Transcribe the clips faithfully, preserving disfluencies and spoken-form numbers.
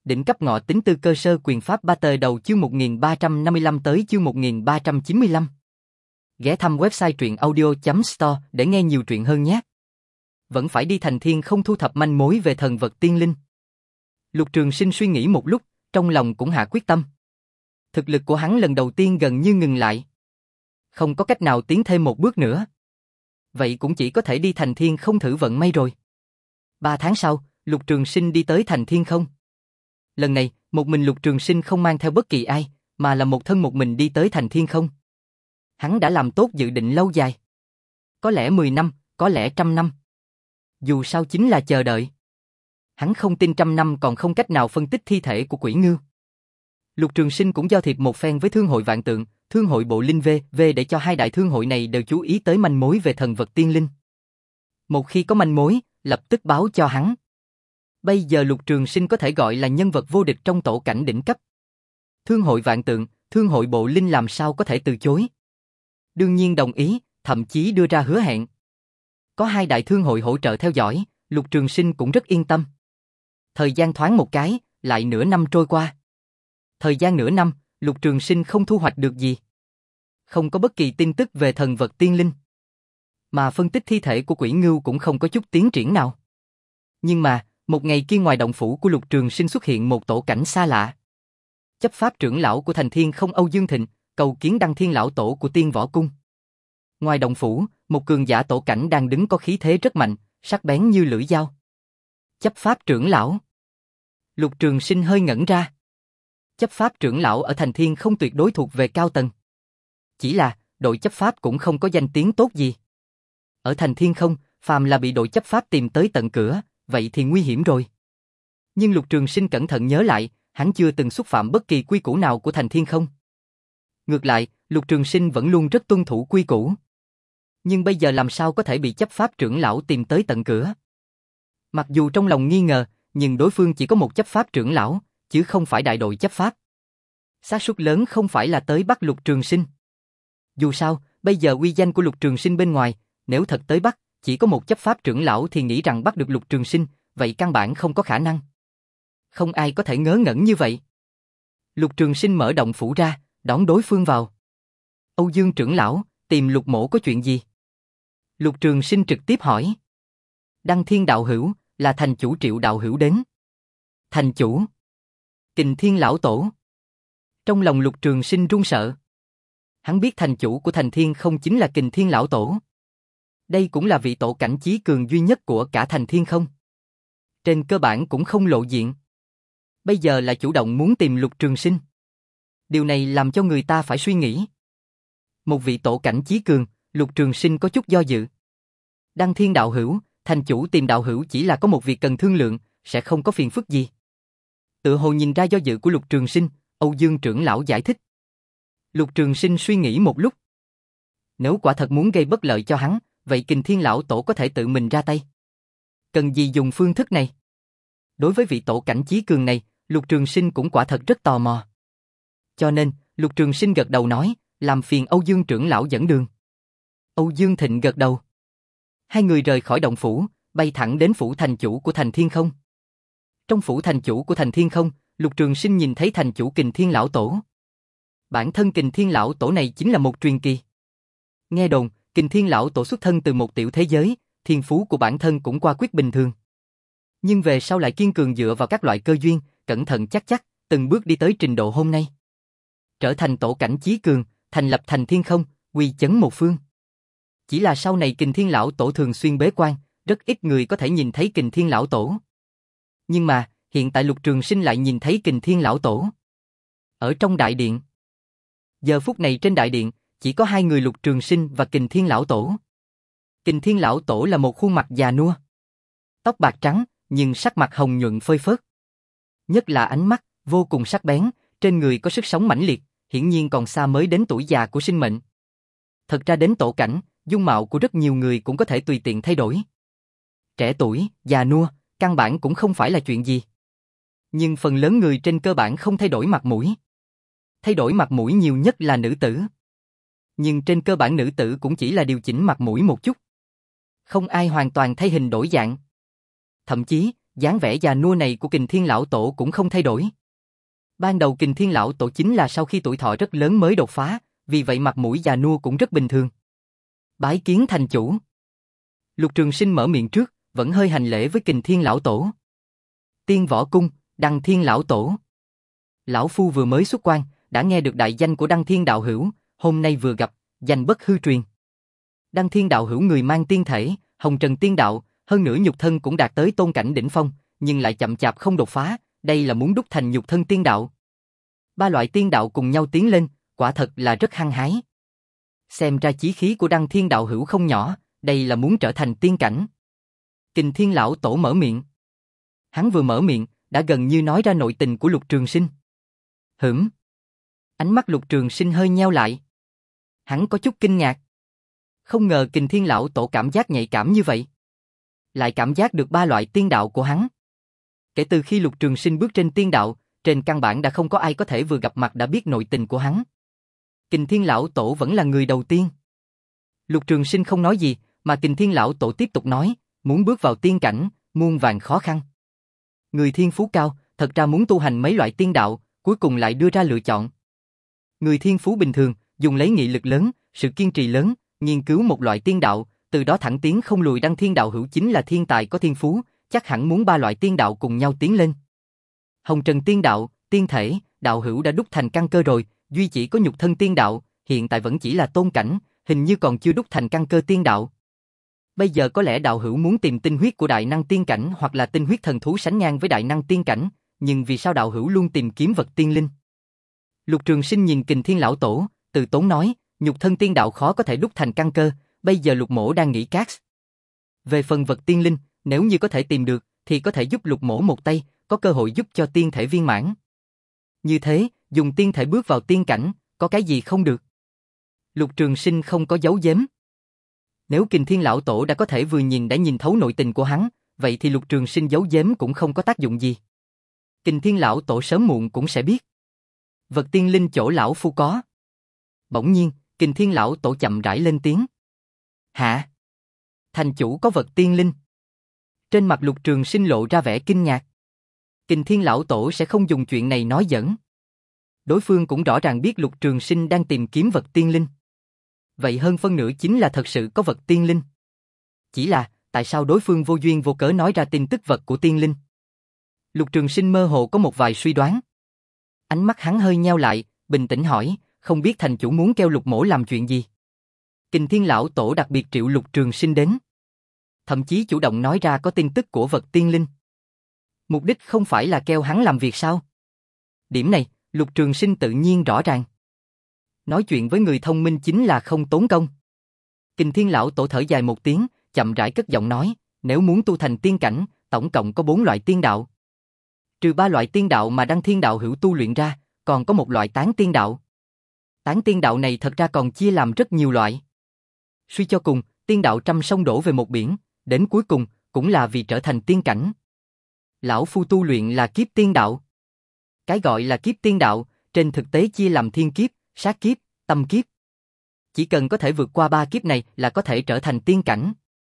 Đỉnh cấp ngọ tính tư cơ sơ quyền pháp ba tờ đầu chương một nghìn ba trăm năm mươi lăm tới chương một nghìn ba trăm chín mươi lăm. Ghé thăm website truyện audio chấm store để nghe nhiều truyện hơn nhé. Vẫn phải đi thành thiên không thu thập manh mối về thần vật tiên linh. Lục Trường Sinh suy nghĩ một lúc, trong lòng cũng hạ quyết tâm. Thực lực của hắn lần đầu tiên gần như ngừng lại. Không có cách nào tiến thêm một bước nữa. Vậy cũng chỉ có thể đi thành thiên không thử vận may rồi. Ba tháng sau, Lục Trường Sinh đi tới thành thiên không. Lần này, một mình Lục Trường Sinh không mang theo bất kỳ ai, mà là một thân một mình đi tới thành thiên không. Hắn đã làm tốt dự định lâu dài. Có lẽ mười năm, có lẽ trăm năm. Dù sao chính là chờ đợi. Hắn không tin trăm năm còn không cách nào phân tích thi thể của quỷ ngưu. Lục Trường Sinh cũng giao thiệp một phen với thương hội Vạn Tượng, thương hội Bộ Linh V, V để cho hai đại thương hội này đều chú ý tới manh mối về thần vật tiên linh. Một khi có manh mối, lập tức báo cho hắn. Bây giờ Lục Trường Sinh có thể gọi là nhân vật vô địch trong tổ cảnh đỉnh cấp. Thương hội Vạn Tượng, thương hội Bộ Linh làm sao có thể từ chối. Đương nhiên đồng ý, thậm chí đưa ra hứa hẹn. Có hai đại thương hội hỗ trợ theo dõi, Lục Trường Sinh cũng rất yên tâm. Thời gian thoáng một cái, lại nửa năm trôi qua. Thời gian nửa năm, Lục Trường Sinh không thu hoạch được gì. Không có bất kỳ tin tức về thần vật tiên linh. Mà phân tích thi thể của quỷ ngưu cũng không có chút tiến triển nào. Nhưng mà, một ngày kia ngoài động phủ của Lục Trường Sinh xuất hiện một tổ cảnh xa lạ. Chấp pháp trưởng lão của thành thiên không Âu Dương Thịnh, cầu kiến Đăng Thiên lão tổ của Tiên Võ Cung. Ngoài động phủ, một cường giả tổ cảnh đang đứng có khí thế rất mạnh, sắc bén như lưỡi dao. Chấp pháp trưởng lão. Lục Trường Sinh hơi ngẩn ra. Chấp pháp trưởng lão ở thành thiên không tuyệt đối thuộc về cao tầng. Chỉ là, đội chấp pháp cũng không có danh tiếng tốt gì. Ở thành thiên không, phàm là bị đội chấp pháp tìm tới tận cửa, vậy thì nguy hiểm rồi. Nhưng Lục Trường Sinh cẩn thận nhớ lại, hắn chưa từng xúc phạm bất kỳ quy củ nào của thành thiên không. Ngược lại, Lục Trường Sinh vẫn luôn rất tuân thủ quy củ. Nhưng bây giờ làm sao có thể bị chấp pháp trưởng lão tìm tới tận cửa? Mặc dù trong lòng nghi ngờ, nhưng đối phương chỉ có một chấp pháp trưởng lão, chứ không phải đại đội chấp pháp. Xác suất lớn không phải là tới bắt Lục Trường Sinh. Dù sao, bây giờ uy danh của Lục Trường Sinh bên ngoài, nếu thật tới bắt, chỉ có một chấp pháp trưởng lão thì nghĩ rằng bắt được Lục Trường Sinh, vậy căn bản không có khả năng. Không ai có thể ngớ ngẩn như vậy. Lục Trường Sinh mở động phủ ra, đón đối phương vào. Âu Dương trưởng lão, tìm Lục mỗ có chuyện gì? Lục Trường Sinh trực tiếp hỏi. Đăng Thiên đạo hữu, là thành chủ Triệu đạo hữu đến. Thành chủ? Kình Thiên lão tổ. Trong lòng Lục Trường Sinh run sợ. Hắn biết thành chủ của thành thiên không chính là Kình Thiên lão tổ. Đây cũng là vị tổ cảnh chí cường duy nhất của cả thành thiên không. Trên cơ bản cũng không lộ diện. Bây giờ là chủ động muốn tìm Lục Trường Sinh. Điều này làm cho người ta phải suy nghĩ. Một vị tổ cảnh chí cường, Lục Trường Sinh có chút do dự. Đăng Thiên đạo hữu, thành chủ tìm đạo hữu chỉ là có một việc cần thương lượng, sẽ không có phiền phức gì. Tự hồ nhìn ra do dự của Lục Trường Sinh, Âu Dương trưởng lão giải thích. Lục Trường Sinh suy nghĩ một lúc. Nếu quả thật muốn gây bất lợi cho hắn, vậy Kình Thiên lão tổ có thể tự mình ra tay. Cần gì dùng phương thức này? Đối với vị tổ cảnh chí cường này, Lục Trường Sinh cũng quả thật rất tò mò. Cho nên, Lục Trường Sinh gật đầu nói, làm phiền Âu Dương trưởng lão dẫn đường. Âu Dương Thịnh gật đầu. Hai người rời khỏi động phủ, bay thẳng đến phủ thành chủ của thành thiên không. Trong phủ thành chủ của thành thiên không, Lục Trường Sinh nhìn thấy thành chủ Kình Thiên lão tổ. Bản thân Kình Thiên lão tổ này chính là một truyền kỳ. Nghe đồn, Kình Thiên lão tổ xuất thân từ một tiểu thế giới, thiên phú của bản thân cũng qua quyết bình thường. Nhưng về sau lại kiên cường dựa vào các loại cơ duyên, cẩn thận chắc chắc, từng bước đi tới trình độ hôm nay. Trở thành tổ cảnh chí cường, thành lập thành thiên không, uy chấn một phương. Chỉ là sau này Kình Thiên lão tổ thường xuyên bế quan, rất ít người có thể nhìn thấy Kình Thiên lão tổ. Nhưng mà, hiện tại Lục Trường Sinh lại nhìn thấy Kình Thiên lão tổ. Ở trong đại điện. Giờ phút này trên đại điện, chỉ có hai người Lục Trường Sinh và Kình Thiên lão tổ. Kình Thiên lão tổ là một khuôn mặt già nua. Tóc bạc trắng, nhưng sắc mặt hồng nhuận phơi phớt. Nhất là ánh mắt, vô cùng sắc bén, trên người có sức sống mãnh liệt, hiển nhiên còn xa mới đến tuổi già của sinh mệnh. Thật ra đến tổ cảnh, dung mạo của rất nhiều người cũng có thể tùy tiện thay đổi. Trẻ tuổi, già nua, căn bản cũng không phải là chuyện gì. Nhưng phần lớn người trên cơ bản không thay đổi mặt mũi. Thay đổi mặt mũi nhiều nhất là nữ tử. Nhưng trên cơ bản nữ tử cũng chỉ là điều chỉnh mặt mũi một chút. Không ai hoàn toàn thay hình đổi dạng. Thậm chí, dáng vẻ già nua này của Kình Thiên Lão Tổ cũng không thay đổi. Ban đầu Kình Thiên Lão Tổ chính là sau khi tuổi thọ rất lớn mới đột phá, vì vậy mặt mũi già nua cũng rất bình thường. Bái kiến thành chủ. Lục Trường Sinh mở miệng trước, vẫn hơi hành lễ với Kình Thiên Lão Tổ. Tiên Võ Cung, Đăng Thiên Lão Tổ. Lão Phu vừa mới xuất quan, đã nghe được đại danh của Đăng Thiên Đạo Hữu, hôm nay vừa gặp, danh bất hư truyền. Đăng Thiên Đạo Hữu người mang tiên thể, hồng trần tiên đạo, hơn nữa nhục thân cũng đạt tới tôn cảnh đỉnh phong, nhưng lại chậm chạp không đột phá, đây là muốn đúc thành nhục thân tiên đạo. Ba loại tiên đạo cùng nhau tiến lên, quả thật là rất hăng hái. Xem ra chí khí của Đăng Thiên Đạo Hữu không nhỏ, đây là muốn trở thành tiên cảnh. Kình Thiên Lão Tổ mở miệng. Hắn vừa mở miệng, đã gần như nói ra nội tình của Lục Trường Sinh. Hửm. Ánh mắt Lục Trường Sinh hơi nheo lại. Hắn có chút kinh ngạc. Không ngờ Kình Thiên Lão Tổ cảm giác nhạy cảm như vậy. Lại cảm giác được ba loại tiên đạo của hắn. Kể từ khi Lục Trường Sinh bước trên tiên đạo, trên căn bản đã không có ai có thể vừa gặp mặt đã biết nội tình của hắn. Kình Thiên Lão Tổ vẫn là người đầu tiên. Lục Trường Sinh không nói gì, mà Kình Thiên Lão Tổ tiếp tục nói, muốn bước vào tiên cảnh, muôn vàn khó khăn. Người thiên phú cao, thật ra muốn tu hành mấy loại tiên đạo, cuối cùng lại đưa ra lựa chọn. Người thiên phú bình thường, dùng lấy nghị lực lớn, sự kiên trì lớn, nghiên cứu một loại tiên đạo, từ đó thẳng tiến không lùi. Đăng Thiên Đạo Hữu chính là thiên tài có thiên phú, chắc hẳn muốn ba loại tiên đạo cùng nhau tiến lên. Hồng Trần Tiên Đạo, tiên thể, đạo hữu đã đúc thành căn cơ rồi, duy chỉ có nhục thân tiên đạo, hiện tại vẫn chỉ là tôn cảnh, hình như còn chưa đúc thành căn cơ tiên đạo. Bây giờ có lẽ đạo hữu muốn tìm tinh huyết của đại năng tiên cảnh hoặc là tinh huyết thần thú sánh ngang với đại năng tiên cảnh, nhưng vì sao đạo hữu luôn tìm kiếm vật tiên linh? Lục Trường Sinh nhìn Kình Thiên Lão Tổ, từ tốn nói, nhục thân tiên đạo khó có thể đúc thành căn cơ, bây giờ Lục Mỗ đang nghĩ cát. Về phần vật tiên linh, nếu như có thể tìm được, thì có thể giúp Lục Mỗ một tay, có cơ hội giúp cho tiên thể viên mãn. Như thế, dùng tiên thể bước vào tiên cảnh, có cái gì không được? Lục Trường Sinh không có giấu giếm. Nếu Kình Thiên Lão Tổ đã có thể vừa nhìn đã nhìn thấu nội tình của hắn, vậy thì Lục Trường Sinh giấu giếm cũng không có tác dụng gì. Kình Thiên Lão Tổ sớm muộn cũng sẽ biết. Vật tiên linh chỗ lão phu có. Bỗng nhiên, Kình Thiên Lão Tổ chậm rãi lên tiếng. Hả? Thành chủ có vật tiên linh? Trên mặt Lục Trường Sinh lộ ra vẻ kinh ngạc. Kình Thiên Lão Tổ sẽ không dùng chuyện này nói giỡn. Đối phương cũng rõ ràng biết Lục Trường Sinh đang tìm kiếm vật tiên linh. Vậy hơn phân nửa chính là thật sự có vật tiên linh. Chỉ là, tại sao đối phương vô duyên vô cớ nói ra tin tức vật của tiên linh? Lục Trường Sinh mơ hồ có một vài suy đoán. Ánh mắt hắn hơi nheo lại, bình tĩnh hỏi, không biết thành chủ muốn kêu Lục Mỗ làm chuyện gì? Kình Thiên Lão Tổ đặc biệt triệu Lục Trường Sinh đến. Thậm chí chủ động nói ra có tin tức của vật tiên linh. Mục đích không phải là kêu hắn làm việc sao? Điểm này, Lục Trường Sinh tự nhiên rõ ràng. Nói chuyện với người thông minh chính là không tốn công. Kình Thiên Lão Tổ thở dài một tiếng, chậm rãi cất giọng nói, nếu muốn tu thành tiên cảnh, tổng cộng có bốn loại tiên đạo. Trừ ba loại tiên đạo mà Đăng Thiên Đạo Hữu tu luyện ra, còn có một loại tán tiên đạo. Tán tiên đạo này thật ra còn chia làm rất nhiều loại. Suy cho cùng, tiên đạo trăm sông đổ về một biển, đến cuối cùng, cũng là vì trở thành tiên cảnh. Lão phu tu luyện là kiếp tiên đạo. Cái gọi là kiếp tiên đạo, trên thực tế chia làm thiên kiếp, sát kiếp, tâm kiếp. Chỉ cần có thể vượt qua ba kiếp này là có thể trở thành tiên cảnh.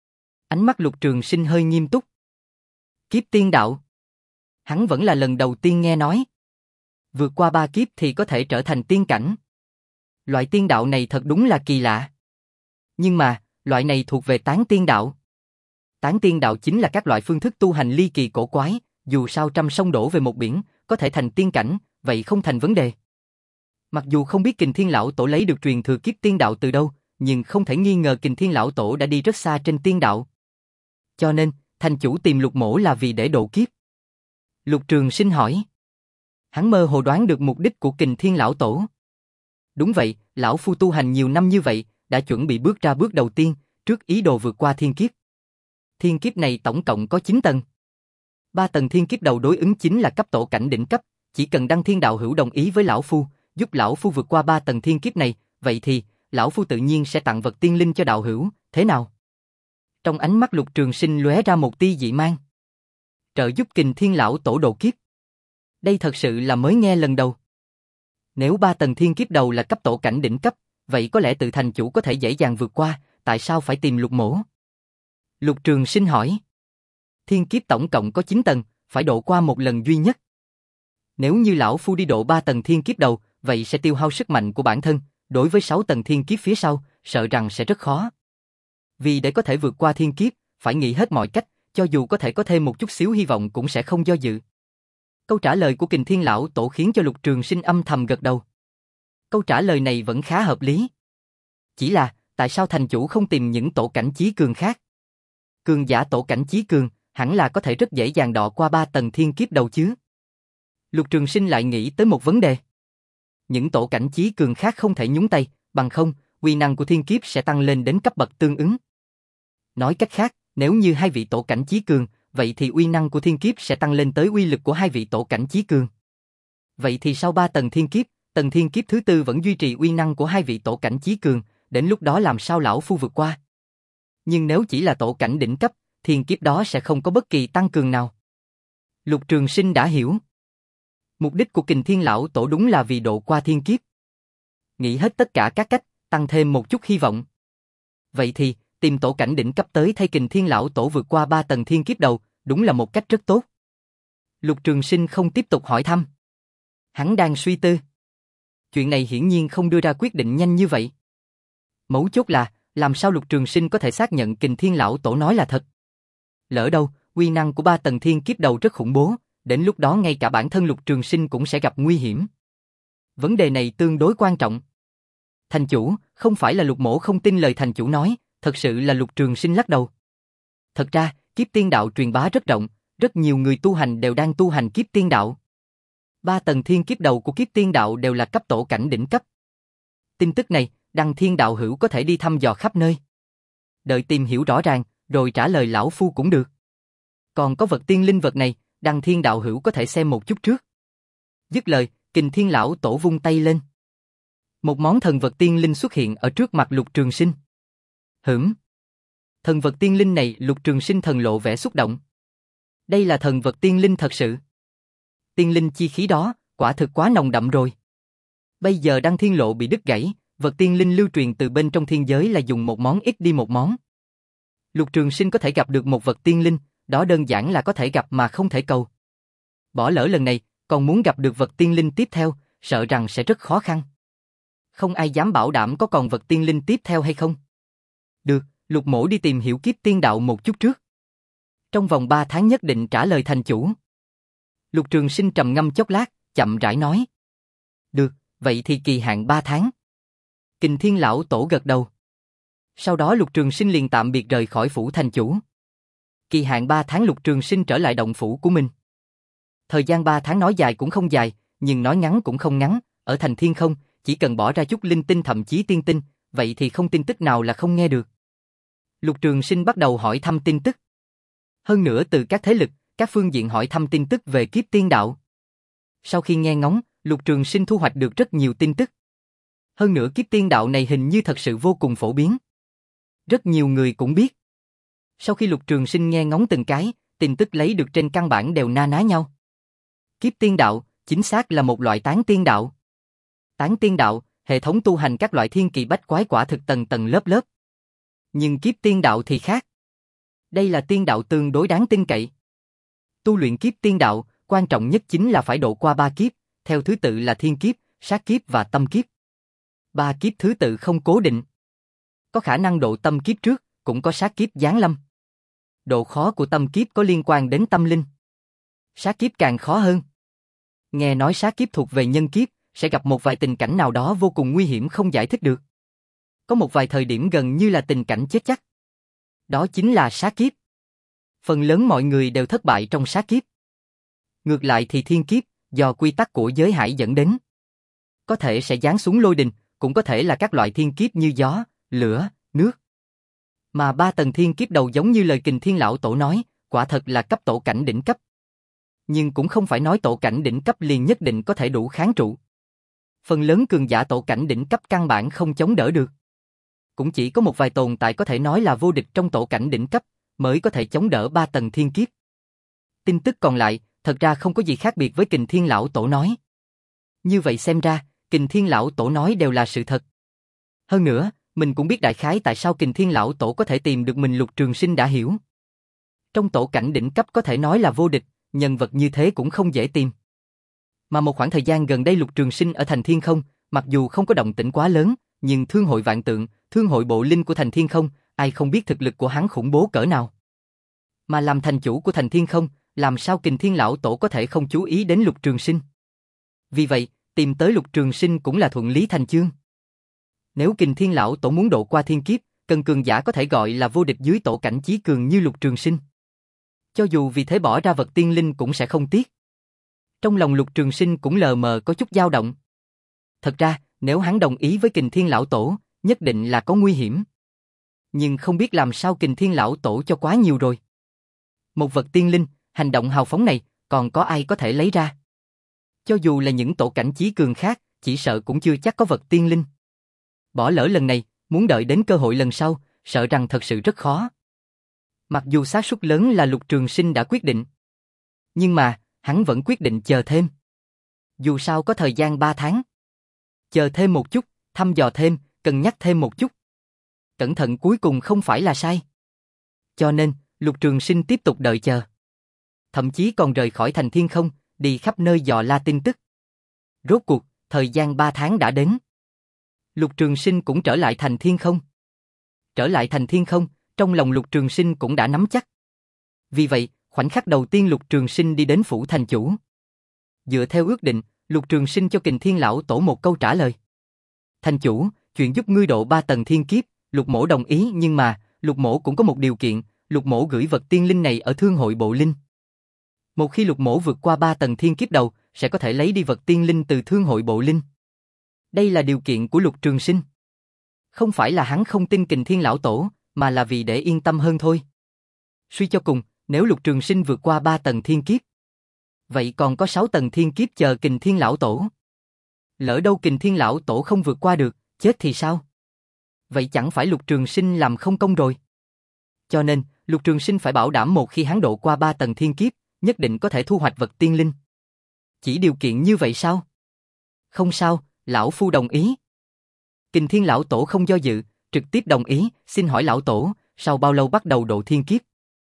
Ánh mắt Lục Trường Sinh hơi nghiêm túc. Kiếp tiên đạo. Hắn vẫn là lần đầu tiên nghe nói. Vượt qua ba kiếp thì có thể trở thành tiên cảnh. Loại tiên đạo này thật đúng là kỳ lạ. Nhưng mà, loại này thuộc về tán tiên đạo. Tán tiên đạo chính là các loại phương thức tu hành ly kỳ cổ quái, dù sao trăm sông đổ về một biển, có thể thành tiên cảnh, vậy không thành vấn đề. Mặc dù không biết Kình Thiên Lão Tổ lấy được truyền thừa kiếp tiên đạo từ đâu, nhưng không thể nghi ngờ Kình Thiên Lão Tổ đã đi rất xa trên tiên đạo. Cho nên, thành chủ tìm Lục Mỗ là vì để độ kiếp. Lục Trường Sinh hỏi. Hắn mơ hồ đoán được mục đích của Kình Thiên Lão Tổ. Đúng vậy, lão phu tu hành nhiều năm như vậy, đã chuẩn bị bước ra bước đầu tiên, trước ý đồ vượt qua thiên kiếp. Thiên kiếp này tổng cộng có chín tầng. Ba tầng thiên kiếp đầu đối ứng chính là cấp tổ cảnh đỉnh cấp, chỉ cần Đăng Thiên Đạo Hữu đồng ý với lão phu, giúp lão phu vượt qua ba tầng thiên kiếp này, vậy thì lão phu tự nhiên sẽ tặng vật tiên linh cho đạo hữu, thế nào? Trong ánh mắt Lục Trường Sinh lóe ra một tia dị mang. Trợ giúp Kình Thiên Lão Tổ độ kiếp. Đây thật sự là mới nghe lần đầu. Nếu ba tầng thiên kiếp đầu là cấp tổ cảnh đỉnh cấp, vậy có lẽ tự thành chủ có thể dễ dàng vượt qua, tại sao phải tìm Lục Mỗ? Lục Trường Sinh hỏi. Thiên kiếp tổng cộng có chín tầng, phải độ qua một lần duy nhất. Nếu như lão phu đi độ ba tầng thiên kiếp đầu, vậy sẽ tiêu hao sức mạnh của bản thân, đối với sáu tầng thiên kiếp phía sau, sợ rằng sẽ rất khó. Vì để có thể vượt qua thiên kiếp, phải nghĩ hết mọi cách, cho dù có thể có thêm một chút xíu hy vọng cũng sẽ không do dự. Câu trả lời của Kình Thiên lão tổ khiến cho Lục Trường Sinh âm thầm gật đầu. Câu trả lời này vẫn khá hợp lý. Chỉ là, tại sao thành chủ không tìm những tổ cảnh chí cường khác? Cường giả tổ cảnh chí cường, hẳn là có thể rất dễ dàng đọ qua ba tầng thiên kiếp đầu chứ. Lục Trường Sinh lại nghĩ tới một vấn đề. Những tổ cảnh chí cường khác không thể nhúng tay, bằng không, uy năng của thiên kiếp sẽ tăng lên đến cấp bậc tương ứng. Nói cách khác, nếu như hai vị tổ cảnh chí cường, vậy thì uy năng của thiên kiếp sẽ tăng lên tới uy lực của hai vị tổ cảnh chí cường. Vậy thì sau ba tầng thiên kiếp, tầng thiên kiếp thứ tư vẫn duy trì uy năng của hai vị tổ cảnh chí cường, đến lúc đó làm sao lão phu vượt qua? Nhưng nếu chỉ là tổ cảnh đỉnh cấp, thiên kiếp đó sẽ không có bất kỳ tăng cường nào. Lục Trường Sinh đã hiểu. Mục đích của Kình Thiên lão tổ đúng là vì độ qua thiên kiếp. Nghĩ hết tất cả các cách, tăng thêm một chút hy vọng. Vậy thì, tìm tổ cảnh đỉnh cấp tới thay Kình Thiên lão tổ vượt qua ba tầng thiên kiếp đầu, đúng là một cách rất tốt. Lục Trường Sinh không tiếp tục hỏi thăm. Hắn đang suy tư. Chuyện này hiển nhiên không đưa ra quyết định nhanh như vậy. Mấu chốt là, làm sao Lục Trường Sinh có thể xác nhận Kình Thiên lão tổ nói là thật? Lỡ đâu, uy năng của ba tầng thiên kiếp đầu rất khủng bố, đến lúc đó ngay cả bản thân Lục Trường Sinh cũng sẽ gặp nguy hiểm. Vấn đề này tương đối quan trọng. Thành chủ, không phải là Lục mỗ không tin lời thành chủ nói, thật sự là Lục Trường Sinh lắc đầu. Thật ra, kiếp tiên đạo truyền bá rất rộng, rất nhiều người tu hành đều đang tu hành kiếp tiên đạo. Ba tầng thiên kiếp đầu của kiếp tiên đạo đều là cấp tổ cảnh đỉnh cấp. Tin tức này, Đăng Thiên đạo hữu có thể đi thăm dò khắp nơi. Đợi tìm hiểu rõ ràng, rồi trả lời lão phu cũng được. Còn có vật tiên linh vật này, Đăng Thiên đạo hữu có thể xem một chút trước. Dứt lời, Kình Thiên lão tổ vung tay lên. Một món thần vật tiên linh xuất hiện ở trước mặt Lục Trường Sinh. Hửm. Thần vật tiên linh này Lục Trường Sinh thần lộ vẻ xúc động. Đây là thần vật tiên linh thật sự. Tiên linh chi khí đó, quả thực quá nồng đậm rồi. Bây giờ Đăng Thiên lộ bị đứt gãy, vật tiên linh lưu truyền từ bên trong thiên giới là dùng một món ít đi một món. Lục Trường Sinh có thể gặp được một vật tiên linh, đó đơn giản là có thể gặp mà không thể cầu. Bỏ lỡ lần này, còn muốn gặp được vật tiên linh tiếp theo, sợ rằng sẽ rất khó khăn. Không ai dám bảo đảm có còn vật tiên linh tiếp theo hay không. Được, Lục mỗ đi tìm hiểu kiếp tiên đạo một chút trước. Trong vòng ba tháng nhất định trả lời thành chủ. Lục Trường Sinh trầm ngâm chốc lát, chậm rãi nói. Được, vậy thì kỳ hạn ba tháng. Kình Thiên lão tổ gật đầu. Sau đó Lục Trường Sinh liền tạm biệt rời khỏi phủ thành chủ. Kỳ hạn ba tháng Lục Trường Sinh trở lại động phủ của mình. Thời gian ba tháng nói dài cũng không dài, nhưng nói ngắn cũng không ngắn, ở thành thiên không, chỉ cần bỏ ra chút linh tinh thậm chí tiên tinh, vậy thì không tin tức nào là không nghe được. Lục Trường Sinh bắt đầu hỏi thăm tin tức. Hơn nữa từ các thế lực, các phương diện hỏi thăm tin tức về kiếp tiên đạo. Sau khi nghe ngóng, Lục Trường Sinh thu hoạch được rất nhiều tin tức. Hơn nữa kiếp tiên đạo này hình như thật sự vô cùng phổ biến. Rất nhiều người cũng biết. Sau khi Lục Trường Sinh nghe ngóng từng cái, tin tức lấy được trên căn bản đều na ná nhau. Kiếp tiên đạo, chính xác là một loại tán tiên đạo. Tán tiên đạo, hệ thống tu hành các loại thiên kỳ bách quái quả thực tầng tầng lớp lớp. Nhưng kiếp tiên đạo thì khác. Đây là tiên đạo tương đối đáng tin cậy. Tu luyện kiếp tiên đạo, quan trọng nhất chính là phải độ qua ba kiếp, theo thứ tự là thiên kiếp, sát kiếp và tâm kiếp. Ba kiếp thứ tự không cố định. Có khả năng độ tâm kiếp trước, cũng có sát kiếp giáng lâm. Độ khó của tâm kiếp có liên quan đến tâm linh. Sát kiếp càng khó hơn. Nghe nói sát kiếp thuộc về nhân kiếp, sẽ gặp một vài tình cảnh nào đó vô cùng nguy hiểm không giải thích được. Có một vài thời điểm gần như là tình cảnh chết chắc. Đó chính là sát kiếp. Phần lớn mọi người đều thất bại trong sát kiếp. Ngược lại thì thiên kiếp, do quy tắc của giới hải dẫn đến. Có thể sẽ giáng xuống lôi đình, cũng có thể là các loại thiên kiếp như gió, lửa, nước. Mà ba tầng thiên kiếp đầu giống như lời Kình Thiên lão tổ nói, quả thật là cấp tổ cảnh đỉnh cấp. Nhưng cũng không phải nói tổ cảnh đỉnh cấp liền nhất định có thể đủ kháng trụ. Phần lớn cường giả tổ cảnh đỉnh cấp căn bản không chống đỡ được. Cũng chỉ có một vài tồn tại có thể nói là vô địch trong tổ cảnh đỉnh cấp, mới có thể chống đỡ ba tầng thiên kiếp. Tin tức còn lại, thật ra không có gì khác biệt với Kình Thiên lão tổ nói. Như vậy xem ra, Kình Thiên lão tổ nói đều là sự thật. Hơn nữa, mình cũng biết đại khái tại sao Kình Thiên lão tổ có thể tìm được mình. Lục Trường Sinh đã hiểu. Trong tổ cảnh đỉnh cấp có thể nói là vô địch, nhân vật như thế cũng không dễ tìm. Mà một khoảng thời gian gần đây Lục Trường Sinh ở Thành Thiên Không, mặc dù không có động tĩnh quá lớn, nhưng thương hội vạn tượng, thương hội bộ linh của Thành Thiên Không, ai không biết thực lực của hắn khủng bố cỡ nào. Mà làm thành chủ của Thành Thiên Không, làm sao Kình Thiên Lão Tổ có thể không chú ý đến Lục Trường Sinh. Vì vậy, tìm tới Lục Trường Sinh cũng là thuận lý thành chương. Nếu Kình Thiên Lão Tổ muốn độ qua thiên kiếp, cần cường giả có thể gọi là vô địch dưới tổ cảnh chí cường như Lục Trường Sinh. Cho dù vì thế bỏ ra vật tiên linh cũng sẽ không tiếc. Trong lòng Lục Trường Sinh cũng lờ mờ có chút dao động. Thật ra, nếu hắn đồng ý với Kình Thiên Lão Tổ, nhất định là có nguy hiểm. Nhưng không biết làm sao Kình Thiên Lão Tổ cho quá nhiều rồi. Một vật tiên linh, hành động hào phóng này, còn có ai có thể lấy ra? Cho dù là những tổ cảnh chí cường khác, chỉ sợ cũng chưa chắc có vật tiên linh. Bỏ lỡ lần này, muốn đợi đến cơ hội lần sau, sợ rằng thật sự rất khó. Mặc dù xác suất lớn là Lục Trường Sinh đã quyết định. Nhưng mà, hắn vẫn quyết định chờ thêm. Dù sao có thời gian ba tháng. Chờ thêm một chút, thăm dò thêm, cân nhắc thêm một chút. Cẩn thận cuối cùng không phải là sai. Cho nên, Lục Trường Sinh tiếp tục đợi chờ. Thậm chí còn rời khỏi Thành Thiên Không, đi khắp nơi dò la tin tức. Rốt cuộc, thời gian ba tháng đã đến. Lục Trường Sinh cũng trở lại Thành Thiên Không. Trở lại Thành Thiên Không, trong lòng Lục Trường Sinh cũng đã nắm chắc. Vì vậy, khoảnh khắc đầu tiên Lục Trường Sinh đi đến phủ thành chủ. Dựa theo ước định, Lục Trường Sinh cho Kình Thiên Lão Tổ một câu trả lời. Thành chủ, chuyện giúp ngươi độ ba tầng thiên kiếp, Lục Mỗ đồng ý, nhưng mà, Lục Mỗ cũng có một điều kiện, Lục Mỗ gửi vật tiên linh này ở thương hội bộ linh. Một khi Lục Mỗ vượt qua ba tầng thiên kiếp đầu, sẽ có thể lấy đi vật tiên linh từ thương hội bộ linh. Đây là điều kiện của Lục Trường Sinh. Không phải là hắn không tin Kình Thiên Lão Tổ, mà là vì để yên tâm hơn thôi. Suy cho cùng, nếu Lục Trường Sinh vượt qua ba tầng thiên kiếp, vậy còn có sáu tầng thiên kiếp chờ Kình Thiên Lão Tổ. Lỡ đâu Kình Thiên Lão Tổ không vượt qua được, chết thì sao? Vậy chẳng phải Lục Trường Sinh làm không công rồi. Cho nên, Lục Trường Sinh phải bảo đảm một khi hắn độ qua ba tầng thiên kiếp, nhất định có thể thu hoạch vật tiên linh. Chỉ điều kiện như vậy sao? Không sao, lão phu đồng ý. Kình Thiên Lão Tổ không do dự, trực tiếp đồng ý, xin hỏi Lão Tổ, sau bao lâu bắt đầu độ thiên kiếp?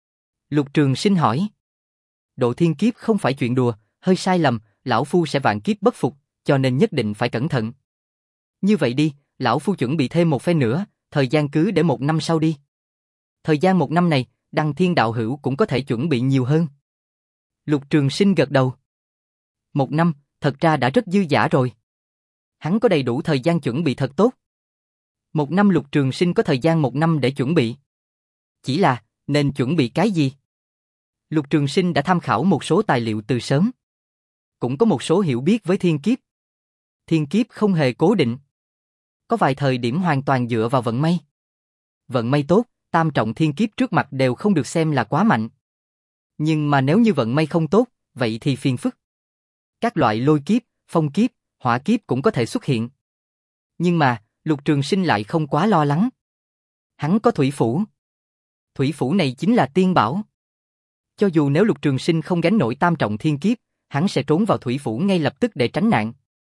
Lục Trường Sinh hỏi. Độ thiên kiếp không phải chuyện đùa, hơi sai lầm, lão phu sẽ vạn kiếp bất phục, cho nên nhất định phải cẩn thận. Như vậy đi, lão phu chuẩn bị thêm một phen nữa, thời gian cứ để một năm sau đi. Thời gian một năm này, Đăng Thiên đạo hữu cũng có thể chuẩn bị nhiều hơn. Lục Trường Sinh gật đầu. Một năm, thật ra đã rất dư dả rồi. Hắn có đầy đủ thời gian chuẩn bị thật tốt. Một năm Lục Trường Sinh có thời gian một năm để chuẩn bị. Chỉ là, nên chuẩn bị cái gì? Lục Trường Sinh đã tham khảo một số tài liệu từ sớm. Cũng có một số hiểu biết với thiên kiếp. Thiên kiếp không hề cố định. Có vài thời điểm hoàn toàn dựa vào vận may. Vận may tốt, tam trọng thiên kiếp trước mặt đều không được xem là quá mạnh. Nhưng mà nếu như vận may không tốt, vậy thì phiền phức. Các loại lôi kiếp, phong kiếp, hỏa kiếp cũng có thể xuất hiện. Nhưng mà, Lục Trường Sinh lại không quá lo lắng. Hắn có thủy phủ. Thủy phủ này chính là tiên bảo. Cho dù nếu Lục Trường Sinh không gánh nổi tam trọng thiên kiếp, hắn sẽ trốn vào thủy phủ ngay lập tức để tránh nạn.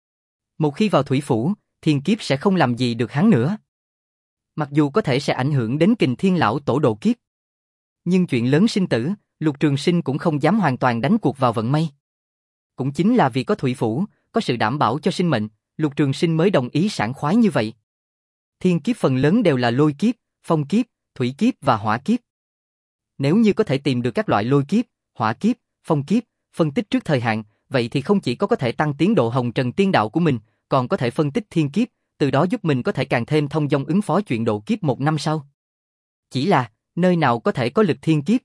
Một khi vào thủy phủ, thiên kiếp sẽ không làm gì được hắn nữa. Mặc dù có thể sẽ ảnh hưởng đến Kình Thiên Lão Tổ độ kiếp. Nhưng chuyện lớn sinh tử, Lục Trường Sinh cũng không dám hoàn toàn đánh cuộc vào vận may. Cũng chính là vì có thủy phủ, có sự đảm bảo cho sinh mệnh, Lục Trường Sinh mới đồng ý sảng khoái như vậy. Thiên kiếp phần lớn đều là lôi kiếp, phong kiếp, thủy kiếp và hỏa kiếp. Nếu như có thể tìm được các loại lôi kiếp, hỏa kiếp, phong kiếp, phân tích trước thời hạn, vậy thì không chỉ có có thể tăng tiến độ hồng trần tiên đạo của mình, còn có thể phân tích thiên kiếp, từ đó giúp mình có thể càng thêm thông dong ứng phó chuyện độ kiếp một năm sau. Chỉ là, nơi nào có thể có lực thiên kiếp?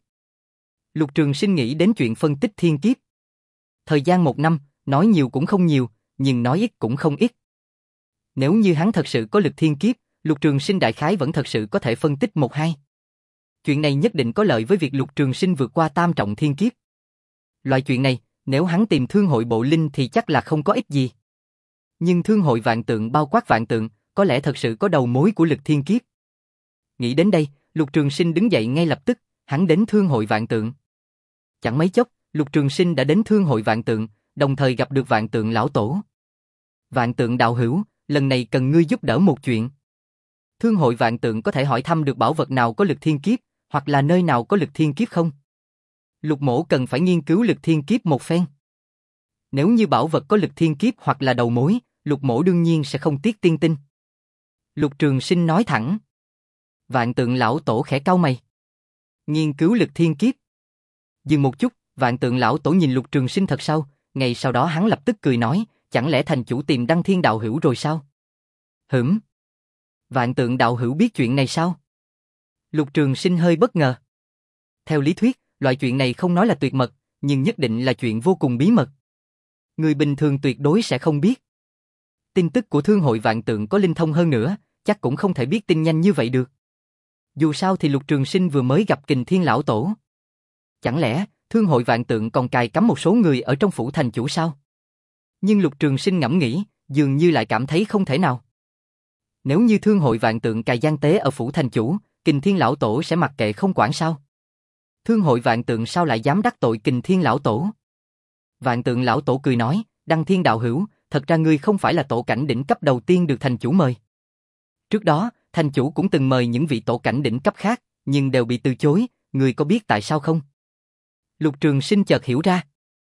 Lục Trường Sinh nghĩ đến chuyện phân tích thiên kiếp. Thời gian một năm, nói nhiều cũng không nhiều, nhưng nói ít cũng không ít. Nếu như hắn thật sự có lực thiên kiếp, Lục Trường Sinh đại khái vẫn thật sự có thể phân tích một hai. Chuyện này nhất định có lợi với việc Lục Trường Sinh vượt qua tam trọng thiên kiếp. Loại chuyện này, nếu hắn tìm thương hội bộ linh thì chắc là không có ích gì. Nhưng thương hội vạn tượng bao quát vạn tượng, có lẽ thật sự có đầu mối của lực thiên kiếp. Nghĩ đến đây, Lục Trường Sinh đứng dậy ngay lập tức, hắn đến thương hội vạn tượng. Chẳng mấy chốc, Lục Trường Sinh đã đến thương hội vạn tượng, đồng thời gặp được vạn tượng lão tổ. Vạn tượng đạo hữu, lần này cần ngươi giúp đỡ một chuyện. Thương hội vạn tượng có thể hỏi thăm được bảo vật nào có lực thiên kiếp, hoặc là nơi nào có lực thiên kiếp không? Lục mỗ cần phải nghiên cứu lực thiên kiếp một phen. Nếu như bảo vật có lực thiên kiếp hoặc là đầu mối, Lục mỗ đương nhiên sẽ không tiếc tiên tinh. Lục Trường Sinh nói thẳng. Vạn Tượng lão tổ khẽ cau mày. Nghiên cứu lực thiên kiếp. Dừng một chút, Vạn Tượng lão tổ nhìn Lục Trường Sinh thật sâu, ngay sau đó hắn lập tức cười nói, chẳng lẽ thành chủ tìm Đăng Thiên đạo hữu rồi sao? Hửm? Vạn Tượng đạo hữu biết chuyện này sao? Lục Trường Sinh hơi bất ngờ. Theo lý thuyết, loại chuyện này không nói là tuyệt mật, nhưng nhất định là chuyện vô cùng bí mật. Người bình thường tuyệt đối sẽ không biết. Tin tức của thương hội Vạn Tượng có linh thông hơn nữa, chắc cũng không thể biết tin nhanh như vậy được. Dù sao thì Lục Trường Sinh vừa mới gặp Kình Thiên lão tổ. Chẳng lẽ thương hội Vạn Tượng còn cài cắm một số người ở trong phủ thành chủ sao? Nhưng Lục Trường Sinh ngẫm nghĩ, dường như lại cảm thấy không thể nào. Nếu như thương hội Vạn Tượng cài gian tế ở phủ thành chủ, Kình Thiên lão tổ sẽ mặc kệ không quản sao? Thương hội Vạn Tượng sao lại dám đắc tội Kình Thiên lão tổ? Vạn Tượng lão tổ cười nói, Đăng Thiên đạo hữu, thật ra ngươi không phải là tổ cảnh đỉnh cấp đầu tiên được thành chủ mời. Trước đó, thành chủ cũng từng mời những vị tổ cảnh đỉnh cấp khác, nhưng đều bị từ chối, ngươi có biết tại sao không? Lục Trường Sinh chợt hiểu ra.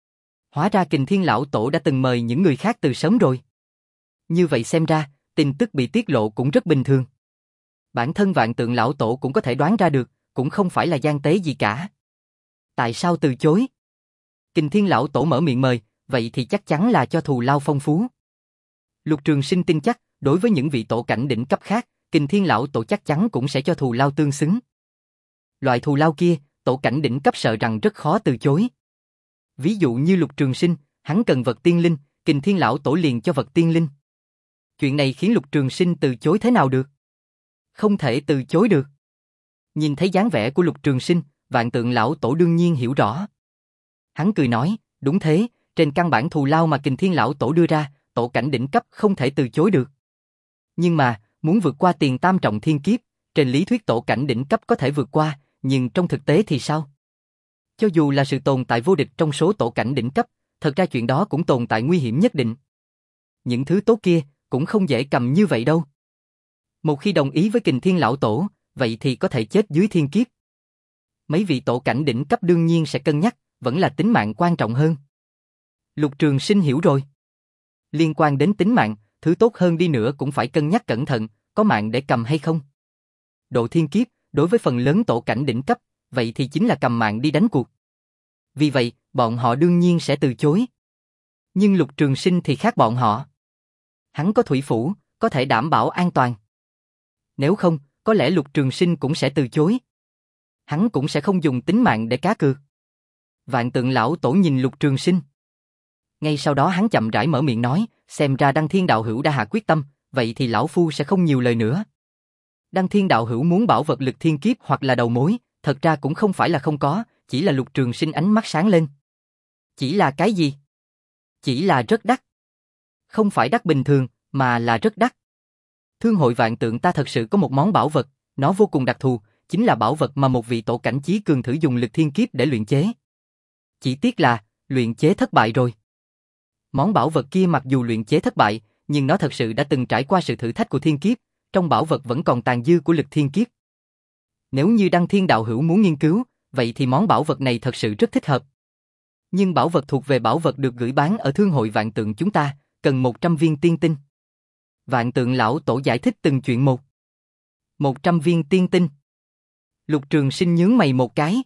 Hóa ra Kình Thiên lão tổ đã từng mời những người khác từ sớm rồi. Như vậy xem ra, tin tức bị tiết lộ cũng rất bình thường. Bản thân Vạn Tượng lão tổ cũng có thể đoán ra được, cũng không phải là gian tế gì cả. Tại sao từ chối? Kình Thiên lão tổ mở miệng mời, vậy thì chắc chắn là cho thù lao phong phú. Lục Trường Sinh tin chắc, đối với những vị tổ cảnh đỉnh cấp khác, Kình Thiên lão tổ chắc chắn cũng sẽ cho thù lao tương xứng. Loại thù lao kia, tổ cảnh đỉnh cấp sợ rằng rất khó từ chối. Ví dụ như Lục Trường Sinh, hắn cần vật tiên linh, Kình Thiên lão tổ liền cho vật tiên linh. Chuyện này khiến Lục Trường Sinh từ chối thế nào được? Không thể từ chối được. Nhìn thấy dáng vẻ của Lục Trường Sinh, Vạn Tượng lão tổ đương nhiên hiểu rõ. Hắn cười nói, đúng thế, trên căn bản thù lao mà Kình Thiên lão tổ đưa ra, tổ cảnh đỉnh cấp không thể từ chối được. Nhưng mà, muốn vượt qua tiền tam trọng thiên kiếp, trên lý thuyết tổ cảnh đỉnh cấp có thể vượt qua, nhưng trong thực tế thì sao? Cho dù là sự tồn tại vô địch trong số tổ cảnh đỉnh cấp, thật ra chuyện đó cũng tồn tại nguy hiểm nhất định. Những thứ tốt kia cũng không dễ cầm như vậy đâu. Một khi đồng ý với Kình Thiên lão tổ, vậy thì có thể chết dưới thiên kiếp. Mấy vị tổ cảnh đỉnh cấp đương nhiên sẽ cân nhắc, vẫn là tính mạng quan trọng hơn. Lục Trường Sinh hiểu rồi. Liên quan đến tính mạng, thứ tốt hơn đi nữa cũng phải cân nhắc cẩn thận, có mạng để cầm hay không. Độ thiên kiếp, đối với phần lớn tổ cảnh đỉnh cấp, vậy thì chính là cầm mạng đi đánh cuộc. Vì vậy, bọn họ đương nhiên sẽ từ chối. Nhưng Lục Trường Sinh thì khác bọn họ. Hắn có thủy phủ, có thể đảm bảo an toàn. Nếu không, có lẽ Lục Trường Sinh cũng sẽ từ chối. Hắn cũng sẽ không dùng tính mạng để cá cược. Vạn Tượng lão tổ nhìn Lục Trường Sinh. Ngay sau đó hắn chậm rãi mở miệng nói, xem ra Đăng Thiên đạo hữu đã hạ quyết tâm, vậy thì lão phu sẽ không nhiều lời nữa. Đăng Thiên đạo hữu muốn bảo vật lực thiên kiếp hoặc là đầu mối, thật ra cũng không phải là không có, chỉ là Lục Trường Sinh ánh mắt sáng lên. Chỉ là cái gì? Chỉ là rất đắt. Không phải đắt bình thường, mà là rất đắt. Thương hội Vạn Tượng ta thật sự có một món bảo vật, nó vô cùng đặc thù, chính là bảo vật mà một vị tổ cảnh chí cường thử dùng lực thiên kiếp để luyện chế. Chỉ tiếc là, luyện chế thất bại rồi. Món bảo vật kia mặc dù luyện chế thất bại, nhưng nó thật sự đã từng trải qua sự thử thách của thiên kiếp, trong bảo vật vẫn còn tàn dư của lực thiên kiếp. Nếu như Đăng Thiên đạo hữu muốn nghiên cứu, vậy thì món bảo vật này thật sự rất thích hợp. Nhưng bảo vật thuộc về bảo vật được gửi bán ở thương hội Vạn Tượng chúng ta, cần một trăm viên tiên tinh. Vạn Tượng lão tổ giải thích từng chuyện một. một trăm viên tiên tinh. Lục Trường Sinh nhướng mày một cái.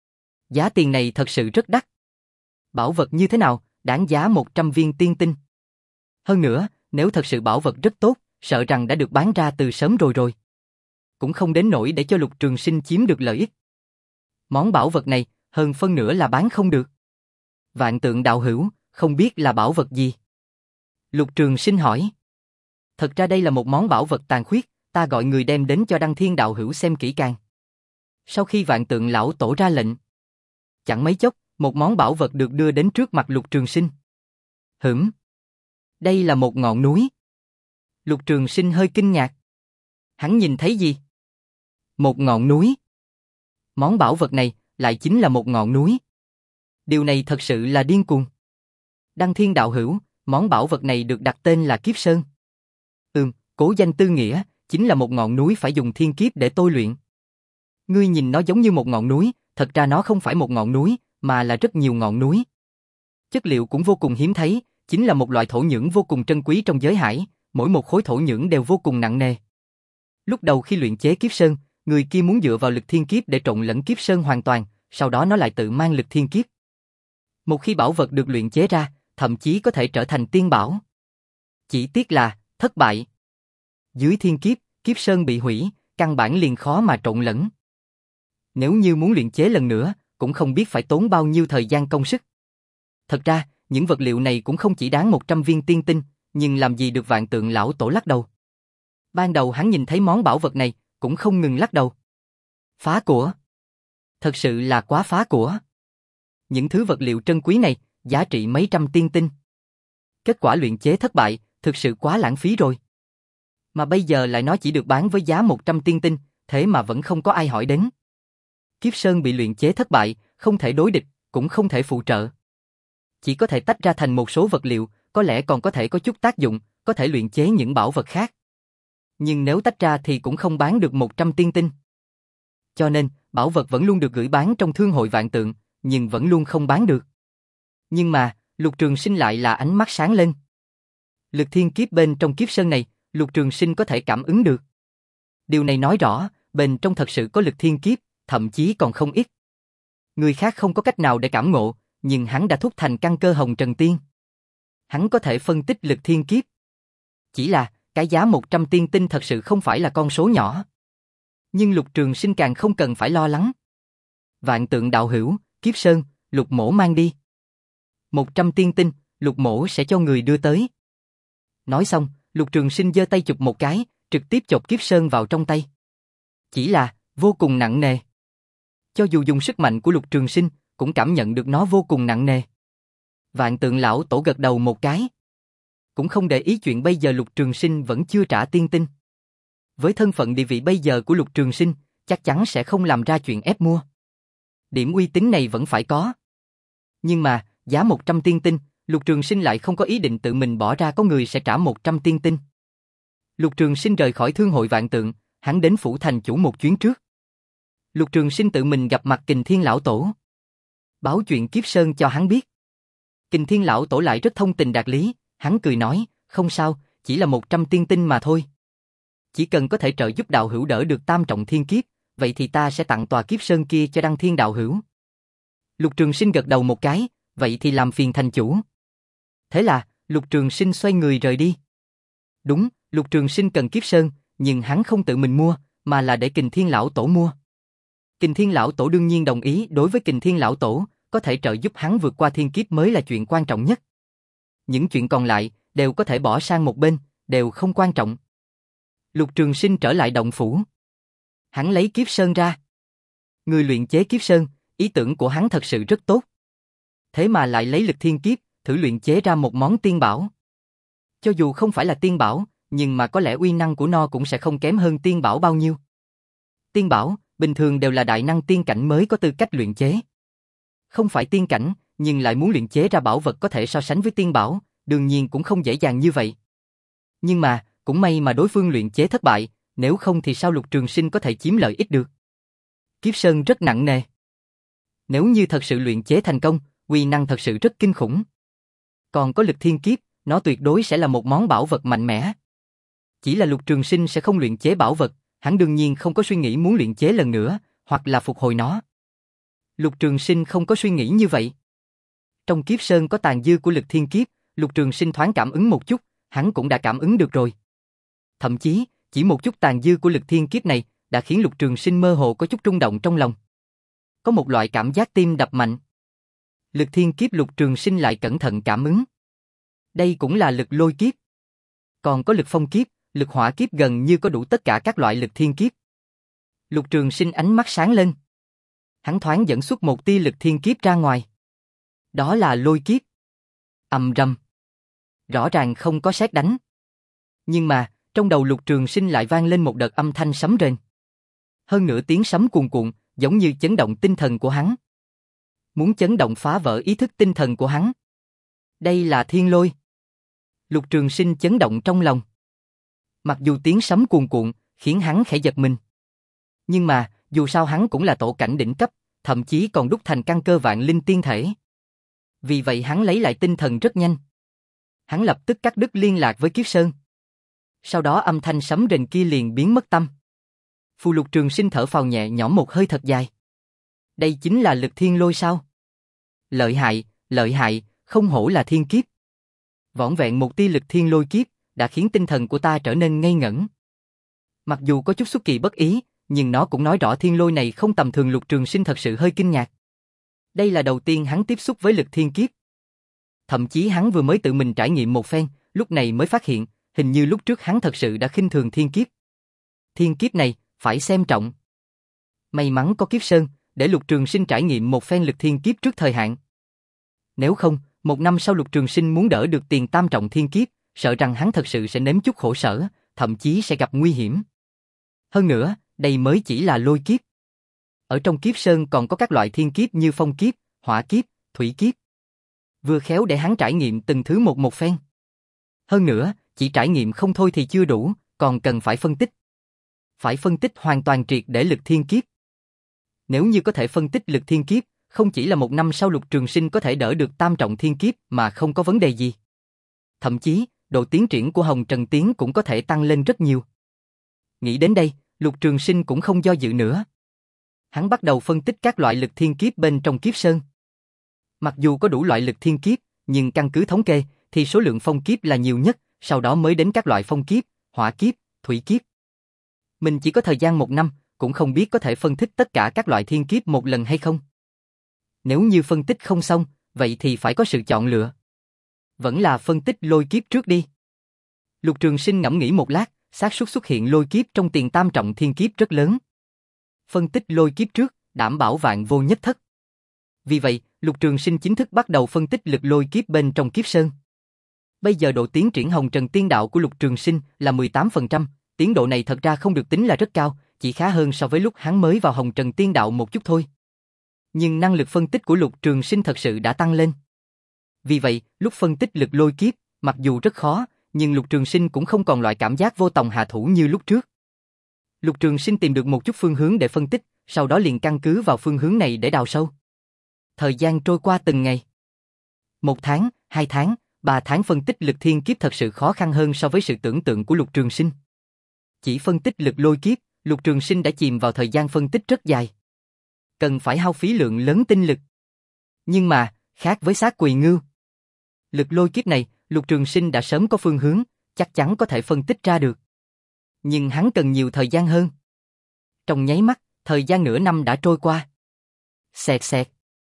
Giá tiền này thật sự rất đắt. Bảo vật như thế nào, đáng giá một trăm viên tiên tinh. Hơn nữa, nếu thật sự bảo vật rất tốt, sợ rằng đã được bán ra từ sớm rồi rồi. Cũng không đến nỗi để cho Lục Trường Sinh chiếm được lợi ích. Món bảo vật này, hơn phân nửa là bán không được. Vạn Tượng đạo hữu, không biết là bảo vật gì? Lục Trường Sinh hỏi. Thật ra đây là một món bảo vật tàn khuyết, ta gọi người đem đến cho Đăng Thiên đạo hữu xem kỹ càng. Sau khi Vạn Tượng lão tổ ra lệnh, chẳng mấy chốc, một món bảo vật được đưa đến trước mặt Lục Trường Sinh. Hửm? Đây là một ngọn núi. Lục Trường Sinh hơi kinh ngạc. Hắn nhìn thấy gì? Một ngọn núi. Món bảo vật này lại chính là một ngọn núi. Điều này thật sự là điên cuồng. Đăng Thiên đạo hữu, món bảo vật này được đặt tên là Kiếp Sơn. Ừm, cố danh tư nghĩa, chính là một ngọn núi phải dùng thiên kiếp để tôi luyện. Ngươi nhìn nó giống như một ngọn núi, thật ra nó không phải một ngọn núi, mà là rất nhiều ngọn núi. Chất liệu cũng vô cùng hiếm thấy, chính là một loại thổ nhưỡng vô cùng trân quý trong giới hải, mỗi một khối thổ nhưỡng đều vô cùng nặng nề. Lúc đầu khi luyện chế kiếp sơn, người kia muốn dựa vào lực thiên kiếp để trộn lẫn kiếp sơn hoàn toàn, sau đó nó lại tự mang lực thiên kiếp. Một khi bảo vật được luyện chế ra, thậm chí có thể trở thành tiên bảo. Chỉ tiếc là, thất bại. Dưới thiên kiếp, kiếp sơn bị hủy, căn bản liền khó mà trộn lẫn. Nếu như muốn luyện chế lần nữa, cũng không biết phải tốn bao nhiêu thời gian công sức. Thật ra, những vật liệu này cũng không chỉ đáng một trăm viên tiên tinh, nhưng làm gì được Vạn Tượng lão tổ lắc đầu. Ban đầu hắn nhìn thấy món bảo vật này, cũng không ngừng lắc đầu. Phá của. Thật sự là quá phá của. Những thứ vật liệu trân quý này, giá trị mấy trăm tiên tinh. Kết quả luyện chế thất bại, thực sự quá lãng phí rồi. Mà bây giờ lại nói chỉ được bán với giá một trăm tiên tinh, thế mà vẫn không có ai hỏi đến. Kiếp sơn bị luyện chế thất bại, không thể đối địch, cũng không thể phụ trợ. Chỉ có thể tách ra thành một số vật liệu, có lẽ còn có thể có chút tác dụng, có thể luyện chế những bảo vật khác. Nhưng nếu tách ra thì cũng không bán được một trăm tiên tinh. Cho nên, bảo vật vẫn luôn được gửi bán trong thương hội Vạn Tượng, nhưng vẫn luôn không bán được. Nhưng mà, Lục Trường Sinh lại là ánh mắt sáng lên. Lực thiên kiếp bên trong kiếp sơn này, Lục Trường Sinh có thể cảm ứng được. Điều này nói rõ, bên trong thật sự có lực thiên kiếp, thậm chí còn không ít. Người khác không có cách nào để cảm ngộ, nhưng hắn đã thúc thành căn cơ Hồng Trần Tiên. Hắn có thể phân tích lực thiên kiếp. Chỉ là, cái giá một trăm tiên tinh thật sự không phải là con số nhỏ. Nhưng Lục Trường Sinh càng không cần phải lo lắng. Vạn Tượng đạo hữu, kiếp sơn, Lục mỗ mang đi. một trăm tiên tinh, Lục mỗ sẽ cho người đưa tới. Nói xong, Lục Trường Sinh giơ tay chụp một cái, trực tiếp chộp kiếp sơn vào trong tay. Chỉ là, vô cùng nặng nề. Cho dù dùng sức mạnh của Lục Trường Sinh, cũng cảm nhận được nó vô cùng nặng nề. Vạn Tượng lão tổ gật đầu một cái. Cũng không để ý chuyện bây giờ Lục Trường Sinh vẫn chưa trả tiên tinh. Với thân phận địa vị bây giờ của Lục Trường Sinh, chắc chắn sẽ không làm ra chuyện ép mua. Điểm uy tín này vẫn phải có. Nhưng mà, giá một trăm tiên tinh, Lục Trường Sinh lại không có ý định tự mình bỏ ra, có người sẽ trả một trăm tiên tinh. Lục Trường Sinh rời khỏi thương hội Vạn Tượng, hắn đến phủ thành chủ một chuyến trước. Lục Trường Sinh tự mình gặp mặt Kình Thiên lão tổ. Báo chuyện kiếp sơn cho hắn biết. Kình Thiên lão tổ lại rất thông tình đạt lý, hắn cười nói, không sao, chỉ là một trăm tiên tinh mà thôi. Chỉ cần có thể trợ giúp đạo hữu đỡ được tam trọng thiên kiếp, vậy thì ta sẽ tặng tòa kiếp sơn kia cho Đăng Thiên đạo hữu. Lục Trường Sinh gật đầu một cái, vậy thì làm phiền thành chủ. Thế là, Lục Trường Sinh xoay người rời đi. Đúng, Lục Trường Sinh cần kiếp sơn, nhưng hắn không tự mình mua, mà là để Kình Thiên lão tổ mua. Kình Thiên lão tổ đương nhiên đồng ý, đối với Kình Thiên lão tổ, có thể trợ giúp hắn vượt qua thiên kiếp mới là chuyện quan trọng nhất. Những chuyện còn lại, đều có thể bỏ sang một bên, đều không quan trọng. Lục Trường Sinh trở lại động phủ. Hắn lấy kiếp sơn ra. Người luyện chế kiếp sơn, ý tưởng của hắn thật sự rất tốt. Thế mà lại lấy lực thiên kiếp, thử luyện chế ra một món tiên bảo. Cho dù không phải là tiên bảo, nhưng mà có lẽ uy năng của nó cũng sẽ không kém hơn tiên bảo bao nhiêu. Tiên bảo, bình thường đều là đại năng tiên cảnh mới có tư cách luyện chế. Không phải tiên cảnh, nhưng lại muốn luyện chế ra bảo vật có thể so sánh với tiên bảo, đương nhiên cũng không dễ dàng như vậy. Nhưng mà, cũng may mà đối phương luyện chế thất bại, nếu không thì sao Lục Trường Sinh có thể chiếm lợi ích được. Kiếp sơn rất nặng nề. Nếu như thật sự luyện chế thành công, uy năng thật sự rất kinh khủng. Còn có lực thiên kiếp, nó tuyệt đối sẽ là một món bảo vật mạnh mẽ. Chỉ là Lục Trường Sinh sẽ không luyện chế bảo vật, hắn đương nhiên không có suy nghĩ muốn luyện chế lần nữa, hoặc là phục hồi nó. Lục Trường Sinh không có suy nghĩ như vậy. Trong kiếp sơn có tàn dư của lực thiên kiếp, Lục Trường Sinh thoáng cảm ứng một chút, hắn cũng đã cảm ứng được rồi. Thậm chí, chỉ một chút tàn dư của lực thiên kiếp này đã khiến Lục Trường Sinh mơ hồ có chút rung động trong lòng. Có một loại cảm giác tim đập mạnh. Lực thiên kiếp Lục Trường Sinh lại cẩn thận cảm ứng. Đây cũng là lực lôi kiếp. Còn có lực phong kiếp, lực hỏa kiếp, gần như có đủ tất cả các loại lực thiên kiếp. Lục Trường Sinh ánh mắt sáng lên. Hắn thoáng dẫn xuất một tia lực thiên kiếp ra ngoài. Đó là lôi kiếp. Ầm rầm. Rõ ràng không có sét đánh. Nhưng mà, trong đầu Lục Trường Sinh lại vang lên một đợt âm thanh sấm rền. Hơn nữa tiếng sấm cuồn cuộn, giống như chấn động tinh thần của hắn. Muốn chấn động phá vỡ ý thức tinh thần của hắn. Đây là thiên lôi. Lục Trường Sinh chấn động trong lòng. Mặc dù tiếng sấm cuồn cuộn, khiến hắn khẽ giật mình. Nhưng mà, dù sao hắn cũng là tổ cảnh đỉnh cấp, thậm chí còn đúc thành căn cơ vạn linh tiên thể. Vì vậy hắn lấy lại tinh thần rất nhanh. Hắn lập tức cắt đứt liên lạc với Kiếp Sơn. Sau đó âm thanh sấm rền kia liền biến mất tâm. Phù Lục Trường Sinh thở phào nhẹ nhõm một hơi thật dài. Đây chính là lực thiên lôi sao? Lợi hại, lợi hại, không hổ là thiên kiếp. Vỏn vẹn một tia lực thiên lôi kiếp đã khiến tinh thần của ta trở nên ngây ngẩn. Mặc dù có chút xuất kỳ bất ý, nhưng nó cũng nói rõ thiên lôi này không tầm thường. Lục Trường Sinh thật sự hơi kinh ngạc. Đây là đầu tiên hắn tiếp xúc với lực thiên kiếp. Thậm chí hắn vừa mới tự mình trải nghiệm một phen, lúc này mới phát hiện, hình như lúc trước hắn thật sự đã khinh thường thiên kiếp. Thiên kiếp này, phải xem trọng. May mắn có Kiếp Sơn, để Lục Trường Sinh trải nghiệm một phen lực thiên kiếp trước thời hạn. Nếu không, một năm sau Lục Trường Sinh muốn đỡ được tiền tam trọng thiên kiếp, sợ rằng hắn thật sự sẽ nếm chút khổ sở, thậm chí sẽ gặp nguy hiểm. Hơn nữa, đây mới chỉ là lôi kiếp. Ở trong Kiếp Sơn còn có các loại thiên kiếp như phong kiếp, hỏa kiếp, thủy kiếp. Vừa khéo để hắn trải nghiệm từng thứ một một phen. Hơn nữa, chỉ trải nghiệm không thôi thì chưa đủ, còn cần phải phân tích. Phải phân tích hoàn toàn triệt để lực thiên kiếp. Nếu như có thể phân tích lực thiên kiếp, không chỉ là một năm sau Lục Trường Sinh có thể đỡ được tam trọng thiên kiếp mà không có vấn đề gì. Thậm chí, độ tiến triển của Hồng Trần Tiến cũng có thể tăng lên rất nhiều. Nghĩ đến đây, Lục Trường Sinh cũng không do dự nữa. Hắn bắt đầu phân tích các loại lực thiên kiếp bên trong Kiếp Sơn. Mặc dù có đủ loại lực thiên kiếp, nhưng căn cứ thống kê, thì số lượng phong kiếp là nhiều nhất, sau đó mới đến các loại phong kiếp, hỏa kiếp, thủy kiếp. Mình chỉ có thời gian một năm, cũng không biết có thể phân tích tất cả các loại thiên kiếp một lần hay không. Nếu như phân tích không xong, vậy thì phải có sự chọn lựa. Vẫn là phân tích lôi kiếp trước đi. Lục Trường Sinh ngẫm nghĩ một lát, xác suất xuất hiện lôi kiếp trong tiền tam trọng thiên kiếp rất lớn. Phân tích lôi kiếp trước, đảm bảo vạn vô nhất thất. Vì vậy, Lục Trường Sinh chính thức bắt đầu phân tích lực lôi kiếp bên trong Kiếp Sơn. Bây giờ độ tiến triển Hồng Trần Tiên Đạo của Lục Trường Sinh là mười tám phần trăm, tiến độ này thật ra không được tính là rất cao, chỉ khá hơn so với lúc hắn mới vào Hồng Trần Tiên Đạo một chút thôi. Nhưng năng lực phân tích của Lục Trường Sinh thật sự đã tăng lên. Vì vậy, lúc phân tích lực lôi kiếp, mặc dù rất khó, nhưng Lục Trường Sinh cũng không còn loại cảm giác vô tòng hạ thủ như lúc trước. Lục Trường Sinh tìm được một chút phương hướng để phân tích, sau đó liền căn cứ vào phương hướng này để đào sâu. Thời gian trôi qua từng ngày. Một tháng, hai tháng, ba tháng phân tích lực thiên kiếp thật sự khó khăn hơn so với sự tưởng tượng của Lục Trường Sinh. Chỉ phân tích lực lôi kiếp, Lục Trường Sinh đã chìm vào thời gian phân tích rất dài. Cần phải hao phí lượng lớn tinh lực. Nhưng mà, khác với Sát Quỳ Ngưu, lực lôi kiếp này, Lục Trường Sinh đã sớm có phương hướng, chắc chắn có thể phân tích ra được. Nhưng hắn cần nhiều thời gian hơn. Trong nháy mắt, thời gian nửa năm đã trôi qua. Xẹt xẹt.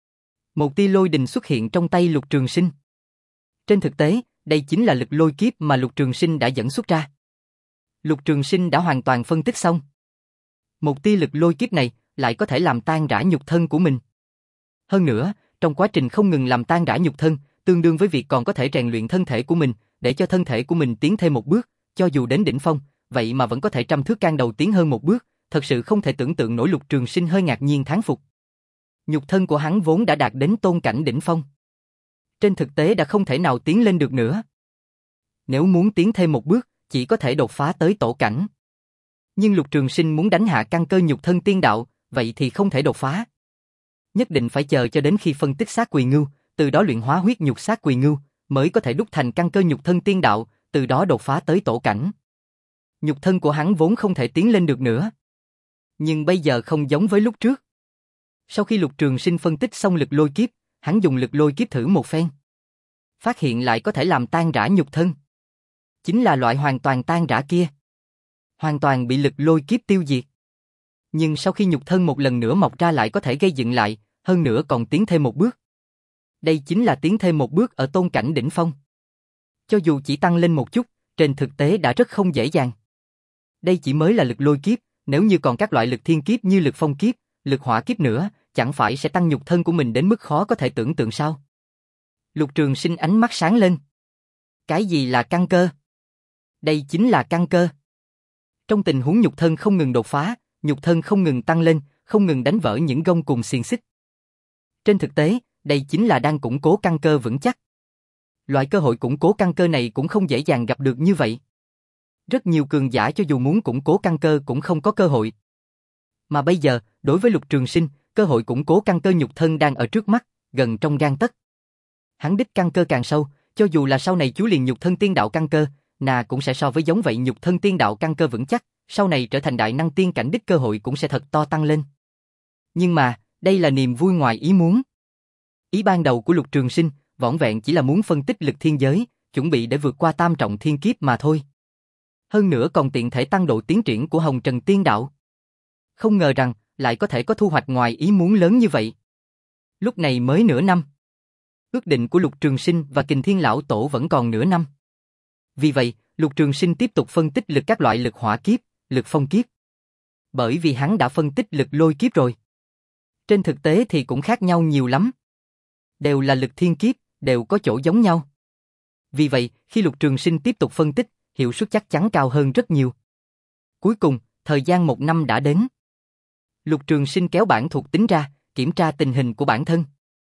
Một tia lôi đình xuất hiện trong tay Lục Trường Sinh. Trên thực tế, đây chính là lực lôi kiếp mà Lục Trường Sinh đã dẫn xuất ra. Lục Trường Sinh đã hoàn toàn phân tích xong. Một tia lực lôi kiếp này lại có thể làm tan rã nhục thân của mình. Hơn nữa, trong quá trình không ngừng làm tan rã nhục thân, tương đương với việc còn có thể rèn luyện thân thể của mình, để cho thân thể của mình tiến thêm một bước, cho dù đến đỉnh phong, vậy mà vẫn có thể trăm thước can đầu tiến hơn một bước, thật sự không thể tưởng tượng nổi. Lục Trường Sinh hơi ngạc nhiên thán phục. Nhục thân của hắn vốn đã đạt đến tôn cảnh đỉnh phong. Trên thực tế đã không thể nào tiến lên được nữa. Nếu muốn tiến thêm một bước, chỉ có thể đột phá tới tổ cảnh. Nhưng Lục Trường Sinh muốn đánh hạ căn cơ nhục thân tiên đạo, vậy thì không thể đột phá. Nhất định phải chờ cho đến khi phân tích Sát Quỳ Ngưu, từ đó luyện hóa huyết nhục Sát Quỳ Ngưu, mới có thể đúc thành căn cơ nhục thân tiên đạo, từ đó đột phá tới tổ cảnh. Nhục thân của hắn vốn không thể tiến lên được nữa. Nhưng bây giờ không giống với lúc trước. Sau khi Lục Trường Sinh phân tích xong lực lôi kiếp, hắn dùng lực lôi kiếp thử một phen. Phát hiện lại có thể làm tan rã nhục thân. Chính là loại hoàn toàn tan rã kia. Hoàn toàn bị lực lôi kiếp tiêu diệt. Nhưng sau khi nhục thân một lần nữa mọc ra lại có thể gây dựng lại, hơn nữa còn tiến thêm một bước. Đây chính là tiến thêm một bước ở tôn cảnh đỉnh phong. Cho dù chỉ tăng lên một chút, trên thực tế đã rất không dễ dàng. Đây chỉ mới là lực lôi kiếp, nếu như còn các loại lực thiên kiếp như lực phong kiếp, lực hỏa kiếp nữa, chẳng phải sẽ tăng nhục thân của mình đến mức khó có thể tưởng tượng sao? Lục Trường Sinh ánh mắt sáng lên. Cái gì là căn cơ? Đây chính là căn cơ. Trong tình huống nhục thân không ngừng đột phá, nhục thân không ngừng tăng lên, không ngừng đánh vỡ những gông cùng xiềng xích. Trên thực tế, đây chính là đang củng cố căn cơ vững chắc. Loại cơ hội củng cố căn cơ này cũng không dễ dàng gặp được như vậy. Rất nhiều cường giả cho dù muốn củng cố căn cơ cũng không có cơ hội. Mà bây giờ, đối với Lục Trường Sinh, Cơ hội củng cố căn cơ nhục thân đang ở trước mắt, gần trong gang tấc. Hắn đích căn cơ càng sâu, cho dù là sau này chú liền nhục thân tiên đạo căn cơ, nà cũng sẽ so với giống vậy nhục thân tiên đạo căn cơ vững chắc, sau này trở thành đại năng tiên cảnh đích cơ hội cũng sẽ thật to tăng lên. Nhưng mà, đây là niềm vui ngoài ý muốn. Ý ban đầu của Lục Trường Sinh, vỏn vẹn chỉ là muốn phân tích lực thiên giới, chuẩn bị để vượt qua tam trọng thiên kiếp mà thôi. Hơn nữa còn tiện thể tăng độ tiến triển của Hồng Trần Tiên Đạo. Không ngờ rằng, lại có thể có thu hoạch ngoài ý muốn lớn như vậy. Lúc này mới nửa năm. Ước định của Lục Trường Sinh và Kình Thiên Lão Tổ vẫn còn nửa năm. Vì vậy, Lục Trường Sinh tiếp tục phân tích lực các loại lực hỏa kiếp, lực phong kiếp. Bởi vì hắn đã phân tích lực lôi kiếp rồi. Trên thực tế thì cũng khác nhau nhiều lắm. Đều là lực thiên kiếp, đều có chỗ giống nhau. Vì vậy, khi Lục Trường Sinh tiếp tục phân tích, hiệu suất chắc chắn cao hơn rất nhiều. Cuối cùng, thời gian một năm đã đến. Lục Trường Sinh kéo bản thuộc tính ra, kiểm tra tình hình của bản thân.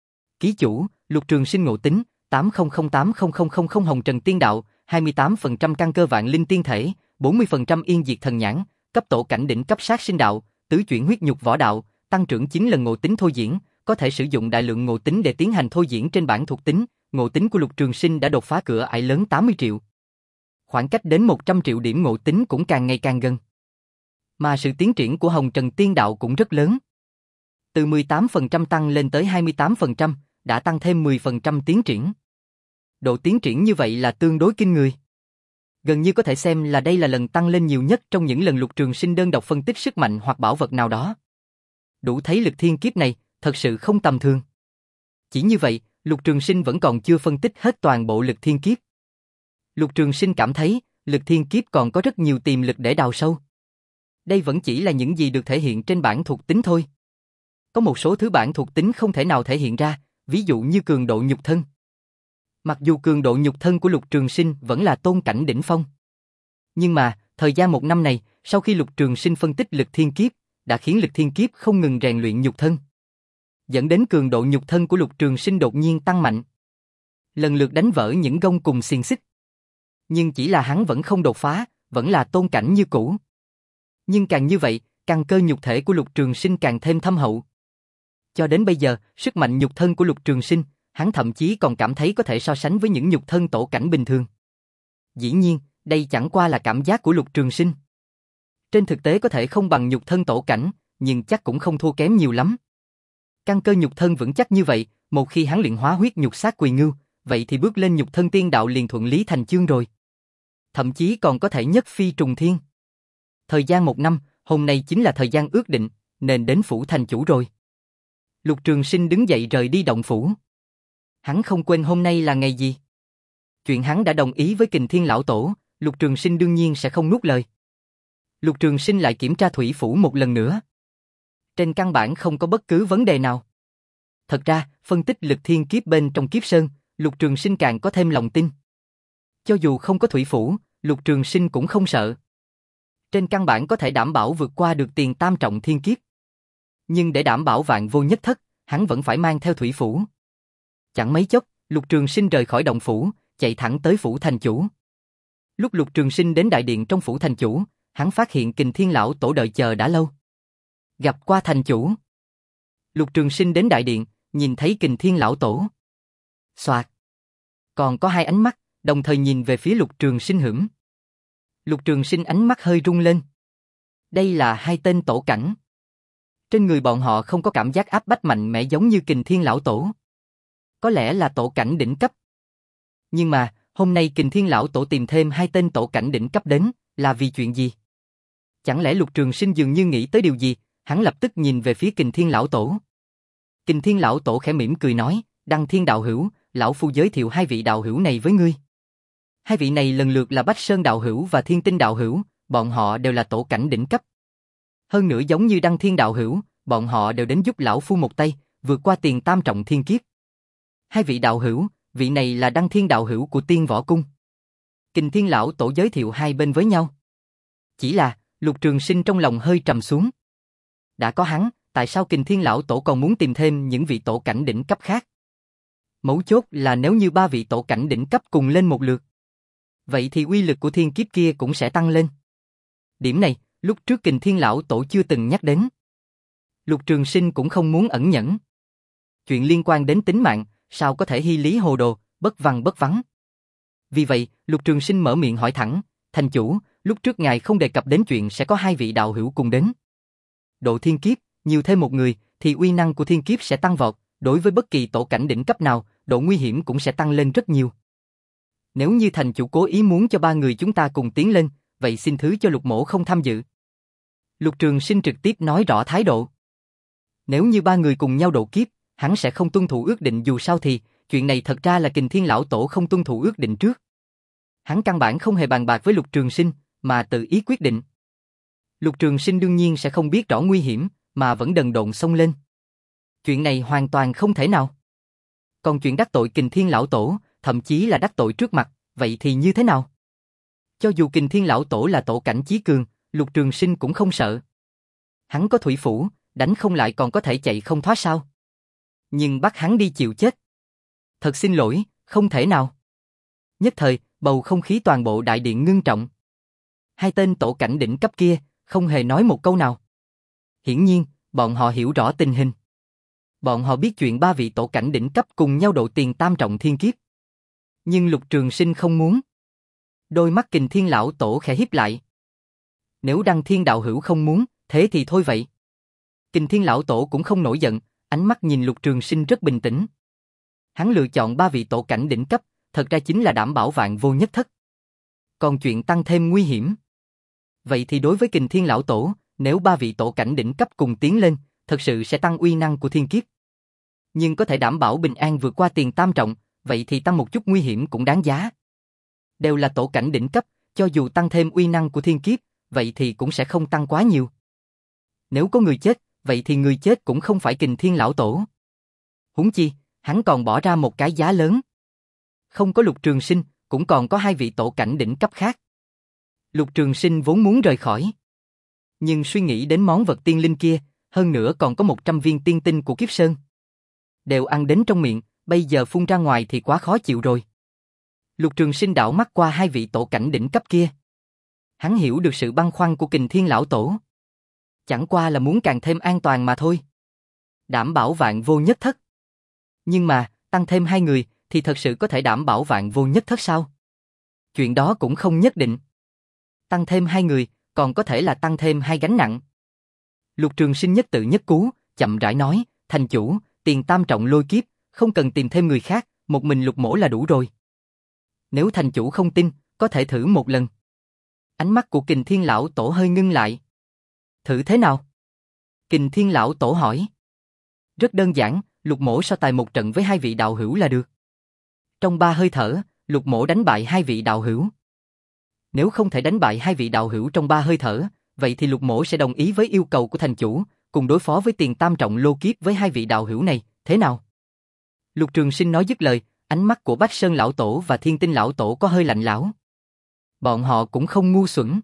Ký chủ, Lục Trường Sinh ngộ tính, tám không không tám không không không không Hồng Trần Tiên Đạo, hai mươi tám phần trăm căn cơ vạn linh tiên thể, bốn mươi phần trăm yên diệt thần nhãn, cấp tổ cảnh đỉnh cấp sát sinh đạo, tứ chuyển huyết nhục võ đạo, tăng trưởng chín lần ngộ tính thôi diễn, có thể sử dụng đại lượng ngộ tính để tiến hành thôi diễn trên bản thuộc tính, ngộ tính của Lục Trường Sinh đã đột phá cửa ải lớn tám mươi triệu. Khoảng cách đến một trăm triệu điểm ngộ tính cũng càng ngày càng gần. Mà sự tiến triển của Hồng Trần Tiên Đạo cũng rất lớn. Từ mười tám phần trăm tăng lên tới hai mươi tám phần trăm, đã tăng thêm mười phần trăm tiến triển. Độ tiến triển như vậy là tương đối kinh người. Gần như có thể xem là đây là lần tăng lên nhiều nhất trong những lần Lục Trường Sinh đơn độc phân tích sức mạnh hoặc bảo vật nào đó. Đủ thấy lực thiên kiếp này, thật sự không tầm thường. Chỉ như vậy, Lục Trường Sinh vẫn còn chưa phân tích hết toàn bộ lực thiên kiếp. Lục Trường Sinh cảm thấy, lực thiên kiếp còn có rất nhiều tiềm lực để đào sâu. Đây vẫn chỉ là những gì được thể hiện trên bản thuộc tính thôi. Có một số thứ bản thuộc tính không thể nào thể hiện ra, ví dụ như cường độ nhục thân. Mặc dù cường độ nhục thân của Lục Trường Sinh vẫn là tôn cảnh đỉnh phong. Nhưng mà, thời gian một năm này, sau khi Lục Trường Sinh phân tích lực thiên kiếp, đã khiến lực thiên kiếp không ngừng rèn luyện nhục thân. Dẫn đến cường độ nhục thân của Lục Trường Sinh đột nhiên tăng mạnh. Lần lượt đánh vỡ những gông cùng xiềng xích. Nhưng chỉ là hắn vẫn không đột phá, vẫn là tôn cảnh như cũ. Nhưng càng như vậy, căn cơ nhục thể của Lục Trường Sinh càng thêm thâm hậu. Cho đến bây giờ, sức mạnh nhục thân của Lục Trường Sinh, hắn thậm chí còn cảm thấy có thể so sánh với những nhục thân tổ cảnh bình thường. Dĩ nhiên, đây chẳng qua là cảm giác của Lục Trường Sinh. Trên thực tế có thể không bằng nhục thân tổ cảnh, nhưng chắc cũng không thua kém nhiều lắm. Căn cơ nhục thân vững chắc như vậy, một khi hắn luyện hóa huyết nhục sát quỳ ngưu, vậy thì bước lên nhục thân tiên đạo liền thuận lý thành chương rồi. Thậm chí còn có thể nhất phi trùng thiên. Thời gian một năm, hôm nay chính là thời gian ước định, nên đến phủ thành chủ rồi. Lục Trường Sinh đứng dậy rời đi động phủ. Hắn không quên hôm nay là ngày gì. Chuyện hắn đã đồng ý với Kình Thiên Lão Tổ, Lục Trường Sinh đương nhiên sẽ không nuốt lời. Lục Trường Sinh lại kiểm tra thủy phủ một lần nữa. Trên căn bản không có bất cứ vấn đề nào. Thật ra, phân tích lực thiên kiếp bên trong kiếp sơn, Lục Trường Sinh càng có thêm lòng tin. Cho dù không có thủy phủ, Lục Trường Sinh cũng không sợ. Trên căn bản có thể đảm bảo vượt qua được tiền tam trọng thiên kiếp. Nhưng để đảm bảo vạn vô nhất thất, hắn vẫn phải mang theo thủy phủ. Chẳng mấy chốc, Lục Trường Sinh rời khỏi động phủ, chạy thẳng tới phủ thành chủ. Lúc Lục Trường Sinh đến đại điện trong phủ thành chủ, hắn phát hiện Kình Thiên Lão Tổ đợi chờ đã lâu. Gặp qua thành chủ. Lục Trường Sinh đến đại điện, nhìn thấy Kình Thiên Lão Tổ. Xoạt. Còn có hai ánh mắt, đồng thời nhìn về phía Lục Trường Sinh hửng. Lục Trường Sinh ánh mắt hơi rung lên. Đây là hai tên tổ cảnh. Trên người bọn họ không có cảm giác áp bách mạnh mẽ giống như Kình Thiên Lão Tổ. Có lẽ là tổ cảnh đỉnh cấp. Nhưng mà, hôm nay Kình Thiên Lão Tổ tìm thêm hai tên tổ cảnh đỉnh cấp đến, là vì chuyện gì? Chẳng lẽ Lục Trường Sinh dường như nghĩ tới điều gì, hắn lập tức nhìn về phía Kình Thiên Lão Tổ. Kình Thiên Lão Tổ khẽ mỉm cười nói, Đăng Thiên đạo hữu, lão phu giới thiệu hai vị đạo hữu này với ngươi. Hai vị này lần lượt là Bách Sơn đạo hữu và Thiên Tinh đạo hữu, bọn họ đều là tổ cảnh đỉnh cấp. Hơn nữa giống như Đăng Thiên đạo hữu, bọn họ đều đến giúp lão phu một tay, vượt qua tiền tam trọng thiên kiếp. Hai vị đạo hữu, vị này là Đăng Thiên đạo hữu của Tiên Võ Cung. Kình Thiên Lão Tổ giới thiệu hai bên với nhau. Chỉ là, Lục Trường Sinh trong lòng hơi trầm xuống. Đã có hắn, tại sao Kình Thiên Lão Tổ còn muốn tìm thêm những vị tổ cảnh đỉnh cấp khác? Mấu chốt là nếu như ba vị tổ cảnh đỉnh cấp cùng lên một lượt, vậy thì uy lực của thiên kiếp kia cũng sẽ tăng lên. Điểm này, lúc trước Kình Thiên Lão Tổ chưa từng nhắc đến. Lục Trường Sinh cũng không muốn ẩn nhẫn. Chuyện liên quan đến tính mạng, sao có thể hy lý hồ đồ, bất văn bất vắng. Vì vậy, Lục Trường Sinh mở miệng hỏi thẳng, thành chủ, lúc trước ngài không đề cập đến chuyện sẽ có hai vị đạo hữu cùng đến. Độ thiên kiếp, nhiều thêm một người, thì uy năng của thiên kiếp sẽ tăng vọt, đối với bất kỳ tổ cảnh đỉnh cấp nào, độ nguy hiểm cũng sẽ tăng lên rất nhiều. Nếu như thành chủ cố ý muốn cho ba người chúng ta cùng tiến lên, vậy xin thứ cho Lục mỗ không tham dự. Lục Trường Sinh trực tiếp nói rõ thái độ. Nếu như ba người cùng nhau độ kiếp, hắn sẽ không tuân thủ ước định, dù sao thì, chuyện này thật ra là Kình Thiên Lão Tổ không tuân thủ ước định trước. Hắn căn bản không hề bàn bạc với Lục Trường Sinh, mà tự ý quyết định. Lục Trường Sinh đương nhiên sẽ không biết rõ nguy hiểm, mà vẫn đần độn xông lên. Chuyện này hoàn toàn không thể nào. Còn chuyện đắc tội Kình Thiên Lão Tổ, thậm chí là đắc tội trước mặt, vậy thì như thế nào? Cho dù Kình Thiên Lão Tổ là tổ cảnh chí cường, Lục Trường Sinh cũng không sợ. Hắn có thủy phủ, đánh không lại còn có thể chạy không thoát sao? Nhưng bắt hắn đi chịu chết. Thật xin lỗi, không thể nào. Nhất thời, bầu không khí toàn bộ đại điện ngưng trọng. Hai tên tổ cảnh đỉnh cấp kia, không hề nói một câu nào. Hiển nhiên, bọn họ hiểu rõ tình hình. Bọn họ biết chuyện ba vị tổ cảnh đỉnh cấp cùng nhau độ tiền tam trọng thiên kiếp. Nhưng Lục Trường Sinh không muốn. Đôi mắt Kình Thiên Lão Tổ khẽ híp lại. Nếu Đăng Thiên đạo hữu không muốn, thế thì thôi vậy. Kình Thiên Lão Tổ cũng không nổi giận, ánh mắt nhìn Lục Trường Sinh rất bình tĩnh. Hắn lựa chọn ba vị tổ cảnh đỉnh cấp, thật ra chính là đảm bảo vạn vô nhất thất. Còn chuyện tăng thêm nguy hiểm. Vậy thì đối với Kình Thiên Lão Tổ, nếu ba vị tổ cảnh đỉnh cấp cùng tiến lên, thật sự sẽ tăng uy năng của thiên kiếp. Nhưng có thể đảm bảo bình an vượt qua tiền tam trọng, vậy thì tăng một chút nguy hiểm cũng đáng giá. Đều là tổ cảnh đỉnh cấp, cho dù tăng thêm uy năng của thiên kiếp, vậy thì cũng sẽ không tăng quá nhiều. Nếu có người chết, vậy thì người chết cũng không phải Kình Thiên Lão Tổ. Huống chi, hắn còn bỏ ra một cái giá lớn. Không có Lục Trường Sinh, cũng còn có hai vị tổ cảnh đỉnh cấp khác. Lục Trường Sinh vốn muốn rời khỏi. Nhưng suy nghĩ đến món vật tiên linh kia, hơn nữa còn có một trăm viên tiên tinh của Kiếp Sơn. Đều ăn đến trong miệng, bây giờ phun ra ngoài thì quá khó chịu rồi. Lục Trường Sinh đảo mắt qua hai vị tổ cảnh đỉnh cấp kia. Hắn hiểu được sự băn khoăn của Kình Thiên Lão Tổ. Chẳng qua là muốn càng thêm an toàn mà thôi. Đảm bảo vạn vô nhất thất. Nhưng mà, tăng thêm hai người, thì thật sự có thể đảm bảo vạn vô nhất thất sao? Chuyện đó cũng không nhất định. Tăng thêm hai người, còn có thể là tăng thêm hai gánh nặng. Lục Trường Sinh nhất tự nhất cú, chậm rãi nói, thành chủ, tiền tam trọng lôi kiếp, không cần tìm thêm người khác, một mình Lục mỗ là đủ rồi. Nếu thành chủ không tin, có thể thử một lần. Ánh mắt của Kình Thiên Lão Tổ hơi ngưng lại. Thử thế nào? Kình Thiên Lão Tổ hỏi. Rất đơn giản, Lục mỗ so tài một trận với hai vị đạo hữu là được. Trong ba hơi thở, Lục mỗ đánh bại hai vị đạo hữu. Nếu không thể đánh bại hai vị đạo hữu trong ba hơi thở, vậy thì Lục mỗ sẽ đồng ý với yêu cầu của thành chủ, cùng đối phó với tiền tam trọng lô kiếp với hai vị đạo hữu này, thế nào? Lục Trường Sinh nói dứt lời, ánh mắt của Bách Sơn Lão Tổ và Thiên Tinh Lão Tổ có hơi lạnh lẽo. Bọn họ cũng không ngu xuẩn.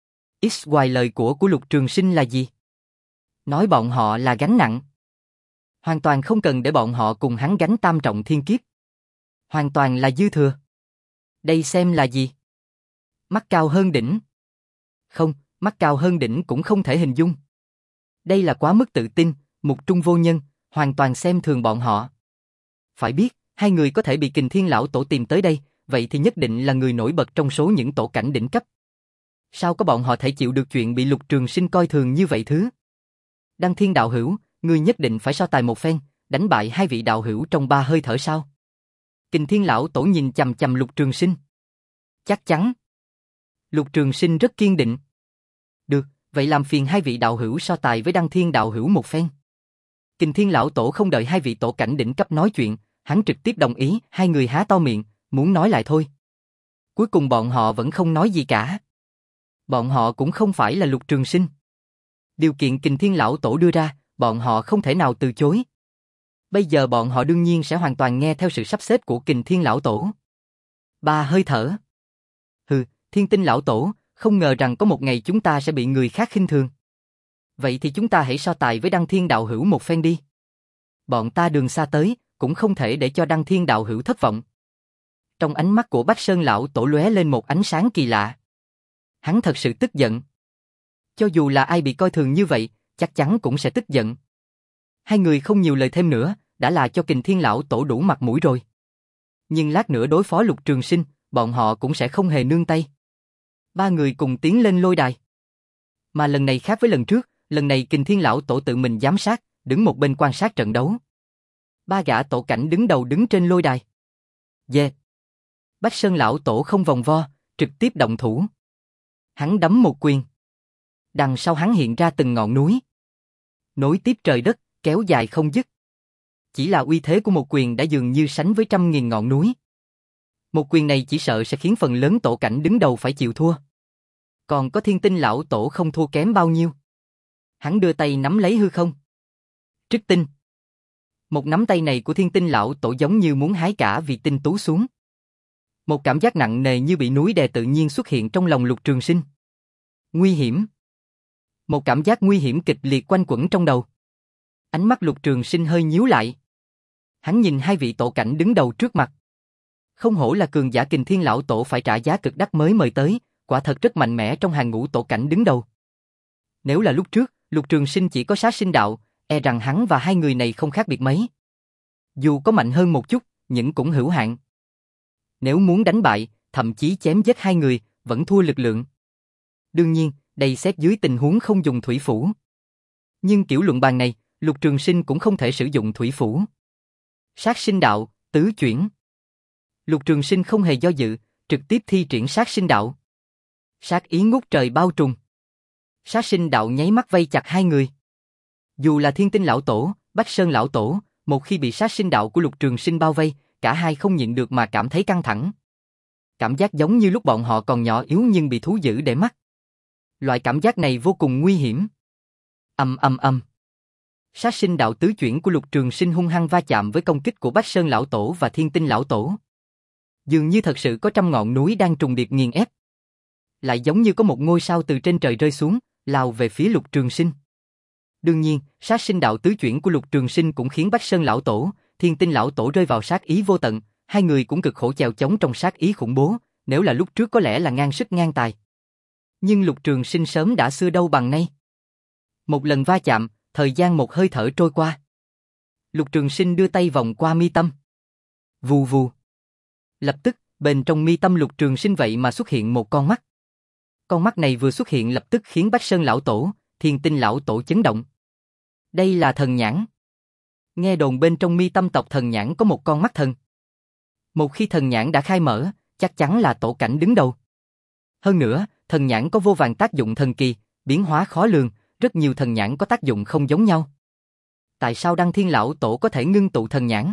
X Y lời của của Lục Trường Sinh là gì? Nói bọn họ là gánh nặng. Hoàn toàn không cần để bọn họ cùng hắn gánh tam trọng thiên kiếp. Hoàn toàn là dư thừa. Đây xem là gì? Mắt cao hơn đỉnh. Không, mắt cao hơn đỉnh cũng không thể hình dung. Đây là quá mức tự tin, mục trung vô nhân, hoàn toàn xem thường bọn họ. Phải biết, hai người có thể bị Kình Thiên Lão Tổ tìm tới đây, vậy thì nhất định là người nổi bật trong số những tổ cảnh đỉnh cấp. Sao có bọn họ thể chịu được chuyện bị Lục Trường Sinh coi thường như vậy thứ? Đăng Thiên đạo hữu, ngươi nhất định phải so tài một phen, đánh bại hai vị đạo hữu trong ba hơi thở sao? Kình Thiên Lão Tổ nhìn chằm chằm Lục Trường Sinh. Chắc chắn. Lục Trường Sinh rất kiên định. Được, vậy làm phiền hai vị đạo hữu so tài với Đăng Thiên đạo hữu một phen. Kình Thiên Lão Tổ không đợi hai vị tổ cảnh đỉnh cấp nói chuyện, hắn trực tiếp đồng ý, hai người há to miệng, muốn nói lại thôi. Cuối cùng bọn họ vẫn không nói gì cả. Bọn họ cũng không phải là Lục Trường Sinh. Điều kiện Kình Thiên Lão Tổ đưa ra, bọn họ không thể nào từ chối. Bây giờ bọn họ đương nhiên sẽ hoàn toàn nghe theo sự sắp xếp của Kình Thiên Lão Tổ. Ba hơi thở. Hừ, Thiên Tinh Lão Tổ, không ngờ rằng có một ngày chúng ta sẽ bị người khác khinh thường. Vậy thì chúng ta hãy so tài với Đăng Thiên đạo hữu một phen đi. Bọn ta đường xa tới, cũng không thể để cho Đăng Thiên đạo hữu thất vọng. Trong ánh mắt của Bách Sơn Lão Tổ lóe lên một ánh sáng kỳ lạ. Hắn thật sự tức giận. Cho dù là ai bị coi thường như vậy, chắc chắn cũng sẽ tức giận. Hai người không nhiều lời thêm nữa, đã là cho Kình Thiên lão tổ đủ mặt mũi rồi. Nhưng lát nữa đối phó Lục Trường Sinh, bọn họ cũng sẽ không hề nương tay. Ba người cùng tiến lên lôi đài. Mà lần này khác với lần trước, lần này Kình Thiên lão tổ tự mình giám sát, đứng một bên quan sát trận đấu. Ba gã tổ cảnh đứng đầu đứng trên lôi đài. Yeah. Bách Sơn lão tổ không vòng vo, trực tiếp động thủ. Hắn đấm một quyền. Đằng sau hắn hiện ra từng ngọn núi. Nối tiếp trời đất, kéo dài không dứt. Chỉ là uy thế của một quyền đã dường như sánh với trăm nghìn ngọn núi. Một quyền này chỉ sợ sẽ khiến phần lớn tổ cảnh đứng đầu phải chịu thua. Còn có Thiên Tinh lão tổ không thua kém bao nhiêu. Hắn đưa tay nắm lấy hư không. Trích tinh. Một nắm tay này của Thiên Tinh lão tổ giống như muốn hái cả vì tinh tú xuống. Một cảm giác nặng nề như bị núi đè tự nhiên xuất hiện trong lòng Lục Trường Sinh. Nguy hiểm. Một cảm giác nguy hiểm kịch liệt quanh quẩn trong đầu. Ánh mắt Lục Trường Sinh hơi nhíu lại. Hắn nhìn hai vị tổ cảnh đứng đầu trước mặt. Không hổ là cường giả Kình Thiên lão tổ phải trả giá cực đắt mới mời tới, quả thật rất mạnh mẽ trong hàng ngũ tổ cảnh đứng đầu. Nếu là lúc trước, Lục Trường Sinh chỉ có sát sinh đạo, e rằng hắn và hai người này không khác biệt mấy. Dù có mạnh hơn một chút, nhưng cũng hữu hạn. Nếu muốn đánh bại, thậm chí chém giết hai người, vẫn thua lực lượng. Đương nhiên, đây xét dưới tình huống không dùng thủy phủ. Nhưng kiểu luận bàn này, Lục Trường Sinh cũng không thể sử dụng thủy phủ. Sát sinh đạo, tứ chuyển. Lục Trường Sinh không hề do dự, trực tiếp thi triển sát sinh đạo. Sát ý ngút trời bao trùm. Sát sinh đạo nháy mắt vây chặt hai người. Dù là Thiên Tinh lão tổ, Bách Sơn lão tổ, một khi bị sát sinh đạo của Lục Trường Sinh bao vây, cả hai không nhịn được mà cảm thấy căng thẳng. Cảm giác giống như lúc bọn họ còn nhỏ yếu nhưng bị thú dữ để mắt. Loại cảm giác này vô cùng nguy hiểm. Ầm ầm ầm. Sát sinh đạo tứ chuyển của Lục Trường Sinh hung hăng va chạm với công kích của Bách Sơn lão tổ và Thiên Tinh lão tổ. Dường như thật sự có trăm ngọn núi đang trùng điệp nghiền ép. Lại giống như có một ngôi sao từ trên trời rơi xuống, lao về phía Lục Trường Sinh. Đương nhiên, sát sinh đạo tứ chuyển của Lục Trường Sinh cũng khiến Bách Sơn lão tổ, Thiên Tinh lão tổ rơi vào sát ý vô tận, hai người cũng cực khổ chèo chống trong sát ý khủng bố, nếu là lúc trước có lẽ là ngang sức ngang tài. Nhưng Lục Trường Sinh sớm đã xưa đâu bằng nay. Một lần va chạm, thời gian một hơi thở trôi qua. Lục Trường Sinh đưa tay vòng qua mi tâm. Vù vù. Lập tức, bên trong mi tâm Lục Trường Sinh vậy mà xuất hiện một con mắt. Con mắt này vừa xuất hiện lập tức khiến Bách Sơn lão tổ, Thiên Tinh lão tổ chấn động. Đây là thần nhãn. Nghe đồn bên trong mi tâm tộc thần nhãn có một con mắt thần. Một khi thần nhãn đã khai mở, chắc chắn là tổ cảnh đứng đầu. Hơn nữa, thần nhãn có vô vàn tác dụng thần kỳ, biến hóa khó lường, rất nhiều thần nhãn có tác dụng không giống nhau. Tại sao Đăng Thiên lão tổ có thể ngưng tụ thần nhãn?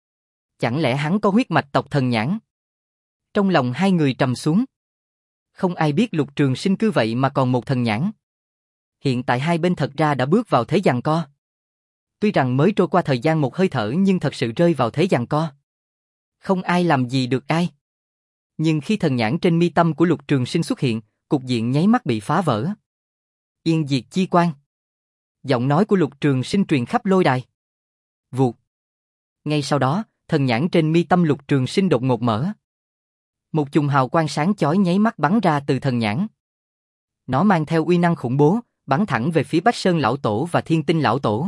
Chẳng lẽ hắn có huyết mạch tộc thần nhãn? Trong lòng hai người trầm xuống. Không ai biết Lục Trường Sinh cứ vậy mà còn một thần nhãn. Hiện tại hai bên thật ra đã bước vào thế giằng co. Tuy rằng mới trôi qua thời gian một hơi thở nhưng thật sự rơi vào thế giằng co. Không ai làm gì được ai. Nhưng khi thần nhãn trên mi tâm của Lục Trường Sinh xuất hiện, cục diện nháy mắt bị phá vỡ. Yên diệt chi quan. Giọng nói của Lục Trường Sinh truyền khắp lôi đài. Vụt. Ngay sau đó, thần nhãn trên mi tâm Lục Trường Sinh đột ngột mở. Một chùm hào quang sáng chói nháy mắt bắn ra từ thần nhãn. Nó mang theo uy năng khủng bố, bắn thẳng về phía Bách Sơn lão tổ và Thiên Tinh lão tổ.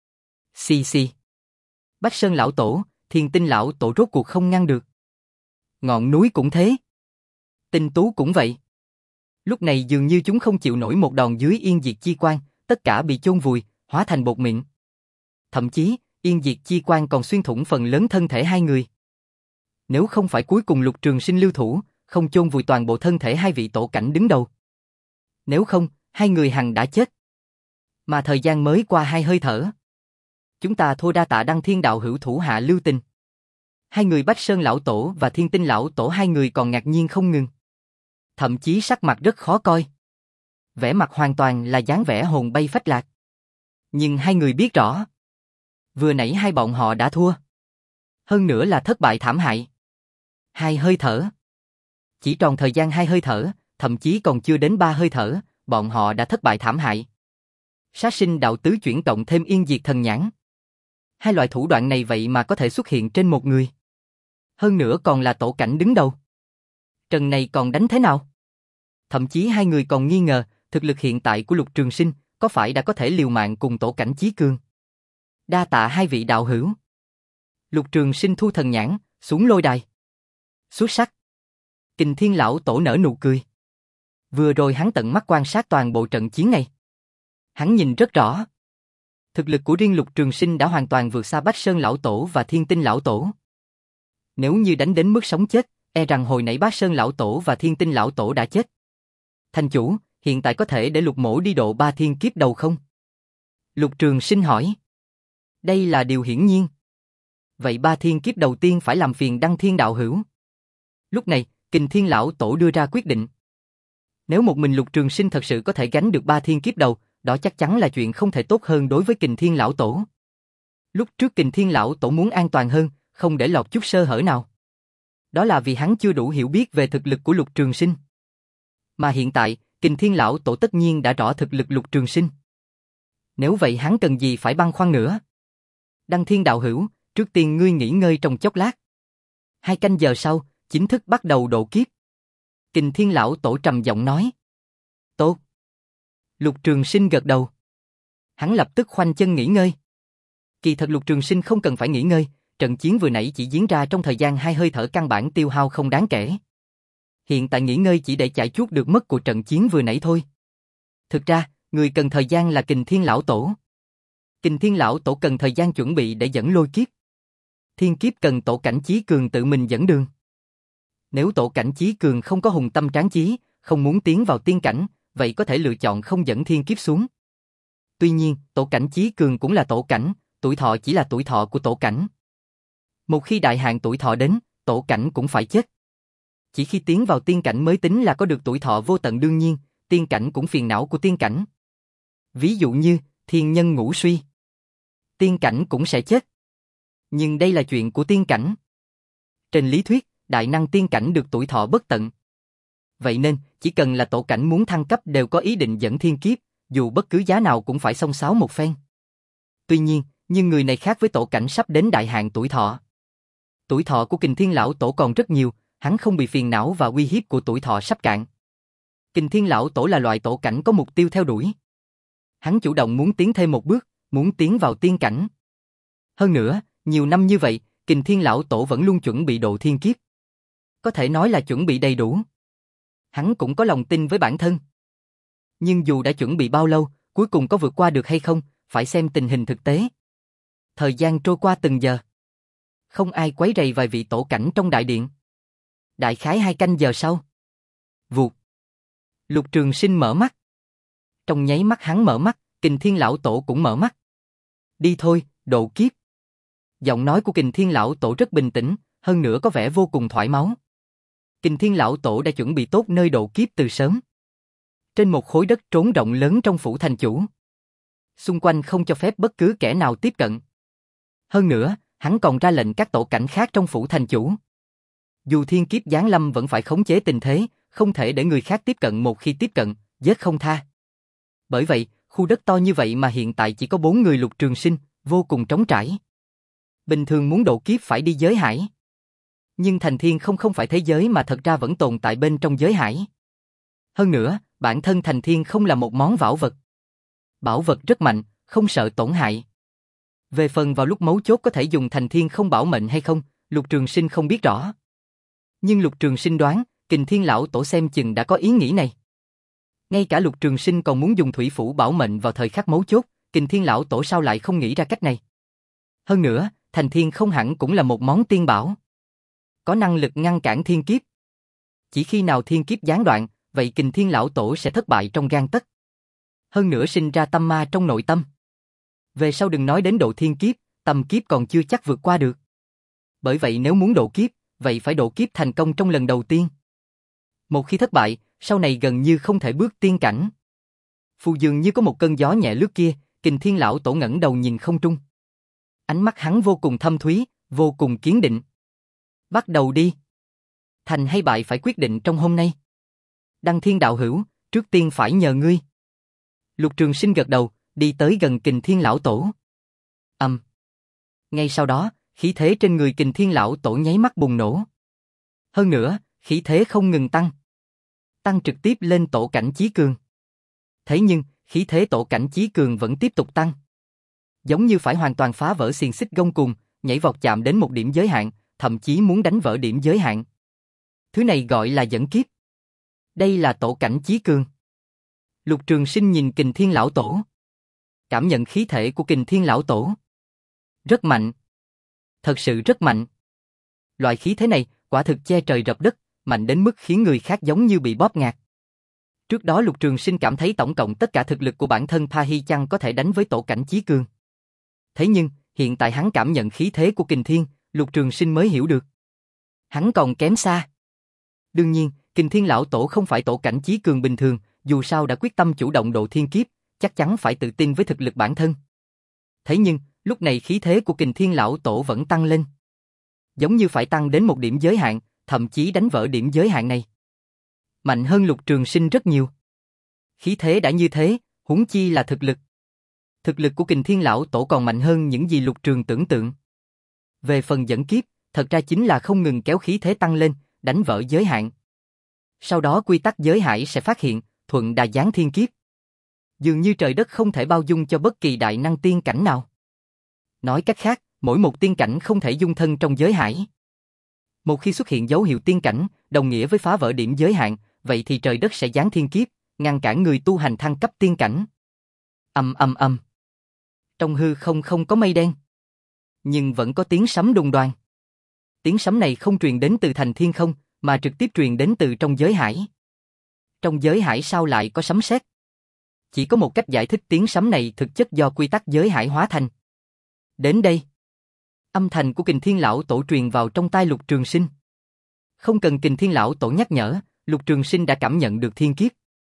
Xì xì. Bách Sơn lão tổ, Thiên Tinh lão tổ rốt cuộc không ngăn được. Ngọn núi cũng thế. Tinh tú cũng vậy. Lúc này dường như chúng không chịu nổi một đòn dưới yên diệt chi quan, tất cả bị chôn vùi, hóa thành bột mịn. Thậm chí, yên diệt chi quan còn xuyên thủng phần lớn thân thể hai người. Nếu không phải cuối cùng Lục Trường Sinh lưu thủ, không chôn vùi toàn bộ thân thể hai vị tổ cảnh đứng đầu. Nếu không, hai người hằng đã chết. Mà thời gian mới qua hai hơi thở. Chúng ta thua đa tạ Đăng Thiên đạo hữu thủ hạ lưu tình. Hai người Bách Sơn lão tổ và Thiên Tinh lão tổ hai người còn ngạc nhiên không ngừng. Thậm chí sắc mặt rất khó coi. Vẻ mặt hoàn toàn là dáng vẻ hồn bay phách lạc. Nhưng hai người biết rõ. Vừa nãy hai bọn họ đã thua. Hơn nữa là thất bại thảm hại. Hai hơi thở. Chỉ tròn thời gian hai hơi thở, thậm chí còn chưa đến ba hơi thở, bọn họ đã thất bại thảm hại. Sát sinh đạo tứ chuyển cộng thêm yên diệt thần nhãn. Hai loại thủ đoạn này vậy mà có thể xuất hiện trên một người. Hơn nữa còn là tổ cảnh đứng đầu. Trần này còn đánh thế nào? Thậm chí hai người còn nghi ngờ, thực lực hiện tại của Lục Trường Sinh có phải đã có thể liều mạng cùng tổ cảnh chí cường. Đa tạ hai vị đạo hữu. Lục Trường Sinh thu thần nhãn, xuống lôi đài. Xuất sắc. Kình Thiên lão tổ nở nụ cười. Vừa rồi hắn tận mắt quan sát toàn bộ trận chiến này. Hắn nhìn rất rõ. Thực lực của riêng Lục Trường Sinh đã hoàn toàn vượt xa Bách Sơn lão tổ và Thiên Tinh lão tổ. Nếu như đánh đến mức sống chết, e rằng hồi nãy Bách Sơn lão tổ và Thiên Tinh lão tổ đã chết. Thành chủ, hiện tại có thể để Lục mỗ đi độ ba thiên kiếp đầu không? Lục Trường Sinh hỏi. Đây là điều hiển nhiên. Vậy ba thiên kiếp đầu tiên phải làm phiền Đăng Thiên đạo hữu. Lúc này, Kình Thiên lão tổ đưa ra quyết định. Nếu một mình Lục Trường Sinh thật sự có thể gánh được ba thiên kiếp đầu, đó chắc chắn là chuyện không thể tốt hơn đối với Kình Thiên lão tổ. Lúc trước Kình Thiên lão tổ muốn an toàn hơn, không để lọt chút sơ hở nào. Đó là vì hắn chưa đủ hiểu biết về thực lực của Lục Trường Sinh. Mà hiện tại, Kình Thiên lão tổ tất nhiên đã rõ thực lực Lục Trường Sinh. Nếu vậy hắn cần gì phải băn khoăn nữa? Đăng Thiên đạo hữu, trước tiên ngươi nghỉ ngơi trong chốc lát. Hai canh giờ sau, chính thức bắt đầu độ kiếp. Kình Thiên lão tổ trầm giọng nói. Tốt. Lục Trường Sinh gật đầu. Hắn lập tức khoanh chân nghỉ ngơi. Kỳ thật Lục Trường Sinh không cần phải nghỉ ngơi, trận chiến vừa nãy chỉ diễn ra trong thời gian hai hơi thở căn bản tiêu hao không đáng kể. Hiện tại nghỉ ngơi chỉ để chạy chuốt được mất của trận chiến vừa nãy thôi. Thực ra, người cần thời gian là Kình Thiên lão tổ. Kình Thiên lão tổ cần thời gian chuẩn bị để dẫn lôi kiếp. Thiên kiếp cần Tổ Cảnh Chí Cường tự mình dẫn đường. Nếu Tổ Cảnh Chí Cường không có hùng tâm tráng chí, không muốn tiến vào tiên cảnh, vậy có thể lựa chọn không dẫn thiên kiếp xuống. Tuy nhiên, Tổ Cảnh Chí Cường cũng là tổ cảnh, tuổi thọ chỉ là tuổi thọ của tổ cảnh. Một khi đại hạn tuổi thọ đến, tổ cảnh cũng phải chết. Chỉ khi tiến vào tiên cảnh mới tính là có được tuổi thọ vô tận, đương nhiên, tiên cảnh cũng phiền não của tiên cảnh. Ví dụ như, thiên nhân ngũ suy. Tiên cảnh cũng sẽ chết. Nhưng đây là chuyện của tiên cảnh. Trên lý thuyết, đại năng tiên cảnh được tuổi thọ bất tận. Vậy nên, chỉ cần là tổ cảnh muốn thăng cấp đều có ý định dẫn thiên kiếp, dù bất cứ giá nào cũng phải xông xáo một phen. Tuy nhiên, nhưng người này khác với tổ cảnh sắp đến đại hạn tuổi thọ. Tuổi thọ của Kình Thiên lão tổ còn rất nhiều, hắn không bị phiền não và uy hiếp của tuổi thọ sắp cạn. Kình Thiên lão tổ là loại tổ cảnh có mục tiêu theo đuổi. Hắn chủ động muốn tiến thêm một bước, muốn tiến vào tiên cảnh. Hơn nữa, nhiều năm như vậy, Kình Thiên lão tổ vẫn luôn chuẩn bị độ thiên kiếp. Có thể nói là chuẩn bị đầy đủ. Hắn cũng có lòng tin với bản thân. Nhưng dù đã chuẩn bị bao lâu, cuối cùng có vượt qua được hay không, phải xem tình hình thực tế. Thời gian trôi qua từng giờ. Không ai quấy rầy vài vị tổ cảnh trong đại điện. Đại khái hai canh giờ sau. Vụt. Lục Trường Sinh mở mắt. Trong nháy mắt hắn mở mắt, Kình Thiên lão tổ cũng mở mắt. Đi thôi, độ kiếp. Giọng nói của Kình Thiên lão tổ rất bình tĩnh, hơn nữa có vẻ vô cùng thoải mái. Kình Thiên lão tổ đã chuẩn bị tốt nơi độ kiếp từ sớm. Trên một khối đất trống rộng lớn trong phủ thành chủ. Xung quanh không cho phép bất cứ kẻ nào tiếp cận. Hơn nữa, hắn còn ra lệnh các tổ cảnh khác trong phủ thành chủ. Dù thiên kiếp giáng lâm vẫn phải khống chế tình thế, không thể để người khác tiếp cận, một khi tiếp cận, giết không tha. Bởi vậy, khu đất to như vậy mà hiện tại chỉ có bốn người Lục Trường Sinh, vô cùng trống trải. Bình thường muốn độ kiếp phải đi giới hải. Nhưng thành thiên không không phải thế giới mà thật ra vẫn tồn tại bên trong giới hải. Hơn nữa, bản thân thành thiên không là một món bảo vật. Bảo vật rất mạnh, không sợ tổn hại. Về phần vào lúc mấu chốt có thể dùng thành thiên không bảo mệnh hay không, Lục Trường Sinh không biết rõ. Nhưng Lục Trường Sinh đoán, Kình Thiên lão tổ xem chừng đã có ý nghĩ này. Ngay cả Lục Trường Sinh còn muốn dùng thủy phủ bảo mệnh vào thời khắc mấu chốt, Kình Thiên lão tổ sao lại không nghĩ ra cách này. Hơn nữa, thành thiên không hẳn cũng là một món tiên bảo. Có năng lực ngăn cản thiên kiếp. Chỉ khi nào thiên kiếp gián đoạn, vậy Kình Thiên lão tổ sẽ thất bại trong gang tấc. Hơn nữa sinh ra tâm ma trong nội tâm. Về sau đừng nói đến độ thiên kiếp, tâm kiếp còn chưa chắc vượt qua được. Bởi vậy nếu muốn độ kiếp, vậy phải độ kiếp thành công trong lần đầu tiên. Một khi thất bại, sau này gần như không thể bước tiên cảnh. Phù dường như có một cơn gió nhẹ lướt kia, Kình Thiên lão tổ ngẩng đầu nhìn không trung. Ánh mắt hắn vô cùng thâm thúy, vô cùng kiên định. Bắt đầu đi. Thành hay bại phải quyết định trong hôm nay. Đăng Thiên đạo hữu, trước tiên phải nhờ ngươi. Lục Trường Sinh gật đầu, đi tới gần Kình Thiên lão tổ. Ầm. Um. Ngay sau đó, khí thế trên người Kình Thiên lão tổ nháy mắt bùng nổ. Hơn nữa, khí thế không ngừng tăng. Tăng trực tiếp lên tổ cảnh chí cường. Thế nhưng, khí thế tổ cảnh chí cường vẫn tiếp tục tăng. Giống như phải hoàn toàn phá vỡ xiềng xích gông cùm, nhảy vọt chạm đến một điểm giới hạn, thậm chí muốn đánh vỡ điểm giới hạn. Thứ này gọi là dẫn kiếp. Đây là tổ cảnh chí cường. Lục Trường Sinh nhìn Kình Thiên Lão Tổ. Cảm nhận khí thể của Kình Thiên Lão Tổ. Rất mạnh. Thật sự rất mạnh. Loại khí thế này, quả thực che trời rập đất, mạnh đến mức khiến người khác giống như bị bóp ngạt. Trước đó Lục Trường Sinh cảm thấy tổng cộng tất cả thực lực của bản thân Pa Hi Chăng có thể đánh với tổ cảnh chí cường. Thế nhưng, hiện tại hắn cảm nhận khí thế của Kình Thiên, Lục Trường Sinh mới hiểu được. Hắn còn kém xa. Đương nhiên, Kình Thiên Lão Tổ không phải tổ cảnh chí cường bình thường, dù sao đã quyết tâm chủ động độ thiên kiếp, chắc chắn phải tự tin với thực lực bản thân. Thế nhưng, lúc này khí thế của Kình Thiên Lão Tổ vẫn tăng lên. Giống như phải tăng đến một điểm giới hạn, thậm chí đánh vỡ điểm giới hạn này. Mạnh hơn Lục Trường Sinh rất nhiều. Khí thế đã như thế, huống chi là thực lực. Thực lực của Kình Thiên Lão Tổ còn mạnh hơn những gì Lục Trường tưởng tượng. Về phần dẫn kiếp, thật ra chính là không ngừng kéo khí thế tăng lên, đánh vỡ giới hạn. Sau đó quy tắc giới hải sẽ phát hiện, thuận đà giáng thiên kiếp. Dường như trời đất không thể bao dung cho bất kỳ đại năng tiên cảnh nào. Nói cách khác, mỗi một tiên cảnh không thể dung thân trong giới hải. Một khi xuất hiện dấu hiệu tiên cảnh, đồng nghĩa với phá vỡ điểm giới hạn, vậy thì trời đất sẽ giáng thiên kiếp, ngăn cản người tu hành thăng cấp tiên cảnh. Ầm ầm ầm. Trong hư không không có mây đen, nhưng vẫn có tiếng sấm đùng đoàng. Tiếng sấm này không truyền đến từ thành thiên không, mà trực tiếp truyền đến từ trong giới hải. Trong giới hải sao lại có sấm sét? Chỉ có một cách giải thích tiếng sấm này thực chất do quy tắc giới hải hóa thành. Đến đây, âm thanh của Kình Thiên Lão Tổ truyền vào trong tai Lục Trường Sinh. Không cần Kình Thiên Lão Tổ nhắc nhở, Lục Trường Sinh đã cảm nhận được thiên kiếp.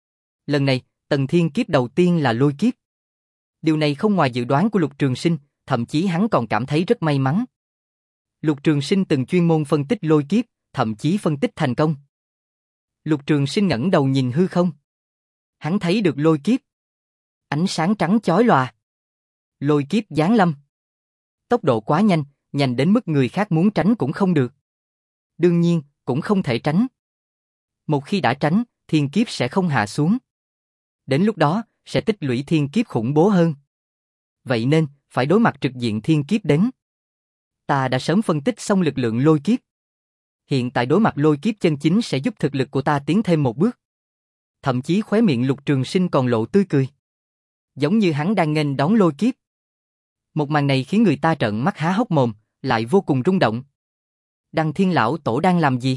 Lần này, tầng thiên kiếp đầu tiên là lôi kiếp. Điều này không ngoài dự đoán của Lục Trường Sinh, thậm chí hắn còn cảm thấy rất may mắn. Lục Trường Sinh từng chuyên môn phân tích lôi kiếp, thậm chí phân tích thành công. Lục Trường Sinh ngẩng đầu nhìn hư không. Hắn thấy được lôi kiếp. Ánh sáng trắng chói lòa. Lôi kiếp giáng lâm. Tốc độ quá nhanh, nhanh đến mức người khác muốn tránh cũng không được. Đương nhiên, cũng không thể tránh. Một khi đã tránh, thiên kiếp sẽ không hạ xuống. Đến lúc đó, sẽ tích lũy thiên kiếp khủng bố hơn. Vậy nên, phải đối mặt trực diện thiên kiếp đến. Ta đã sớm phân tích xong lực lượng lôi kiếp. Hiện tại đối mặt lôi kiếp chân chính sẽ giúp thực lực của ta tiến thêm một bước. Thậm chí khóe miệng Lục Trường Sinh còn lộ tươi cười. Giống như hắn đang nghênh đón lôi kiếp. Một màn này khiến người ta trợn mắt há hốc mồm, lại vô cùng rung động. Đăng Thiên Lão Tổ đang làm gì?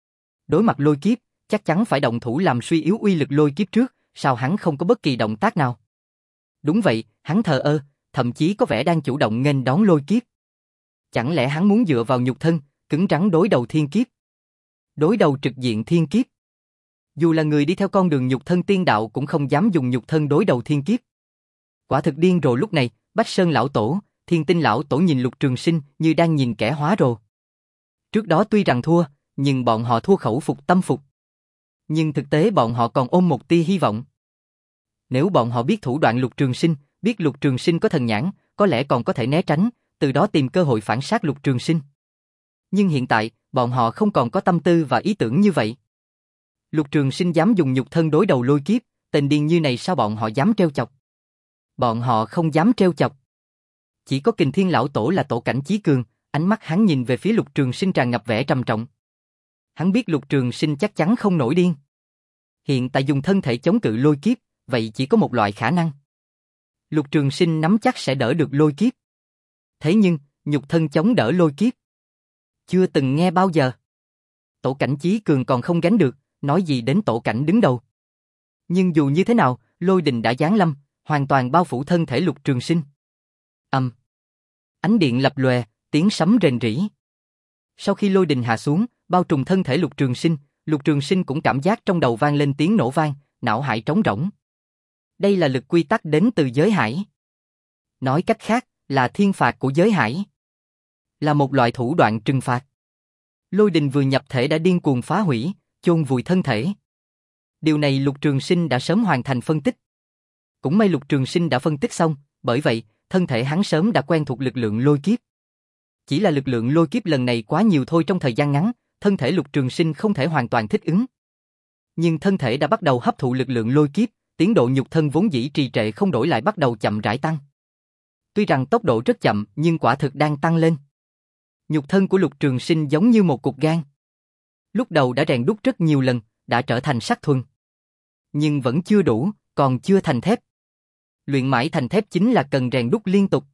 Đối mặt lôi kiếp, chắc chắn phải động thủ làm suy yếu uy lực lôi kiếp trước, sao hắn không có bất kỳ động tác nào? Đúng vậy, hắn thờ ơ, thậm chí có vẻ đang chủ động nghênh đón lôi kiếp. Chẳng lẽ hắn muốn dựa vào nhục thân, cứng rắn đối đầu thiên kiếp? Đối đầu trực diện thiên kiếp. Dù là người đi theo con đường nhục thân tiên đạo cũng không dám dùng nhục thân đối đầu thiên kiếp. Quả thực điên rồ. Lúc này, Bách Sơn Lão Tổ, Thiên Tinh Lão Tổ nhìn Lục Trường Sinh như đang nhìn kẻ hóa rồ. Trước đó tuy rằng thua, nhưng bọn họ thua khẩu phục tâm phục. Nhưng thực tế bọn họ còn ôm một tia hy vọng. Nếu bọn họ biết thủ đoạn Lục Trường Sinh, biết Lục Trường Sinh có thần nhãn, có lẽ còn có thể né tránh, từ đó tìm cơ hội phản sát Lục Trường Sinh. Nhưng hiện tại, bọn họ không còn có tâm tư và ý tưởng như vậy. Lục Trường Sinh dám dùng nhục thân đối đầu lôi kiếp, tên điên như này sao bọn họ dám trêu chọc? Bọn họ không dám trêu chọc. Chỉ có Kình Thiên Lão Tổ là tổ cảnh chí cường, ánh mắt hắn nhìn về phía Lục Trường Sinh tràn ngập vẻ trầm trọng. Hắn biết Lục Trường Sinh chắc chắn không nổi điên. Hiện tại dùng thân thể chống cự lôi kiếp, vậy chỉ có một loại khả năng. Lục Trường Sinh nắm chắc sẽ đỡ được lôi kiếp. Thế nhưng, nhục thân chống đỡ lôi kiếp. Chưa từng nghe bao giờ. Tổ cảnh chí cường còn không gánh được, nói gì đến tổ cảnh đứng đầu. Nhưng dù như thế nào, lôi đình đã giáng lâm, hoàn toàn bao phủ thân thể Lục Trường Sinh. Ầm. Um. Ánh điện lập lòe, tiếng sấm rền rĩ. Sau khi lôi đình hạ xuống, bao trùm thân thể Lục Trường Sinh, Lục Trường Sinh cũng cảm giác trong đầu vang lên tiếng nổ vang, não hải trống rỗng. Đây là lực quy tắc đến từ giới hải. Nói cách khác, là thiên phạt của giới hải. Là một loại thủ đoạn trừng phạt. Lôi đình vừa nhập thể đã điên cuồng phá hủy, chôn vùi thân thể. Điều này Lục Trường Sinh đã sớm hoàn thành phân tích. Cũng may Lục Trường Sinh đã phân tích xong, bởi vậy, thân thể hắn sớm đã quen thuộc lực lượng lôi kiếp. Chỉ là lực lượng lôi kiếp lần này quá nhiều thôi, trong thời gian ngắn, thân thể Lục Trường Sinh không thể hoàn toàn thích ứng. Nhưng thân thể đã bắt đầu hấp thụ lực lượng lôi kiếp, tiến độ nhục thân vốn dĩ trì trệ không đổi lại bắt đầu chậm rãi tăng. Tuy rằng tốc độ rất chậm nhưng quả thực đang tăng lên. Nhục thân của Lục Trường Sinh giống như một cục gan. Lúc đầu đã rèn đúc rất nhiều lần, đã trở thành sắt thuần. Nhưng vẫn chưa đủ, còn chưa thành thép. Luyện mãi thành thép chính là cần rèn đúc liên tục.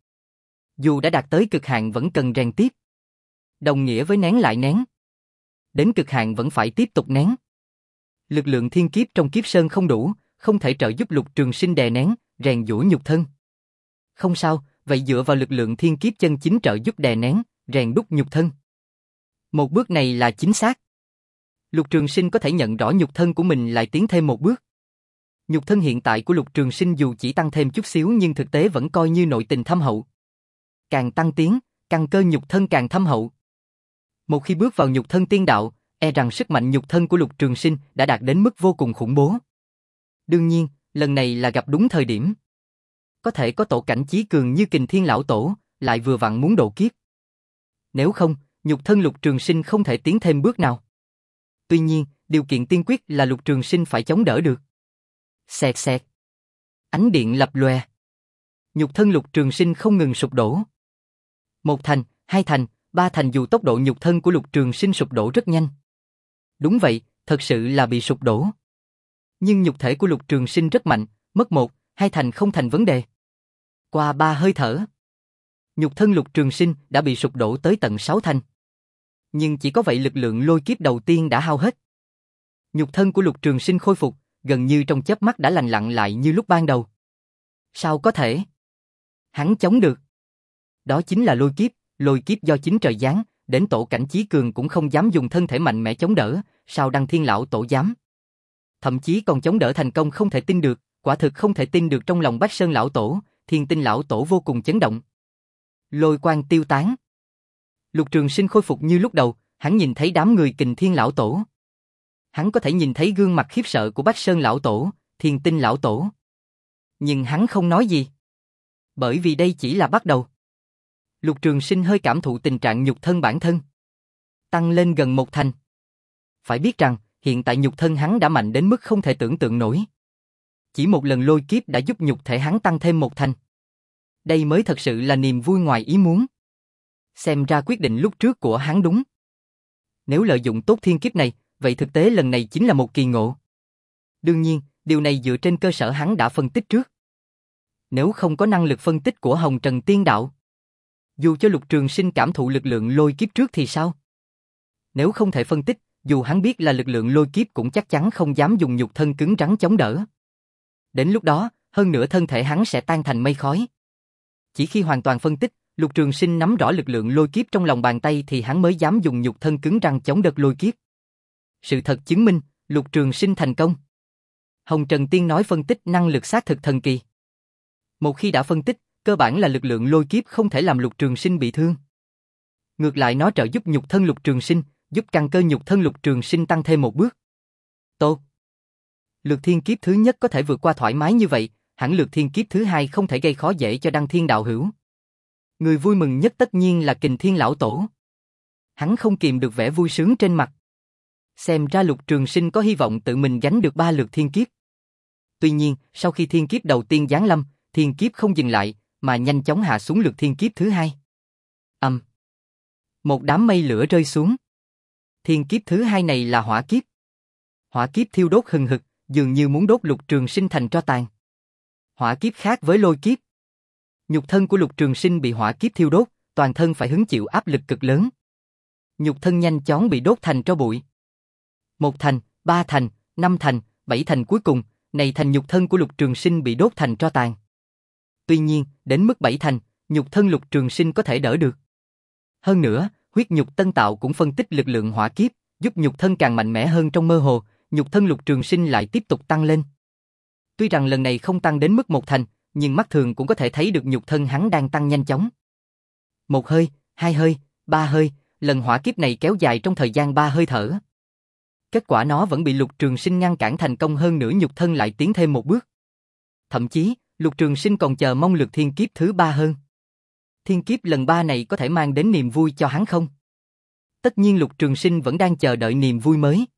Dù đã đạt tới cực hạn vẫn cần rèn tiếp. Đồng nghĩa với nén lại nén. Đến cực hạn vẫn phải tiếp tục nén. Lực lượng thiên kiếp trong kiếp sơn không đủ, không thể trợ giúp Lục Trường Sinh đè nén, rèn giũa nhục thân. Không sao, vậy dựa vào lực lượng thiên kiếp chân chính trợ giúp đè nén, rèn đúc nhục thân. Một bước này là chính xác. Lục Trường Sinh có thể nhận rõ nhục thân của mình lại tiến thêm một bước. Nhục thân hiện tại của Lục Trường Sinh dù chỉ tăng thêm chút xíu nhưng thực tế vẫn coi như nội tình thâm hậu. Càng tăng tiến, căn cơ nhục thân càng thâm hậu. Một khi bước vào nhục thân tiên đạo, e rằng sức mạnh nhục thân của Lục Trường Sinh đã đạt đến mức vô cùng khủng bố. Đương nhiên, lần này là gặp đúng thời điểm. Có thể có tổ cảnh chí cường như Kình Thiên Lão Tổ, lại vừa vặn muốn độ kiếp. Nếu không, nhục thân Lục Trường Sinh không thể tiến thêm bước nào. Tuy nhiên, điều kiện tiên quyết là Lục Trường Sinh phải chống đỡ được. Xẹt xẹt. Ánh điện lập lòe. Nhục thân Lục Trường Sinh không ngừng sụp đổ. Một thành, hai thành, ba thành dù tốc độ nhục thân của Lục Trường Sinh sụp đổ rất nhanh. Đúng vậy, thật sự là bị sụp đổ. Nhưng nhục thể của Lục Trường Sinh rất mạnh, mất một, hai thành không thành vấn đề. Qua ba hơi thở, nhục thân Lục Trường Sinh đã bị sụp đổ tới tận sáu thành. Nhưng chỉ có vậy lực lượng lôi kiếp đầu tiên đã hao hết. Nhục thân của Lục Trường Sinh khôi phục, gần như trong chớp mắt đã lành lặn lại như lúc ban đầu. Sao có thể? Hắn chống được. Đó chính là lôi kiếp, lôi kiếp do chính trời giáng, đến tổ cảnh chí cường cũng không dám dùng thân thể mạnh mẽ chống đỡ, sao Đăng Thiên Lão Tổ dám? Thậm chí còn chống đỡ thành công không thể tin được, quả thực không thể tin được trong lòng Bách Sơn Lão Tổ, Thiên Tinh Lão Tổ vô cùng chấn động. Lôi quang tiêu tán. Lục Trường Sinh khôi phục như lúc đầu, hắn nhìn thấy đám người Kình Thiên Lão Tổ. Hắn có thể nhìn thấy gương mặt khiếp sợ của Bách Sơn Lão Tổ, Thiên Tinh Lão Tổ. Nhưng hắn không nói gì. Bởi vì đây chỉ là bắt đầu. Lục Trường Sinh hơi cảm thụ tình trạng nhục thân bản thân. Tăng lên gần một thành. Phải biết rằng, hiện tại nhục thân hắn đã mạnh đến mức không thể tưởng tượng nổi. Chỉ một lần lôi kiếp đã giúp nhục thể hắn tăng thêm một thành. Đây mới thật sự là niềm vui ngoài ý muốn. Xem ra quyết định lúc trước của hắn đúng. Nếu lợi dụng tốt thiên kiếp này, vậy thực tế lần này chính là một kỳ ngộ. Đương nhiên, điều này dựa trên cơ sở hắn đã phân tích trước. Nếu không có năng lực phân tích của Hồng Trần Tiên Đạo, dù cho Lục Trường Sinh cảm thụ lực lượng lôi kiếp trước thì sao? Nếu không thể phân tích, dù hắn biết là lực lượng lôi kiếp cũng chắc chắn không dám dùng nhục thân cứng rắn chống đỡ. Đến lúc đó, hơn nữa thân thể hắn sẽ tan thành mây khói. Chỉ khi hoàn toàn phân tích, Lục Trường Sinh nắm rõ lực lượng lôi kiếp trong lòng bàn tay thì hắn mới dám dùng nhục thân cứng rắn chống đợt lôi kiếp. Sự thật chứng minh, Lục Trường Sinh thành công. Hồng Trần Tiên nói phân tích năng lực xác thực thần kỳ. Một khi đã phân tích, cơ bản là lực lượng lôi kiếp không thể làm Lục Trường Sinh bị thương. Ngược lại nó trợ giúp nhục thân Lục Trường Sinh, giúp căn cơ nhục thân Lục Trường Sinh tăng thêm một bước. Tốt. Lược thiên kiếp thứ nhất có thể vượt qua thoải mái như vậy, hẳn lược thiên kiếp thứ hai không thể gây khó dễ cho Đăng Thiên đạo hữu. Người vui mừng nhất tất nhiên là Kình Thiên Lão Tổ. Hắn không kìm được vẻ vui sướng trên mặt. Xem ra Lục Trường Sinh có hy vọng tự mình gánh được ba lượt thiên kiếp. Tuy nhiên, sau khi thiên kiếp đầu tiên giáng lâm, thiên kiếp không dừng lại, mà nhanh chóng hạ xuống lượt thiên kiếp thứ hai. Ầm. Um. Một đám mây lửa rơi xuống. Thiên kiếp thứ hai này là hỏa kiếp. Hỏa kiếp thiêu đốt hừng hực, dường như muốn đốt Lục Trường Sinh thành tro tàn. Hỏa kiếp khác với lôi kiếp. Nhục thân của Lục Trường Sinh bị hỏa kiếp thiêu đốt, toàn thân phải hứng chịu áp lực cực lớn. Nhục thân nhanh chóng bị đốt thành tro bụi. Một thành, ba thành, năm thành, bảy thành cuối cùng, này thành nhục thân của Lục Trường Sinh bị đốt thành tro tàn. Tuy nhiên, đến mức bảy thành, nhục thân Lục Trường Sinh có thể đỡ được. Hơn nữa, huyết nhục tân tạo cũng phân tích lực lượng hỏa kiếp, giúp nhục thân càng mạnh mẽ hơn trong mơ hồ, nhục thân Lục Trường Sinh lại tiếp tục tăng lên. Tuy rằng lần này không tăng đến mức một thành, nhưng mắt thường cũng có thể thấy được nhục thân hắn đang tăng nhanh chóng. Một hơi, hai hơi, ba hơi, lần hỏa kiếp này kéo dài trong thời gian ba hơi thở. Kết quả nó vẫn bị Lục Trường Sinh ngăn cản thành công, hơn nữa nhục thân lại tiến thêm một bước. Thậm chí, Lục Trường Sinh còn chờ mong lượt thiên kiếp thứ ba hơn. Thiên kiếp lần ba này có thể mang đến niềm vui cho hắn không? Tất nhiên Lục Trường Sinh vẫn đang chờ đợi niềm vui mới.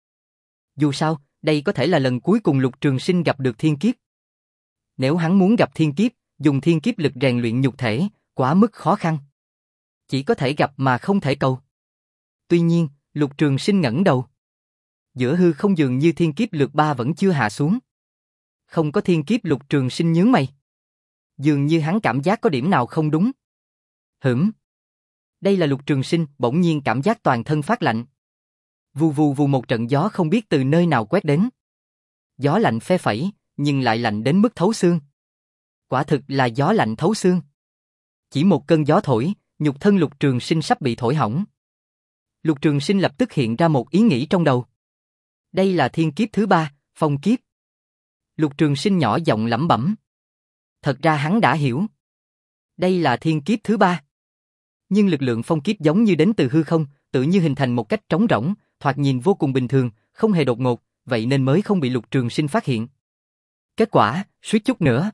Dù sao, đây có thể là lần cuối cùng Lục Trường Sinh gặp được thiên kiếp. Nếu hắn muốn gặp thiên kiếp, Dùng thiên kiếp lực rèn luyện nhục thể, quá mức khó khăn. Chỉ có thể gặp mà không thể cầu. Tuy nhiên, Lục Trường Sinh ngẩng đầu. Giữa hư không dường như thiên kiếp lược ba vẫn chưa hạ xuống. Không có thiên kiếp, Lục Trường Sinh nhướng mày. Dường như hắn cảm giác có điểm nào không đúng. Hửm. Đây là Lục Trường Sinh bỗng nhiên cảm giác toàn thân phát lạnh. Vù vù vù một trận gió không biết từ nơi nào quét đến. Gió lạnh phe phẩy, nhưng lại lạnh đến mức thấu xương. Quả thực là gió lạnh thấu xương. Chỉ một cơn gió thổi, nhục thân Lục Trường Sinh sắp bị thổi hỏng. Lục Trường Sinh lập tức hiện ra một ý nghĩ trong đầu. Đây là thiên kiếp thứ ba, phong kiếp. Lục Trường Sinh nhỏ giọng lẩm bẩm. Thật ra hắn đã hiểu. Đây là thiên kiếp thứ ba. Nhưng lực lượng phong kiếp giống như đến từ hư không, tự như hình thành một cách trống rỗng, thoạt nhìn vô cùng bình thường, không hề đột ngột, vậy nên mới không bị Lục Trường Sinh phát hiện. Kết quả, suýt chút nữa.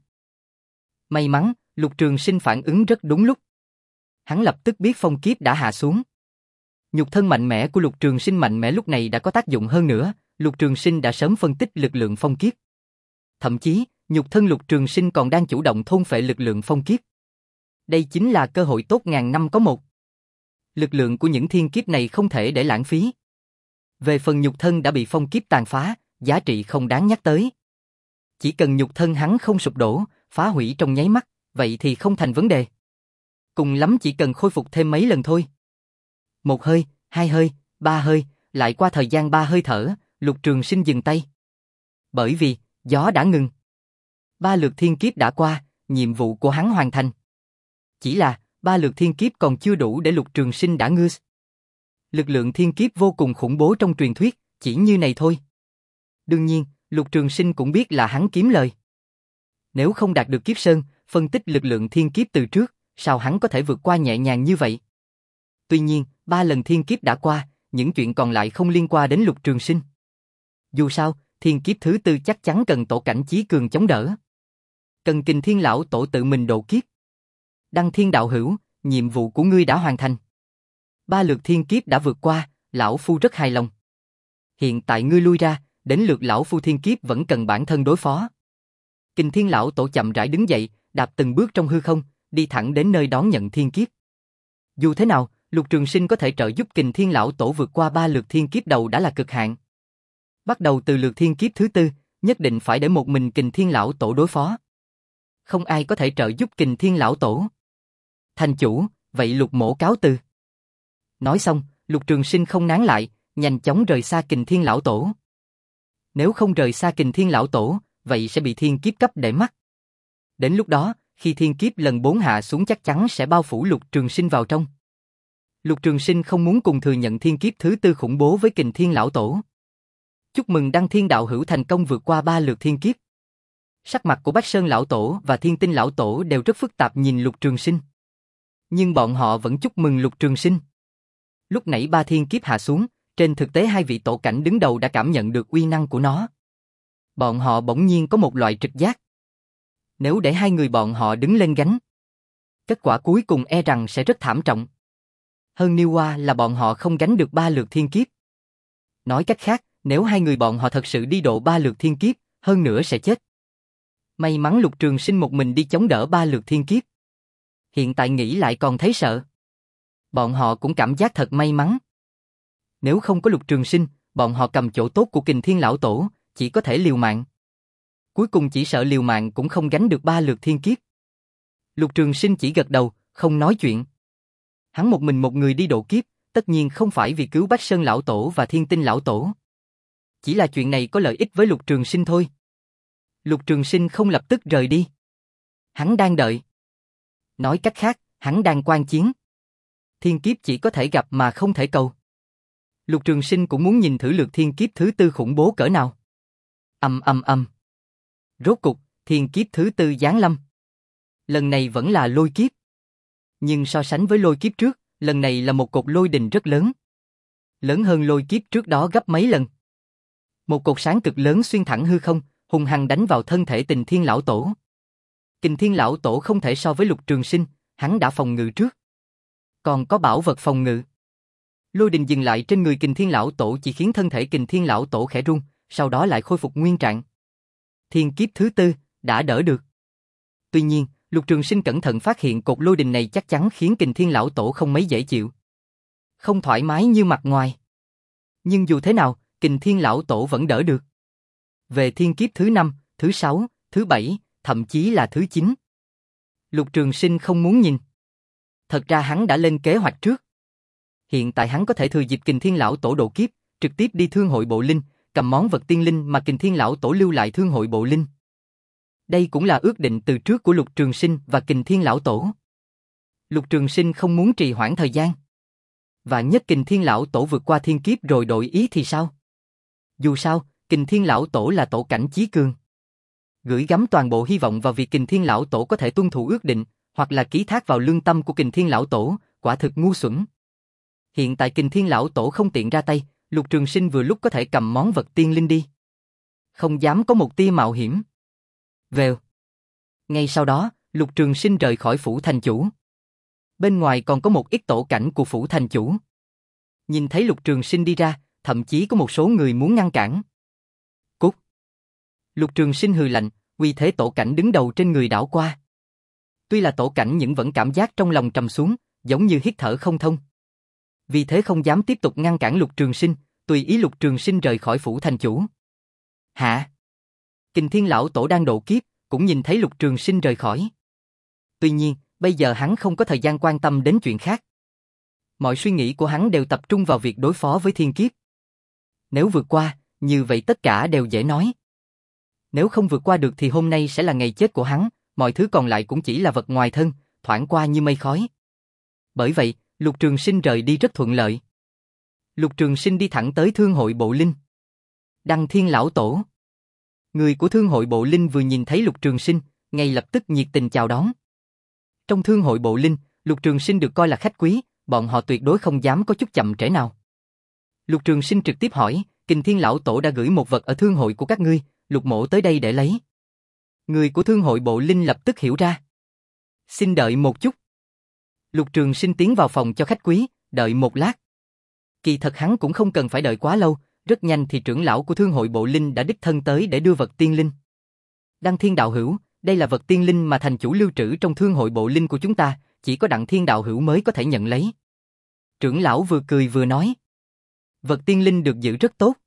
May mắn, Lục Trường Sinh phản ứng rất đúng lúc. Hắn lập tức biết phong kiếp đã hạ xuống. Nhục thân mạnh mẽ của Lục Trường Sinh mạnh mẽ lúc này đã có tác dụng hơn nữa, Lục Trường Sinh đã sớm phân tích lực lượng phong kiếp. Thậm chí, nhục thân Lục Trường Sinh còn đang chủ động thôn phệ lực lượng phong kiếp. Đây chính là cơ hội tốt ngàn năm có một. Lực lượng của những thiên kiếp này không thể để lãng phí. Về phần nhục thân đã bị phong kiếp tàn phá, giá trị không đáng nhắc tới. Chỉ cần nhục thân hắn không sụp đổ, phá hủy trong nháy mắt, vậy thì không thành vấn đề. Cùng lắm chỉ cần khôi phục thêm mấy lần thôi. Một hơi, hai hơi, ba hơi, lại qua thời gian ba hơi thở, Lục Trường Sinh dừng tay. Bởi vì, gió đã ngừng. Ba lượt thiên kiếp đã qua, nhiệm vụ của hắn hoàn thành. Chỉ là, ba lượt thiên kiếp còn chưa đủ để Lục Trường Sinh đã ngư. Lực lượng thiên kiếp vô cùng khủng bố trong truyền thuyết, chỉ như này thôi. Đương nhiên, Lục Trường Sinh cũng biết là hắn kiếm lời. Nếu không đạt được kiếp sơn, phân tích lực lượng thiên kiếp từ trước, sao hắn có thể vượt qua nhẹ nhàng như vậy? Tuy nhiên, ba lần thiên kiếp đã qua, những chuyện còn lại không liên quan đến Lục Trường Sinh. Dù sao, thiên kiếp thứ tư chắc chắn cần tổ cảnh chí cường chống đỡ. Cần Kình Thiên lão tổ tự mình độ kiếp. Đăng Thiên đạo hữu, nhiệm vụ của ngươi đã hoàn thành. Ba lượt thiên kiếp đã vượt qua, lão phu rất hài lòng. Hiện tại ngươi lui ra, đến lượt lão phu thiên kiếp vẫn cần bản thân đối phó. Kình Thiên lão tổ chậm rãi đứng dậy, đạp từng bước trong hư không, đi thẳng đến nơi đón nhận thiên kiếp. Dù thế nào, Lục Trường Sinh có thể trợ giúp Kình Thiên lão tổ vượt qua ba lượt thiên kiếp đầu đã là cực hạn. Bắt đầu từ lượt thiên kiếp thứ tư, nhất định phải để một mình Kình Thiên lão tổ đối phó. Không ai có thể trợ giúp Kình Thiên lão tổ. Thành chủ, vậy Lục mỗ cáo từ. Nói xong, Lục Trường Sinh không nán lại, nhanh chóng rời xa Kình Thiên lão tổ. Nếu không rời xa Kình Thiên lão tổ, vậy sẽ bị thiên kiếp cấp để mắt. Đến lúc đó, khi thiên kiếp lần bốn hạ xuống chắc chắn sẽ bao phủ Lục Trường Sinh vào trong. Lục Trường Sinh không muốn cùng thừa nhận thiên kiếp thứ tư khủng bố với Kình Thiên lão tổ. Chúc mừng Đăng Thiên đạo hữu thành công vượt qua ba lượt thiên kiếp. Sắc mặt của Bách Sơn lão tổ và Thiên Tinh lão tổ đều rất phức tạp nhìn Lục Trường Sinh. Nhưng bọn họ vẫn chúc mừng Lục Trường Sinh. Lúc nãy ba thiên kiếp hạ xuống, trên thực tế hai vị tổ cảnh đứng đầu đã cảm nhận được uy năng của nó. Bọn họ bỗng nhiên có một loại trực giác. Nếu để hai người bọn họ đứng lên gánh, kết quả cuối cùng e rằng sẽ rất thảm trọng. Hơn nêu qua là bọn họ không gánh được ba lượt thiên kiếp. Nói cách khác, nếu hai người bọn họ thật sự đi độ ba lượt thiên kiếp, hơn nữa sẽ chết. May mắn Lục Trường Sinh một mình đi chống đỡ ba lượt thiên kiếp. Hiện tại nghĩ lại còn thấy sợ. Bọn họ cũng cảm giác thật may mắn. Nếu không có Lục Trường Sinh, bọn họ cầm chỗ tốt của Kình Thiên lão tổ, chỉ có thể liều mạng. Cuối cùng chỉ sợ liều mạng cũng không gánh được ba lượt thiên kiếp. Lục Trường Sinh chỉ gật đầu, không nói chuyện. Hắn một mình một người đi độ kiếp, tất nhiên không phải vì cứu Bách Sơn lão tổ và Thiên Tinh lão tổ. Chỉ là chuyện này có lợi ích với Lục Trường Sinh thôi. Lục Trường Sinh không lập tức rời đi. Hắn đang đợi. Nói cách khác, hắn đang quan chiến. Thiên kiếp chỉ có thể gặp mà không thể cầu. Lục Trường Sinh cũng muốn nhìn thử lượt thiên kiếp thứ tư khủng bố cỡ nào. Ầm ầm ầm. Rốt cục, thiên kiếp thứ tư giáng lâm. Lần này vẫn là lôi kiếp. Nhưng so sánh với lôi kiếp trước, lần này là một cột lôi đình rất lớn. Lớn hơn lôi kiếp trước đó gấp mấy lần. Một cột sáng cực lớn xuyên thẳng hư không, hùng hăng đánh vào thân thể Kình Thiên lão tổ. Kình Thiên lão tổ không thể so với Lục Trường Sinh, hắn đã phòng ngự trước. Còn có bảo vật phòng ngự. Lôi đình dừng lại trên người Kình Thiên lão tổ chỉ khiến thân thể Kình Thiên lão tổ khẽ rung, sau đó lại khôi phục nguyên trạng. Thiên kiếp thứ tư đã đỡ được. Tuy nhiên, Lục Trường Sinh cẩn thận phát hiện cột lôi đình này chắc chắn khiến Kình Thiên Lão Tổ không mấy dễ chịu. Không thoải mái như mặt ngoài. Nhưng dù thế nào, Kình Thiên Lão Tổ vẫn đỡ được. Về thiên kiếp thứ năm, thứ sáu, thứ bảy, thậm chí là thứ chín. Lục Trường Sinh không muốn nhìn. Thật ra hắn đã lên kế hoạch trước. Hiện tại hắn có thể thừa dịp Kình Thiên Lão Tổ độ kiếp, trực tiếp đi Thương Hội Bộ Linh, cầm món vật tiên linh mà Kình Thiên Lão Tổ lưu lại Thương Hội Bộ Linh. Đây cũng là ước định từ trước của Lục Trường Sinh và Kình Thiên Lão Tổ. Lục Trường Sinh không muốn trì hoãn thời gian. Vạn nhất Kình Thiên Lão Tổ vượt qua thiên kiếp rồi đổi ý thì sao? Dù sao, Kình Thiên Lão Tổ là tổ cảnh chí cường. Gửi gắm toàn bộ hy vọng vào việc Kình Thiên Lão Tổ có thể tuân thủ ước định, hoặc là ký thác vào lương tâm của Kình Thiên Lão Tổ, quả thực ngu xuẩn. Hiện tại Kình Thiên Lão Tổ không tiện ra tay, Lục Trường Sinh vừa lúc có thể cầm món vật tiên linh đi. Không dám có một tia mạo hiểm. Vèo. Ngay sau đó, Lục Trường Sinh rời khỏi phủ thành chủ. Bên ngoài còn có một ít tổ cảnh của phủ thành chủ. Nhìn thấy Lục Trường Sinh đi ra, thậm chí có một số người muốn ngăn cản. Cút. Lục Trường Sinh hừ lạnh, uy thế tổ cảnh đứng đầu trên người đảo qua. Tuy là tổ cảnh nhưng vẫn cảm giác trong lòng trầm xuống, giống như hít thở không thông. Vì thế không dám tiếp tục ngăn cản Lục Trường Sinh, tùy ý Lục Trường Sinh rời khỏi phủ thành chủ. Hả? Kình Thiên Lão Tổ đang độ kiếp, cũng nhìn thấy Lục Trường Sinh rời khỏi. Tuy nhiên, bây giờ hắn không có thời gian quan tâm đến chuyện khác. Mọi suy nghĩ của hắn đều tập trung vào việc đối phó với thiên kiếp. Nếu vượt qua, như vậy tất cả đều dễ nói. Nếu không vượt qua được thì hôm nay sẽ là ngày chết của hắn, mọi thứ còn lại cũng chỉ là vật ngoài thân, thoảng qua như mây khói. Bởi vậy, Lục Trường Sinh rời đi rất thuận lợi. Lục Trường Sinh đi thẳng tới Thương Hội Bộ Linh. Đăng Thiên Lão Tổ. Người của Thương Hội Bộ Linh vừa nhìn thấy Lục Trường Sinh, ngay lập tức nhiệt tình chào đón. Trong Thương Hội Bộ Linh, Lục Trường Sinh được coi là khách quý, bọn họ tuyệt đối không dám có chút chậm trễ nào. Lục Trường Sinh trực tiếp hỏi, Kình Thiên Lão Tổ đã gửi một vật ở Thương Hội của các ngươi, Lục Mỗ tới đây để lấy. Người của Thương Hội Bộ Linh lập tức hiểu ra. Xin đợi một chút. Lục Trường Sinh tiến vào phòng cho khách quý, đợi một lát. Kỳ thật hắn cũng không cần phải đợi quá lâu, rất nhanh thì trưởng lão của Thương Hội Bộ Linh đã đích thân tới để đưa vật tiên linh. Đăng Thiên Đạo Hữu, đây là vật tiên linh mà thành chủ lưu trữ trong Thương Hội Bộ Linh của chúng ta, chỉ có Đặng Thiên Đạo Hữu mới có thể nhận lấy. Trưởng lão vừa cười vừa nói. Vật tiên linh được giữ rất tốt.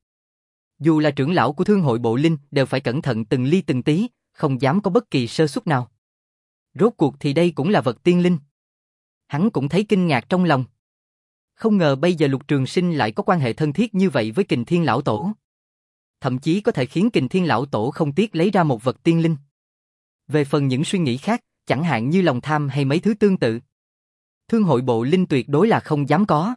Dù là trưởng lão của Thương Hội Bộ Linh đều phải cẩn thận từng ly từng tí, không dám có bất kỳ sơ suất nào. Rốt cuộc thì đây cũng là vật tiên linh. Hắn cũng thấy kinh ngạc trong lòng. Không ngờ bây giờ Lục Trường Sinh lại có quan hệ thân thiết như vậy với Kình Thiên Lão Tổ. Thậm chí có thể khiến Kình Thiên Lão Tổ không tiếc lấy ra một vật tiên linh. Về phần những suy nghĩ khác, chẳng hạn như lòng tham hay mấy thứ tương tự, Thương Hội Bộ Linh tuyệt đối là không dám có.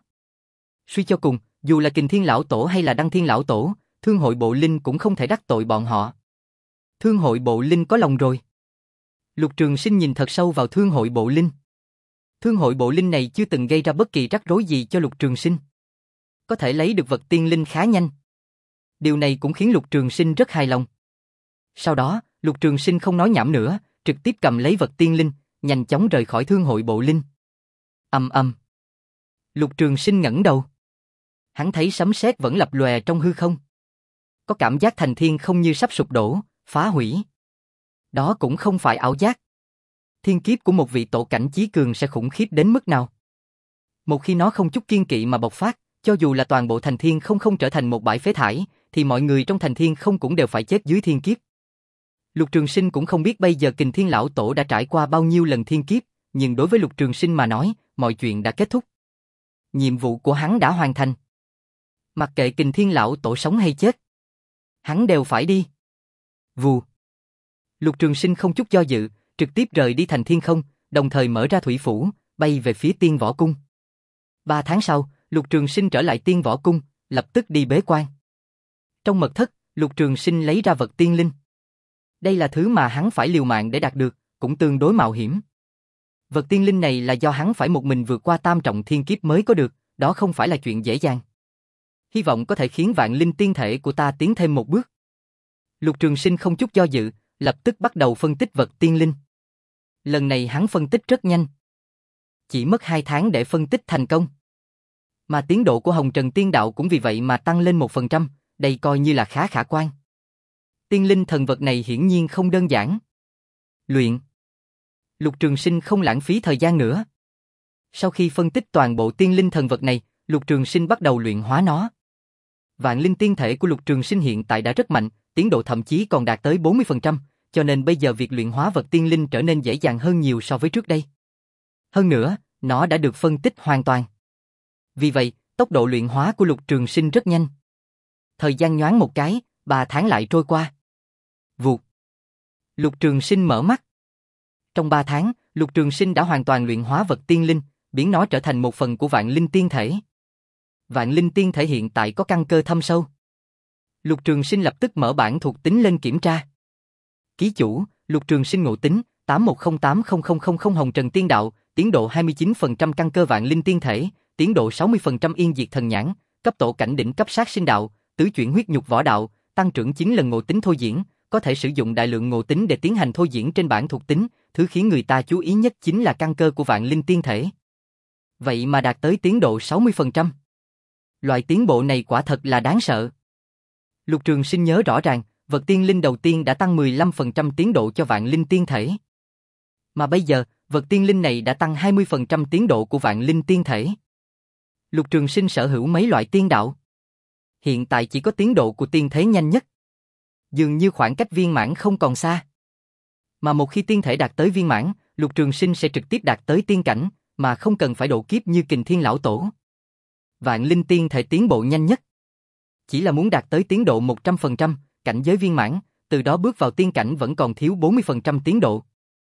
Suy cho cùng, dù là Kình Thiên Lão Tổ hay là Đăng Thiên Lão Tổ, Thương Hội Bộ Linh cũng không thể đắc tội bọn họ. Thương Hội Bộ Linh có lòng rồi. Lục Trường Sinh nhìn thật sâu vào Thương Hội Bộ Linh. Thương Hội Bộ Linh này chưa từng gây ra bất kỳ rắc rối gì cho Lục Trường Sinh. Có thể lấy được vật tiên linh khá nhanh. Điều này cũng khiến Lục Trường Sinh rất hài lòng. Sau đó, Lục Trường Sinh không nói nhảm nữa, trực tiếp cầm lấy vật tiên linh, nhanh chóng rời khỏi Thương Hội Bộ Linh. Ầm ầm. Lục Trường Sinh ngẩng đầu. Hắn thấy sấm sét vẫn lập lòe trong hư không. Có cảm giác thành thiên không như sắp sụp đổ, phá hủy. Đó cũng không phải ảo giác. Thiên kiếp của một vị tổ cảnh chí cường sẽ khủng khiếp đến mức nào? Một khi nó không chút kiên kỵ mà bộc phát, cho dù là toàn bộ thành thiên không không trở thành một bãi phế thải, thì mọi người trong thành thiên không cũng đều phải chết dưới thiên kiếp. Lục Trường Sinh cũng không biết bây giờ Kình Thiên Lão Tổ đã trải qua bao nhiêu lần thiên kiếp, nhưng đối với Lục Trường Sinh mà nói, mọi chuyện đã kết thúc. Nhiệm vụ của hắn đã hoàn thành. Mặc kệ Kình Thiên Lão Tổ sống hay chết, hắn đều phải đi. Vù. Lục Trường Sinh không chút do dự, trực tiếp rời đi thành thiên không, đồng thời mở ra thủy phủ, bay về phía Tiên Võ Cung. Ba tháng sau, Lục Trường Sinh trở lại Tiên Võ Cung, lập tức đi bế quan. Trong mật thất, Lục Trường Sinh lấy ra vật tiên linh. Đây là thứ mà hắn phải liều mạng để đạt được, cũng tương đối mạo hiểm. Vật tiên linh này là do hắn phải một mình vượt qua tam trọng thiên kiếp mới có được, đó không phải là chuyện dễ dàng. Hy vọng có thể khiến vạn linh tiên thể của ta tiến thêm một bước. Lục Trường Sinh không chút do dự, lập tức bắt đầu phân tích vật tiên linh. Lần này hắn phân tích rất nhanh. Chỉ mất hai tháng để phân tích thành công. Mà tiến độ của Hồng Trần Tiên Đạo cũng vì vậy mà tăng lên một phần trăm, đây coi như là khá khả quan. Tiên linh thần vật này hiển nhiên không đơn giản. Luyện. Lục Trường Sinh không lãng phí thời gian nữa. Sau khi phân tích toàn bộ tiên linh thần vật này, Lục Trường Sinh bắt đầu luyện hóa nó. Vạn linh tiên thể của Lục Trường Sinh hiện tại đã rất mạnh, tiến độ thậm chí còn đạt tới bốn mươi phần trăm, cho nên bây giờ việc luyện hóa vật tiên linh trở nên dễ dàng hơn nhiều so với trước đây. Hơn nữa, nó đã được phân tích hoàn toàn. Vì vậy, tốc độ luyện hóa của Lục Trường Sinh rất nhanh. Thời gian nhoáng một cái, ba tháng lại trôi qua. Vụt. Lục Trường Sinh mở mắt. Trong ba tháng, Lục Trường Sinh đã hoàn toàn luyện hóa vật tiên linh, biến nó trở thành một phần của vạn linh tiên thể. Vạn linh tiên thể hiện tại có căn cơ thâm sâu. Lục Trường Sinh lập tức mở bảng thuộc tính lên kiểm tra. Ký chủ, Lục Trường Sinh ngộ tính, tám một không tám không không không không Hồng Trần Tiên Đạo, tiến độ hai mươi chín phần trăm căn cơ vạn linh tiên thể, tiến độ sáu mươi phần trăm yên diệt thần nhãn, cấp tổ cảnh đỉnh cấp sát sinh đạo, tứ chuyển huyết nhục võ đạo, tăng trưởng chín lần ngộ tính thôi diễn, có thể sử dụng đại lượng ngộ tính để tiến hành thôi diễn trên bảng thuộc tính, thứ khiến người ta chú ý nhất chính là căn cơ của vạn linh tiên thể. Vậy mà đạt tới tiến độ sáu mươi phần trăm. Loại tiến bộ này quả thật là đáng sợ. Lục Trường Sinh nhớ rõ ràng, vật tiên linh đầu tiên đã tăng mười lăm phần trăm tiến độ cho vạn linh tiên thể. Mà bây giờ, vật tiên linh này đã tăng hai mươi phần trăm tiến độ của vạn linh tiên thể. Lục Trường Sinh sở hữu mấy loại tiên đạo. Hiện tại chỉ có tiến độ của tiên thể nhanh nhất. Dường như khoảng cách viên mãn không còn xa. Mà một khi tiên thể đạt tới viên mãn, Lục Trường Sinh sẽ trực tiếp đạt tới tiên cảnh, mà không cần phải độ kiếp như Kình Thiên Lão Tổ. Vạn linh tiên thể tiến bộ nhanh nhất. Chỉ là muốn đạt tới tiến độ một trăm phần trăm, cảnh giới viên mãn, từ đó bước vào tiên cảnh vẫn còn thiếu bốn mươi phần trăm tiến độ.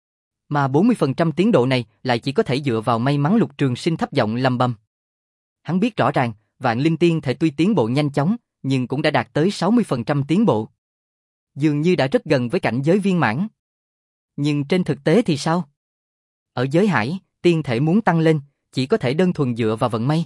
Mà bốn mươi phần trăm tiến độ này lại chỉ có thể dựa vào may mắn. Lục Trường Sinh thấp giọng lầm bầm. Hắn biết rõ ràng, vạn linh tiên thể tuy tiến bộ nhanh chóng, nhưng cũng đã đạt tới sáu mươi phần trăm tiến bộ. Dường như đã rất gần với cảnh giới viên mãn. Nhưng trên thực tế thì sao? Ở giới hải, tiên thể muốn tăng lên, chỉ có thể đơn thuần dựa vào vận may.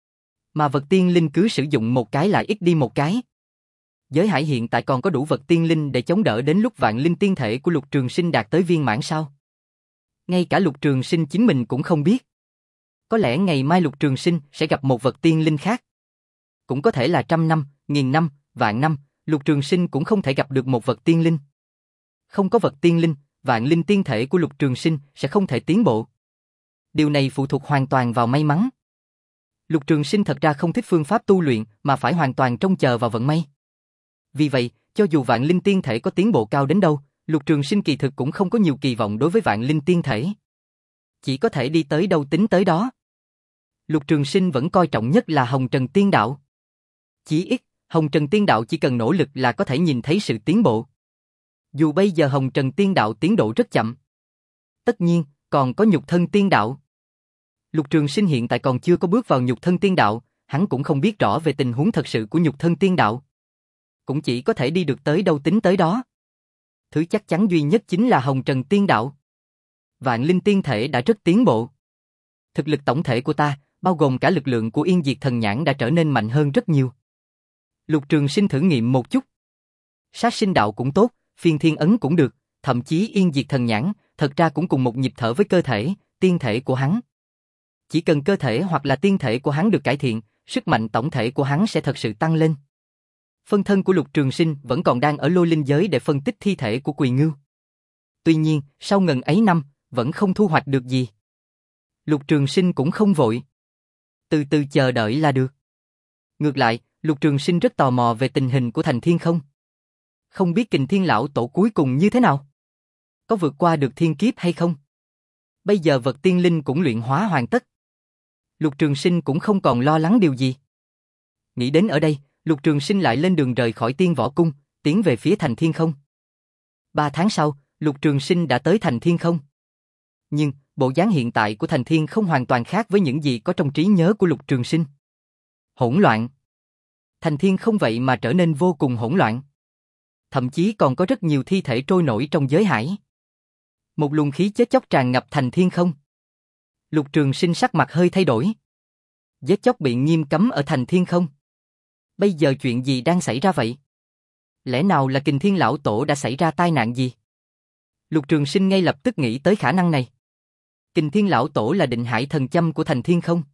Mà vật tiên linh cứ sử dụng một cái lại ít đi một cái. Giới hải hiện tại còn có đủ vật tiên linh để chống đỡ đến lúc vạn linh tiên thể của Lục Trường Sinh đạt tới viên mãn sao? Ngay cả Lục Trường Sinh chính mình cũng không biết. Có lẽ ngày mai Lục Trường Sinh sẽ gặp một vật tiên linh khác. Cũng có thể là trăm năm, nghìn năm, vạn năm, Lục Trường Sinh cũng không thể gặp được một vật tiên linh. Không có vật tiên linh, vạn linh tiên thể của Lục Trường Sinh sẽ không thể tiến bộ. Điều này phụ thuộc hoàn toàn vào may mắn. Lục Trường Sinh thật ra không thích phương pháp tu luyện mà phải hoàn toàn trông chờ vào vận may. Vì vậy, cho dù vạn linh tiên thể có tiến bộ cao đến đâu, Lục Trường Sinh kỳ thực cũng không có nhiều kỳ vọng đối với vạn linh tiên thể. Chỉ có thể đi tới đâu tính tới đó. Lục Trường Sinh vẫn coi trọng nhất là Hồng Trần Tiên Đạo. Chỉ ít, Hồng Trần Tiên Đạo chỉ cần nỗ lực là có thể nhìn thấy sự tiến bộ. Dù bây giờ Hồng Trần Tiên Đạo tiến độ rất chậm. Tất nhiên, còn có Nhục Thân Tiên Đạo. Lục Trường Sinh hiện tại còn chưa có bước vào Nhục Thân Tiên Đạo, hắn cũng không biết rõ về tình huống thật sự của Nhục Thân Tiên Đạo. Cũng chỉ có thể đi được tới đâu tính tới đó. Thứ chắc chắn duy nhất chính là Hồng Trần Tiên Đạo. Vạn linh tiên thể đã rất tiến bộ. Thực lực tổng thể của ta, bao gồm cả lực lượng của Yên Diệt Thần Nhãn đã trở nên mạnh hơn rất nhiều. Lục Trường Sinh thử nghiệm một chút. Sát sinh đạo cũng tốt, phiên thiên ấn cũng được, thậm chí Yên Diệt Thần Nhãn, thật ra cũng cùng một nhịp thở với cơ thể, tiên thể của hắn. Chỉ cần cơ thể hoặc là tiên thể của hắn được cải thiện, sức mạnh tổng thể của hắn sẽ thật sự tăng lên. Phân thân của Lục Trường Sinh vẫn còn đang ở lôi linh giới để phân tích thi thể của Quỳ Ngưu. Tuy nhiên, sau ngần ấy năm, vẫn không thu hoạch được gì. Lục Trường Sinh cũng không vội. Từ từ chờ đợi là được. Ngược lại, Lục Trường Sinh rất tò mò về tình hình của Thành Thiên không. Không biết Kình Thiên Lão Tổ cuối cùng như thế nào? Có vượt qua được thiên kiếp hay không? Bây giờ vật tiên linh cũng luyện hóa hoàn tất. Lục Trường Sinh cũng không còn lo lắng điều gì. Nghĩ đến ở đây, Lục Trường Sinh lại lên đường rời khỏi Tiên Võ Cung, tiến về phía Thành Thiên không. Ba tháng sau, Lục Trường Sinh đã tới Thành Thiên không. Nhưng, bộ dáng hiện tại của Thành Thiên không hoàn toàn khác với những gì có trong trí nhớ của Lục Trường Sinh. Hỗn loạn. Thành Thiên không vậy mà trở nên vô cùng hỗn loạn. Thậm chí còn có rất nhiều thi thể trôi nổi trong giới hải. Một luồng khí chết chóc tràn ngập Thành Thiên không. Lục Trường Sinh sắc mặt hơi thay đổi. Giết chóc bị nghiêm cấm ở Thành Thiên không. Bây giờ chuyện gì đang xảy ra vậy? Lẽ nào là Kình Thiên Lão Tổ đã xảy ra tai nạn gì? Lục Trường Sinh ngay lập tức nghĩ tới khả năng này. Kình Thiên Lão Tổ là định hải thần châm của Thành Thiên không.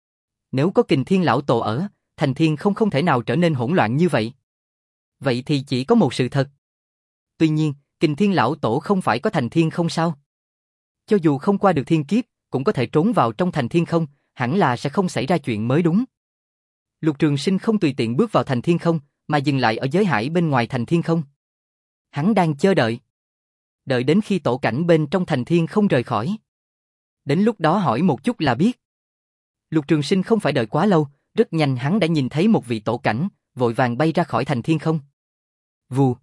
Nếu có Kình Thiên Lão Tổ ở, Thành Thiên không không thể nào trở nên hỗn loạn như vậy. Vậy thì chỉ có một sự thật. Tuy nhiên, Kình Thiên Lão Tổ không phải có Thành Thiên không sao? Cho dù không qua được thiên kiếp, cũng có thể trốn vào trong thành thiên không, hẳn là sẽ không xảy ra chuyện mới đúng. Lục Trường Sinh không tùy tiện bước vào thành thiên không, mà dừng lại ở giới hải bên ngoài thành thiên không. Hắn đang chờ đợi. Đợi đến khi tổ cảnh bên trong thành thiên không rời khỏi. Đến lúc đó hỏi một chút là biết. Lục Trường Sinh không phải đợi quá lâu, rất nhanh hắn đã nhìn thấy một vị tổ cảnh, vội vàng bay ra khỏi thành thiên không. Vù.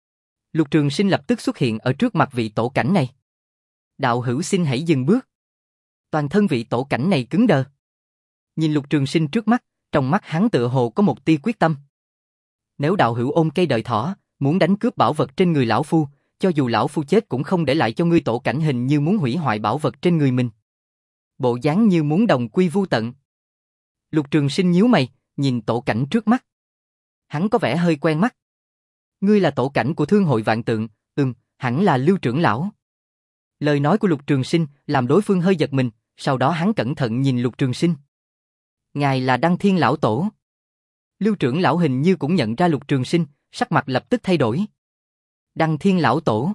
Lục Trường Sinh lập tức xuất hiện ở trước mặt vị tổ cảnh này. Đạo hữu xin hãy dừng bước. Toàn thân vị tổ cảnh này cứng đờ. Nhìn Lục Trường Sinh trước mắt, trong mắt hắn tựa hồ có một tia quyết tâm. Nếu đạo hữu ôm cây đợi thỏ, muốn đánh cướp bảo vật trên người lão phu, cho dù lão phu chết cũng không để lại cho ngươi, tổ cảnh hình như muốn hủy hoại bảo vật trên người mình. Bộ dáng như muốn đồng quy vu tận. Lục Trường Sinh nhíu mày, nhìn tổ cảnh trước mắt. Hắn có vẻ hơi quen mắt. Ngươi là tổ cảnh của Thương hội Vạn Tượng, ừm, hẳn là Lưu trưởng lão. Lời nói của Lục Trường Sinh làm đối phương hơi giật mình, sau đó hắn cẩn thận nhìn Lục Trường Sinh. Ngài là Đăng Thiên lão tổ. Lưu trưởng lão hình như cũng nhận ra Lục Trường Sinh, sắc mặt lập tức thay đổi. Đăng Thiên lão tổ.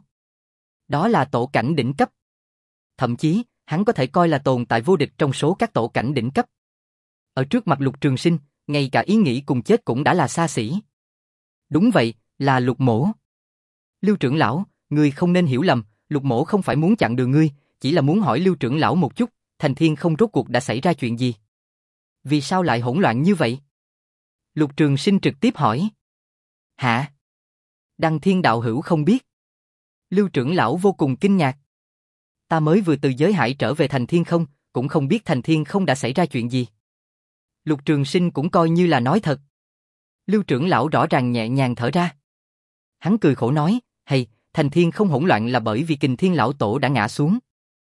Đó là tổ cảnh đỉnh cấp. Thậm chí, hắn có thể coi là tồn tại vô địch trong số các tổ cảnh đỉnh cấp. Ở trước mặt Lục Trường Sinh, ngay cả ý nghĩ cùng chết cũng đã là xa xỉ. Đúng vậy, là Lục mỗ. Lưu trưởng lão, ngươi không nên hiểu lầm, Lục mỗ không phải muốn chặn đường ngươi, chỉ là muốn hỏi Lưu trưởng lão một chút, thành thiên không rốt cuộc đã xảy ra chuyện gì? Vì sao lại hỗn loạn như vậy? Lục Trường Sinh trực tiếp hỏi. Hả? Đăng Thiên đạo hữu không biết. Lưu trưởng lão vô cùng kinh ngạc. Ta mới vừa từ giới hải trở về thành thiên không, cũng không biết thành thiên không đã xảy ra chuyện gì. Lục Trường Sinh cũng coi như là nói thật. Lưu trưởng lão rõ ràng nhẹ nhàng thở ra. Hắn cười khổ nói, hay, thành thiên không hỗn loạn là bởi vì Kình Thiên lão tổ đã ngã xuống.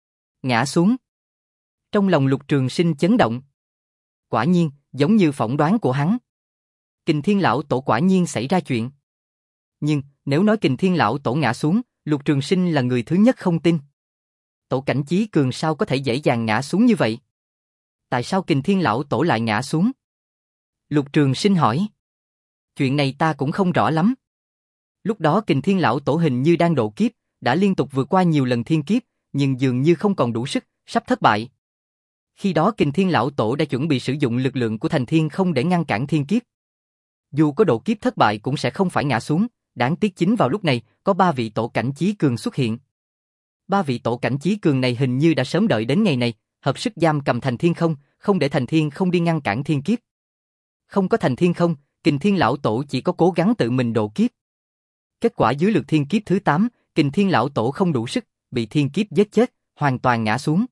Ngã xuống? Trong lòng Lục Trường Sinh chấn động. Quả nhiên, giống như phỏng đoán của hắn. Kình Thiên lão tổ quả nhiên xảy ra chuyện. Nhưng, nếu nói Kình Thiên lão tổ ngã xuống, Lục Trường Sinh là người thứ nhất không tin. Tổ cảnh Chí Cường sao có thể dễ dàng ngã xuống như vậy? Tại sao Kình Thiên lão tổ lại ngã xuống? Lục Trường Sinh hỏi. Chuyện này ta cũng không rõ lắm. Lúc đó Kình Thiên lão tổ hình như đang độ kiếp, đã liên tục vượt qua nhiều lần thiên kiếp, nhưng dường như không còn đủ sức, sắp thất bại. Khi đó Kình Thiên lão tổ đã chuẩn bị sử dụng lực lượng của thành thiên không để ngăn cản thiên kiếp. Dù có độ kiếp thất bại cũng sẽ không phải ngã xuống, đáng tiếc chính vào lúc này, có ba vị tổ cảnh Chí Cường xuất hiện. Ba vị tổ cảnh Chí Cường này hình như đã sớm đợi đến ngày này, hợp sức giam cầm thành thiên không, không để thành thiên không đi ngăn cản thiên kiếp. Không có thành thiên không, Kình Thiên lão tổ chỉ có cố gắng tự mình độ kiếp. Kết quả dưới lượt thiên kiếp thứ tám, Kình Thiên lão tổ không đủ sức, bị thiên kiếp giết chết, hoàn toàn ngã xuống.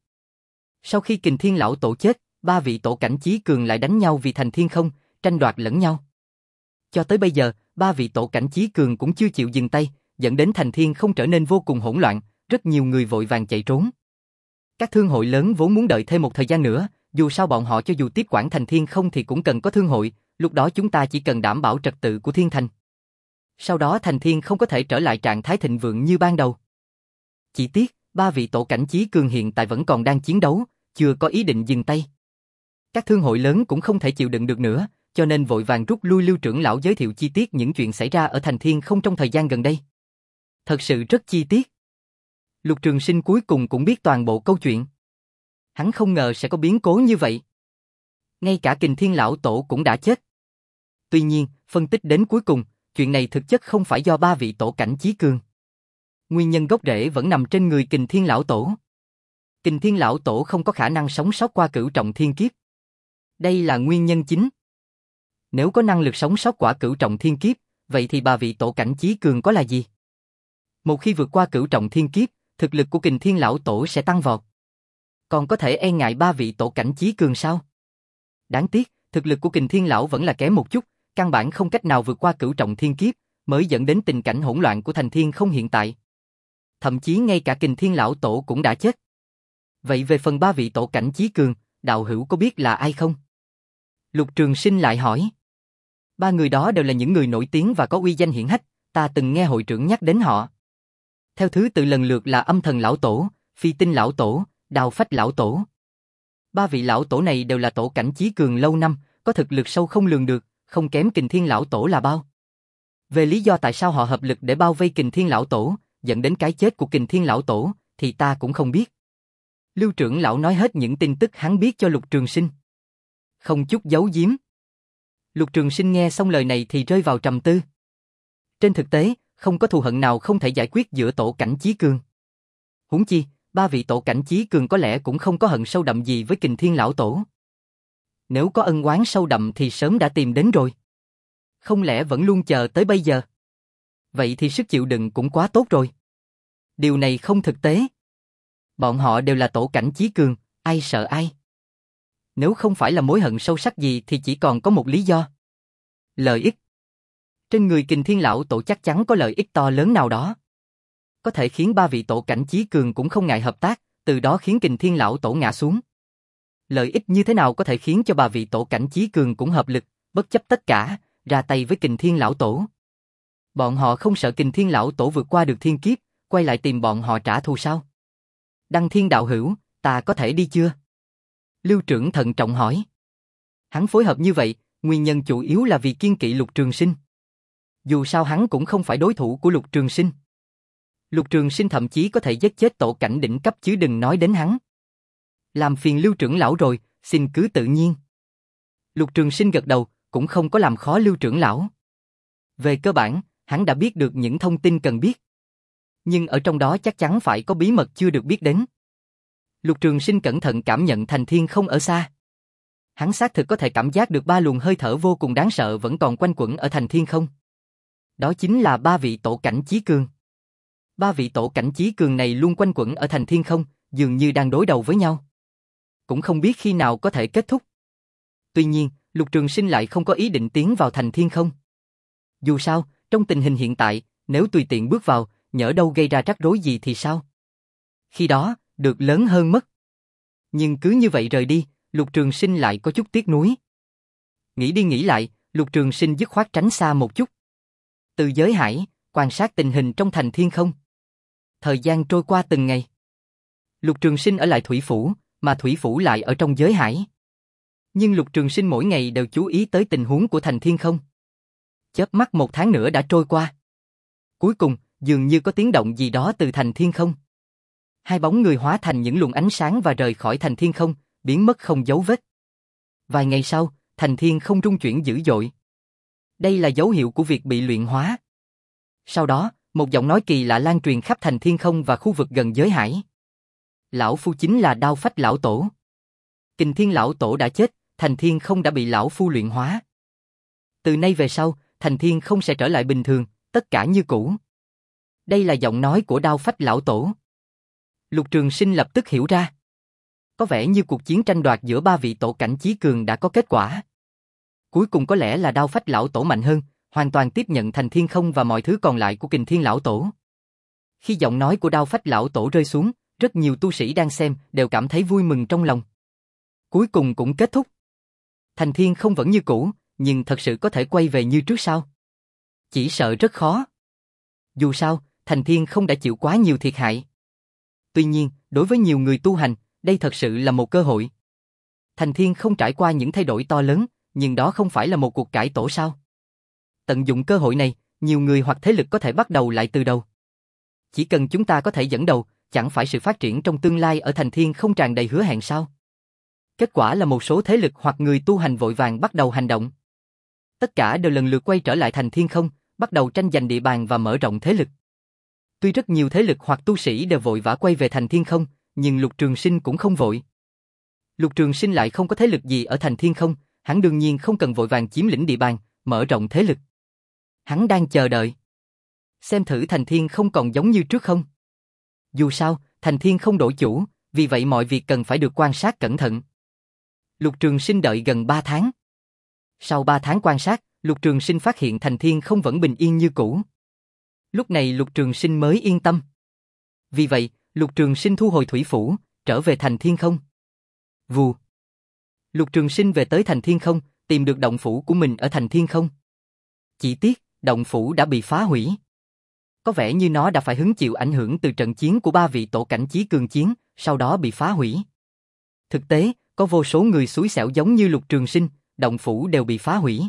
Sau khi Kình Thiên lão tổ chết, ba vị tổ cảnh Chí Cường lại đánh nhau vì thành thiên không, tranh đoạt lẫn nhau. Cho tới bây giờ, ba vị tổ cảnh Chí Cường cũng chưa chịu dừng tay, dẫn đến thành thiên không trở nên vô cùng hỗn loạn, rất nhiều người vội vàng chạy trốn. Các thương hội lớn vốn muốn đợi thêm một thời gian nữa, dù sao bọn họ cho dù tiếp quản thành thiên không thì cũng cần có thương hội, lúc đó chúng ta chỉ cần đảm bảo trật tự của thiên thành. Sau đó thành thiên không có thể trở lại trạng thái thịnh vượng như ban đầu. Chỉ tiếc, ba vị tổ cảnh Chí Cường hiện tại vẫn còn đang chiến đấu, chưa có ý định dừng tay. Các thương hội lớn cũng không thể chịu đựng được nữa, cho nên vội vàng rút lui. Lưu trưởng lão giới thiệu chi tiết những chuyện xảy ra ở thành thiên không trong thời gian gần đây. Thật sự rất chi tiết. Lục Trường Sinh cuối cùng cũng biết toàn bộ câu chuyện. Hắn không ngờ sẽ có biến cố như vậy. Ngay cả Kình Thiên lão tổ cũng đã chết. Tuy nhiên, phân tích đến cuối cùng, chuyện này thực chất không phải do ba vị tổ cảnh Chí Cường. Nguyên nhân gốc rễ vẫn nằm trên người Kình Thiên lão tổ. Kình Thiên lão tổ không có khả năng sống sót qua cửu trọng thiên kiếp. Đây là nguyên nhân chính. Nếu có năng lực sống sót qua cửu trọng thiên kiếp, vậy thì ba vị tổ cảnh Chí Cường có là gì? Một khi vượt qua cửu trọng thiên kiếp, thực lực của Kình Thiên lão tổ sẽ tăng vọt. Còn có thể e ngại ba vị tổ cảnh Chí Cường sao? Đáng tiếc, thực lực của Kình Thiên lão vẫn là kém một chút, căn bản không cách nào vượt qua cửu trọng thiên kiếp, mới dẫn đến tình cảnh hỗn loạn của thành thiên không hiện tại. Thậm chí ngay cả Kình Thiên lão tổ cũng đã chết. Vậy về phần ba vị tổ cảnh Chí Cường, đạo hữu có biết là ai không? Lục Trường Sinh lại hỏi. Ba người đó đều là những người nổi tiếng và có uy danh hiển hách, ta từng nghe hội trưởng nhắc đến họ. Theo thứ tự lần lượt là Âm Thần lão tổ, Phi Tinh lão tổ, Đào Phách lão tổ. Ba vị lão tổ này đều là tổ cảnh Chí Cường lâu năm, có thực lực sâu không lường được, không kém Kình Thiên lão tổ là bao. Về lý do tại sao họ hợp lực để bao vây Kình Thiên lão tổ, dẫn đến cái chết của Kình Thiên lão tổ, thì ta cũng không biết. Lưu trưởng lão nói hết những tin tức hắn biết cho Lục Trường Sinh. Không chút giấu giếm. Lục Trường Sinh nghe xong lời này thì rơi vào trầm tư. Trên thực tế, không có thù hận nào không thể giải quyết giữa Tổ Cảnh Chí Cường. Huống chi, ba vị Tổ Cảnh Chí Cường có lẽ cũng không có hận sâu đậm gì với Kình Thiên Lão Tổ. Nếu có ân oán sâu đậm thì sớm đã tìm đến rồi. Không lẽ vẫn luôn chờ tới bây giờ? Vậy thì sức chịu đựng cũng quá tốt rồi. Điều này không thực tế. Bọn họ đều là Tổ Cảnh Chí Cường, ai sợ ai? Nếu không phải là mối hận sâu sắc gì thì chỉ còn có một lý do. Lợi ích. Trên người Kình Thiên Lão Tổ chắc chắn có lợi ích to lớn nào đó. Có thể khiến ba vị Tổ Cảnh Chí Cường cũng không ngại hợp tác, từ đó khiến Kình Thiên Lão Tổ ngã xuống. Lợi ích như thế nào có thể khiến cho ba vị Tổ Cảnh Chí Cường cũng hợp lực, bất chấp tất cả, ra tay với Kình Thiên Lão Tổ? Bọn họ không sợ Kình Thiên Lão Tổ vượt qua được thiên kiếp, quay lại tìm bọn họ trả thù sao? Đăng Thiên đạo hữu, ta có thể đi chưa? Lưu trưởng thận trọng hỏi. Hắn phối hợp như vậy, nguyên nhân chủ yếu là vì kiêng kỵ Lục Trường Sinh. Dù sao hắn cũng không phải đối thủ của Lục Trường Sinh. Lục Trường Sinh thậm chí có thể giết chết Tổ Cảnh đỉnh cấp chứ đừng nói đến hắn. Làm phiền Lưu trưởng lão rồi, xin cứ tự nhiên. Lục Trường Sinh gật đầu, cũng không có làm khó Lưu trưởng lão. Về cơ bản, hắn đã biết được những thông tin cần biết. Nhưng ở trong đó chắc chắn phải có bí mật chưa được biết đến. Lục Trường Sinh cẩn thận cảm nhận Thành Thiên Không ở xa. Hắn xác thực có thể cảm giác được ba luồng hơi thở vô cùng đáng sợ vẫn còn quanh quẩn ở Thành Thiên Không. Đó chính là ba vị Tổ Cảnh Chí Cường. Ba vị Tổ Cảnh Chí Cường này luôn quanh quẩn ở Thành Thiên Không, dường như đang đối đầu với nhau. Cũng không biết khi nào có thể kết thúc. Tuy nhiên, Lục Trường Sinh lại không có ý định tiến vào Thành Thiên Không. Dù sao, trong tình hình hiện tại, nếu tùy tiện bước vào, nhỡ đâu gây ra rắc rối gì thì sao? Khi đó, được lớn hơn mất. Nhưng cứ như vậy rời đi, Lục Trường Sinh lại có chút tiếc nuối. Nghĩ đi nghĩ lại, Lục Trường Sinh dứt khoát tránh xa một chút. Từ giới hải, quan sát tình hình trong Thành Thiên Không. Thời gian trôi qua từng ngày. Lục Trường Sinh ở lại Thủy Phủ, mà Thủy Phủ lại ở trong giới hải. Nhưng Lục Trường Sinh mỗi ngày đều chú ý tới tình huống của Thành Thiên Không. Chớp mắt một tháng nữa đã trôi qua. Cuối cùng, dường như có tiếng động gì đó từ Thành Thiên Không. Hai bóng người hóa thành những luồng ánh sáng và rời khỏi Thành Thiên Không, biến mất không dấu vết. Vài ngày sau, Thành Thiên Không rung chuyển dữ dội. Đây là dấu hiệu của việc bị luyện hóa. Sau đó, một giọng nói kỳ lạ lan truyền khắp Thành Thiên Không và khu vực gần giới hải. Lão Phu chính là Đao Phách Lão Tổ. Kình Thiên Lão Tổ đã chết, Thành Thiên Không đã bị Lão Phu luyện hóa. Từ nay về sau, Thành Thiên Không sẽ trở lại bình thường, tất cả như cũ. Đây là giọng nói của Đao Phách Lão Tổ. Lục Trường Sinh lập tức hiểu ra. Có vẻ như cuộc chiến tranh đoạt giữa ba vị Tổ Cảnh Chí Cường đã có kết quả. Cuối cùng có lẽ là Đao Phách Lão Tổ mạnh hơn, hoàn toàn tiếp nhận Thành Thiên Không và mọi thứ còn lại của Kình Thiên Lão Tổ. Khi giọng nói của Đao Phách Lão Tổ rơi xuống, rất nhiều tu sĩ đang xem đều cảm thấy vui mừng trong lòng. Cuối cùng cũng kết thúc. Thành Thiên Không vẫn như cũ, nhưng thật sự có thể quay về như trước sao? Chỉ sợ rất khó. Dù sao, Thành Thiên Không đã chịu quá nhiều thiệt hại. Tuy nhiên, đối với nhiều người tu hành, đây thật sự là một cơ hội. Thành Thiên Không trải qua những thay đổi to lớn, nhưng đó không phải là một cuộc cải tổ sao? Tận dụng cơ hội này, nhiều người hoặc thế lực có thể bắt đầu lại từ đầu. Chỉ cần chúng ta có thể dẫn đầu, chẳng phải sự phát triển trong tương lai ở Thành Thiên Không tràn đầy hứa hẹn sao? Kết quả là một số thế lực hoặc người tu hành vội vàng bắt đầu hành động. Tất cả đều lần lượt quay trở lại Thành Thiên Không, bắt đầu tranh giành địa bàn và mở rộng thế lực. Tuy rất nhiều thế lực hoặc tu sĩ đều vội vã quay về Thành Thiên Không, nhưng Lục Trường Sinh cũng không vội. Lục Trường Sinh lại không có thế lực gì ở Thành Thiên Không, hắn đương nhiên không cần vội vàng chiếm lĩnh địa bàn, mở rộng thế lực. Hắn đang chờ đợi. Xem thử Thành Thiên Không còn giống như trước không? Dù sao, Thành Thiên Không đổi chủ, vì vậy mọi việc cần phải được quan sát cẩn thận. Lục Trường Sinh đợi gần ba tháng. Sau ba tháng quan sát, Lục Trường Sinh phát hiện Thành Thiên Không vẫn bình yên như cũ. Lúc này Lục Trường Sinh mới yên tâm. Vì vậy, Lục Trường Sinh thu hồi Thủy Phủ, trở về Thành Thiên Không. Vù. Lục Trường Sinh về tới Thành Thiên Không, tìm được động phủ của mình ở Thành Thiên Không. Chỉ tiếc, động phủ đã bị phá hủy. Có vẻ như nó đã phải hứng chịu ảnh hưởng từ trận chiến của ba vị Tổ Cảnh Chí Cường chiến, sau đó bị phá hủy. Thực tế, có vô số người xui xẻo giống như Lục Trường Sinh, động phủ đều bị phá hủy.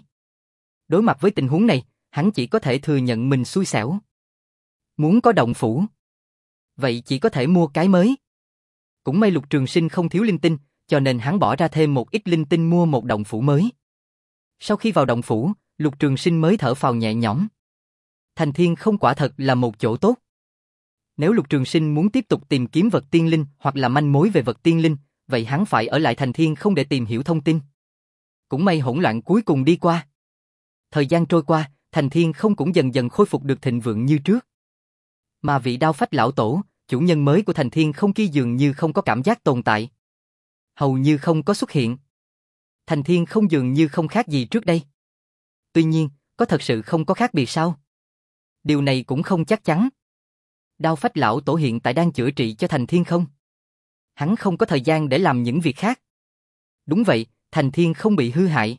Đối mặt với tình huống này, hắn chỉ có thể thừa nhận mình xui xẻo. Muốn có động phủ, vậy chỉ có thể mua cái mới. Cũng may Lục Trường Sinh không thiếu linh tinh, cho nên hắn bỏ ra thêm một ít linh tinh mua một động phủ mới. Sau khi vào động phủ, Lục Trường Sinh mới thở phào nhẹ nhõm. Thành Thiên Không quả thật là một chỗ tốt. Nếu Lục Trường Sinh muốn tiếp tục tìm kiếm vật tiên linh hoặc là manh mối về vật tiên linh, vậy hắn phải ở lại Thành Thiên Không để tìm hiểu thông tin. Cũng may hỗn loạn cuối cùng đi qua. Thời gian trôi qua, Thành Thiên Không cũng dần dần khôi phục được thịnh vượng như trước. Mà vị Đao Phách lão tổ, chủ nhân mới của Thành Thiên Không kia dường như không có cảm giác tồn tại. Hầu như không có xuất hiện. Thành Thiên Không dường như không khác gì trước đây. Tuy nhiên, có thật sự không có khác biệt sao? Điều này cũng không chắc chắn. Đao Phách lão tổ hiện tại đang chữa trị cho Thành Thiên Không. Hắn không có thời gian để làm những việc khác. Đúng vậy, Thành Thiên Không bị hư hại.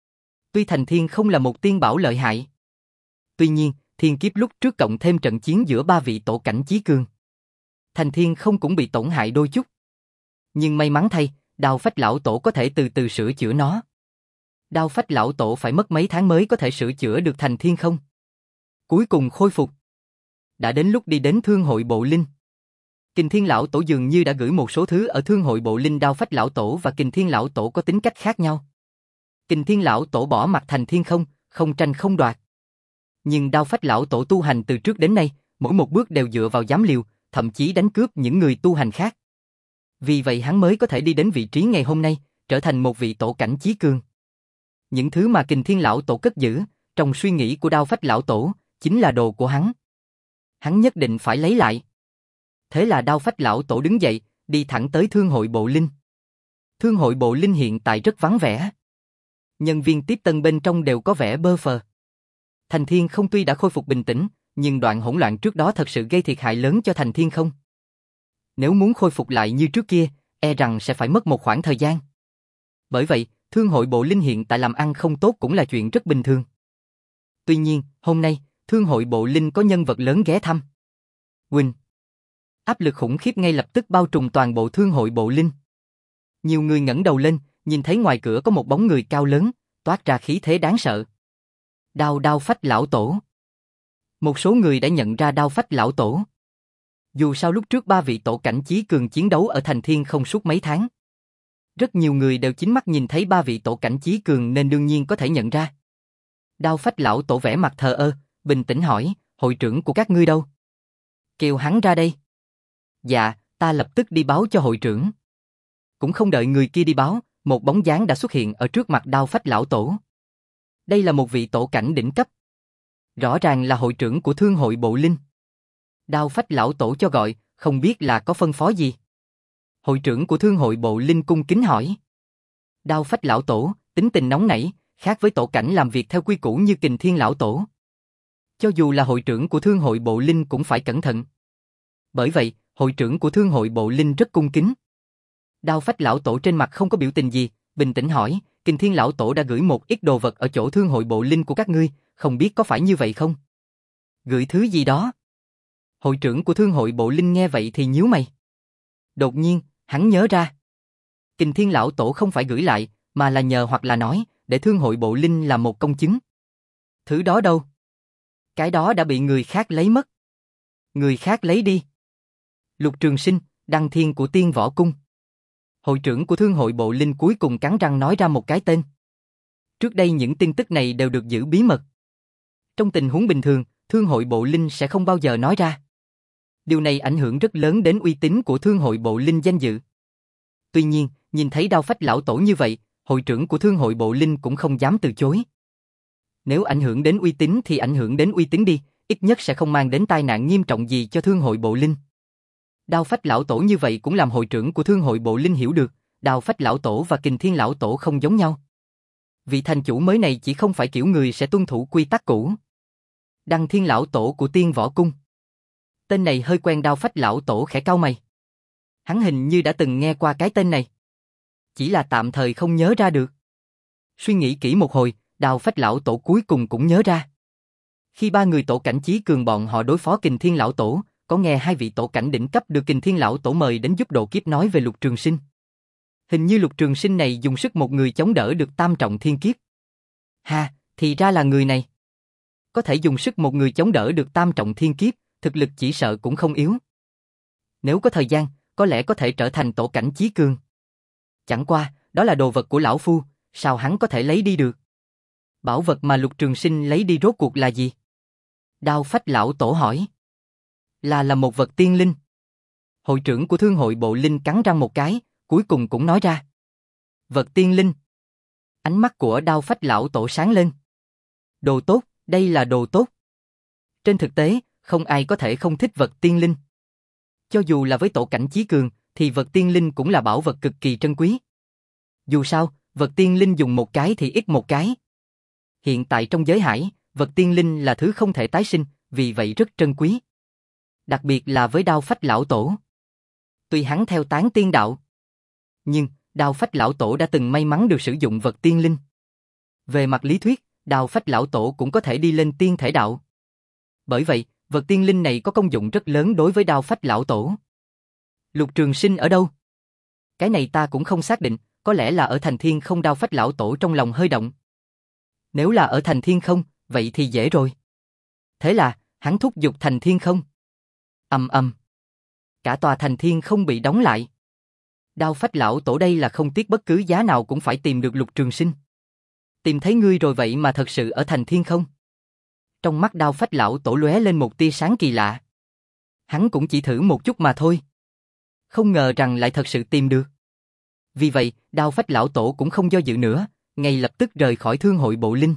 Tuy Thành Thiên Không là một tiên bảo lợi hại. Tuy nhiên, thiên kiếp lúc trước cộng thêm trận chiến giữa ba vị tổ cảnh chí cường. Thành Thiên Không cũng bị tổn hại đôi chút. Nhưng may mắn thay, Đao Phách lão tổ có thể từ từ sửa chữa nó. Đao Phách lão tổ phải mất mấy tháng mới có thể sửa chữa được Thành Thiên Không. Cuối cùng khôi phục. Đã đến lúc đi đến Thương hội Bộ Linh. Kình Thiên lão tổ dường như đã gửi một số thứ ở Thương hội Bộ Linh. Đao Phách lão tổ và Kình Thiên lão tổ có tính cách khác nhau. Kình Thiên lão tổ bỏ mặt Thành Thiên Không, không tranh không đoạt. Nhưng Đao Phách lão tổ tu hành từ trước đến nay, mỗi một bước đều dựa vào giám liều, thậm chí đánh cướp những người tu hành khác. Vì vậy hắn mới có thể đi đến vị trí ngày hôm nay, trở thành một vị tổ cảnh chí cường. Những thứ mà Kình Thiên lão tổ cất giữ, trong suy nghĩ của Đao Phách lão tổ, chính là đồ của hắn. Hắn nhất định phải lấy lại. Thế là Đao Phách lão tổ đứng dậy, đi thẳng tới Thương hội Bộ Linh. Thương hội Bộ Linh hiện tại rất vắng vẻ. Nhân viên tiếp tân bên trong đều có vẻ bơ phờ. Thành Thiên Không tuy đã khôi phục bình tĩnh, nhưng đoạn hỗn loạn trước đó thật sự gây thiệt hại lớn cho Thành Thiên Không. Nếu muốn khôi phục lại như trước kia, e rằng sẽ phải mất một khoảng thời gian. Bởi vậy, Thương hội Bộ Linh hiện tại làm ăn không tốt cũng là chuyện rất bình thường. Tuy nhiên, hôm nay, Thương hội Bộ Linh có nhân vật lớn ghé thăm. Quỳnh. Áp lực khủng khiếp ngay lập tức bao trùm toàn bộ Thương hội Bộ Linh. Nhiều người ngẩng đầu lên, nhìn thấy ngoài cửa có một bóng người cao lớn, toát ra khí thế đáng sợ. Đao Đao Phách lão tổ. Một số người đã nhận ra Đao Phách lão tổ. Dù sao lúc trước ba vị tổ cảnh chí cường chiến đấu ở Thành Thiên Không suốt mấy tháng. Rất nhiều người đều chính mắt nhìn thấy ba vị tổ cảnh chí cường nên đương nhiên có thể nhận ra. Đao Phách lão tổ vẻ mặt thờ ơ, bình tĩnh hỏi, hội trưởng của các ngươi đâu? Kêu hắn ra đây. Dạ, ta lập tức đi báo cho hội trưởng. Cũng không đợi người kia đi báo, một bóng dáng đã xuất hiện ở trước mặt Đao Phách lão tổ. Đây là một vị tổ cảnh đỉnh cấp. Rõ ràng là hội trưởng của Thương hội Bộ Linh. Đao Phách lão tổ cho gọi, không biết là có phân phó gì. Hội trưởng của Thương hội Bộ Linh cung kính hỏi. Đao Phách lão tổ, tính tình nóng nảy, khác với tổ cảnh làm việc theo quy củ như Kình Thiên lão tổ. Cho dù là hội trưởng của Thương hội Bộ Linh cũng phải cẩn thận. Bởi vậy, hội trưởng của Thương hội Bộ Linh rất cung kính. Đao Phách lão tổ trên mặt không có biểu tình gì, bình tĩnh hỏi, Kình Thiên lão tổ đã gửi một ít đồ vật ở chỗ Thương hội Bộ Linh của các ngươi, không biết có phải như vậy không? Gửi thứ gì đó? Hội trưởng của Thương hội Bộ Linh nghe vậy thì nhíu mày. Đột nhiên, hắn nhớ ra. Kình Thiên lão tổ không phải gửi lại, mà là nhờ hoặc là nói, để Thương hội Bộ Linh làm một công chứng. Thứ đó đâu? Cái đó đã bị người khác lấy mất. Người khác lấy đi. Lục Trường Sinh, Đăng Thiên của Tiên Võ Cung. Hội trưởng của Thương hội Bộ Linh cuối cùng cắn răng nói ra một cái tên. Trước đây những tin tức này đều được giữ bí mật. Trong tình huống bình thường, Thương hội Bộ Linh sẽ không bao giờ nói ra. Điều này ảnh hưởng rất lớn đến uy tín của Thương hội Bộ Linh danh dự. Tuy nhiên, nhìn thấy Đao Phách lão tổ như vậy, hội trưởng của Thương hội Bộ Linh cũng không dám từ chối. Nếu ảnh hưởng đến uy tín thì ảnh hưởng đến uy tín đi, ít nhất sẽ không mang đến tai nạn nghiêm trọng gì cho Thương hội Bộ Linh. Đao Phách lão tổ như vậy cũng làm hội trưởng của Thương hội Bộ Linh hiểu được, Đao Phách lão tổ và Kình Thiên lão tổ không giống nhau. Vị thành chủ mới này chỉ không phải kiểu người sẽ tuân thủ quy tắc cũ. Đăng Thiên lão tổ của Tiên Võ Cung. Tên này hơi quen. Đao Phách lão tổ khẽ cau mày. Hắn hình như đã từng nghe qua cái tên này. Chỉ là tạm thời không nhớ ra được. Suy nghĩ kỹ một hồi, Đao Phách lão tổ cuối cùng cũng nhớ ra. Khi ba người tổ cảnh chí cường bọn họ đối phó Kình Thiên lão tổ, có nghe hai vị tổ cảnh đỉnh cấp được Kình Thiên lão tổ mời đến giúp độ kiếp nói về Lục Trường Sinh. Hình như Lục Trường Sinh này dùng sức một người chống đỡ được tam trọng thiên kiếp. Ha, thì ra là người này. Có thể dùng sức một người chống đỡ được tam trọng thiên kiếp, thực lực chỉ sợ cũng không yếu. Nếu có thời gian, có lẽ có thể trở thành tổ cảnh chí cường. Chẳng qua, đó là đồ vật của lão phu, sao hắn có thể lấy đi được? Bảo vật mà Lục Trường Sinh lấy đi rốt cuộc là gì? Đao Phách lão tổ hỏi. Là là một vật tiên linh. Hội trưởng của thương hội bộ linh cắn răng một cái, cuối cùng cũng nói ra. Vật tiên linh. Ánh mắt của Đao Phách lão tổ sáng lên. Đồ tốt, đây là đồ tốt. Trên thực tế, không ai có thể không thích vật tiên linh. Cho dù là với tổ cảnh chí cường, thì vật tiên linh cũng là bảo vật cực kỳ trân quý. Dù sao, vật tiên linh dùng một cái thì ít một cái. Hiện tại trong giới hải, vật tiên linh là thứ không thể tái sinh, vì vậy rất trân quý. Đặc biệt là với Đao Phách lão tổ. Tuy hắn theo tán tiên đạo, nhưng Đao Phách lão tổ đã từng may mắn được sử dụng vật tiên linh. Về mặt lý thuyết, Đao Phách lão tổ cũng có thể đi lên tiên thể đạo. Bởi vậy, vật tiên linh này có công dụng rất lớn đối với Đao Phách lão tổ. Lục Trường Sinh ở đâu? Cái này ta cũng không xác định, có lẽ là ở thành Thiên Không. Đao Phách lão tổ trong lòng hơi động. Nếu là ở thành Thiên Không, vậy thì dễ rồi. Thế là, hắn thúc giục thành Thiên Không. Ầm ầm. Cả tòa thành Thiên Không bị đóng lại. Đao Phách lão tổ đây là không tiếc bất cứ giá nào cũng phải tìm được Lục Trường Sinh. Tìm thấy ngươi rồi vậy mà thật sự ở thành Thiên Không. Trong mắt Đao Phách lão tổ lóe lên một tia sáng kỳ lạ. Hắn cũng chỉ thử một chút mà thôi. Không ngờ rằng lại thật sự tìm được. Vì vậy, Đao Phách lão tổ cũng không do dự nữa, ngay lập tức rời khỏi thương hội bộ linh.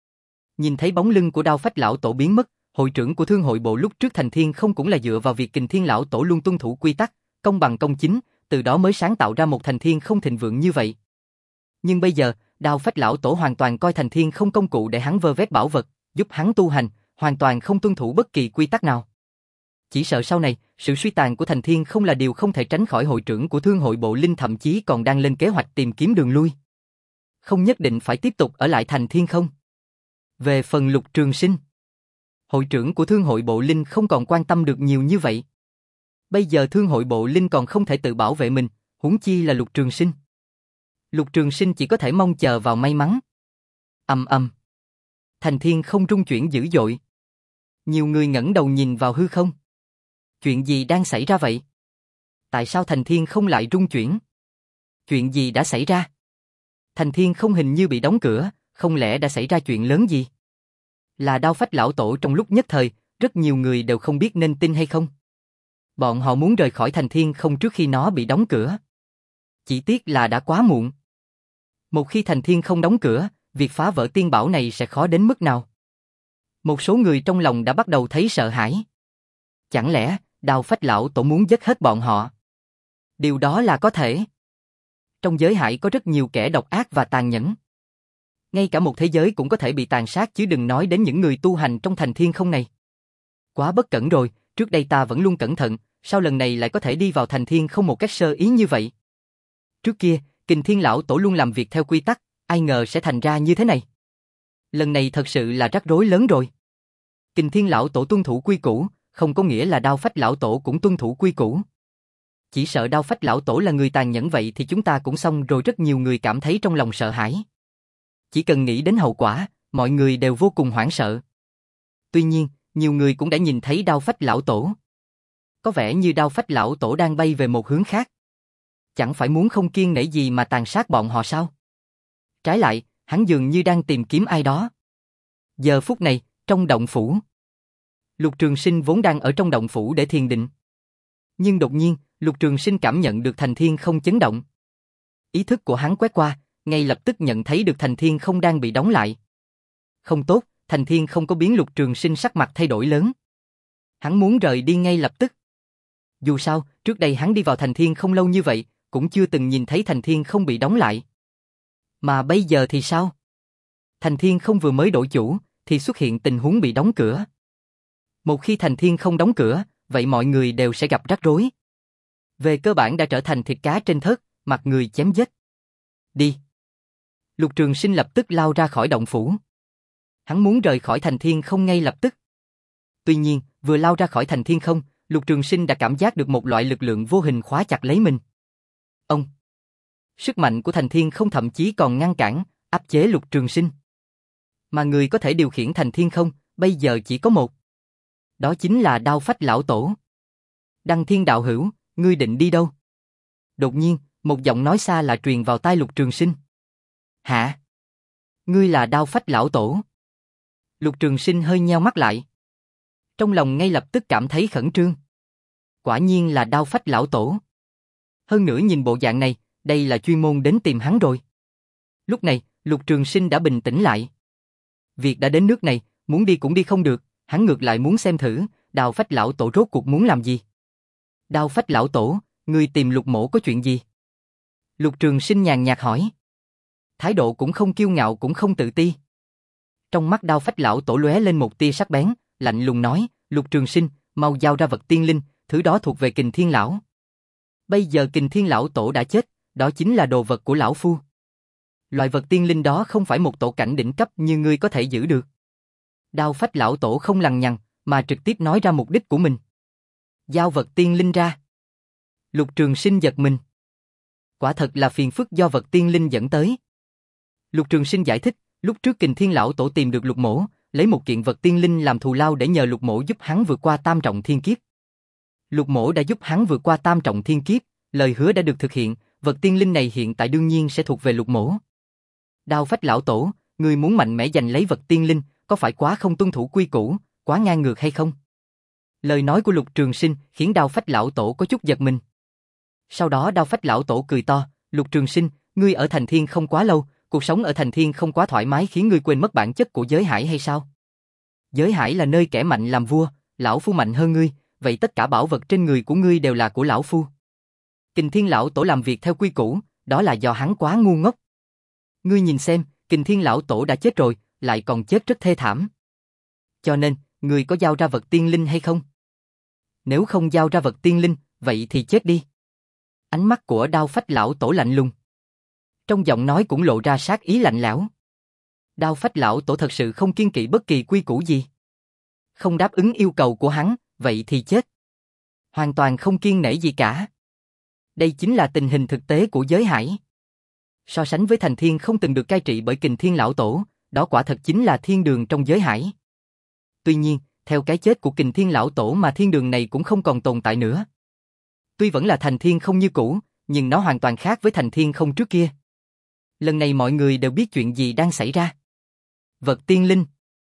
Nhìn thấy bóng lưng của Đao Phách lão tổ biến mất, hội trưởng của thương hội bộ lúc trước thành Thiên Không cũng là dựa vào việc Kình Thiên lão tổ luôn tuân thủ quy tắc, công bằng công chính, từ đó mới sáng tạo ra một thành Thiên Không thịnh vượng như vậy. Nhưng bây giờ, Đao Phách lão tổ hoàn toàn coi thành Thiên Không công cụ để hắn vơ vét bảo vật, giúp hắn tu hành, hoàn toàn không tuân thủ bất kỳ quy tắc nào. Chỉ sợ sau này, sự suy tàn của thành Thiên Không là điều không thể tránh khỏi. Hội trưởng của thương hội bộ linh thậm chí còn đang lên kế hoạch tìm kiếm đường lui. Không nhất định phải tiếp tục ở lại thành Thiên Không. Về phần Lục Trường Sinh, hội trưởng của thương hội bộ linh không còn quan tâm được nhiều như vậy. Bây giờ thương hội bộ linh còn không thể tự bảo vệ mình, huống chi là Lục Trường Sinh. Lục Trường Sinh chỉ có thể mong chờ vào may mắn. Ầm ầm. Thành Thiên Không rung chuyển dữ dội. Nhiều người ngẩng đầu nhìn vào hư không. Chuyện gì đang xảy ra vậy? Tại sao thành Thiên Không lại rung chuyển? Chuyện gì đã xảy ra? Thành Thiên Không hình như bị đóng cửa, không lẽ đã xảy ra chuyện lớn gì? Là Đao Phách lão tổ. Trong lúc nhất thời, rất nhiều người đều không biết nên tin hay không. Bọn họ muốn rời khỏi thành Thiên Không trước khi nó bị đóng cửa. Chỉ tiếc là đã quá muộn. Một khi thành Thiên Không đóng cửa, việc phá vỡ tiên bảo này sẽ khó đến mức nào? Một số người trong lòng đã bắt đầu thấy sợ hãi. Chẳng lẽ Đao Phách lão tổ muốn giết hết bọn họ? Điều đó là có thể. Trong giới hải có rất nhiều kẻ độc ác và tàn nhẫn. Ngay cả một thế giới cũng có thể bị tàn sát, chứ đừng nói đến những người tu hành trong thành Thiên Không này. Quá bất cẩn rồi, trước đây ta vẫn luôn cẩn thận, sao lần này lại có thể đi vào thành Thiên Không một cách sơ ý như vậy? Trước kia, Kình Thiên lão tổ luôn làm việc theo quy tắc, ai ngờ sẽ thành ra như thế này. Lần này thật sự là rắc rối lớn rồi. Kình Thiên lão tổ tuân thủ quy củ, không có nghĩa là Đao Phách lão tổ cũng tuân thủ quy củ. Chỉ sợ Đao Phách lão tổ là người tàn nhẫn vậy thì chúng ta cũng xong rồi. Rất nhiều người cảm thấy trong lòng sợ hãi. Chỉ cần nghĩ đến hậu quả, mọi người đều vô cùng hoảng sợ. Tuy nhiên, nhiều người cũng đã nhìn thấy Đao Phách lão tổ. Có vẻ như Đao Phách lão tổ đang bay về một hướng khác. Chẳng phải muốn không kiêng nể gì mà tàn sát bọn họ sao? Trái lại, hắn dường như đang tìm kiếm ai đó. Giờ phút này, trong động phủ, Lục Trường Sinh vốn đang ở trong động phủ để thiền định. Nhưng đột nhiên, Lục Trường Sinh cảm nhận được thành Thiên Không chấn động. Ý thức của hắn quét qua, ngay lập tức nhận thấy được thành Thiên Không đang bị đóng lại. Không tốt, thành Thiên Không có biến. Lục Trường Sinh sắc mặt thay đổi lớn. Hắn muốn rời đi ngay lập tức. Dù sao, trước đây hắn đi vào thành Thiên Không lâu như vậy, cũng chưa từng nhìn thấy thành Thiên Không bị đóng lại. Mà bây giờ thì sao? Thành Thiên Không vừa mới đổi chủ, thì xuất hiện tình huống bị đóng cửa. Một khi thành Thiên Không đóng cửa, vậy mọi người đều sẽ gặp rắc rối. Về cơ bản đã trở thành thịt cá trên thớt, mặt người chém giết. Đi. Lục Trường Sinh lập tức lao ra khỏi động phủ. Hắn muốn rời khỏi thành Thiên Không ngay lập tức. Tuy nhiên, vừa lao ra khỏi thành Thiên Không, Lục Trường Sinh đã cảm giác được một loại lực lượng vô hình khóa chặt lấy mình. Ông. Sức mạnh của thành Thiên Không thậm chí còn ngăn cản, áp chế Lục Trường Sinh. Mà người có thể điều khiển thành Thiên Không, bây giờ chỉ có một. Đó chính là Đao Phách lão tổ. Đăng Thiên đạo hữu, ngươi định đi đâu? Đột nhiên, một giọng nói xa lạ truyền vào tai Lục Trường Sinh. Hả? Ngươi là Đao Phách lão tổ? Lục Trường Sinh hơi nheo mắt lại. Trong lòng ngay lập tức cảm thấy khẩn trương. Quả nhiên là Đao Phách lão tổ. Hơn nữa nhìn bộ dạng này, đây là chuyên môn đến tìm hắn rồi. Lúc này, Lục Trường Sinh đã bình tĩnh lại. Việc đã đến nước này, muốn đi cũng đi không được, hắn ngược lại muốn xem thử, Đao Phách lão tổ rốt cuộc muốn làm gì. Đao Phách lão tổ, ngươi tìm Lục mỗ có chuyện gì? Lục Trường Sinh nhàn nhạt hỏi. Thái độ cũng không kiêu ngạo cũng không tự ti. Trong mắt Đao Phách lão tổ lóe lên một tia sắc bén, lạnh lùng nói, Lục Trường Sinh, mau giao ra vật tiên linh, thứ đó thuộc về Kình Thiên lão. Bây giờ Kình Thiên lão tổ đã chết, đó chính là đồ vật của lão phu. Loại vật tiên linh đó không phải một tổ cảnh đỉnh cấp như ngươi có thể giữ được. Đao Phách lão tổ không lằng nhằng, mà trực tiếp nói ra mục đích của mình. Giao vật tiên linh ra. Lục Trường Sinh giật mình. Quả thật là phiền phức do vật tiên linh dẫn tới. Lục Trường Sinh giải thích, lúc trước Kình Thiên lão tổ tìm được Lục mỗ, lấy một kiện vật tiên linh làm thù lao để nhờ Lục mỗ giúp hắn vượt qua tam trọng thiên kiếp. Lục mỗ đã giúp hắn vượt qua tam trọng thiên kiếp, lời hứa đã được thực hiện, vật tiên linh này hiện tại đương nhiên sẽ thuộc về Lục mỗ. Đao Phách lão tổ, ngươi muốn mạnh mẽ giành lấy vật tiên linh, có phải quá không tuân thủ quy củ, quá ngang ngược hay không? Lời nói của Lục Trường Sinh khiến Đao Phách lão tổ có chút giật mình. Sau đó Đao Phách lão tổ cười to, Lục Trường Sinh, ngươi ở thành thiên không quá lâu, cuộc sống ở thành thiên không quá thoải mái khiến ngươi quên mất bản chất của giới hải hay sao? Giới hải là nơi kẻ mạnh làm vua, lão phu mạnh hơn ngươi, vậy tất cả bảo vật trên người của ngươi đều là của lão phu. Kình Thiên lão tổ làm việc theo quy củ, đó là do hắn quá ngu ngốc. Ngươi nhìn xem, Kình Thiên lão tổ đã chết rồi, lại còn chết rất thê thảm. Cho nên, ngươi có giao ra vật tiên linh hay không? Nếu không giao ra vật tiên linh, vậy thì chết đi. Ánh mắt của Đao Phách lão tổ lạnh lùng. Trong giọng nói cũng lộ ra sát ý lạnh lẽo. Đao Phách lão tổ thật sự không kiêng kỵ bất kỳ quy củ gì. Không đáp ứng yêu cầu của hắn, vậy thì chết. Hoàn toàn không kiêng nể gì cả. Đây chính là tình hình thực tế của giới hải. So sánh với thành thiên không từng được cai trị bởi Kình Thiên lão tổ, đó quả thật chính là thiên đường trong giới hải. Tuy nhiên, theo cái chết của Kình Thiên lão tổ mà thiên đường này cũng không còn tồn tại nữa. Tuy vẫn là thành thiên không như cũ, nhưng nó hoàn toàn khác với thành thiên không trước kia. Lần này mọi người đều biết chuyện gì đang xảy ra. Vật tiên linh.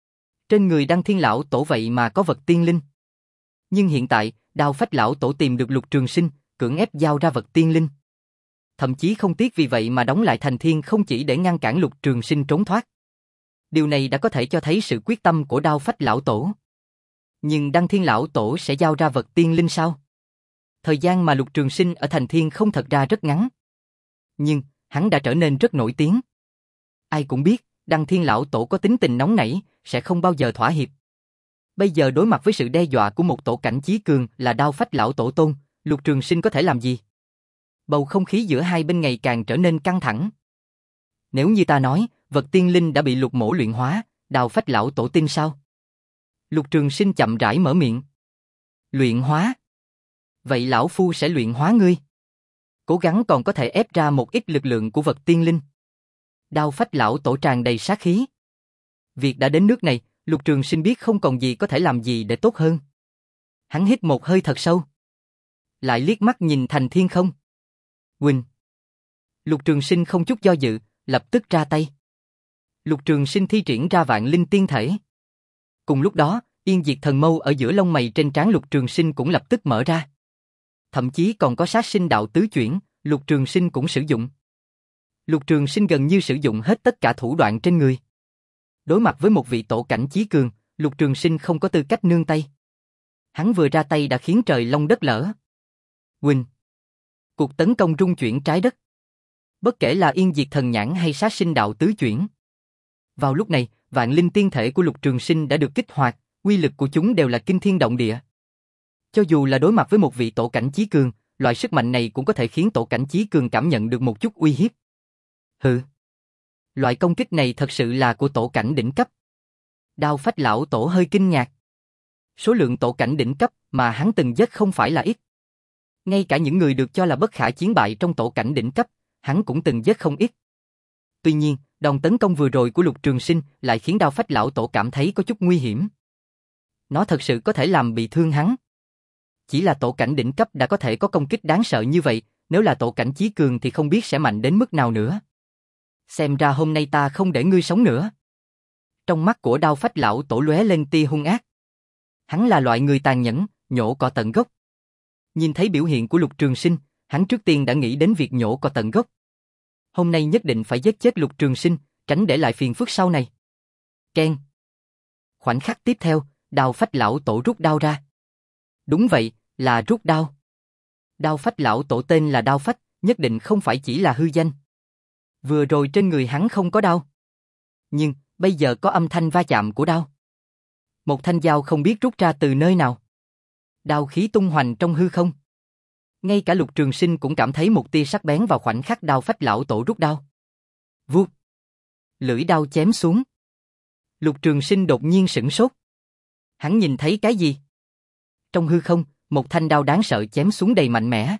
Trên người Đăng Thiên lão tổ vậy mà có vật tiên linh. Nhưng hiện tại, Đao Phách lão tổ tìm được Lục Trường Sinh, cưỡng ép giao ra vật tiên linh. Thậm chí không tiếc vì vậy mà đóng lại thành thiên không chỉ để ngăn cản Lục Trường Sinh trốn thoát. Điều này đã có thể cho thấy sự quyết tâm của Đao Phách lão tổ. Nhưng Đăng Thiên lão tổ sẽ giao ra vật tiên linh sao? Thời gian mà Lục Trường Sinh ở thành thiên không thật ra rất ngắn. Nhưng, hắn đã trở nên rất nổi tiếng. Ai cũng biết, Đăng Thiên lão tổ có tính tình nóng nảy, sẽ không bao giờ thỏa hiệp. Bây giờ đối mặt với sự đe dọa của một tổ cảnh chí cường là Đao Phách lão tổ tôn, Lục Trường Sinh có thể làm gì? Bầu không khí giữa hai bên ngày càng trở nên căng thẳng. Nếu như ta nói, vật tiên linh đã bị Lục mỗ luyện hóa, Đao Phách lão tổ tin sao? Lục Trường Sinh chậm rãi mở miệng. Luyện hóa? Vậy lão phu sẽ luyện hóa ngươi. Cố gắng còn có thể ép ra một ít lực lượng của vật tiên linh. Đao Phách lão tổ tràn đầy sát khí. Việc đã đến nước này, Lục Trường Sinh biết không còn gì có thể làm gì để tốt hơn. Hắn hít một hơi thật sâu. Lại liếc mắt nhìn thành thiên không. Quỳnh. Lục Trường Sinh không chút do dự, lập tức ra tay. Lục Trường Sinh thi triển ra vạn linh tiên thể. Cùng lúc đó, yên diệt thần mâu ở giữa lông mày trên trán Lục Trường Sinh cũng lập tức mở ra. Thậm chí còn có sát sinh đạo tứ chuyển, Lục Trường Sinh cũng sử dụng. Lục Trường Sinh gần như sử dụng hết tất cả thủ đoạn trên người. Đối mặt với một vị tổ cảnh chí cường, Lục Trường Sinh không có tư cách nương tay. Hắn vừa ra tay đã khiến trời long đất lở. Quỳnh. Cuộc tấn công rung chuyển trái đất. Bất kể là yên diệt thần nhãn hay sát sinh đạo tứ chuyển. Vào lúc này, vạn linh tiên thể của Lục Trường Sinh đã được kích hoạt, uy lực của chúng đều là kinh thiên động địa. Cho dù là đối mặt với một vị tổ cảnh chí cường, loại sức mạnh này cũng có thể khiến tổ cảnh chí cường cảm nhận được một chút uy hiếp. Hừ. Loại công kích này thật sự là của tổ cảnh đỉnh cấp. Đao Phách lão tổ hơi kinh ngạc. Số lượng tổ cảnh đỉnh cấp mà hắn từng giết không phải là ít. Ngay cả những người được cho là bất khả chiến bại trong tổ cảnh đỉnh cấp, hắn cũng từng giết không ít. Tuy nhiên, đòn tấn công vừa rồi của Lục Trường Sinh lại khiến Đao Phách lão tổ cảm thấy có chút nguy hiểm. Nó thật sự có thể làm bị thương hắn. Chỉ là tổ cảnh đỉnh cấp đã có thể có công kích đáng sợ như vậy, nếu là tổ cảnh chí cường thì không biết sẽ mạnh đến mức nào nữa. Xem ra hôm nay ta không để ngươi sống nữa. Trong mắt của Đao Phách lão tổ lóe lên tia hung ác. Hắn là loại người tàn nhẫn, nhổ cỏ tận gốc. Nhìn thấy biểu hiện của Lục Trường Sinh, hắn trước tiên đã nghĩ đến việc nhổ cỏ tận gốc. Hôm nay nhất định phải giết chết Lục Trường Sinh, tránh để lại phiền phức sau này. Keng. Khoảnh khắc tiếp theo, Đao Phách lão tổ rút đao ra. Đúng vậy, là rút đao. Đao Phách lão tổ tên là Đao Phách, nhất định không phải chỉ là hư danh. Vừa rồi trên người hắn không có đao. Nhưng, bây giờ có âm thanh va chạm của đao. Một thanh dao không biết rút ra từ nơi nào. Đao khí tung hoành trong hư không. Ngay cả Lục Trường Sinh cũng cảm thấy một tia sắc bén vào khoảnh khắc Đao Phách lão tổ rút đao. Vuốt. Lưỡi đao chém xuống. Lục Trường Sinh đột nhiên sửng sốt. Hắn nhìn thấy cái gì? Trong hư không, một thanh đao đáng sợ chém xuống đầy mạnh mẽ.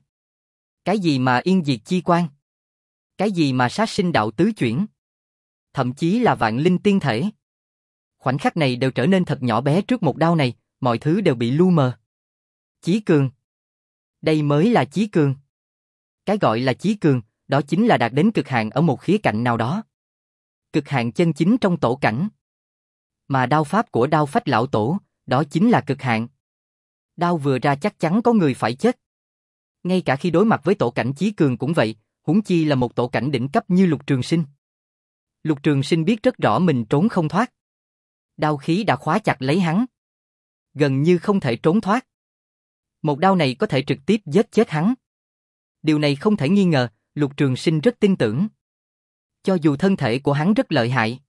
Cái gì mà yên diệt chi quan? Cái gì mà sát sinh đạo tứ chuyển? Thậm chí là vạn linh tiên thể. Khoảnh khắc này đều trở nên thật nhỏ bé trước một đao này, mọi thứ đều bị lu mờ. Chí cường. Đây mới là chí cường. Cái gọi là chí cường, đó chính là đạt đến cực hạn ở một khía cạnh nào đó. Cực hạn chân chính trong tổ cảnh. Mà đao pháp của Đao Phách lão tổ, đó chính là cực hạn. Đao vừa ra chắc chắn có người phải chết. Ngay cả khi đối mặt với tổ cảnh chí cường cũng vậy, huống chi là một tổ cảnh đỉnh cấp như Lục Trường Sinh. Lục Trường Sinh biết rất rõ mình trốn không thoát. Đao khí đã khóa chặt lấy hắn. Gần như không thể trốn thoát. Một đao này có thể trực tiếp giết chết hắn. Điều này không thể nghi ngờ, Lục Trường Sinh rất tin tưởng. Cho dù thân thể của hắn rất lợi hại.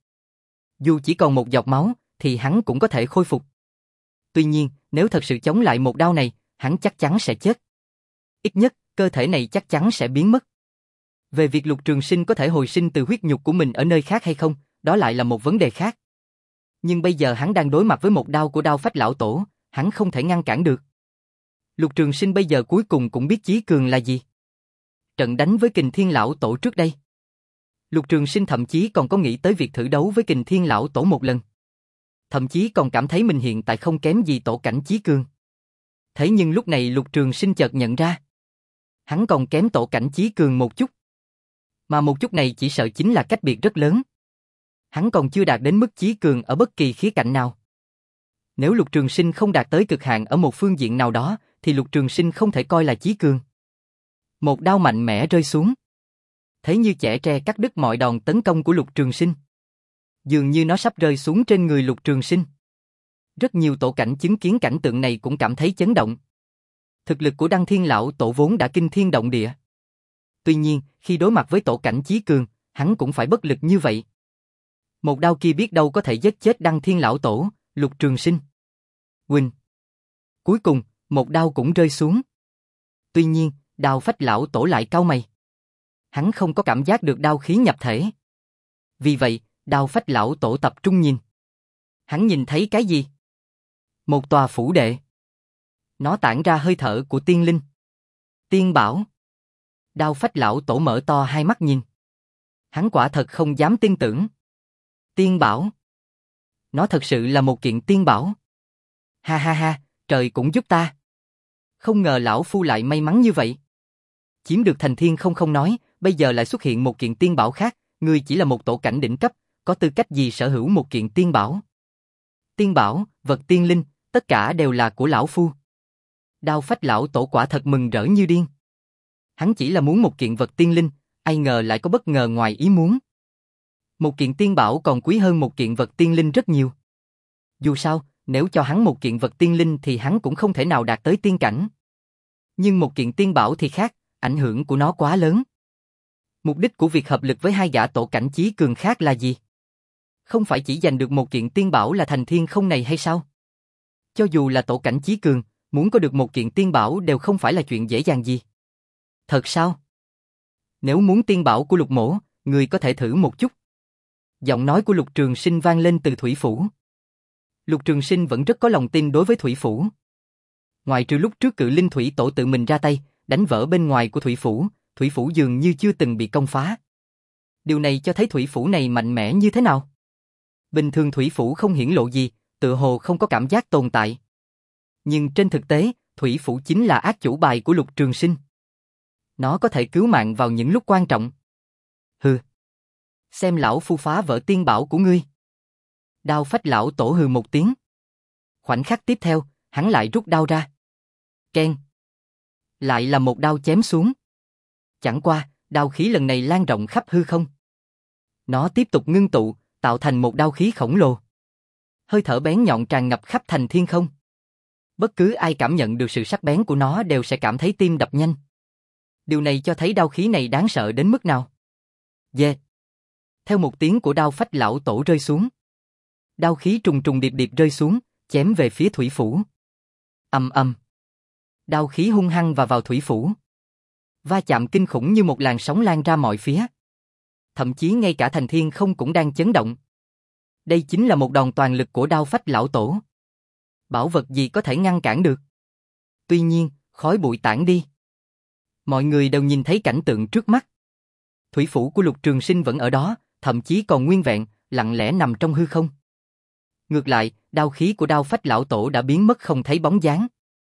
Dù chỉ còn một giọt máu, thì hắn cũng có thể khôi phục. Tuy nhiên, nếu thật sự chống lại một đao này, hắn chắc chắn sẽ chết. Ít nhất, cơ thể này chắc chắn sẽ biến mất. Về việc Lục Trường Sinh có thể hồi sinh từ huyết nhục của mình ở nơi khác hay không, đó lại là một vấn đề khác. Nhưng bây giờ hắn đang đối mặt với một đao của Đao Phách lão tổ, hắn không thể ngăn cản được. Lục Trường Sinh bây giờ cuối cùng cũng biết chí cường là gì. Trận đánh với Kình Thiên lão tổ trước đây. Lục Trường Sinh thậm chí còn có nghĩ tới việc thử đấu với Kình Thiên lão tổ một lần. Thậm chí còn cảm thấy mình hiện tại không kém gì tổ cảnh chí cường. Thế nhưng lúc này Lục Trường Sinh chợt nhận ra. Hắn còn kém tổ cảnh chí cường một chút. Mà một chút này chỉ sợ chính là cách biệt rất lớn. Hắn còn chưa đạt đến mức chí cường ở bất kỳ khía cạnh nào. Nếu Lục Trường Sinh không đạt tới cực hạn ở một phương diện nào đó, thì Lục Trường Sinh không thể coi là chí cường. Một đao mạnh mẽ rơi xuống. Thế như chẻ tre cắt đứt mọi đòn tấn công của Lục Trường Sinh. Dường như nó sắp rơi xuống trên người Lục Trường Sinh. Rất nhiều tổ cảnh chứng kiến cảnh tượng này cũng cảm thấy chấn động. Thực lực của Đăng Thiên lão tổ vốn đã kinh thiên động địa. Tuy nhiên, khi đối mặt với tổ cảnh chí cường, hắn cũng phải bất lực như vậy. Một đao kia biết đâu có thể giết chết Đăng Thiên lão tổ, Lục Trường Sinh. Huỳnh. Cuối cùng, một đao cũng rơi xuống. Tuy nhiên, Đao Phách lão tổ lại cau mày. Hắn không có cảm giác được đao khí nhập thể. Vì vậy, Đao Phách lão tổ tập trung nhìn. Hắn nhìn thấy cái gì? Một tòa phủ đệ. Nó tản ra hơi thở của tiên linh. Tiên bảo. Đao Phách lão tổ mở to hai mắt nhìn. Hắn quả thật không dám tin tưởng. Tiên bảo. Nó thật sự là một kiện tiên bảo. Ha ha ha, trời cũng giúp ta. Không ngờ lão phu lại may mắn như vậy. Chiếm được thành thiên không không nói, bây giờ lại xuất hiện một kiện tiên bảo khác, ngươi chỉ là một tổ cảnh đỉnh cấp, có tư cách gì sở hữu một kiện tiên bảo? Tiên bảo, vật tiên linh, tất cả đều là của lão phu. Đao Phách lão tổ quả thật mừng rỡ như điên. Hắn chỉ là muốn một kiện vật tiên linh, ai ngờ lại có bất ngờ ngoài ý muốn. Một kiện tiên bảo còn quý hơn một kiện vật tiên linh rất nhiều. Dù sao, nếu cho hắn một kiện vật tiên linh thì hắn cũng không thể nào đạt tới tiên cảnh. Nhưng một kiện tiên bảo thì khác, ảnh hưởng của nó quá lớn. Mục đích của việc hợp lực với hai gã tổ cảnh chí cường khác là gì? Không phải chỉ giành được một kiện tiên bảo là thành thiên không này hay sao? Cho dù là tổ cảnh chí cường, muốn có được một kiện tiên bảo đều không phải là chuyện dễ dàng gì. Thật sao? Nếu muốn tiên bảo của Lục mỗ, người có thể thử một chút. Giọng nói của Lục Trường Sinh vang lên từ Thủy Phủ. Lục Trường Sinh vẫn rất có lòng tin đối với Thủy Phủ. Ngoài trừ lúc trước Cự Linh Thủy Tổ tự mình ra tay, đánh vỡ bên ngoài của Thủy Phủ, Thủy Phủ dường như chưa từng bị công phá. Điều này cho thấy Thủy Phủ này mạnh mẽ như thế nào. Bình thường Thủy Phủ không hiển lộ gì, tựa hồ không có cảm giác tồn tại. Nhưng trên thực tế, thủy phủ chính là ác chủ bài của Lục Trường Sinh. Nó có thể cứu mạng vào những lúc quan trọng. Hừ. Xem lão phu phá vỡ tiên bảo của ngươi. Đao phách lão tổ hừ một tiếng. Khoảnh khắc tiếp theo, hắn lại rút đao ra. Keng. Lại là một đao chém xuống. Chẳng qua, đao khí lần này lan rộng khắp hư không. Nó tiếp tục ngưng tụ, tạo thành một đao khí khổng lồ. Hơi thở bén nhọn tràn ngập khắp thành thiên không. Bất cứ ai cảm nhận được sự sắc bén của nó đều sẽ cảm thấy tim đập nhanh. Điều này cho thấy đao khí này đáng sợ đến mức nào. Yeah. Theo một tiếng của đao phách lão tổ rơi xuống. Đao khí trùng trùng điệp điệp rơi xuống, chém về phía thủy phủ. Ầm ầm. Đao khí hung hăng và vào thủy phủ. Va chạm kinh khủng như một làn sóng lan ra mọi phía. Thậm chí ngay cả thành thiên không cũng đang chấn động. Đây chính là một đòn toàn lực của đao phách lão tổ. Bảo vật gì có thể ngăn cản được? Tuy nhiên, khói bụi tản đi. Mọi người đều nhìn thấy cảnh tượng trước mắt. Thủy phủ của Lục Trường Sinh vẫn ở đó, thậm chí còn nguyên vẹn, lặng lẽ nằm trong hư không. Ngược lại, đao khí của đao phách lão tổ đã biến mất không thấy bóng dáng.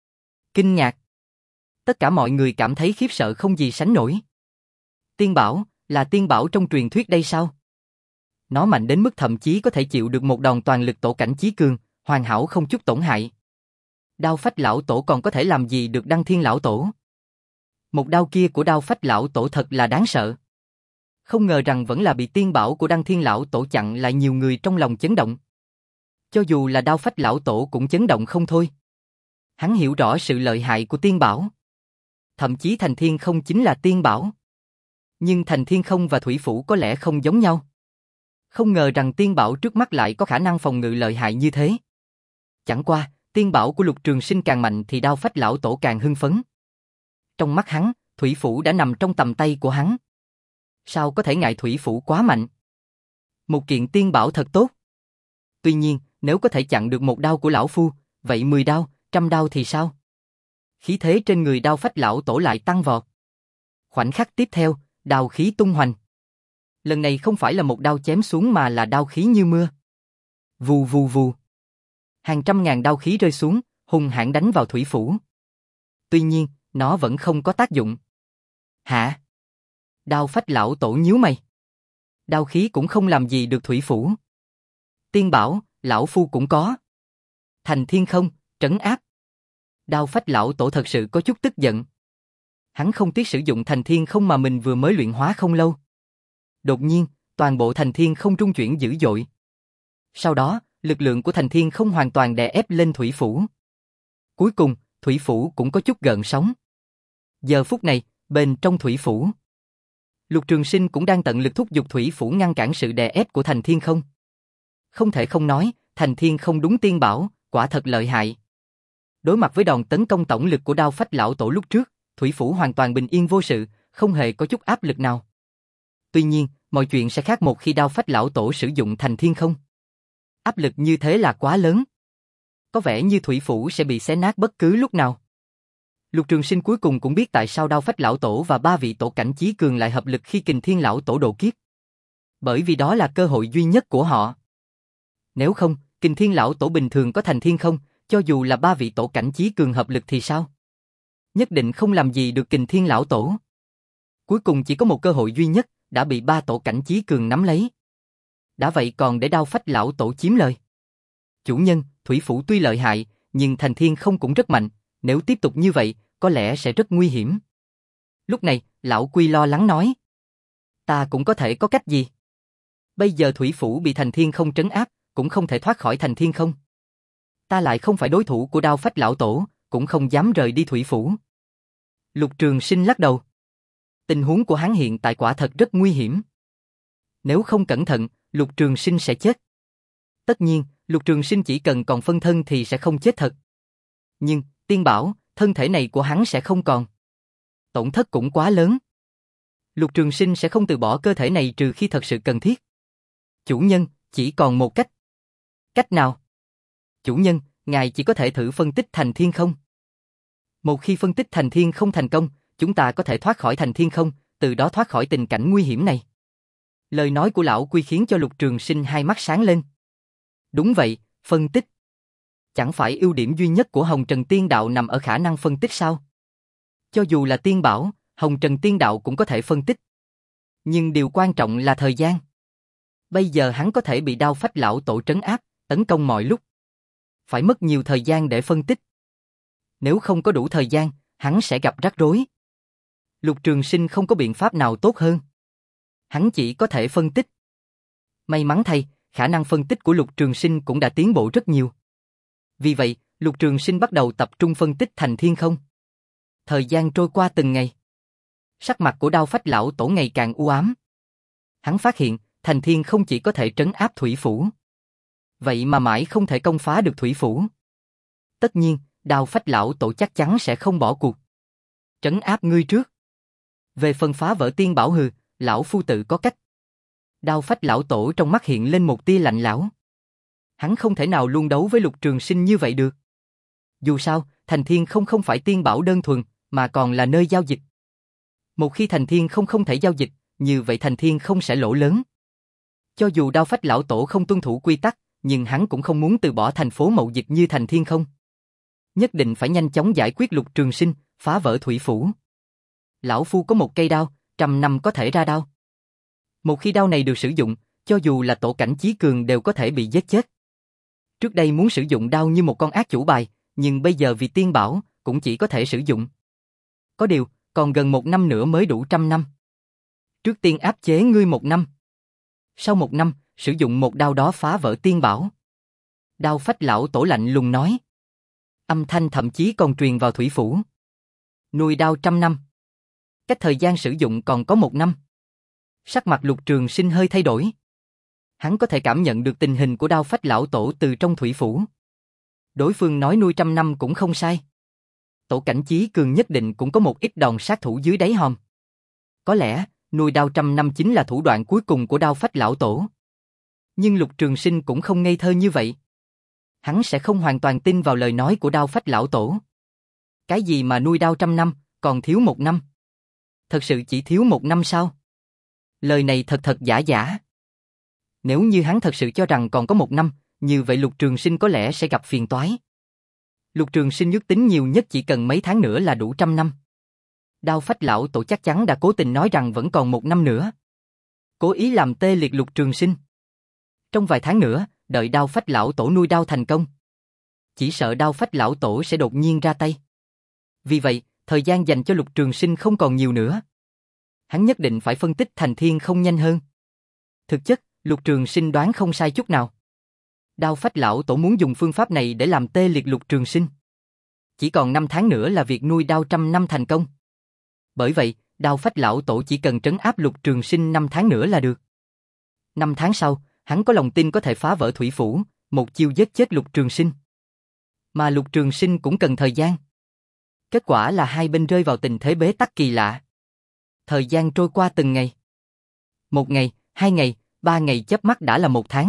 Kinh ngạc. Tất cả mọi người cảm thấy khiếp sợ không gì sánh nổi. Tiên bảo, là tiên bảo trong truyền thuyết đây sao? Nó mạnh đến mức thậm chí có thể chịu được một đòn toàn lực tổ cảnh chí cường, hoàn hảo không chút tổn hại. Đao phách lão tổ còn có thể làm gì được Đăng Thiên lão tổ? Một đao kia của đao phách lão tổ thật là đáng sợ. Không ngờ rằng vẫn là bị tiên bảo của Đăng Thiên lão tổ chặn lại, nhiều người trong lòng chấn động. Cho dù là đao phách lão tổ cũng chấn động không thôi. Hắn hiểu rõ sự lợi hại của tiên bảo. Thậm chí thành thiên không chính là tiên bảo. Nhưng thành thiên không và thủy phủ có lẽ không giống nhau. Không ngờ rằng tiên bảo trước mắt lại có khả năng phòng ngự lợi hại như thế. Chẳng qua, tiên bảo của Lục Trường Sinh càng mạnh thì đao phách lão tổ càng hưng phấn. Trong mắt hắn, thủy phủ đã nằm trong tầm tay của hắn. Sao có thể ngại thủy phủ quá mạnh? Một kiện tiên bảo thật tốt. Tuy nhiên, nếu có thể chặn được một đao của lão phu, vậy mười đao, trăm đao thì sao? Khí thế trên người đao phách lão tổ lại tăng vọt. Khoảnh khắc tiếp theo, đao khí tung hoành. Lần này không phải là một đao chém xuống mà là đao khí như mưa. Vù vù vù. Hàng trăm ngàn đao khí rơi xuống, hung hãn đánh vào thủy phủ. Tuy nhiên, nó vẫn không có tác dụng. Hả? Đao phách lão tổ nhíu mày. Đao khí cũng không làm gì được thủy phủ. Tiên bảo, lão phu cũng có. Thành thiên không, trấn áp. Đao phách lão tổ thật sự có chút tức giận. Hắn không tiếc sử dụng thành thiên không mà mình vừa mới luyện hóa không lâu. Đột nhiên, toàn bộ thành thiên không rung chuyển dữ dội. Sau đó, lực lượng của thành thiên không hoàn toàn đè ép lên thủy phủ. Cuối cùng, thủy phủ cũng có chút gợn sóng. Giờ phút này, bên trong thủy phủ, Lục Trường Sinh cũng đang tận lực thúc giục thủy phủ ngăn cản sự đè ép của thành thiên không. Không thể không nói, thành thiên không đúng tiên bảo, quả thật lợi hại. Đối mặt với đòn tấn công tổng lực của đao phách lão tổ lúc trước, thủy phủ hoàn toàn bình yên vô sự, không hề có chút áp lực nào. Tuy nhiên, mọi chuyện sẽ khác một khi đao phách lão tổ sử dụng thành thiên không. Áp lực như thế là quá lớn. Có vẻ như thủy phủ sẽ bị xé nát bất cứ lúc nào. Lục Trường Sinh cuối cùng cũng biết tại sao đao phách lão tổ và ba vị tổ cảnh chí cường lại hợp lực khi Kình Thiên lão tổ độ kiếp. Bởi vì đó là cơ hội duy nhất của họ. Nếu không, Kình Thiên lão tổ bình thường có thành thiên không, cho dù là ba vị tổ cảnh chí cường hợp lực thì sao? Nhất định không làm gì được Kình Thiên lão tổ. Cuối cùng chỉ có một cơ hội duy nhất, đã bị ba tổ cảnh chí cường nắm lấy. Đã vậy còn để đao phách lão tổ chiếm lời. Chủ nhân, thủy phủ tuy lợi hại, nhưng thành thiên không cũng rất mạnh, nếu tiếp tục như vậy, có lẽ sẽ rất nguy hiểm. Lúc này, lão Quy lo lắng nói. Ta cũng có thể có cách gì? Bây giờ thủy phủ bị thành thiên không trấn áp, cũng không thể thoát khỏi thành thiên không. Ta lại không phải đối thủ của đao phách lão tổ, cũng không dám rời đi thủy phủ. Lục Trường Sinh lắc đầu. Tình huống của hắn hiện tại quả thật rất nguy hiểm. Nếu không cẩn thận, Lục Trường Sinh sẽ chết. Tất nhiên, Lục Trường Sinh chỉ cần còn phân thân thì sẽ không chết thật. Nhưng, tiên bảo, thân thể này của hắn sẽ không còn. Tổn thất cũng quá lớn. Lục Trường Sinh sẽ không từ bỏ cơ thể này trừ khi thật sự cần thiết. Chủ nhân, chỉ còn một cách. Cách nào? Chủ nhân, ngài chỉ có thể thử phân tích thành thiên không. Một khi phân tích thành thiên không thành công, chúng ta có thể thoát khỏi thành thiên không, từ đó thoát khỏi tình cảnh nguy hiểm này. Lời nói của lão Quy khiến cho Lục Trường Sinh hai mắt sáng lên. Đúng vậy, phân tích. Chẳng phải ưu điểm duy nhất của Hồng Trần Tiên Đạo nằm ở khả năng phân tích sao? Cho dù là tiên bảo, Hồng Trần Tiên Đạo cũng có thể phân tích. Nhưng điều quan trọng là thời gian. Bây giờ hắn có thể bị Đao Phách Lão Tổ trấn áp, tấn công mọi lúc. Phải mất nhiều thời gian để phân tích. Nếu không có đủ thời gian, hắn sẽ gặp rắc rối. Lục Trường Sinh không có biện pháp nào tốt hơn. Hắn chỉ có thể phân tích. May mắn thay, khả năng phân tích của Lục Trường Sinh cũng đã tiến bộ rất nhiều. Vì vậy, Lục Trường Sinh bắt đầu tập trung phân tích thành thiên không. Thời gian trôi qua từng ngày. Sắc mặt của Đao Phách Lão Tổ ngày càng u ám. Hắn phát hiện, thành thiên không chỉ có thể trấn áp thủy phủ. Vậy mà mãi không thể công phá được thủy phủ. Tất nhiên, Đao Phách Lão Tổ chắc chắn sẽ không bỏ cuộc. Trấn áp ngươi trước. Về phần phá vỡ tiên bảo hừ, lão phu tự có cách. Đao Phách Lão Tổ trong mắt hiện lên một tia lạnh lẽo. Hắn không thể nào luôn đấu với Lục Trường Sinh như vậy được. Dù sao, thành thiên không không phải tiên bảo đơn thuần, mà còn là nơi giao dịch. Một khi thành thiên không không thể giao dịch, như vậy thành thiên không sẽ lỗ lớn. Cho dù Đao Phách Lão Tổ không tuân thủ quy tắc, nhưng hắn cũng không muốn từ bỏ thành phố mậu dịch như thành thiên không. Nhất định phải nhanh chóng giải quyết Lục Trường Sinh, phá vỡ thủy phủ. Lão phu có một cây đao, trăm năm có thể ra đao. Một khi đao này được sử dụng, cho dù là tổ cảnh chí cường đều có thể bị giết chết. Trước đây muốn sử dụng đao như một con ác chủ bài, nhưng bây giờ vì tiên bảo, cũng chỉ có thể sử dụng. Có điều, còn gần một năm nữa mới đủ trăm năm. Trước tiên áp chế ngươi một năm. Sau một năm, sử dụng một đao đó phá vỡ tiên bảo. Đao Phách Lão Tổ lạnh lùng nói. Âm thanh thậm chí còn truyền vào thủy phủ. Nuôi đao trăm năm. Cách thời gian sử dụng còn có một năm. Sắc mặt Lục Trường Sinh hơi thay đổi. Hắn có thể cảm nhận được tình hình của Đao Phách Lão Tổ từ trong thủy phủ. Đối phương nói nuôi trăm năm cũng không sai. Tổ cảnh chí cường nhất định cũng có một ít đòn sát thủ dưới đáy hòm. Có lẽ, nuôi đao trăm năm chính là thủ đoạn cuối cùng của Đao Phách Lão Tổ. Nhưng Lục Trường Sinh cũng không ngây thơ như vậy. Hắn sẽ không hoàn toàn tin vào lời nói của Đao Phách Lão Tổ. Cái gì mà nuôi đao trăm năm, còn thiếu một năm? Thật sự chỉ thiếu một năm sao? Lời này thật thật giả giả. Nếu như hắn thật sự cho rằng còn có một năm, như vậy Lục Trường Sinh có lẽ sẽ gặp phiền toái. Lục Trường Sinh nhất tính nhiều nhất chỉ cần mấy tháng nữa là đủ trăm năm. Đao Phách Lão Tổ chắc chắn đã cố tình nói rằng vẫn còn một năm nữa. Cố ý làm tê liệt Lục Trường Sinh. Trong vài tháng nữa, đợi Đao Phách Lão Tổ nuôi đao thành công. Chỉ sợ Đao Phách Lão Tổ sẽ đột nhiên ra tay. Vì vậy, thời gian dành cho Lục Trường Sinh không còn nhiều nữa. Hắn nhất định phải phân tích thành thiên không nhanh hơn. Thực chất, Lục Trường Sinh đoán không sai chút nào. Đao Phách Lão Tổ muốn dùng phương pháp này để làm tê liệt Lục Trường Sinh. Chỉ còn năm tháng nữa là việc nuôi đao trăm năm thành công. Bởi vậy, Đao Phách Lão Tổ chỉ cần trấn áp Lục Trường Sinh năm tháng nữa là được. Năm tháng sau, hắn có lòng tin có thể phá vỡ thủy phủ, một chiêu giết chết Lục Trường Sinh. Mà Lục Trường Sinh cũng cần thời gian. Kết quả là hai bên rơi vào tình thế bế tắc kỳ lạ. Thời gian trôi qua từng ngày. Một ngày, hai ngày, ba ngày chớp mắt đã là một tháng.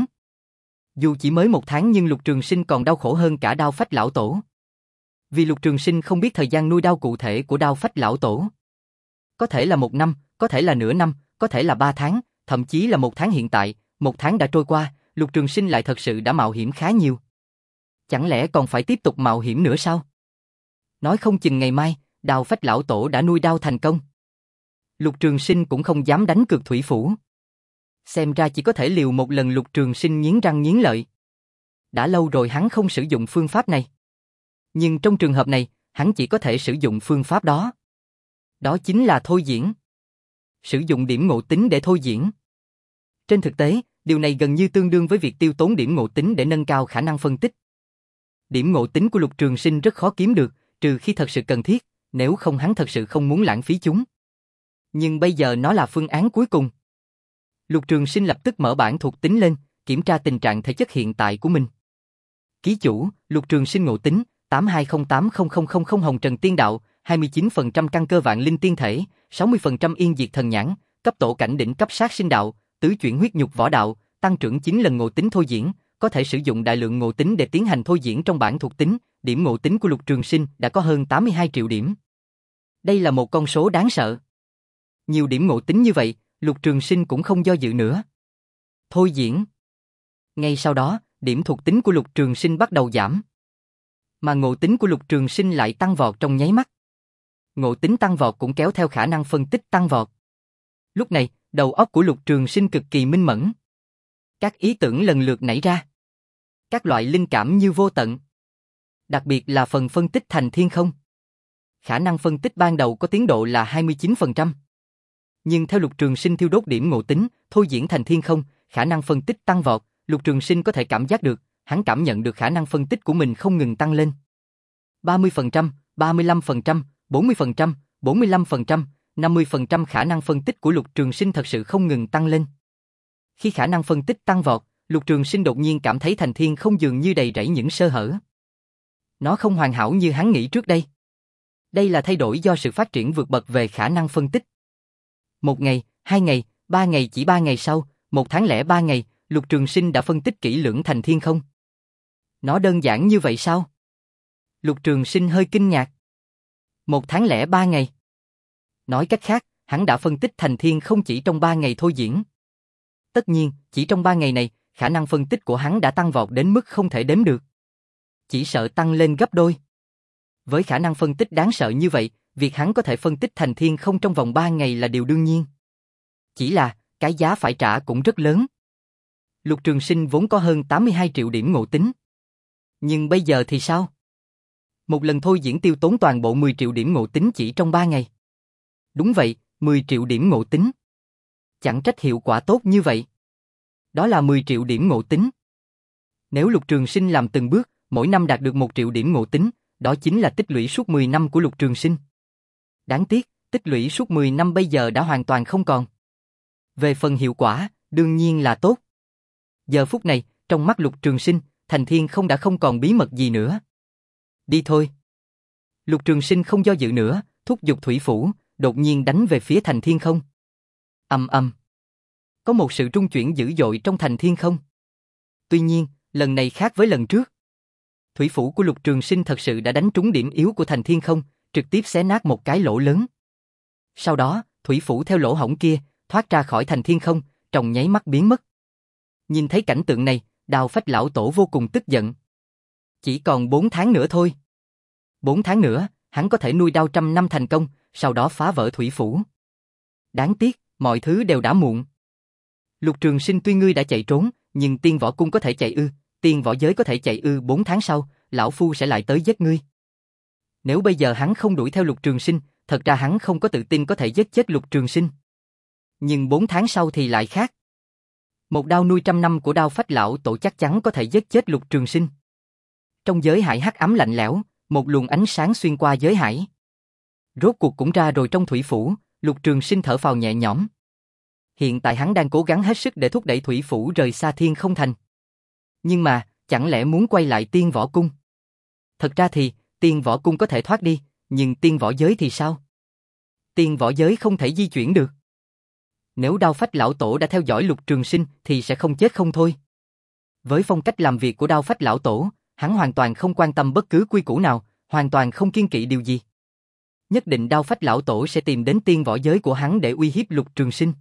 Dù chỉ mới một tháng nhưng Lục Trường Sinh còn đau khổ hơn cả Đao Phách Lão Tổ. Vì Lục Trường Sinh không biết thời gian nuôi đao cụ thể của Đao Phách Lão Tổ. Có thể là một năm, có thể là nửa năm, có thể là ba tháng, thậm chí là một tháng hiện tại. Một tháng đã trôi qua, Lục Trường Sinh lại thật sự đã mạo hiểm khá nhiều. Chẳng lẽ còn phải tiếp tục mạo hiểm nữa sao? Nói không chừng ngày mai, Đao Phách Lão Tổ đã nuôi đao thành công. Lục Trường Sinh cũng không dám đánh cược thủy phủ. Xem ra chỉ có thể liều một lần. Lục Trường Sinh nghiến răng nghiến lợi. Đã lâu rồi hắn không sử dụng phương pháp này. Nhưng trong trường hợp này, hắn chỉ có thể sử dụng phương pháp đó. Đó chính là thôi diễn. Sử dụng điểm ngộ tính để thôi diễn. Trên thực tế, điều này gần như tương đương với việc tiêu tốn điểm ngộ tính để nâng cao khả năng phân tích. Điểm ngộ tính của Lục Trường Sinh rất khó kiếm được, trừ khi thật sự cần thiết, nếu không hắn thật sự không muốn lãng phí chúng. Nhưng bây giờ nó là phương án cuối cùng. Lục Trường Sinh lập tức mở bảng thuộc tính lên, kiểm tra tình trạng thể chất hiện tại của mình. Ký chủ, Lục Trường Sinh ngộ tính, tám hai không tám không không không không Hồng Trần Tiên Đạo, hai mươi chín phần trăm căn cơ vạn linh tiên thể, sáu mươi phần trăm yên diệt thần nhãn, cấp tổ cảnh đỉnh cấp sát sinh đạo, tứ chuyển huyết nhục võ đạo, tăng trưởng chín lần ngộ tính thôi diễn, có thể sử dụng đại lượng ngộ tính để tiến hành thôi diễn trong bảng thuộc tính, điểm ngộ tính của Lục Trường Sinh đã có hơn tám mươi hai triệu điểm. Đây là một con số đáng sợ. Nhiều điểm ngộ tính như vậy, Lục Trường Sinh cũng không do dự nữa. Thôi diễn. Ngay sau đó, điểm thuộc tính của Lục Trường Sinh bắt đầu giảm. Mà ngộ tính của Lục Trường Sinh lại tăng vọt trong nháy mắt. Ngộ tính tăng vọt cũng kéo theo khả năng phân tích tăng vọt. Lúc này, đầu óc của Lục Trường Sinh cực kỳ minh mẫn. Các ý tưởng lần lượt nảy ra. Các loại linh cảm như vô tận. Đặc biệt là phần phân tích thành thiên không. Khả năng phân tích ban đầu có tiến độ là hai mươi chín phần trăm. Nhưng theo Lục Trường Sinh thiêu đốt điểm ngộ tính, thôi diễn thành thiên không, khả năng phân tích tăng vọt, Lục Trường Sinh có thể cảm giác được, hắn cảm nhận được khả năng phân tích của mình không ngừng tăng lên. ba mươi phần trăm, ba mươi lăm phần trăm, bốn mươi phần trăm, bốn mươi lăm phần trăm, năm mươi phần trăm khả năng phân tích của Lục Trường Sinh thật sự không ngừng tăng lên. Khi khả năng phân tích tăng vọt, Lục Trường Sinh đột nhiên cảm thấy thành thiên không dường như đầy rẫy những sơ hở. Nó không hoàn hảo như hắn nghĩ trước đây. Đây là thay đổi do sự phát triển vượt bậc về khả năng phân tích. Một ngày, hai ngày, ba ngày chỉ ba ngày sau, một tháng lẻ ba ngày, Lục Trường Sinh đã phân tích kỹ lưỡng thành thiên không. Nó đơn giản như vậy sao? Lục Trường Sinh hơi kinh ngạc. Một tháng lẻ ba ngày. Nói cách khác, hắn đã phân tích thành thiên không chỉ trong ba ngày thôi diễn. Tất nhiên, chỉ trong ba ngày này, khả năng phân tích của hắn đã tăng vọt đến mức không thể đếm được. Chỉ sợ tăng lên gấp đôi. Với khả năng phân tích đáng sợ như vậy, việc hắn có thể phân tích thành thiên không trong vòng ba ngày là điều đương nhiên. Chỉ là, cái giá phải trả cũng rất lớn. Lục Trường Sinh vốn có hơn tám mươi hai triệu điểm ngộ tính. Nhưng bây giờ thì sao? Một lần thôi diễn tiêu tốn toàn bộ mười triệu điểm ngộ tính chỉ trong ba ngày. Đúng vậy, mười triệu điểm ngộ tính. Chẳng trách hiệu quả tốt như vậy. Đó là mười triệu điểm ngộ tính. Nếu Lục Trường Sinh làm từng bước, mỗi năm đạt được một triệu điểm ngộ tính, đó chính là tích lũy suốt mười năm của Lục Trường Sinh. Đáng tiếc, tích lũy suốt mười năm bây giờ đã hoàn toàn không còn. Về phần hiệu quả, đương nhiên là tốt. Giờ phút này, trong mắt Lục Trường Sinh, thành thiên không đã không còn bí mật gì nữa. Đi thôi. Lục Trường Sinh không do dự nữa, thúc giục thủy phủ, đột nhiên đánh về phía thành thiên không. Ầm ầm. Có một sự trung chuyển dữ dội trong thành thiên không. Tuy nhiên, lần này khác với lần trước. Thủy phủ của Lục Trường Sinh thật sự đã đánh trúng điểm yếu của thành thiên không, trực tiếp xé nát một cái lỗ lớn. Sau đó, thủy phủ theo lỗ hổng kia, thoát ra khỏi thành thiên không, trong nháy mắt biến mất. Nhìn thấy cảnh tượng này, Đao Phách lão tổ vô cùng tức giận. Chỉ còn bốn tháng nữa thôi. Bốn tháng nữa, hắn có thể nuôi đao trăm năm thành công, sau đó phá vỡ thủy phủ. Đáng tiếc, mọi thứ đều đã muộn. Lục Trường Sinh tuy ngươi đã chạy trốn, nhưng tiên võ cung có thể chạy ư, tiên võ giới có thể chạy ư, bốn tháng sau, lão phu sẽ lại tới giết ngươi. Nếu bây giờ hắn không đuổi theo Lục Trường Sinh, thật ra hắn không có tự tin có thể giết chết Lục Trường Sinh. Nhưng bốn tháng sau thì lại khác. Một đao nuôi trăm năm của Đao Phách lão tổ chắc chắn có thể giết chết Lục Trường Sinh. Trong giới hải hắc ám lạnh lẽo, một luồng ánh sáng xuyên qua giới hải. Rốt cuộc cũng ra rồi trong thủy phủ, Lục Trường Sinh thở phào nhẹ nhõm. Hiện tại hắn đang cố gắng hết sức để thúc đẩy thủy phủ rời xa thiên không thành. Nhưng mà, chẳng lẽ muốn quay lại tiên võ cung? Thật ra thì, tiên võ cung có thể thoát đi, nhưng tiên võ giới thì sao? Tiên võ giới không thể di chuyển được. Nếu Đao Phách lão tổ đã theo dõi Lục Trường Sinh thì sẽ không chết không thôi. Với phong cách làm việc của Đao Phách lão tổ, hắn hoàn toàn không quan tâm bất cứ quy củ nào, hoàn toàn không kiêng kỵ điều gì. Nhất định Đao Phách lão tổ sẽ tìm đến tiên võ giới của hắn để uy hiếp Lục Trường Sinh.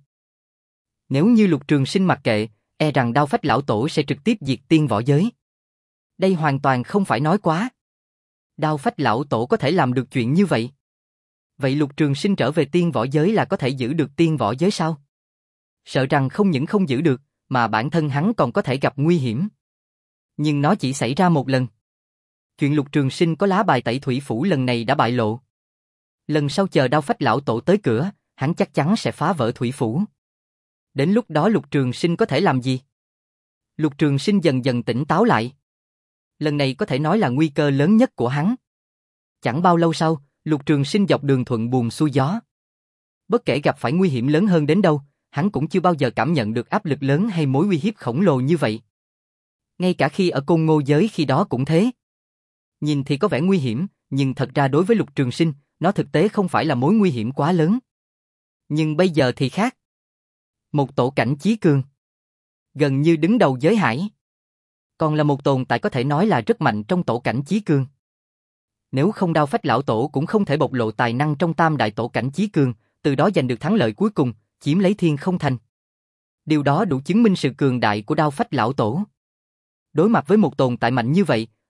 Nếu như Lục Trường Sinh mặc kệ, e rằng Đao Phách lão tổ sẽ trực tiếp diệt tiên võ giới. Đây hoàn toàn không phải nói quá. Đao Phách lão tổ có thể làm được chuyện như vậy. Vậy Lục Trường Sinh trở về tiên võ giới là có thể giữ được tiên võ giới sao? Sợ rằng không những không giữ được, mà bản thân hắn còn có thể gặp nguy hiểm. Nhưng nó chỉ xảy ra một lần. Chuyện Lục Trường Sinh có lá bài tẩy thủy phủ lần này đã bại lộ. Lần sau chờ Đao Phách lão tổ tới cửa, hắn chắc chắn sẽ phá vỡ thủy phủ. Đến lúc đó Lục Trường Sinh có thể làm gì? Lục Trường Sinh dần dần tỉnh táo lại. Lần này có thể nói là nguy cơ lớn nhất của hắn. Chẳng bao lâu sau, Lục Trường Sinh dọc đường thuận buồm xuôi gió. Bất kể gặp phải nguy hiểm lớn hơn đến đâu, hắn cũng chưa bao giờ cảm nhận được áp lực lớn hay mối uy hiếp khổng lồ như vậy. Ngay cả khi ở Côn Ngô giới khi đó cũng thế. Nhìn thì có vẻ nguy hiểm, nhưng thật ra đối với Lục Trường Sinh, nó thực tế không phải là mối nguy hiểm quá lớn. Nhưng bây giờ thì khác. Một tổ cảnh chí cường. Gần như đứng đầu giới hải. Còn là một tồn tại có thể nói là rất mạnh trong tổ cảnh chí cường. Nếu không Đao Phách lão tổ cũng không thể bộc lộ tài năng trong tam đại tổ cảnh chí cường, từ đó giành được thắng lợi cuối cùng, chiếm lấy thiên không thành. Điều đó đủ chứng minh sự cường đại của Đao Phách lão tổ. Đối mặt với một tồn tại mạnh như vậy,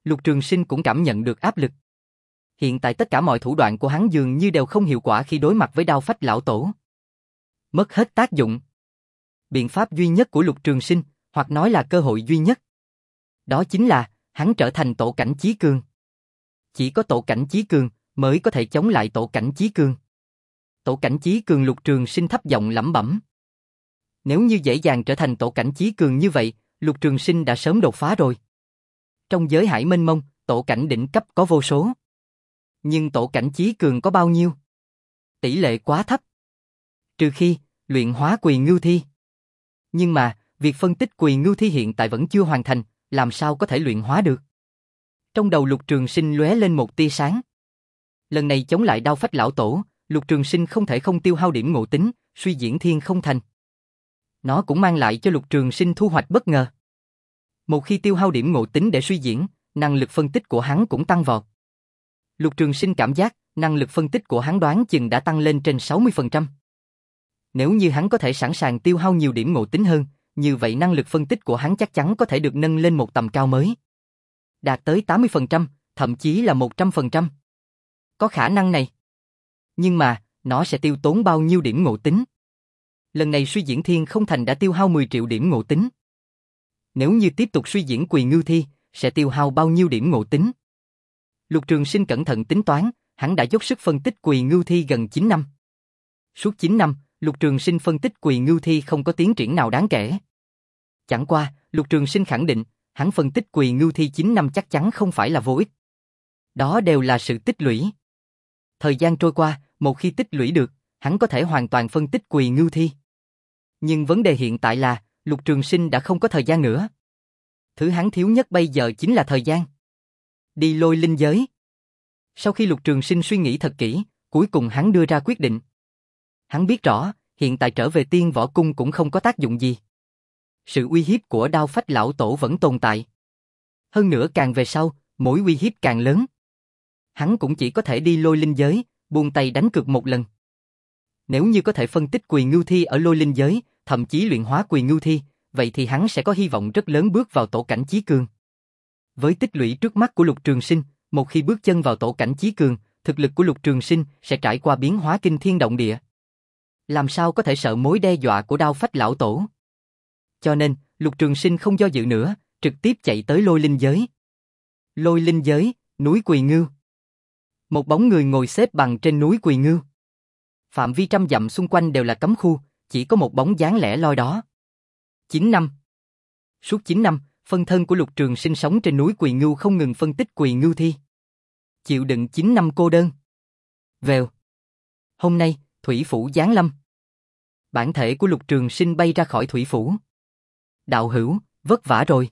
Lục Trường Sinh cũng cảm nhận được áp lực. Hiện tại tất cả mọi thủ đoạn của hắn dường như đều không hiệu quả khi đối mặt với đao phách lão tổ. Mất hết tác dụng. Biện pháp duy nhất của Lục Trường Sinh, hoặc nói là cơ hội duy nhất, đó chính là hắn trở thành tổ cảnh chí cường. Chỉ có tổ cảnh chí cường mới có thể chống lại tổ cảnh chí cường. Tổ cảnh chí cường, Lục Trường Sinh thấp giọng lẩm bẩm. Nếu như dễ dàng trở thành tổ cảnh chí cường như vậy, Lục Trường Sinh đã sớm đột phá rồi. Trong giới hải mênh mông, tổ cảnh đỉnh cấp có vô số. Nhưng tổ cảnh chí cường có bao nhiêu? Tỷ lệ quá thấp. Trừ khi luyện hóa Quỳ Ngưu Thi. Nhưng mà, việc phân tích Quỳ Ngưu Thi hiện tại vẫn chưa hoàn thành, làm sao có thể luyện hóa được? Trong đầu Lục Trường Sinh lóe lên một tia sáng. Lần này chống lại đao phách lão tổ, Lục Trường Sinh không thể không tiêu hao điểm ngộ tính, suy diễn thiên không thành. Nó cũng mang lại cho Lục Trường Sinh thu hoạch bất ngờ. Một khi tiêu hao điểm ngộ tính để suy diễn, năng lực phân tích của hắn cũng tăng vọt. Lục Trường Sinh cảm giác, năng lực phân tích của hắn đoán chừng đã tăng lên trên sáu mươi phần trăm. Nếu như hắn có thể sẵn sàng tiêu hao nhiều điểm ngộ tính hơn, như vậy năng lực phân tích của hắn chắc chắn có thể được nâng lên một tầm cao mới. Đạt tới tám mươi phần trăm, thậm chí là một trăm phần trăm. Có khả năng này. Nhưng mà, nó sẽ tiêu tốn bao nhiêu điểm ngộ tính? Lần này suy diễn thiên không thành đã tiêu hao mười triệu điểm ngộ tính. Nếu như tiếp tục suy diễn Quỳ Ngưu Thi, sẽ tiêu hao bao nhiêu điểm ngộ tính? Lục Trường Sinh cẩn thận tính toán, hắn đã dốc sức phân tích Quỳ Ngưu Thi gần chín năm. Suốt chín năm, Lục Trường Sinh phân tích Quỳ Ngưu Thi không có tiến triển nào đáng kể. Chẳng qua, Lục Trường Sinh khẳng định, hắn phân tích Quỳ Ngưu Thi chín năm chắc chắn không phải là vô ích. Đó đều là sự tích lũy. Thời gian trôi qua, một khi tích lũy được, hắn có thể hoàn toàn phân tích Quỳ Ngưu Thi. Nhưng vấn đề hiện tại là, Lục Trường Sinh đã không có thời gian nữa. Thứ hắn thiếu nhất bây giờ chính là thời gian. Đi Lôi Linh giới. Sau khi Lục Trường Sinh suy nghĩ thật kỹ, cuối cùng hắn đưa ra quyết định. Hắn biết rõ, hiện tại trở về Tiên Võ Cung cũng không có tác dụng gì. Sự uy hiếp của đao phách lão tổ vẫn tồn tại. Hơn nữa càng về sau, mối uy hiếp càng lớn. Hắn cũng chỉ có thể đi Lôi Linh giới, buông tay đánh cược một lần. Nếu như có thể phân tích Quỳ Ngưu Thi ở Lôi Linh giới, thậm chí luyện hóa Quỳ Ngưu Thi, vậy thì hắn sẽ có hy vọng rất lớn bước vào tổ cảnh chí cường. Với tích lũy trước mắt của Lục Trường Sinh, một khi bước chân vào tổ cảnh chí cường, thực lực của Lục Trường Sinh sẽ trải qua biến hóa kinh thiên động địa. Làm sao có thể sợ mối đe dọa của đao phách lão tổ? Cho nên, Lục Trường Sinh không do dự nữa, trực tiếp chạy tới Lôi Linh giới. Lôi Linh giới, núi Quỳ Ngưu. Một bóng người ngồi xếp bằng trên núi Quỳ Ngưu. Phạm vi trăm dặm xung quanh đều là cấm khu, chỉ có một bóng dáng lẻ loi đó. chín năm. Suốt chín năm, phân thân của Lục Trường Sinh sống trên núi Quỳ Ngưu không ngừng phân tích Quỳ Ngưu Thi. Chịu đựng chín năm cô đơn. Vèo. Hôm nay, thủy phủ giáng lâm. Bản thể của Lục Trường Sinh bay ra khỏi thủy phủ. Đạo hữu, vất vả rồi.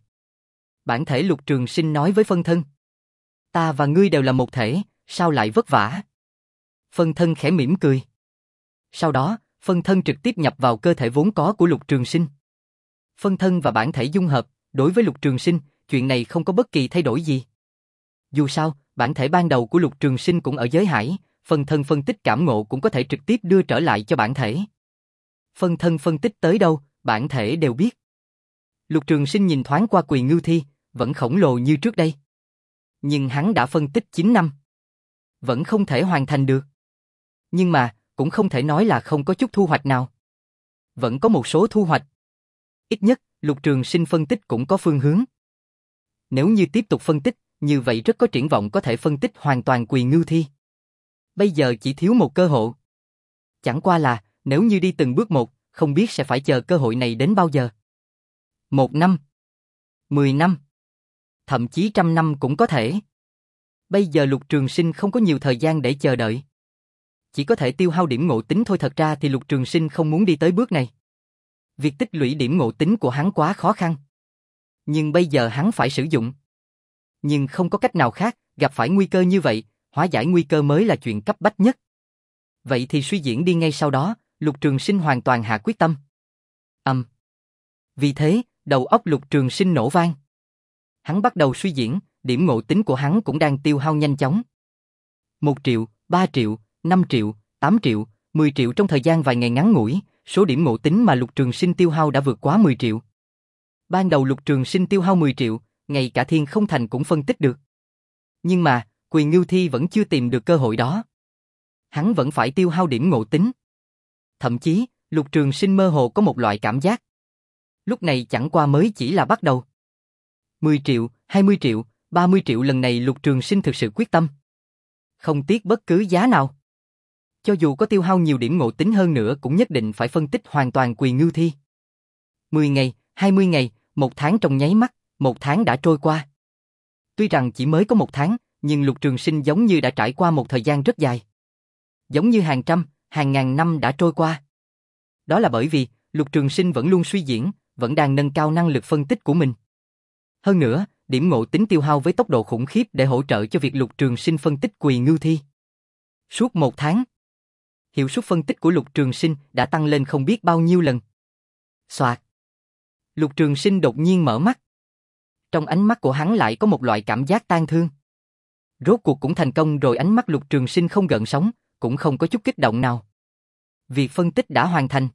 Bản thể Lục Trường Sinh nói với phân thân. Ta và ngươi đều là một thể, sao lại vất vả? Phân thân khẽ mỉm cười. Sau đó, phân thân trực tiếp nhập vào cơ thể vốn có của Lục Trường Sinh. Phân thân và bản thể dung hợp, đối với Lục Trường Sinh, chuyện này không có bất kỳ thay đổi gì. Dù sao, bản thể ban đầu của Lục Trường Sinh cũng ở giới hải, phân thân phân tích cảm ngộ cũng có thể trực tiếp đưa trở lại cho bản thể. Phân thân phân tích tới đâu, bản thể đều biết. Lục Trường Sinh nhìn thoáng qua Quỳ Ngưu Thi, vẫn khổng lồ như trước đây. Nhưng hắn đã phân tích chín năm. Vẫn không thể hoàn thành được. Nhưng mà, cũng không thể nói là không có chút thu hoạch nào. Vẫn có một số thu hoạch. Ít nhất, Lục Trường Sinh phân tích cũng có phương hướng. Nếu như tiếp tục phân tích, như vậy rất có triển vọng có thể phân tích hoàn toàn Quỳ Ngưu Thi. Bây giờ chỉ thiếu một cơ hội. Chẳng qua là, nếu như đi từng bước một, không biết sẽ phải chờ cơ hội này đến bao giờ. Một năm. Mười năm. Thậm chí trăm năm cũng có thể. Bây giờ Lục Trường Sinh không có nhiều thời gian để chờ đợi. Chỉ có thể tiêu hao điểm ngộ tính thôi, thật ra thì Lục Trường Sinh không muốn đi tới bước này. Việc tích lũy điểm ngộ tính của hắn quá khó khăn. Nhưng bây giờ hắn phải sử dụng. Nhưng không có cách nào khác, gặp phải nguy cơ như vậy, hóa giải nguy cơ mới là chuyện cấp bách nhất. Vậy thì suy diễn đi ngay sau đó, Lục Trường Sinh hoàn toàn hạ quyết tâm. Âm. Um. Vì thế, đầu óc Lục Trường Sinh nổ vang. Hắn bắt đầu suy diễn, điểm ngộ tính của hắn cũng đang tiêu hao nhanh chóng. Một triệu, ba triệu, năm triệu, tám triệu, mười triệu trong thời gian vài ngày ngắn ngủi, số điểm ngộ tính mà Lục Trường Sinh tiêu hao đã vượt quá mười triệu. Ban đầu Lục Trường Sinh tiêu hao mười triệu, ngay cả Thiên Không Thành cũng phân tích được. Nhưng mà, Quyền Ngưu Thi vẫn chưa tìm được cơ hội đó. Hắn vẫn phải tiêu hao điểm ngộ tính. Thậm chí, Lục Trường Sinh mơ hồ có một loại cảm giác. Lúc này chẳng qua mới chỉ là bắt đầu. mười triệu, hai mươi triệu, ba mươi triệu lần này Lục Trường Sinh thực sự quyết tâm. Không tiếc bất cứ giá nào. Cho dù có tiêu hao nhiều điểm ngộ tính hơn nữa cũng nhất định phải phân tích hoàn toàn Quyền Ngưu Thi. mười ngày, hai mươi ngày, một tháng trong nháy mắt, một tháng đã trôi qua. Tuy rằng chỉ mới có một tháng, nhưng Lục Trường Sinh giống như đã trải qua một thời gian rất dài. Giống như hàng trăm, hàng ngàn năm đã trôi qua. Đó là bởi vì, Lục Trường Sinh vẫn luôn suy diễn, vẫn đang nâng cao năng lực phân tích của mình. Hơn nữa, điểm ngộ tính tiêu hao với tốc độ khủng khiếp để hỗ trợ cho việc Lục Trường Sinh phân tích Quyền Ngưu Thi. Suốt một tháng, hiệu suất phân tích của Lục Trường Sinh đã tăng lên không biết bao nhiêu lần. Soạt. Lục Trường Sinh đột nhiên mở mắt. Trong ánh mắt của hắn lại có một loại cảm giác tang thương. Rốt cuộc cũng thành công rồi. Ánh mắt Lục Trường Sinh không gợn sóng, cũng không có chút kích động nào. Việc phân tích đã hoàn thành.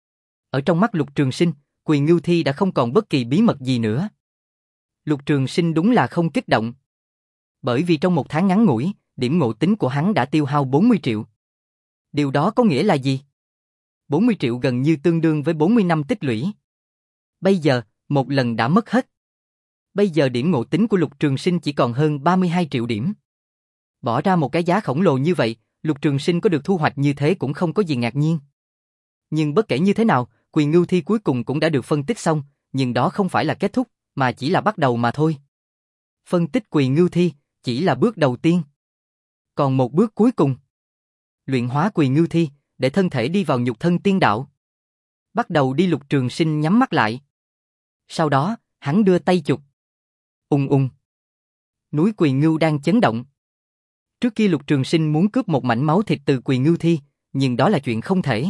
Ở trong mắt Lục Trường Sinh, Quyền Ngưu Thi đã không còn bất kỳ bí mật gì nữa. Lục Trường Sinh đúng là không kích động. Bởi vì trong một tháng ngắn ngủi, điểm ngộ tính của hắn đã tiêu hao bốn mươi triệu. Điều đó có nghĩa là gì? bốn mươi triệu gần như tương đương với bốn mươi năm tích lũy. Bây giờ, một lần đã mất hết. Bây giờ điểm ngộ tính của Lục Trường Sinh chỉ còn hơn ba mươi hai triệu điểm. Bỏ ra một cái giá khổng lồ như vậy, Lục Trường Sinh có được thu hoạch như thế cũng không có gì ngạc nhiên. Nhưng bất kể như thế nào, Quyền Ngưu Thi cuối cùng cũng đã được phân tích xong, nhưng đó không phải là kết thúc, mà chỉ là bắt đầu mà thôi. Phân tích Quyền Ngưu Thi chỉ là bước đầu tiên. Còn một bước cuối cùng. Luyện hóa Quyền Ngưu Thi, để thân thể đi vào nhục thân tiên đạo. Bắt đầu đi. Lục Trường Sinh nhắm mắt lại. Sau đó, hắn đưa tay chụp. Ùng ùng. Núi Quyền Ngưu đang chấn động. Trước kia Lục Trường Sinh muốn cướp một mảnh máu thịt từ Quyền Ngưu Thi, nhưng đó là chuyện không thể.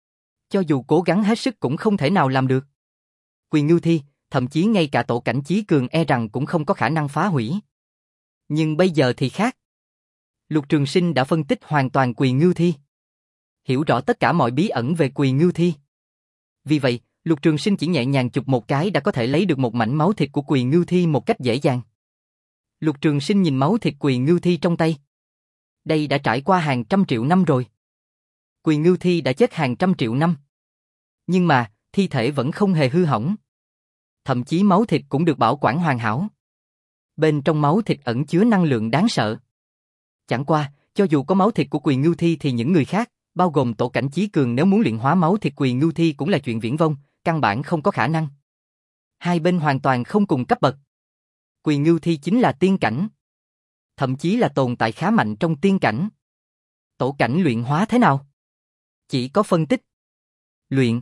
Cho dù cố gắng hết sức cũng không thể nào làm được. Quyền Ngưu Thi, thậm chí ngay cả tổ cảnh Chí Cường e rằng cũng không có khả năng phá hủy. Nhưng bây giờ thì khác. Lục Trường Sinh đã phân tích hoàn toàn Quyền Ngưu Thi. Hiểu rõ tất cả mọi bí ẩn về Quyền Ngưu Thi. Vì vậy, Lục Trường Sinh chỉ nhẹ nhàng chụp một cái đã có thể lấy được một mảnh máu thịt của Quyền Ngưu Thi một cách dễ dàng. Lục Trường Sinh nhìn máu thịt Quyền Ngưu Thi trong tay. Đây đã trải qua hàng trăm triệu năm rồi. Quyền Ngưu Thi đã chết hàng trăm triệu năm. Nhưng mà, thi thể vẫn không hề hư hỏng. Thậm chí máu thịt cũng được bảo quản hoàn hảo. Bên trong máu thịt ẩn chứa năng lượng đáng sợ. Chẳng qua, cho dù có máu thịt của Quyền Ngưu Thi thì những người khác, bao gồm tổ cảnh Chí Cường nếu muốn luyện hóa máu thịt Quyền Ngưu Thi cũng là chuyện viển vông, căn bản không có khả năng. Hai bên hoàn toàn không cùng cấp bậc. Quyền Ngưu Thi chính là tiên cảnh. Thậm chí là tồn tại khá mạnh trong tiên cảnh. Tổ cảnh luyện hóa thế nào? Chỉ có phân tích. Luyện.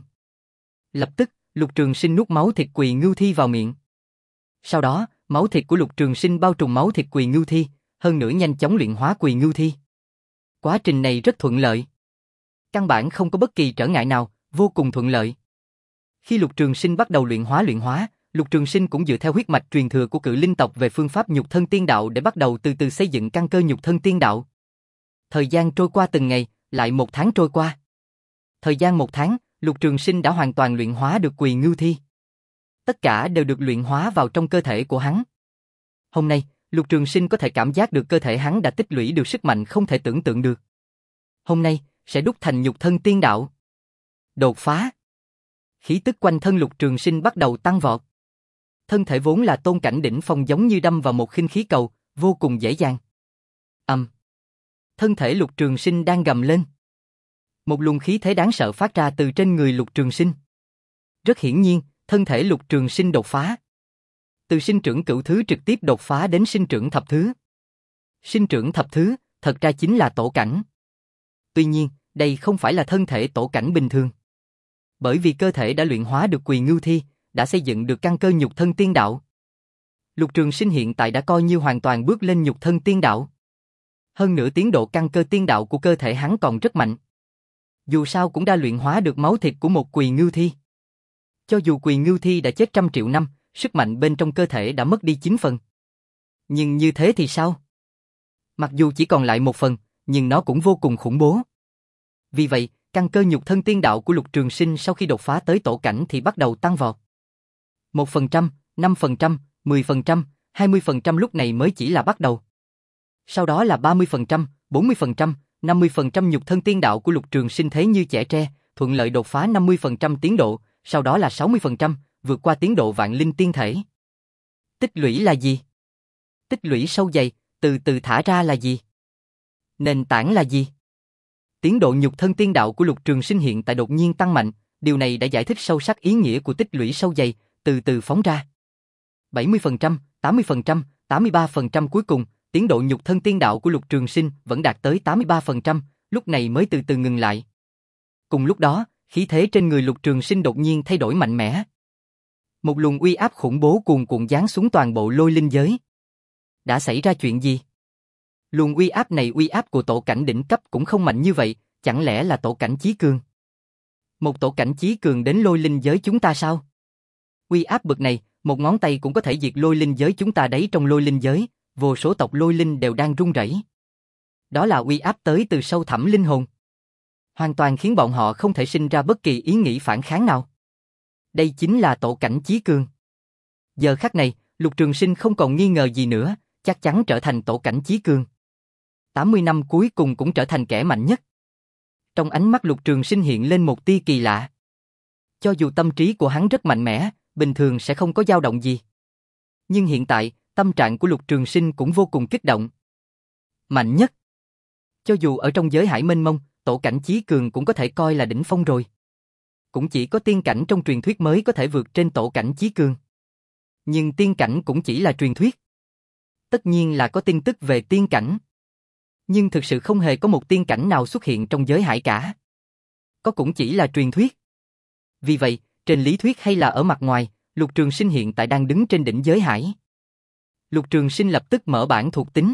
Lập tức, Lục Trường Sinh nuốt máu thịt Quyền Ngưu Thi vào miệng. Sau đó, máu thịt của Lục Trường Sinh bao trùm máu thịt Quyền Ngưu Thi, hơn nữa nhanh chóng luyện hóa Quyền Ngưu Thi. Quá trình này rất thuận lợi. Căn bản không có bất kỳ trở ngại nào, vô cùng thuận lợi. Khi Lục Trường Sinh bắt đầu luyện hóa luyện hóa, Lục Trường Sinh cũng dựa theo huyết mạch truyền thừa của Cự Linh tộc về phương pháp nhục thân tiên đạo để bắt đầu từ từ xây dựng căn cơ nhục thân tiên đạo. Thời gian trôi qua từng ngày, lại một tháng trôi qua. Thời gian một tháng, Lục Trường Sinh đã hoàn toàn luyện hóa được Quyền Ngưu Thi. Tất cả đều được luyện hóa vào trong cơ thể của hắn. Hôm nay, Lục Trường Sinh có thể cảm giác được cơ thể hắn đã tích lũy được sức mạnh không thể tưởng tượng được. Hôm nay, sẽ đúc thành nhục thân tiên đạo. Đột phá. Khí tức quanh thân Lục Trường Sinh bắt đầu tăng vọt. Thân thể vốn là tôn cảnh đỉnh phong giống như đâm vào một khinh khí cầu, vô cùng dễ dàng. Ầm. Um. Thân thể Lục Trường Sinh đang gầm lên. Một luồng khí thế đáng sợ phát ra từ trên người Lục Trường Sinh. Rất hiển nhiên, thân thể Lục Trường Sinh đột phá. Từ sinh trưởng cửu thứ trực tiếp đột phá đến sinh trưởng thập thứ. Sinh trưởng thập thứ, thật ra chính là tổ cảnh. Tuy nhiên, đây không phải là thân thể tổ cảnh bình thường. Bởi vì cơ thể đã luyện hóa được Quyền Ngưu Thi, đã xây dựng được căn cơ nhục thân tiên đạo. Lục Trường Sinh hiện tại đã coi như hoàn toàn bước lên nhục thân tiên đạo. Hơn nữa tiến độ căn cơ tiên đạo của cơ thể hắn còn rất mạnh. Dù sao cũng đã luyện hóa được máu thịt của một Quyền Ngưu Thi. Cho dù Quyền Ngưu Thi đã chết trăm triệu năm, sức mạnh bên trong cơ thể đã mất đi chín phần. Nhưng như thế thì sao? Mặc dù chỉ còn lại một phần, nhưng nó cũng vô cùng khủng bố. Vì vậy, căn cơ nhục thân tiên đạo của Lục Trường Sinh sau khi đột phá tới tổ cảnh thì bắt đầu tăng vọt. Một phần trăm, năm phần trăm, mười phần trăm, hai mươi phần trăm lúc này mới chỉ là bắt đầu. Sau đó là ba mươi phần trăm, bốn mươi phần trăm, năm mươi phần trăm nhục thân tiên đạo của Lục Trường Sinh thế như chẻ tre, thuận lợi đột phá năm mươi phần trăm tiến độ, sau đó là sáu mươi phần trăm, vượt qua tiến độ vạn linh tiên thể. Tích lũy là gì? Tích lũy sâu dày, từ từ thả ra là gì? Nền tảng là gì? Tiến độ nhục thân tiên đạo của Lục Trường Sinh hiện tại đột nhiên tăng mạnh, điều này đã giải thích sâu sắc ý nghĩa của tích lũy sâu dày, từ từ phóng ra. bảy mươi phần trăm, tám mươi phần trăm, tám mươi ba phần trăm cuối cùng, tiến độ nhục thân tiên đạo của Lục Trường Sinh vẫn đạt tới tám mươi ba phần trăm, lúc này mới từ từ ngừng lại. Cùng lúc đó, khí thế trên người Lục Trường Sinh đột nhiên thay đổi mạnh mẽ. Một luồng uy áp khủng bố cuồn cuộn giáng xuống toàn bộ lôi linh giới. Đã xảy ra chuyện gì? Luồng uy áp này uy áp của tổ cảnh đỉnh cấp cũng không mạnh như vậy, chẳng lẽ là tổ cảnh chí cường? Một tổ cảnh chí cường đến lôi linh giới chúng ta sao? Uy áp bực này, một ngón tay cũng có thể diệt lôi linh giới chúng ta đấy. Trong lôi linh giới, vô số tộc lôi linh đều đang run rẩy. Đó là uy áp tới từ sâu thẳm linh hồn, hoàn toàn khiến bọn họ không thể sinh ra bất kỳ ý nghĩ phản kháng nào. Đây chính là tổ cảnh chí cường. Giờ khắc này, Lục Trường Sinh không còn nghi ngờ gì nữa, chắc chắn trở thành tổ cảnh chí cường. tám mươi năm cuối cùng cũng trở thành kẻ mạnh nhất. Trong ánh mắt Lục Trường Sinh hiện lên một tia kỳ lạ. Cho dù tâm trí của hắn rất mạnh mẽ, bình thường sẽ không có dao động gì. Nhưng hiện tại, tâm trạng của Lục Trường Sinh cũng vô cùng kích động. Mạnh nhất. Cho dù ở trong giới hải mênh mông, tổ cảnh chí cường cũng có thể coi là đỉnh phong rồi. Cũng chỉ có tiên cảnh trong truyền thuyết mới có thể vượt trên tổ cảnh chí cường. Nhưng tiên cảnh cũng chỉ là truyền thuyết. Tất nhiên là có tin tức về tiên cảnh. Nhưng thực sự không hề có một tiên cảnh nào xuất hiện trong giới hải cả. Có cũng chỉ là truyền thuyết. Vì vậy, trên lý thuyết hay là ở mặt ngoài, Lục Trường Sinh hiện tại đang đứng trên đỉnh giới hải. Lục Trường Sinh lập tức mở bảng thuộc tính.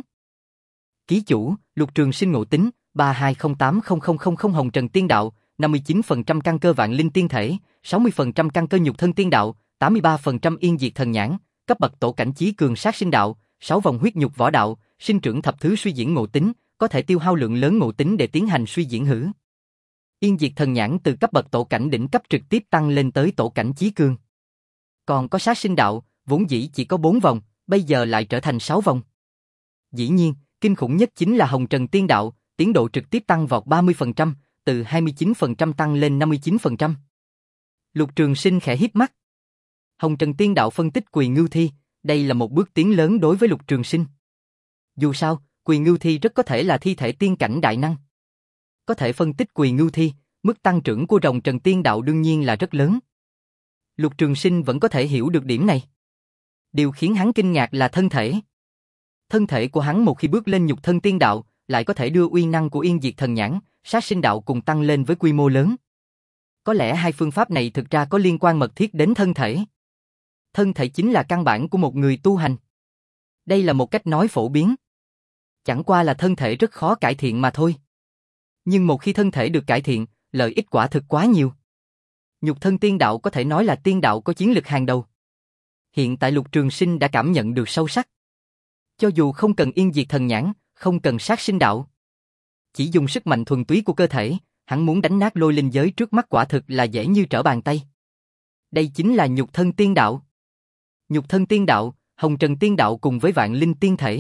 Ký chủ, Lục Trường Sinh ngộ tính, ba hai không tám không không không không Hồng Trần Tiên Đạo, năm mươi chín phần trăm căn cơ vạn linh tiên thể, sáu mươi phần trăm căn cơ nhục thân tiên đạo, tám mươi ba phần trăm yên diệt thần nhãn, cấp bậc tổ cảnh chí cường sát sinh đạo, sáu vòng huyết nhục võ đạo, sinh trưởng thập thứ suy diễn ngộ tính, có thể tiêu hao lượng lớn ngộ tính để tiến hành suy diễn hử. Yên diệt thần nhãn từ cấp bậc tổ cảnh đỉnh cấp trực tiếp tăng lên tới tổ cảnh chí cường. Còn có sát sinh đạo, vốn dĩ chỉ có bốn vòng, bây giờ lại trở thành sáu vòng. Dĩ nhiên, kinh khủng nhất chính là Hồng Trần Tiên Đạo, tiến độ trực tiếp tăng vọt ba mươi phần trăm, từ hai mươi chín phần trăm tăng lên năm mươi chín phần trăm. Lục Trường Sinh khẽ híp mắt. Hồng Trần Tiên Đạo phân tích Quỳ Ngưu Thi, đây là một bước tiến lớn đối với Lục Trường Sinh. Dù sao, Quỳ Ngưu Thi rất có thể là thi thể tiên cảnh đại năng. Có thể phân tích Quỳ Ngưu Thi, mức tăng trưởng của Hồng Trần Tiên Đạo đương nhiên là rất lớn. Lục Trường Sinh vẫn có thể hiểu được điểm này. Điều khiến hắn kinh ngạc là thân thể. Thân thể của hắn một khi bước lên nhục thân tiên đạo, lại có thể đưa uy năng của yên diệt thần nhãn, sát sinh đạo cùng tăng lên với quy mô lớn. Có lẽ hai phương pháp này thực ra có liên quan mật thiết đến thân thể. Thân thể chính là căn bản của một người tu hành. Đây là một cách nói phổ biến. Chẳng qua là thân thể rất khó cải thiện mà thôi. Nhưng một khi thân thể được cải thiện, lợi ích quả thực quá nhiều. Nhục thân tiên đạo có thể nói là tiên đạo có chiến lực hàng đầu. Hiện tại Lục Trường Sinh đã cảm nhận được sâu sắc. Cho dù không cần yên diệt thần nhãn, không cần sát sinh đạo, chỉ dùng sức mạnh thuần túy của cơ thể, hắn muốn đánh nát lôi linh giới trước mắt quả thực là dễ như trở bàn tay. Đây chính là nhục thân tiên đạo. Nhục thân tiên đạo, Hồng Trần Tiên Đạo cùng với vạn linh tiên thể.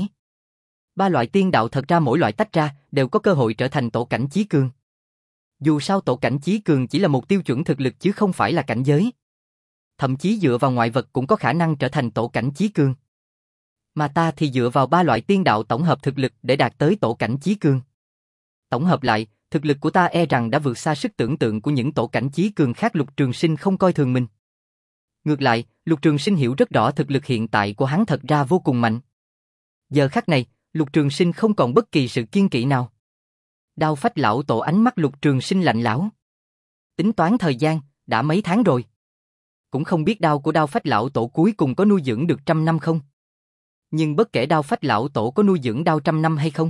Ba loại tiên đạo thật ra mỗi loại tách ra đều có cơ hội trở thành tổ cảnh chí cường. Dù sao tổ cảnh chí cường chỉ là một tiêu chuẩn thực lực chứ không phải là cảnh giới. Thậm chí dựa vào ngoại vật cũng có khả năng trở thành tổ cảnh chí cường. Mà ta thì dựa vào ba loại tiên đạo tổng hợp thực lực để đạt tới tổ cảnh chí cường. Tổng hợp lại, thực lực của ta e rằng đã vượt xa sức tưởng tượng của những tổ cảnh chí cường khác. Lục Trường Sinh không coi thường mình. Ngược lại, Lục Trường Sinh hiểu rất rõ thực lực hiện tại của hắn thật ra vô cùng mạnh. Giờ khắc này, Lục Trường Sinh không còn bất kỳ sự kiên kỵ nào. Đao Phách Lão Tổ ánh mắt Lục Trường Sinh lạnh lẽo. Tính toán thời gian, đã mấy tháng rồi. Cũng không biết đao của Đao Phách Lão Tổ cuối cùng có nuôi dưỡng được trăm năm không? Nhưng bất kể Đao Phách Lão Tổ có nuôi dưỡng đao trăm năm hay không,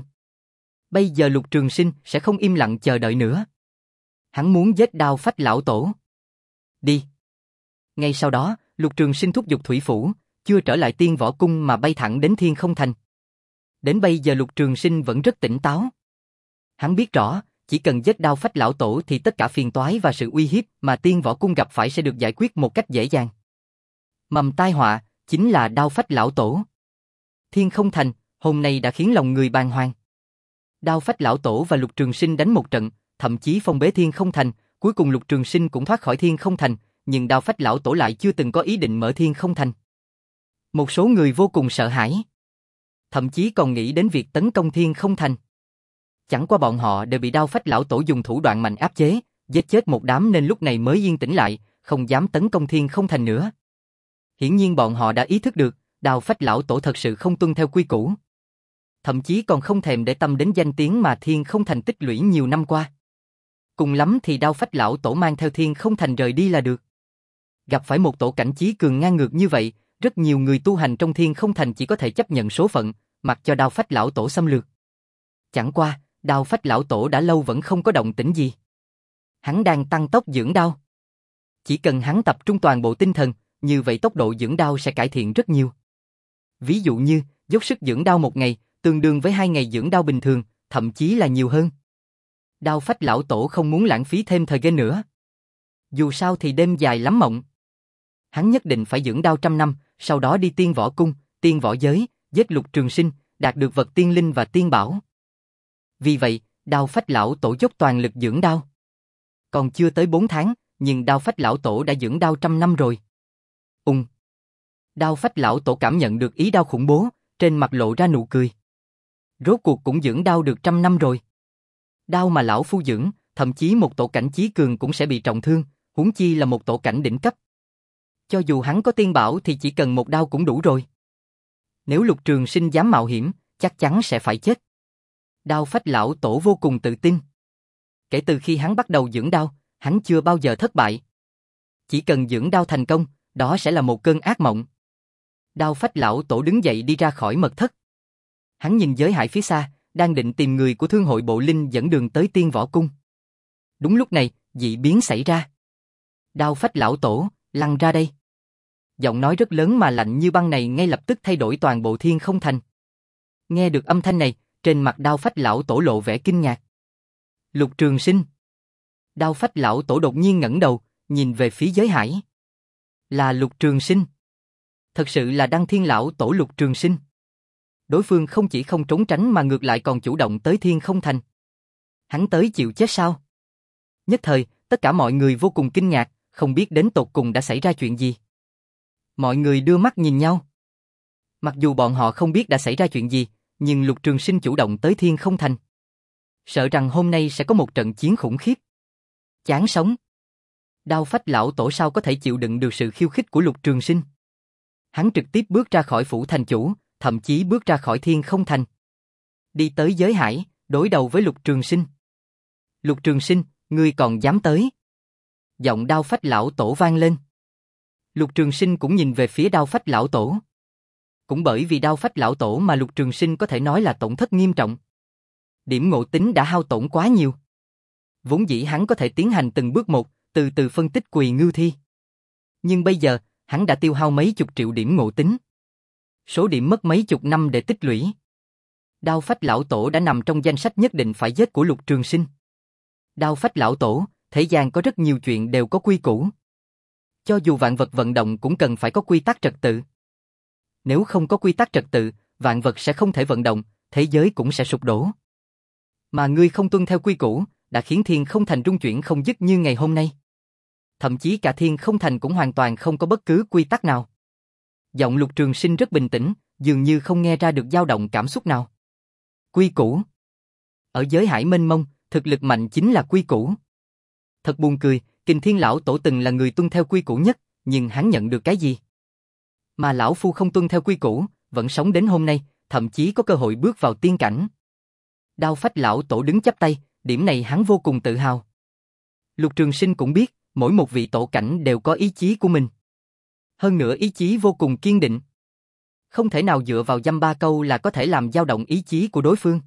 bây giờ Lục Trường Sinh sẽ không im lặng chờ đợi nữa. Hắn muốn giết Đao Phách Lão Tổ. Đi. Ngay sau đó, Lục Trường Sinh thúc giục thủy phủ, chưa trở lại Tiên Võ Cung mà bay thẳng đến Thiên Không Thành. Đến bây giờ Lục Trường Sinh vẫn rất tỉnh táo. Hắn biết rõ, chỉ cần giết Đao Phách Lão Tổ thì tất cả phiền toái và sự uy hiếp mà Tiên Võ Cung gặp phải sẽ được giải quyết một cách dễ dàng. Mầm tai họa, chính là Đao Phách lão tổ. Thiên Không Thành, hôm nay đã khiến lòng người bàng hoàng. Đao Phách lão tổ và Lục Trường Sinh đánh một trận, thậm chí phong bế Thiên Không Thành, cuối cùng Lục Trường Sinh cũng thoát khỏi Thiên Không Thành, nhưng Đao Phách lão tổ lại chưa từng có ý định mở Thiên Không Thành. Một số người vô cùng sợ hãi, thậm chí còn nghĩ đến việc tấn công Thiên Không Thành. Chẳng qua bọn họ đều bị Đao Phách lão tổ dùng thủ đoạn mạnh áp chế, giết chết một đám nên lúc này mới yên tĩnh lại, không dám tấn công Thiên Không Thành nữa. Hiển nhiên bọn họ đã ý thức được, Đao Phách lão tổ thật sự không tuân theo quy củ. Thậm chí còn không thèm để tâm đến danh tiếng mà Thiên Không Thành tích lũy nhiều năm qua. Cùng lắm thì Đao Phách lão tổ mang theo Thiên Không Thành rời đi là được. Gặp phải một tổ cảnh chí cường ngang ngược như vậy, rất nhiều người tu hành trong Thiên Không Thành chỉ có thể chấp nhận số phận, mặc cho Đao Phách lão tổ xâm lược. Chẳng qua, Đao Phách lão tổ đã lâu vẫn không có động tĩnh gì. Hắn đang tăng tốc dưỡng đao. Chỉ cần hắn tập trung toàn bộ tinh thần, như vậy tốc độ dưỡng đao sẽ cải thiện rất nhiều. Ví dụ như, dốc sức dưỡng đao một ngày, tương đương với hai ngày dưỡng đao bình thường, thậm chí là nhiều hơn. Đao Phách lão tổ không muốn lãng phí thêm thời gian nữa. Dù sao thì đêm dài lắm mộng. Hắn nhất định phải dưỡng đao trăm năm, sau đó đi tiên võ cung, tiên võ giới, giết Lục Trường Sinh, đạt được vật tiên linh và tiên bảo. Vì vậy, Đao Phách lão tổ dốc toàn lực dưỡng đao. Còn chưa tới bốn tháng, nhưng Đao Phách lão tổ đã dưỡng đao trăm năm rồi. Ung. Đao Phách lão tổ cảm nhận được ý đao khủng bố, trên mặt lộ ra nụ cười. Rốt cuộc cũng dưỡng đao được trăm năm rồi. Đao mà lão phu dưỡng, thậm chí một tổ cảnh chí cường cũng sẽ bị trọng thương, huống chi là một tổ cảnh đỉnh cấp. Cho dù hắn có tiên bảo thì chỉ cần một đao cũng đủ rồi. Nếu Lục Trường Sinh dám mạo hiểm, chắc chắn sẽ phải chết. Đao Phách lão tổ vô cùng tự tin. Kể từ khi hắn bắt đầu dưỡng đao, hắn chưa bao giờ thất bại. Chỉ cần dưỡng đao thành công, đó sẽ là một cơn ác mộng. Đao Phách lão tổ đứng dậy đi ra khỏi mật thất. Hắn nhìn giới hải phía xa, đang định tìm người của thương hội bộ linh dẫn đường tới tiên võ cung. Đúng lúc này, dị biến xảy ra. Đao Phách lão tổ, lăn ra đây. Giọng nói rất lớn mà lạnh như băng này ngay lập tức thay đổi toàn bộ Thiên Không Thành. Nghe được âm thanh này, trên mặt Đao Phách lão tổ lộ vẻ kinh ngạc. Lục Trường Sinh. Đao Phách lão tổ đột nhiên ngẩng đầu, nhìn về phía giới hải. Là Lục Trường Sinh. Thật sự là Đăng Thiên lão tổ Lục Trường Sinh. Đối phương không chỉ không trốn tránh mà ngược lại còn chủ động tới Thiên Không Thành. Hắn tới chịu chết sao? Nhất thời, tất cả mọi người vô cùng kinh ngạc, không biết đến tột cùng đã xảy ra chuyện gì. Mọi người đưa mắt nhìn nhau. Mặc dù bọn họ không biết đã xảy ra chuyện gì, nhưng Lục Trường Sinh chủ động tới Thiên Không Thành. Sợ rằng hôm nay sẽ có một trận chiến khủng khiếp. Chán sống. Đao Phách lão tổ sao có thể chịu đựng được sự khiêu khích của Lục Trường Sinh. Hắn trực tiếp bước ra khỏi phủ thành chủ, thậm chí bước ra khỏi Thiên Không Thành. Đi tới giới hải, đối đầu với Lục Trường Sinh. Lục Trường Sinh, ngươi còn dám tới? Giọng Đao Phách lão tổ vang lên. Lục Trường Sinh cũng nhìn về phía Đao Phách lão tổ. Cũng bởi vì Đao Phách lão tổ mà Lục Trường Sinh có thể nói là tổn thất nghiêm trọng. Điểm ngộ tính đã hao tổn quá nhiều. Vốn dĩ hắn có thể tiến hành từng bước một, từ từ phân tích Quỳ Ngưu Thi. Nhưng bây giờ, hắn đã tiêu hao mấy chục triệu điểm ngộ tính. Số điểm mất mấy chục năm để tích lũy. Đao Phách lão tổ đã nằm trong danh sách nhất định phải giết của Lục Trường Sinh. Đao Phách lão tổ, thế gian có rất nhiều chuyện đều có quy củ. Cho dù vạn vật vận động cũng cần phải có quy tắc trật tự. Nếu không có quy tắc trật tự, vạn vật sẽ không thể vận động, thế giới cũng sẽ sụp đổ. Mà ngươi không tuân theo quy củ, đã khiến Thiên Không Thành rung chuyển không dứt như ngày hôm nay. Thậm chí cả Thiên Không Thành cũng hoàn toàn không có bất cứ quy tắc nào. Giọng Lục Trường Sinh rất bình tĩnh, dường như không nghe ra được dao động cảm xúc nào. Quy củ. Ở giới hải mênh mông, thực lực mạnh chính là quy củ. Thật buồn cười, Kình Thiên lão tổ từng là người tuân theo quy củ nhất, nhưng hắn nhận được cái gì? Mà lão phu không tuân theo quy củ, vẫn sống đến hôm nay, thậm chí có cơ hội bước vào tiên cảnh. Đao Phách lão tổ đứng chắp tay, điểm này hắn vô cùng tự hào. Lục Trường Sinh cũng biết, mỗi một vị tổ cảnh đều có ý chí của mình. Hơn nữa ý chí vô cùng kiên định. Không thể nào dựa vào dăm ba câu là có thể làm dao động ý chí của đối phương.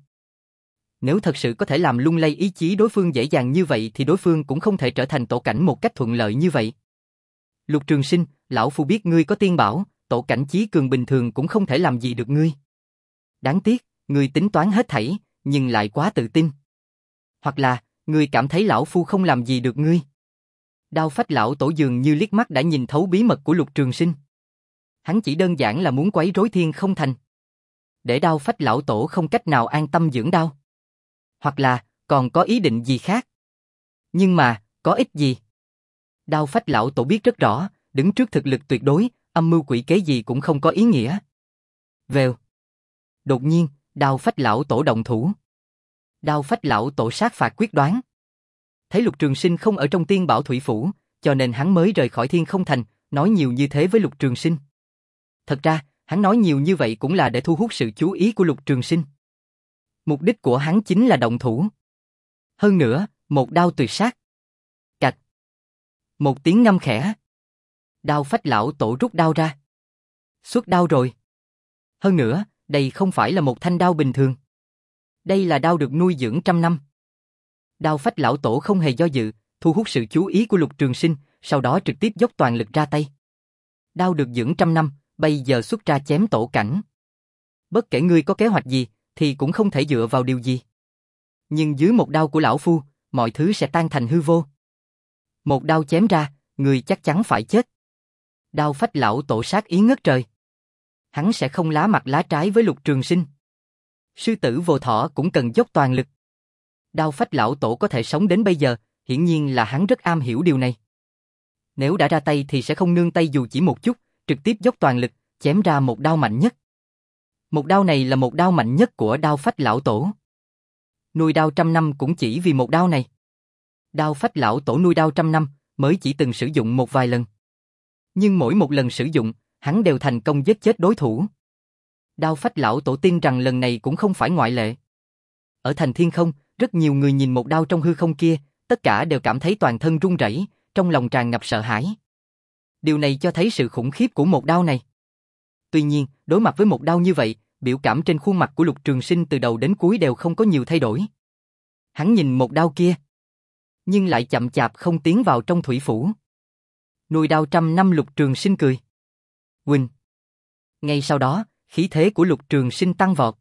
Nếu thật sự có thể làm lung lay ý chí đối phương dễ dàng như vậy thì đối phương cũng không thể trở thành tổ cảnh một cách thuận lợi như vậy. Lục Trường Sinh, lão phu biết ngươi có tiên bảo, tổ cảnh chí cường bình thường cũng không thể làm gì được ngươi. Đáng tiếc, ngươi tính toán hết thảy, nhưng lại quá tự tin. Hoặc là, ngươi cảm thấy lão phu không làm gì được ngươi. Đao Phách lão tổ dường như liếc mắt đã nhìn thấu bí mật của Lục Trường Sinh. Hắn chỉ đơn giản là muốn quấy rối Thiên Không Thành. Để Đao Phách lão tổ không cách nào an tâm dưỡng đao. Hoặc là, còn có ý định gì khác. Nhưng mà, có ích gì? Đao Phách lão tổ biết rất rõ, đứng trước thực lực tuyệt đối, âm mưu quỷ kế gì cũng không có ý nghĩa. Vèo. Đột nhiên, Đao Phách lão tổ động thủ. Đao Phách lão tổ sát phạt quyết đoán. Thấy Lục Trường Sinh không ở trong Tiên Bảo Thủy Phủ, cho nên hắn mới rời khỏi Thiên Không Thành, nói nhiều như thế với Lục Trường Sinh. Thật ra, hắn nói nhiều như vậy cũng là để thu hút sự chú ý của Lục Trường Sinh. Mục đích của hắn chính là động thủ. Hơn nữa, một đao tuyệt sát. Cạch. Một tiếng ngâm khẽ. Đao Phách lão tổ rút đao ra. Xuất đao rồi. Hơn nữa, đây không phải là một thanh đao bình thường. Đây là đao được nuôi dưỡng trăm năm. Đao Phách lão tổ không hề do dự, thu hút sự chú ý của Lục Trường Sinh, sau đó trực tiếp dốc toàn lực ra tay. Đao được dưỡng trăm năm, bây giờ xuất ra chém tổ cảnh. Bất kể ngươi có kế hoạch gì, thì cũng không thể dựa vào điều gì. Nhưng dưới một đao của lão phu, mọi thứ sẽ tan thành hư vô. Một đao chém ra, ngươi chắc chắn phải chết. Đao Phách lão tổ sát ý ngất trời. Hắn sẽ không lá mặt lá trái với Lục Trường Sinh. Sư tử vô thọ cũng cần dốc toàn lực. Đao Phách lão tổ có thể sống đến bây giờ, hiển nhiên là hắn rất am hiểu điều này. Nếu đã ra tay thì sẽ không nương tay dù chỉ một chút, trực tiếp dốc toàn lực, chém ra một đao mạnh nhất. Một đao này là một đao mạnh nhất của Đao Phách lão tổ. Nuôi đao trăm năm cũng chỉ vì một đao này. Đao Phách lão tổ nuôi đao trăm năm, mới chỉ từng sử dụng một vài lần. Nhưng mỗi một lần sử dụng, hắn đều thành công giết chết đối thủ. Đao Phách lão tổ tin rằng lần này cũng không phải ngoại lệ. Ở thành Thiên Không, rất nhiều người nhìn một đao trong hư không kia, tất cả đều cảm thấy toàn thân run rẩy, trong lòng tràn ngập sợ hãi. Điều này cho thấy sự khủng khiếp của một đao này. Tuy nhiên, đối mặt với một đao như vậy, biểu cảm trên khuôn mặt của Lục Trường Sinh từ đầu đến cuối đều không có nhiều thay đổi. Hắn nhìn một đao kia, nhưng lại chậm chạp không tiến vào trong thủy phủ. Nuôi đao trăm năm Lục Trường Sinh cười. Huỳnh. Ngay sau đó, khí thế của Lục Trường Sinh tăng vọt.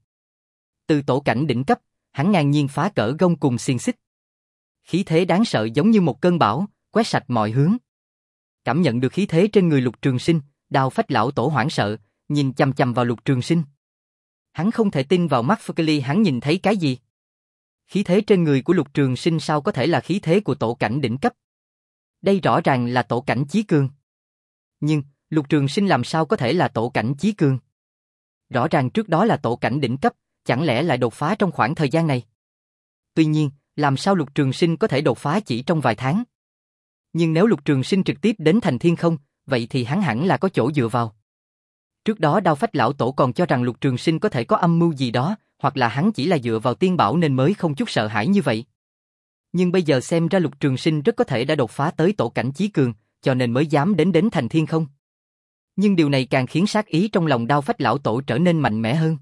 Từ tổ cảnh đỉnh cấp, hắn ngang nhiên phá cỡ gông cùng xiềng xích. Khí thế đáng sợ giống như một cơn bão, quét sạch mọi hướng. Cảm nhận được khí thế trên người Lục Trường Sinh, Đao Phách lão tổ hoảng sợ, nhìn chằm chằm vào Lục Trường Sinh. Hắn không thể tin vào mắt Phật hắn nhìn thấy cái gì. Khí thế trên người của Lục Trường Sinh sao có thể là khí thế của tổ cảnh đỉnh cấp? Đây rõ ràng là tổ cảnh chí cường. Nhưng, Lục Trường Sinh làm sao có thể là tổ cảnh chí cường? Rõ ràng trước đó là tổ cảnh đỉnh cấp, chẳng lẽ lại đột phá trong khoảng thời gian này? Tuy nhiên, làm sao Lục Trường Sinh có thể đột phá chỉ trong vài tháng? Nhưng nếu Lục Trường Sinh trực tiếp đến thành Thiên Không, vậy thì hắn hẳn là có chỗ dựa vào. Trước đó Đao Phách lão tổ còn cho rằng Lục Trường Sinh có thể có âm mưu gì đó, hoặc là hắn chỉ là dựa vào tiên bảo nên mới không chút sợ hãi như vậy. Nhưng bây giờ xem ra Lục Trường Sinh rất có thể đã đột phá tới tổ cảnh chí cường, cho nên mới dám đến đến thành Thiên Không. Nhưng điều này càng khiến sát ý trong lòng Đao Phách lão tổ trở nên mạnh mẽ hơn.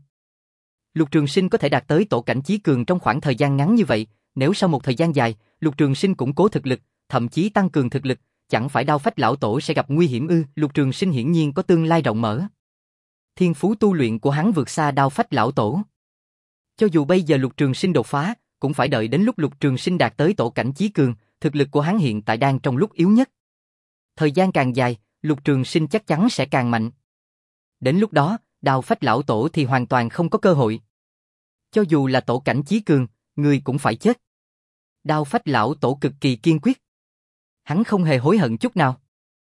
Lục Trường Sinh có thể đạt tới tổ cảnh chí cường trong khoảng thời gian ngắn như vậy, nếu sau một thời gian dài, Lục Trường Sinh củng cố thực lực, thậm chí tăng cường thực lực, chẳng phải Đao Phách lão tổ sẽ gặp nguy hiểm ư? Lục Trường Sinh hiển nhiên có tương lai rộng mở. Thiên phú tu luyện của hắn vượt xa Đao Phách lão tổ. Cho dù bây giờ Lục Trường Sinh đột phá, cũng phải đợi đến lúc Lục Trường Sinh đạt tới tổ cảnh chí cường, thực lực của hắn hiện tại đang trong lúc yếu nhất. Thời gian càng dài, Lục Trường Sinh chắc chắn sẽ càng mạnh. Đến lúc đó, Đao Phách lão tổ thì hoàn toàn không có cơ hội. Cho dù là tổ cảnh chí cường, người cũng phải chết. Đao Phách lão tổ cực kỳ kiên quyết. Hắn không hề hối hận chút nào.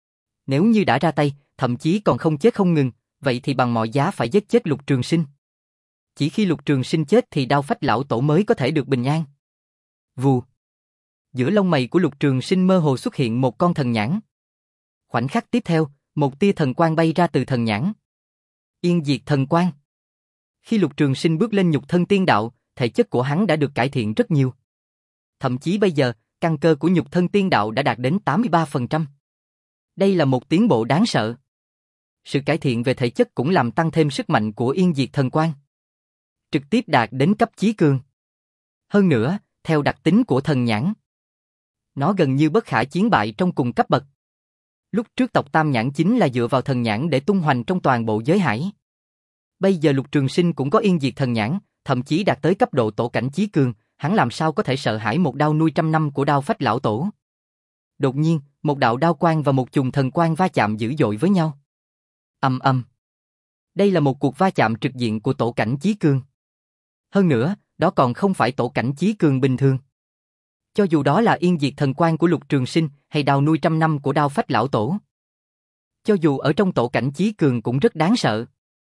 Nếu như đã ra tay, thậm chí còn không chết không ngừng, vậy thì bằng mọi giá phải giết chết Lục Trường Sinh. Chỉ khi Lục Trường Sinh chết thì Đao Phách lão tổ mới có thể được bình an. Vù. Giữa lông mày của Lục Trường Sinh mơ hồ xuất hiện một con thần nhãn. Khoảnh khắc tiếp theo, một tia thần quang bay ra từ thần nhãn. Yên diệt thần quang. Khi Lục Trường Sinh bước lên nhục thân tiên đạo, thể chất của hắn đã được cải thiện rất nhiều. Thậm chí bây giờ, căn cơ của nhục thân tiên đạo đã đạt đến tám mươi ba phần trăm. Đây là một tiến bộ đáng sợ. Sự cải thiện về thể chất cũng làm tăng thêm sức mạnh của yên diệt thần quang. Trực tiếp đạt đến cấp chí cường. Hơn nữa, theo đặc tính của thần nhãn, nó gần như bất khả chiến bại trong cùng cấp bậc. Lúc trước tộc Tam Nhãn chính là dựa vào thần nhãn để tung hoành trong toàn bộ giới hải. Bây giờ Lục Trường Sinh cũng có yên diệt thần nhãn, thậm chí đạt tới cấp độ tổ cảnh chí cường, hắn làm sao có thể sợ hãi một đao nuôi trăm năm của Đao Phách lão tổ. Đột nhiên, một đạo đao quang và một chùm thần quang va chạm dữ dội với nhau. Ầm ầm. Đây là một cuộc va chạm trực diện của tổ cảnh Chí Cương. Hơn nữa, đó còn không phải tổ cảnh Chí Cương bình thường. Cho dù đó là Yên Diệt Thần Quang của Lục Trường Sinh hay đao nuôi trăm năm của Đao Phách Lão Tổ. Cho dù ở trong tổ cảnh Chí Cường cũng rất đáng sợ.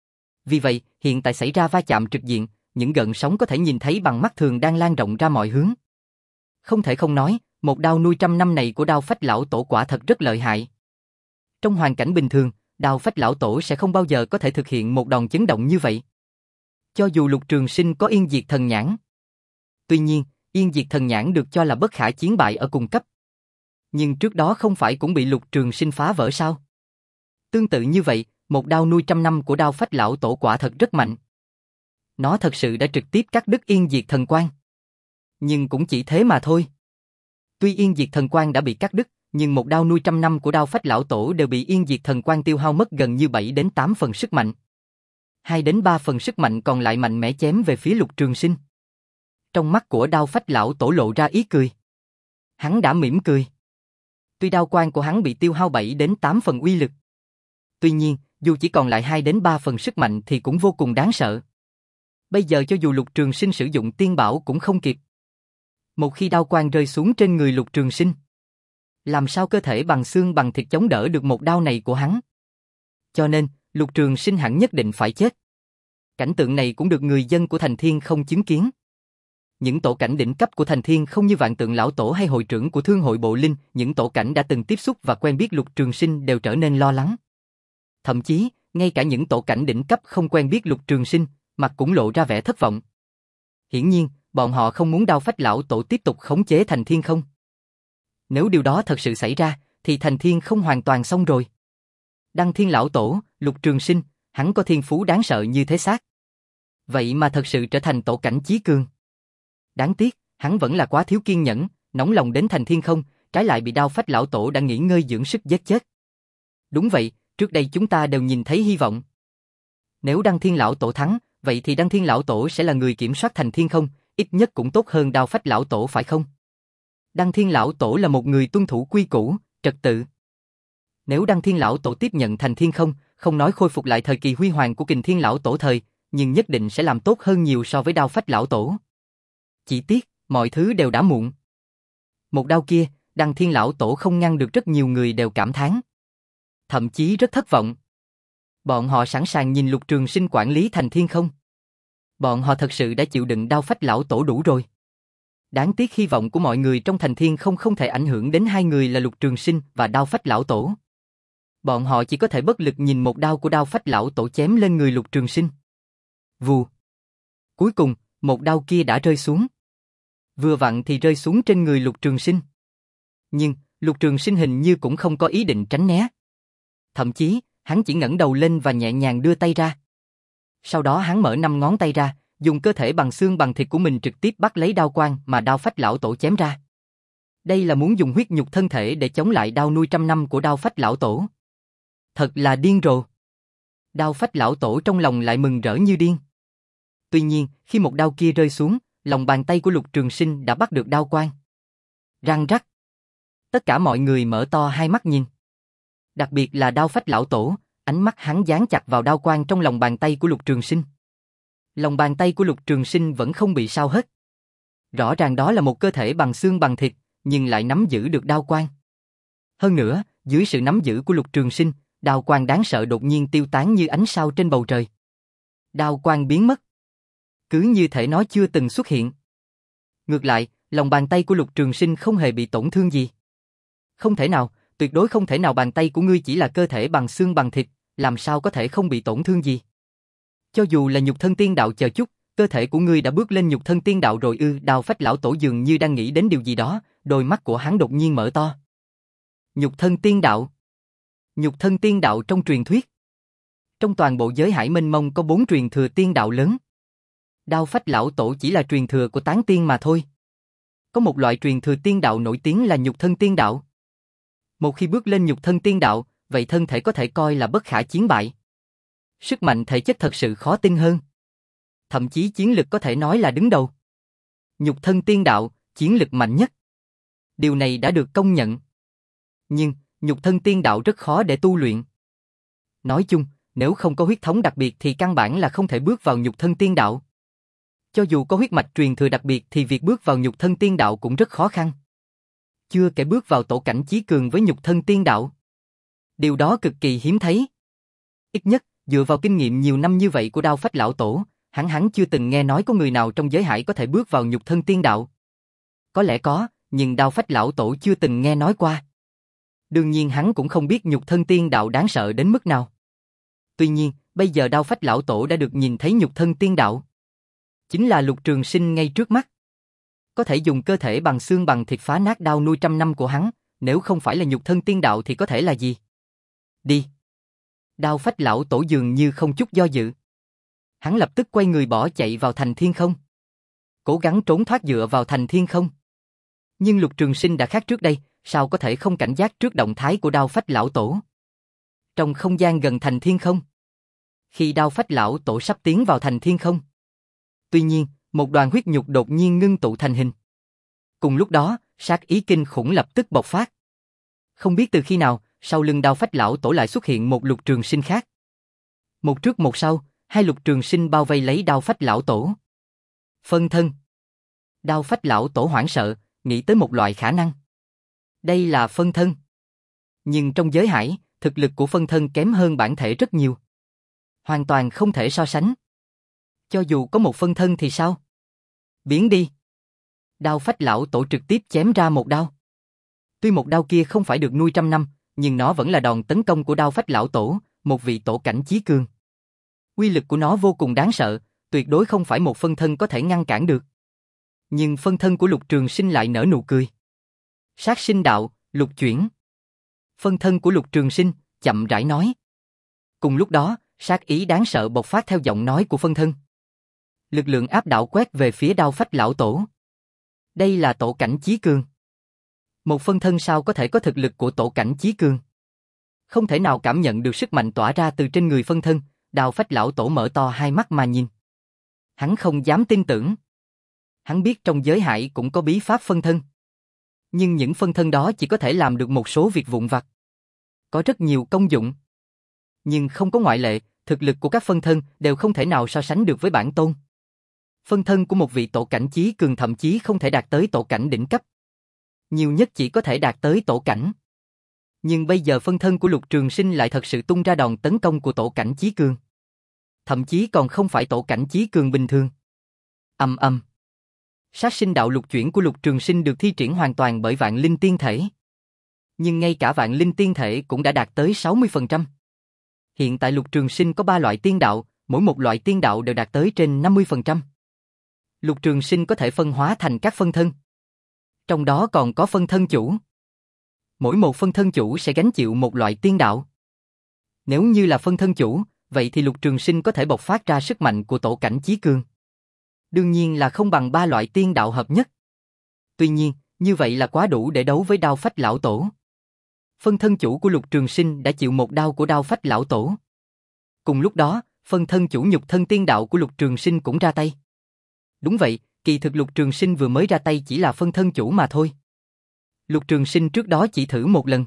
Vì vậy, hiện tại xảy ra va chạm trực diện, những gợn sóng có thể nhìn thấy bằng mắt thường đang lan rộng ra mọi hướng. Không thể không nói, một đao nuôi trăm năm này của Đao Phách Lão Tổ quả thật rất lợi hại. Trong hoàn cảnh bình thường, Đao Phách Lão Tổ sẽ không bao giờ có thể thực hiện một đòn chấn động như vậy. Cho dù Lục Trường Sinh có Yên Diệt Thần Nhãn. Tuy nhiên, Yên Diệt Thần Nhãn được cho là bất khả chiến bại ở cùng cấp. Nhưng trước đó không phải cũng bị Lục Trường Sinh phá vỡ sao? Tương tự như vậy, một đao nuôi trăm năm của Đao Phách Lão Tổ quả thật rất mạnh. Nó thật sự đã trực tiếp cắt đứt Yên Diệt Thần Quang. Nhưng cũng chỉ thế mà thôi. Tuy Yên Diệt Thần Quang đã bị cắt đứt, nhưng một đao nuôi trăm năm của Đao Phách Lão Tổ đều bị Yên Diệt Thần Quang tiêu hao mất gần như bảy đến tám phần sức mạnh. hai đến ba phần sức mạnh còn lại mạnh mẽ chém về phía Lục Trường Sinh. Trong mắt của Đao Phách Lão Tổ lộ ra ý cười. Hắn đã mỉm cười. Tuy đao quang của hắn bị tiêu hao bảy đến tám phần uy lực. Tuy nhiên, dù chỉ còn lại hai đến ba phần sức mạnh thì cũng vô cùng đáng sợ. Bây giờ cho dù Lục Trường Sinh sử dụng tiên bảo cũng không kịp. Một khi đao quang rơi xuống trên người Lục Trường Sinh, làm sao cơ thể bằng xương bằng thịt chống đỡ được một đao này của hắn? Cho nên, Lục Trường Sinh hẳn nhất định phải chết. Cảnh tượng này cũng được người dân của Thành Thiên không chứng kiến. Những tổ cảnh đỉnh cấp của Thành Thiên không như Vạn Tượng Lão Tổ hay hội trưởng của Thương hội Bộ Linh, những tổ cảnh đã từng tiếp xúc và quen biết Lục Trường Sinh đều trở nên lo lắng. Thậm chí, ngay cả những tổ cảnh đỉnh cấp không quen biết Lục Trường Sinh, mặt cũng lộ ra vẻ thất vọng. Hiển nhiên, bọn họ không muốn Đao Phách Lão Tổ tiếp tục khống chế Thành Thiên không. Nếu điều đó thật sự xảy ra, thì Thành Thiên không hoàn toàn xong rồi. Đăng Thiên Lão Tổ, Lục Trường Sinh, hắn có thiên phú đáng sợ như thế xác. Vậy mà thật sự trở thành tổ cảnh Chí Cường. Đáng tiếc, hắn vẫn là quá thiếu kiên nhẫn, nóng lòng đến Thành Thiên không, trái lại bị Đao Phách Lão Tổ đã nghỉ ngơi dưỡng sức giết chết. Đúng vậy, trước đây chúng ta đều nhìn thấy hy vọng. Nếu Đăng Thiên Lão Tổ thắng, vậy thì Đăng Thiên Lão Tổ sẽ là người kiểm soát Thành Thiên không, ít nhất cũng tốt hơn Đao Phách Lão Tổ phải không? Đăng Thiên Lão Tổ là một người tuân thủ quy củ, trật tự. Nếu Đăng Thiên Lão Tổ tiếp nhận Thành Thiên không, không nói khôi phục lại thời kỳ huy hoàng của Kình Thiên Lão Tổ thời, nhưng nhất định sẽ làm tốt hơn nhiều so với Đao Phách Lão Tổ. Chỉ tiếc, mọi thứ đều đã muộn. Một đao kia, Đăng Thiên Lão Tổ không ngăn được, rất nhiều người đều cảm thán. Thậm chí rất thất vọng. Bọn họ sẵn sàng nhìn Lục Trường Sinh quản lý Thành Thiên không. Bọn họ thật sự đã chịu đựng Đao Phách Lão Tổ đủ rồi. Đáng tiếc hy vọng của mọi người trong Thành Thiên không không thể ảnh hưởng đến hai người là Lục Trường Sinh và Đao Phách Lão Tổ. Bọn họ chỉ có thể bất lực nhìn một đao của Đao Phách Lão Tổ chém lên người Lục Trường Sinh. Vù. Cuối cùng, một đao kia đã rơi xuống. Vừa vặn thì rơi xuống trên người Lục Trường Sinh. Nhưng, Lục Trường Sinh hình như cũng không có ý định tránh né. Thậm chí, hắn chỉ ngẩng đầu lên và nhẹ nhàng đưa tay ra. Sau đó hắn mở năm ngón tay ra, dùng cơ thể bằng xương bằng thịt của mình trực tiếp bắt lấy đao quang mà Đao Phách Lão Tổ chém ra. Đây là muốn dùng huyết nhục thân thể để chống lại đao nuôi trăm năm của Đao Phách Lão Tổ. Thật là điên rồ. Đao Phách Lão Tổ trong lòng lại mừng rỡ như điên. Tuy nhiên, khi một đao kia rơi xuống, lòng bàn tay của Lục Trường Sinh đã bắt được đao quang. Răng rắc. Tất cả mọi người mở to hai mắt nhìn. Đặc biệt là Đao Phách Lão Tổ, ánh mắt hắn dán chặt vào đao quang trong lòng bàn tay của Lục Trường Sinh. Lòng bàn tay của Lục Trường Sinh vẫn không bị sao hết. Rõ ràng đó là một cơ thể bằng xương bằng thịt, nhưng lại nắm giữ được đao quang. Hơn nữa, dưới sự nắm giữ của Lục Trường Sinh, đao quang đáng sợ đột nhiên tiêu tán như ánh sao trên bầu trời. Đao quang biến mất. Cứ như thể nó chưa từng xuất hiện. Ngược lại, lòng bàn tay của Lục Trường Sinh không hề bị tổn thương gì. Không thể nào, tuyệt đối không thể nào, bàn tay của ngươi chỉ là cơ thể bằng xương bằng thịt, làm sao có thể không bị tổn thương gì. Cho dù là nhục thân tiên đạo chờ chút, cơ thể của ngươi đã bước lên nhục thân tiên đạo rồi ư? Đao Phách Lão Tổ dường như đang nghĩ đến điều gì đó, đôi mắt của hắn đột nhiên mở to. Nhục thân tiên đạo. Nhục thân tiên đạo trong truyền thuyết. Trong toàn bộ giới hải mênh mông có bốn truyền thừa tiên đạo lớn. Đao Phách Lão Tổ chỉ là truyền thừa của tán tiên mà thôi. Có một loại truyền thừa tiên đạo nổi tiếng là nhục thân tiên đạo. Một khi bước lên nhục thân tiên đạo, vậy thân thể có thể coi là bất khả chiến bại. Sức mạnh thể chất thật sự khó tin hơn. Thậm chí chiến lực có thể nói là đứng đầu. Nhục thân tiên đạo, chiến lực mạnh nhất. Điều này đã được công nhận. Nhưng, nhục thân tiên đạo rất khó để tu luyện. Nói chung, nếu không có huyết thống đặc biệt thì căn bản là không thể bước vào nhục thân tiên đạo. Cho dù có huyết mạch truyền thừa đặc biệt thì việc bước vào nhục thân tiên đạo cũng rất khó khăn. Chưa kể bước vào tổ cảnh chí cường với nhục thân tiên đạo. Điều đó cực kỳ hiếm thấy. Ít nhất, dựa vào kinh nghiệm nhiều năm như vậy của Đao Phách lão tổ, hắn hắn chưa từng nghe nói có người nào trong giới hải có thể bước vào nhục thân tiên đạo. Có lẽ có, nhưng Đao Phách lão tổ chưa từng nghe nói qua. Đương nhiên hắn cũng không biết nhục thân tiên đạo đáng sợ đến mức nào. Tuy nhiên, bây giờ Đao Phách lão tổ đã được nhìn thấy nhục thân tiên đạo. Chính là Lục Trường Sinh ngay trước mắt. Có thể dùng cơ thể bằng xương bằng thịt phá nát đao nuôi trăm năm của hắn, nếu không phải là nhục thân tiên đạo thì có thể là gì? Đi. Đao Phách lão tổ dường như không chút do dự. Hắn lập tức quay người bỏ chạy vào thành thiên không. Cố gắng trốn thoát dựa vào thành thiên không. Nhưng Lục Trường Sinh đã khác trước đây, sao có thể không cảnh giác trước động thái của Đao Phách lão tổ? Trong không gian gần thành thiên không. Khi Đao Phách lão tổ sắp tiến vào thành thiên không. Tuy nhiên, một đoàn huyết nhục đột nhiên ngưng tụ thành hình. Cùng lúc đó, sát ý kinh khủng lập tức bộc phát. Không biết từ khi nào, sau lưng Đao Phách lão tổ lại xuất hiện một Lục Trường Sinh khác. Một trước một sau, hai Lục Trường Sinh bao vây lấy Đao Phách lão tổ. Phân thân. Đao Phách lão tổ hoảng sợ, nghĩ tới một loại khả năng. Đây là phân thân. Nhưng trong giới hải, thực lực của phân thân kém hơn bản thể rất nhiều. Hoàn toàn không thể so sánh. Cho dù có một phân thân thì sao? Biến đi. Đao Phách lão tổ trực tiếp chém ra một đao. Tuy một đao kia không phải được nuôi trăm năm, nhưng nó vẫn là đòn tấn công của Đao Phách lão tổ, một vị tổ cảnh chí cường. Uy lực của nó vô cùng đáng sợ, tuyệt đối không phải một phân thân có thể ngăn cản được. Nhưng phân thân của Lục Trường Sinh lại nở nụ cười. Sát sinh đạo, lục chuyển. Phân thân của Lục Trường Sinh, chậm rãi nói. Cùng lúc đó, sát ý đáng sợ bộc phát theo giọng nói của phân thân. Lực lượng áp đảo quét về phía Đao Phách lão tổ. Đây là tổ cảnh chí cường. Một phân thân sao có thể có thực lực của tổ cảnh chí cường? Không thể nào cảm nhận được sức mạnh tỏa ra từ trên người phân thân, Đao Phách lão tổ mở to hai mắt mà nhìn. Hắn không dám tin tưởng. Hắn biết trong giới hải cũng có bí pháp phân thân. Nhưng những phân thân đó chỉ có thể làm được một số việc vụn vặt. Có rất nhiều công dụng. Nhưng không có ngoại lệ, thực lực của các phân thân đều không thể nào so sánh được với bản tôn. Phân thân của một vị tổ cảnh chí cường thậm chí không thể đạt tới tổ cảnh đỉnh cấp. Nhiều nhất chỉ có thể đạt tới tổ cảnh. Nhưng bây giờ phân thân của Lục Trường Sinh lại thật sự tung ra đòn tấn công của tổ cảnh chí cường. Thậm chí còn không phải tổ cảnh chí cường bình thường. Ầm ầm. Sát sinh đạo lục chuyển của Lục Trường Sinh được thi triển hoàn toàn bởi Vạn Linh Tiên Thể. Nhưng ngay cả Vạn Linh Tiên Thể cũng đã đạt tới sáu mươi phần trăm. Hiện tại Lục Trường Sinh có ba loại tiên đạo, mỗi một loại tiên đạo đều đạt tới trên năm mươi phần trăm. Lục Trường Sinh có thể phân hóa thành các phân thân. Trong đó còn có phân thân chủ. Mỗi một phân thân chủ sẽ gánh chịu một loại tiên đạo. Nếu như là phân thân chủ, vậy thì Lục Trường Sinh có thể bộc phát ra sức mạnh của tổ cảnh chí cường. Đương nhiên là không bằng ba loại tiên đạo hợp nhất. Tuy nhiên, như vậy là quá đủ để đấu với Đao Phách lão tổ. Phân thân chủ của Lục Trường Sinh đã chịu một đao của Đao Phách lão tổ. Cùng lúc đó, phân thân chủ nhục thân tiên đạo của Lục Trường Sinh cũng ra tay. Đúng vậy, kỳ thực Lục Trường Sinh vừa mới ra tay chỉ là phân thân chủ mà thôi. Lục Trường Sinh trước đó chỉ thử một lần,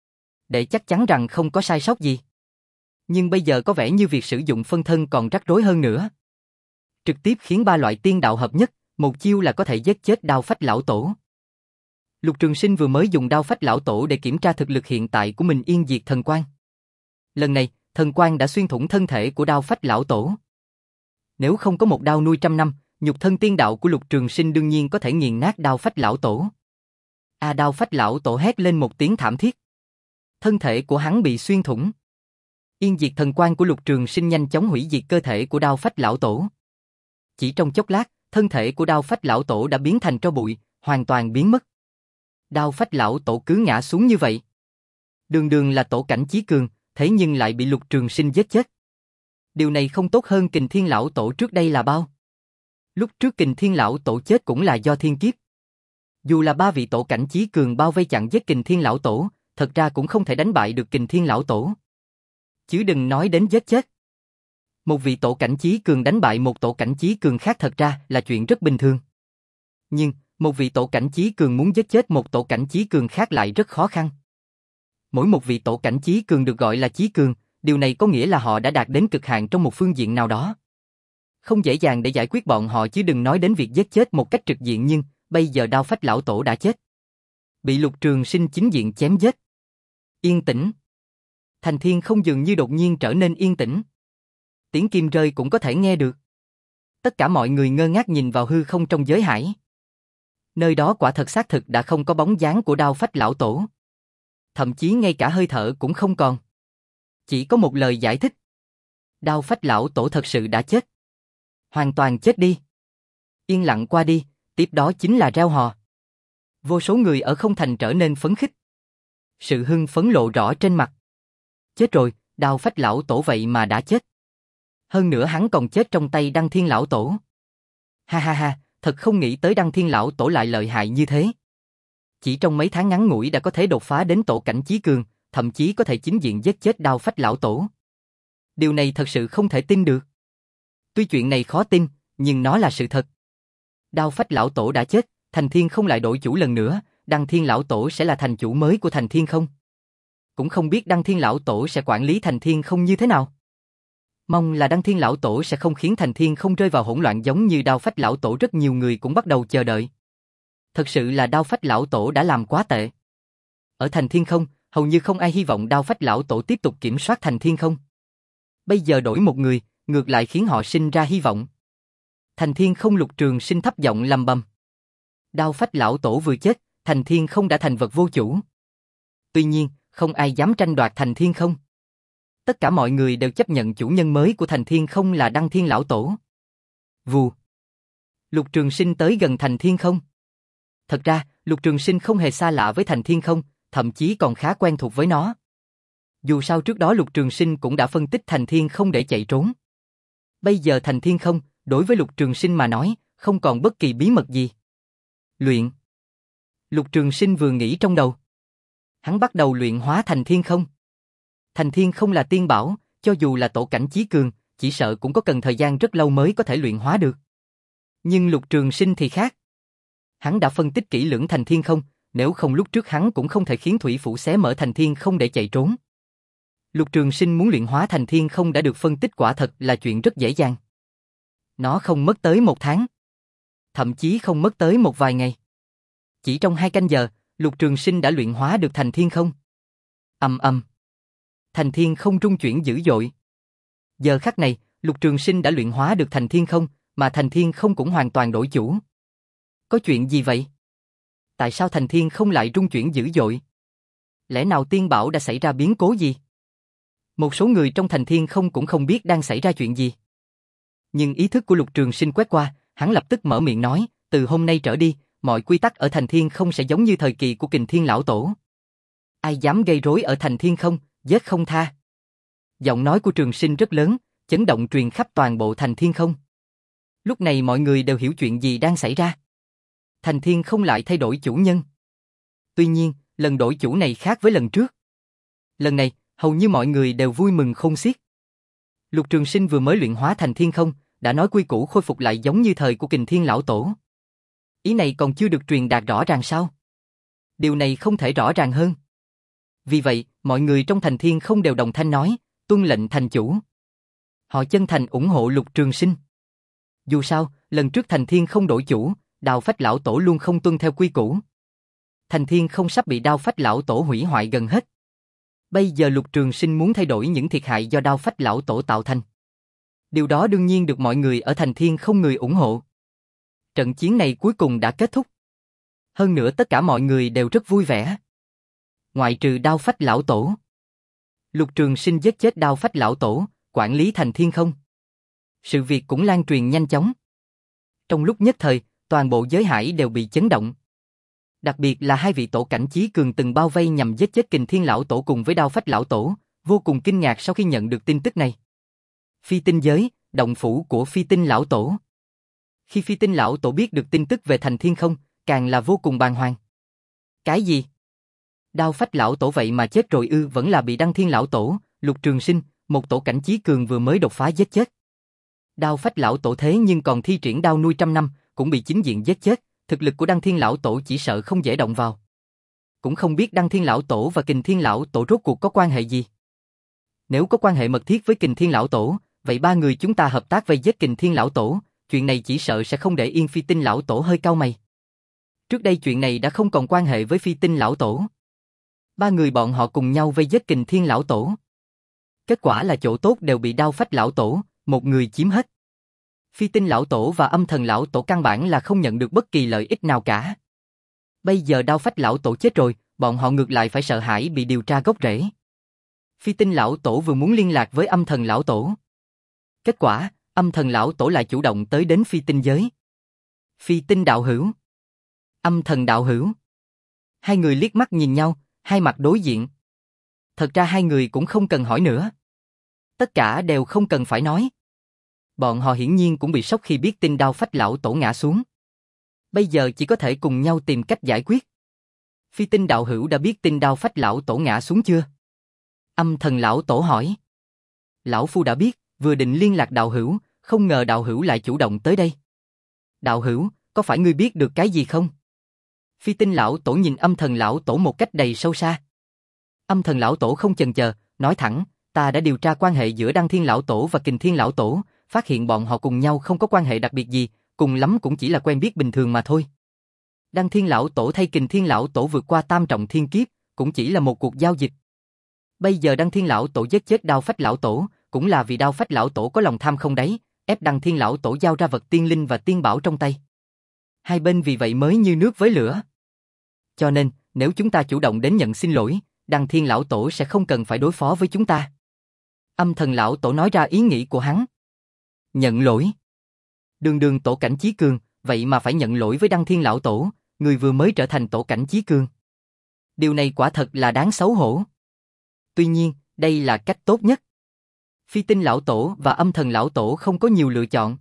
để chắc chắn rằng không có sai sót gì. Nhưng bây giờ có vẻ như việc sử dụng phân thân còn rắc rối hơn nữa. Trực tiếp khiến ba loại tiên đạo hợp nhất, một chiêu là có thể giết chết Đao Phách lão tổ. Lục Trường Sinh vừa mới dùng Đao Phách lão tổ để kiểm tra thực lực hiện tại của mình yên diệt thần quang. Lần này, thần quang đã xuyên thủng thân thể của Đao Phách lão tổ. Nếu không có một đao nuôi trăm năm, nhục thân tiên đạo của Lục Trường Sinh đương nhiên có thể nghiền nát Đao Phách lão tổ. A Đao Phách lão tổ hét lên một tiếng thảm thiết. Thân thể của hắn bị xuyên thủng. Yên diệt thần quang của Lục Trường Sinh nhanh chóng hủy diệt cơ thể của Đao Phách lão tổ. Chỉ trong chốc lát, thân thể của Đao Phách lão tổ đã biến thành tro bụi, hoàn toàn biến mất. Đao Phách lão tổ cứ ngã xuống như vậy. Đường đường là tổ cảnh chí cường, thế nhưng lại bị Lục Trường Sinh giết chết. Điều này không tốt hơn Kình Thiên lão tổ trước đây là bao. Lúc trước Kình Thiên lão tổ chết cũng là do thiên kiếp. Dù là ba vị tổ cảnh chí cường bao vây chặn giết Kình Thiên lão tổ, thật ra cũng không thể đánh bại được Kình Thiên lão tổ. Chứ đừng nói đến giết chết. Một vị tổ cảnh chí cường đánh bại một tổ cảnh chí cường khác thật ra là chuyện rất bình thường. Nhưng, một vị tổ cảnh chí cường muốn giết chết một tổ cảnh chí cường khác lại rất khó khăn. Mỗi một vị tổ cảnh chí cường được gọi là chí cường, Điều này có nghĩa là họ đã đạt đến cực hạn trong một phương diện nào đó. Không dễ dàng để giải quyết bọn họ chứ đừng nói đến việc giết chết một cách trực diện, nhưng bây giờ Đao Phách lão tổ đã chết. Bị Lục Trường Sinh chính diện chém giết. Yên tĩnh. Thành thiên không dường như đột nhiên trở nên yên tĩnh. Tiếng kim rơi cũng có thể nghe được. Tất cả mọi người ngơ ngác nhìn vào hư không trong giới hải. Nơi đó quả thật xác thực đã không có bóng dáng của Đao Phách lão tổ. Thậm chí ngay cả hơi thở cũng không còn. Chỉ có một lời giải thích. Đao Phách lão tổ thật sự đã chết. Hoàn toàn chết đi. Yên lặng qua đi, tiếp đó chính là reo hò. Vô số người ở không thành trở nên phấn khích. Sự hưng phấn lộ rõ trên mặt. Chết rồi, Đao Phách lão tổ vậy mà đã chết. Hơn nữa hắn còn chết trong tay Đăng Thiên lão tổ. Ha ha ha, thật không nghĩ tới Đăng Thiên lão tổ lại lợi hại như thế. Chỉ trong mấy tháng ngắn ngủi đã có thể đột phá đến tổ cảnh chí cường, thậm chí có thể chính diện giết chết Đao Phách lão tổ. Điều này thật sự không thể tin được. Tuy chuyện này khó tin, nhưng nó là sự thật. Đao Phách lão tổ đã chết, Thành Thiên không lại đổi chủ lần nữa, Đăng Thiên lão tổ sẽ là thành chủ mới của Thành Thiên không? Cũng không biết Đăng Thiên lão tổ sẽ quản lý Thành Thiên không như thế nào. Mong là Đăng Thiên lão tổ sẽ không khiến Thành Thiên không rơi vào hỗn loạn giống như Đao Phách lão tổ, rất nhiều người cũng bắt đầu chờ đợi. Thật sự là Đao Phách lão tổ đã làm quá tệ. Ở Thành Thiên không, hầu như không ai hy vọng Đao Phách lão tổ tiếp tục kiểm soát Thành Thiên không. Bây giờ đổi một người, ngược lại khiến họ sinh ra hy vọng. Thành Thiên không. Lục Trường Sinh thấp giọng lầm bầm. Đao Phách lão tổ vừa chết, Thành Thiên không đã thành vật vô chủ. Tuy nhiên, không ai dám tranh đoạt Thành Thiên không. Tất cả mọi người đều chấp nhận chủ nhân mới của Thành Thiên không là Đăng Thiên lão tổ. Vù. Lục Trường Sinh tới gần Thành Thiên không. Thật ra, Lục Trường Sinh không hề xa lạ với Thành Thiên không, thậm chí còn khá quen thuộc với nó. Dù sao trước đó Lục Trường Sinh cũng đã phân tích Thành Thiên không để chạy trốn. Bây giờ Thành Thiên không, đối với Lục Trường Sinh mà nói, không còn bất kỳ bí mật gì. Luyện. Lục Trường Sinh vừa nghĩ trong đầu. Hắn bắt đầu luyện hóa Thành Thiên không. Thành Thiên không là tiên bảo, cho dù là tổ cảnh chí cường, chỉ sợ cũng có cần thời gian rất lâu mới có thể luyện hóa được. Nhưng Lục Trường Sinh thì khác. Hắn đã phân tích kỹ lưỡng Thành Thiên không, nếu không lúc trước hắn cũng không thể khiến thủy phủ xé mở Thành Thiên không để chạy trốn. Lục Trường Sinh muốn luyện hóa Thành Thiên không đã được phân tích quả thật là chuyện rất dễ dàng. Nó không mất tới một tháng. Thậm chí không mất tới một vài ngày. Chỉ trong hai canh giờ, Lục Trường Sinh đã luyện hóa được Thành Thiên không. Ầm ầm. Thành Thiên không rung chuyển dữ dội. Giờ khắc này, Lục Trường Sinh đã luyện hóa được Thành Thiên không, mà Thành Thiên không cũng hoàn toàn đổi chủ. Có chuyện gì vậy? Tại sao Thành Thiên không lại rung chuyển dữ dội? Lẽ nào tiên bảo đã xảy ra biến cố gì? Một số người trong Thành Thiên không cũng không biết đang xảy ra chuyện gì. Nhưng ý thức của Lục Trường Sinh quét qua, hắn lập tức mở miệng nói, từ hôm nay trở đi, mọi quy tắc ở Thành Thiên không sẽ giống như thời kỳ của Kình Thiên lão tổ. Ai dám gây rối ở Thành Thiên không, giết không tha. Giọng nói của Trường Sinh rất lớn, chấn động truyền khắp toàn bộ Thành Thiên không. Lúc này mọi người đều hiểu chuyện gì đang xảy ra. Thành Thiên không lại thay đổi chủ nhân. Tuy nhiên, lần đổi chủ này khác với lần trước. Lần này, hầu như mọi người đều vui mừng khôn xiết. Lục Trường Sinh vừa mới luyện hóa Thành Thiên không, đã nói quy củ khôi phục lại giống như thời của Kình Thiên lão tổ. Ý này còn chưa được truyền đạt rõ ràng sao? Điều này không thể rõ ràng hơn. Vì vậy, mọi người trong Thành Thiên không đều đồng thanh nói, tuân lệnh thành chủ. Họ chân thành ủng hộ Lục Trường Sinh. Dù sao, lần trước Thành Thiên không đổi chủ, Đao Phách lão tổ luôn không tuân theo quy củ. Thành Thiên không sắp bị Đao Phách lão tổ hủy hoại gần hết. Bây giờ Lục Trường Sinh muốn thay đổi những thiệt hại do Đao Phách lão tổ tạo thành. Điều đó đương nhiên được mọi người ở Thành Thiên không người ủng hộ. Trận chiến này cuối cùng đã kết thúc. Hơn nữa tất cả mọi người đều rất vui vẻ. Ngoại trừ Đao Phách lão tổ. Lục Trường Sinh giết chết Đao Phách lão tổ, quản lý Thành Thiên không. Sự việc cũng lan truyền nhanh chóng. Trong lúc nhất thời, toàn bộ giới hải đều bị chấn động. Đặc biệt là hai vị tổ cảnh chí cường từng bao vây nhằm giết chết Kình Thiên lão tổ cùng với Đao Phách lão tổ, vô cùng kinh ngạc sau khi nhận được tin tức này. Phi tinh giới, động phủ của Phi tinh lão tổ. Khi Phi tinh lão tổ biết được tin tức về Thành Thiên không, càng là vô cùng bàng hoàng. Cái gì? Đao Phách lão tổ vậy mà chết rồi ư? Vẫn là bị Đăng Thiên lão tổ, Lục Trường Sinh, một tổ cảnh chí cường vừa mới đột phá giết chết. Đao Phách lão tổ thế nhưng còn thi triển đao nuôi trăm năm, cũng bị chính diện giết chết, thực lực của Đăng Thiên lão tổ chỉ sợ không dễ động vào. Cũng không biết Đăng Thiên lão tổ và Kình Thiên lão tổ rốt cuộc có quan hệ gì. Nếu có quan hệ mật thiết với Kình Thiên Lão Tổ, vậy ba người chúng ta hợp tác vây giết Kình Thiên Lão Tổ, chuyện này chỉ sợ sẽ không để yên. Phi Tinh Lão Tổ hơi cau mày. Trước đây chuyện này đã không còn quan hệ với Phi Tinh Lão Tổ. Ba người bọn họ cùng nhau vây giết Kình Thiên Lão Tổ. Kết quả là chỗ tốt đều bị Đao Phách Lão Tổ, một người chiếm hết. Phi Tinh Lão Tổ và Âm Thần Lão Tổ căn bản là không nhận được bất kỳ lợi ích nào cả. Bây giờ Đao Phách Lão Tổ chết rồi, bọn họ ngược lại phải sợ hãi bị điều tra gốc rễ. Phi Tinh Lão Tổ vừa muốn liên lạc với Âm Thần Lão Tổ. Kết quả, Âm Thần Lão Tổ lại chủ động tới đến Phi Tinh giới. Phi Tinh đạo hữu, Âm Thần đạo hữu. Hai người liếc mắt nhìn nhau, hai mặt đối diện. Thật ra hai người cũng không cần hỏi nữa. Tất cả đều không cần phải nói. Bọn họ hiển nhiên cũng bị sốc khi biết tin Đao Phách Lão Tổ ngã xuống. Bây giờ chỉ có thể cùng nhau tìm cách giải quyết. Phi Tinh đạo hữu đã biết tin Đao Phách Lão Tổ ngã xuống chưa? Âm Thần Lão Tổ hỏi. Lão Phu đã biết, vừa định liên lạc đạo hữu, không ngờ đạo hữu lại chủ động tới đây. Đạo hữu, có phải ngươi biết được cái gì không? Phi Tinh Lão Tổ nhìn Âm Thần Lão Tổ một cách đầy sâu xa. Âm Thần Lão Tổ không chần chờ, nói thẳng, ta đã điều tra quan hệ giữa Đăng Thiên Lão Tổ và Kình Thiên Lão Tổ, phát hiện bọn họ cùng nhau không có quan hệ đặc biệt gì, cùng lắm cũng chỉ là quen biết bình thường mà thôi. Đăng Thiên Lão Tổ thay Kình Thiên Lão Tổ vượt qua tam trọng thiên kiếp, cũng chỉ là một cuộc giao dịch. Bây giờ Đăng Thiên Lão Tổ giết chết Đao Phách Lão Tổ, cũng là vì Đao Phách Lão Tổ có lòng tham không đáy, ép Đăng Thiên Lão Tổ giao ra vật tiên linh và tiên bảo trong tay. Hai bên vì vậy mới như nước với lửa. Cho nên, nếu chúng ta chủ động đến nhận xin lỗi, Đăng Thiên Lão Tổ sẽ không cần phải đối phó với chúng ta. Âm Thần Lão Tổ nói ra ý nghĩ của hắn. Nhận lỗi. Đường đường tổ cảnh Chí Cường, vậy mà phải nhận lỗi với Đăng Thiên Lão Tổ, người vừa mới trở thành tổ cảnh Chí Cường. Điều này quả thật là đáng xấu hổ. Tuy nhiên, đây là cách tốt nhất. Phi Tinh Lão Tổ và Âm Thần Lão Tổ không có nhiều lựa chọn.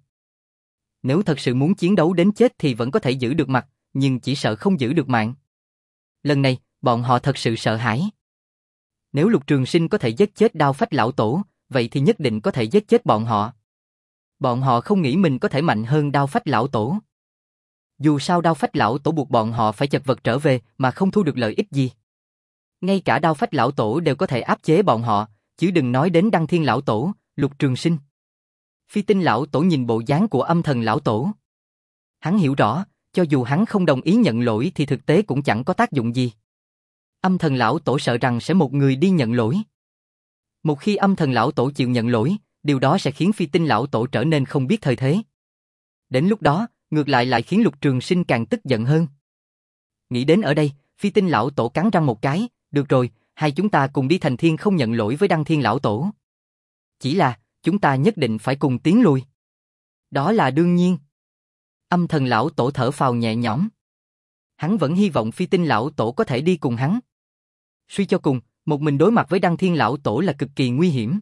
Nếu thật sự muốn chiến đấu đến chết thì vẫn có thể giữ được mặt, nhưng chỉ sợ không giữ được mạng. Lần này, bọn họ thật sự sợ hãi. Nếu Lục Trường Sinh có thể giết chết Đao Phách Lão Tổ, vậy thì nhất định có thể giết chết bọn họ. Bọn họ không nghĩ mình có thể mạnh hơn Đao Phách Lão Tổ. Dù sao Đao Phách Lão Tổ buộc bọn họ phải chật vật trở về mà không thu được lợi ích gì. Ngay cả Đao Phách Lão Tổ đều có thể áp chế bọn họ, chứ đừng nói đến Đăng Thiên Lão Tổ, Lục Trường Sinh. Phi Tinh Lão Tổ nhìn bộ dáng của Âm Thần Lão Tổ. Hắn hiểu rõ, cho dù hắn không đồng ý nhận lỗi thì thực tế cũng chẳng có tác dụng gì. Âm Thần Lão Tổ sợ rằng sẽ một người đi nhận lỗi. Một khi Âm Thần Lão Tổ chịu nhận lỗi, điều đó sẽ khiến Phi Tinh Lão Tổ trở nên không biết thời thế. Đến lúc đó, ngược lại lại khiến Lục Trường Sinh càng tức giận hơn. Nghĩ đến ở đây, Phi Tinh Lão Tổ cắn răng một cái, được rồi, hai chúng ta cùng đi thành thiên không nhận lỗi với Đăng Thiên Lão Tổ. Chỉ là, chúng ta nhất định phải cùng tiến lui. Đó là đương nhiên. Âm Thần Lão Tổ thở phào nhẹ nhõm. Hắn vẫn hy vọng Phi Tinh Lão Tổ có thể đi cùng hắn. Suy cho cùng, một mình đối mặt với Đăng Thiên Lão Tổ là cực kỳ nguy hiểm.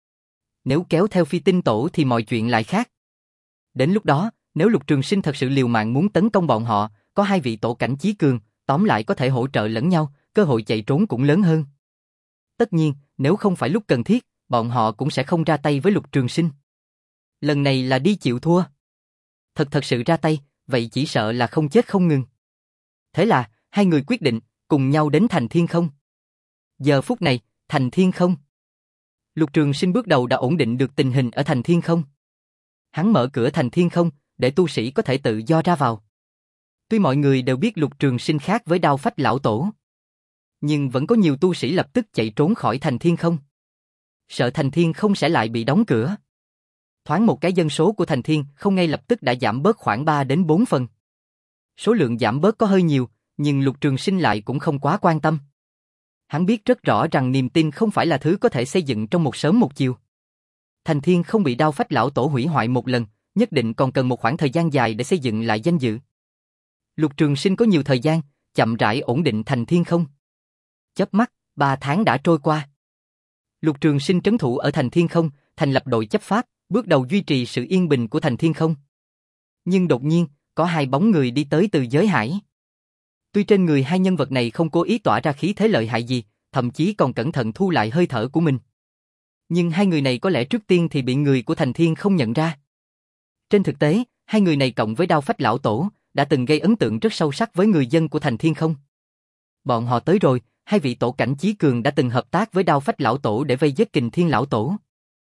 Nếu kéo theo Phi Tinh Tổ thì mọi chuyện lại khác. Đến lúc đó, nếu Lục Trường Sinh thật sự liều mạng muốn tấn công bọn họ, có hai vị tổ cảnh Chí Cường, tóm lại có thể hỗ trợ lẫn nhau, cơ hội chạy trốn cũng lớn hơn. Tất nhiên, nếu không phải lúc cần thiết, bọn họ cũng sẽ không ra tay với Lục Trường Sinh. Lần này là đi chịu thua. Thật thật sự ra tay, vậy chỉ sợ là không chết không ngừng. Thế là, hai người quyết định, cùng nhau đến thành thiên không. Giờ phút này, thành thiên không. Lục Trường Sinh bước đầu đã ổn định được tình hình ở thành thiên không. Hắn mở cửa thành thiên không, để tu sĩ có thể tự do ra vào. Tuy mọi người đều biết Lục Trường Sinh khác với Đao Phách Lão Tổ, nhưng vẫn có nhiều tu sĩ lập tức chạy trốn khỏi thành thiên không. Sợ thành thiên không sẽ lại bị đóng cửa. Thoáng một cái dân số của thành thiên không ngay lập tức đã giảm bớt khoảng ba đến bốn phần. Số lượng giảm bớt có hơi nhiều, nhưng Lục Trường Sinh lại cũng không quá quan tâm. Hắn biết rất rõ rằng niềm tin không phải là thứ có thể xây dựng trong một sớm một chiều. Thành thiên không bị Đao Phách Lão Tổ hủy hoại một lần, nhất định còn cần một khoảng thời gian dài để xây dựng lại danh dự. Lục Trường Sinh có nhiều thời gian, chậm rãi ổn định thành thiên không. Chớp mắt, ba tháng đã trôi qua. Lục Trường Sinh trấn thủ ở thành thiên không, thành lập đội chấp pháp, bước đầu duy trì sự yên bình của thành thiên không. Nhưng đột nhiên, có hai bóng người đi tới từ giới hải. Tuy trên người hai nhân vật này không cố ý tỏa ra khí thế lợi hại gì, thậm chí còn cẩn thận thu lại hơi thở của mình. Nhưng hai người này có lẽ trước tiên thì bị người của thành thiên không nhận ra. Trên thực tế, hai người này cộng với Đao Phách Lão Tổ, đã từng gây ấn tượng rất sâu sắc với người dân của thành thiên không. Bọn họ tới rồi, hai vị tổ cảnh chí cường đã từng hợp tác với Đao Phách lão tổ để vây giết Kình Thiên lão tổ.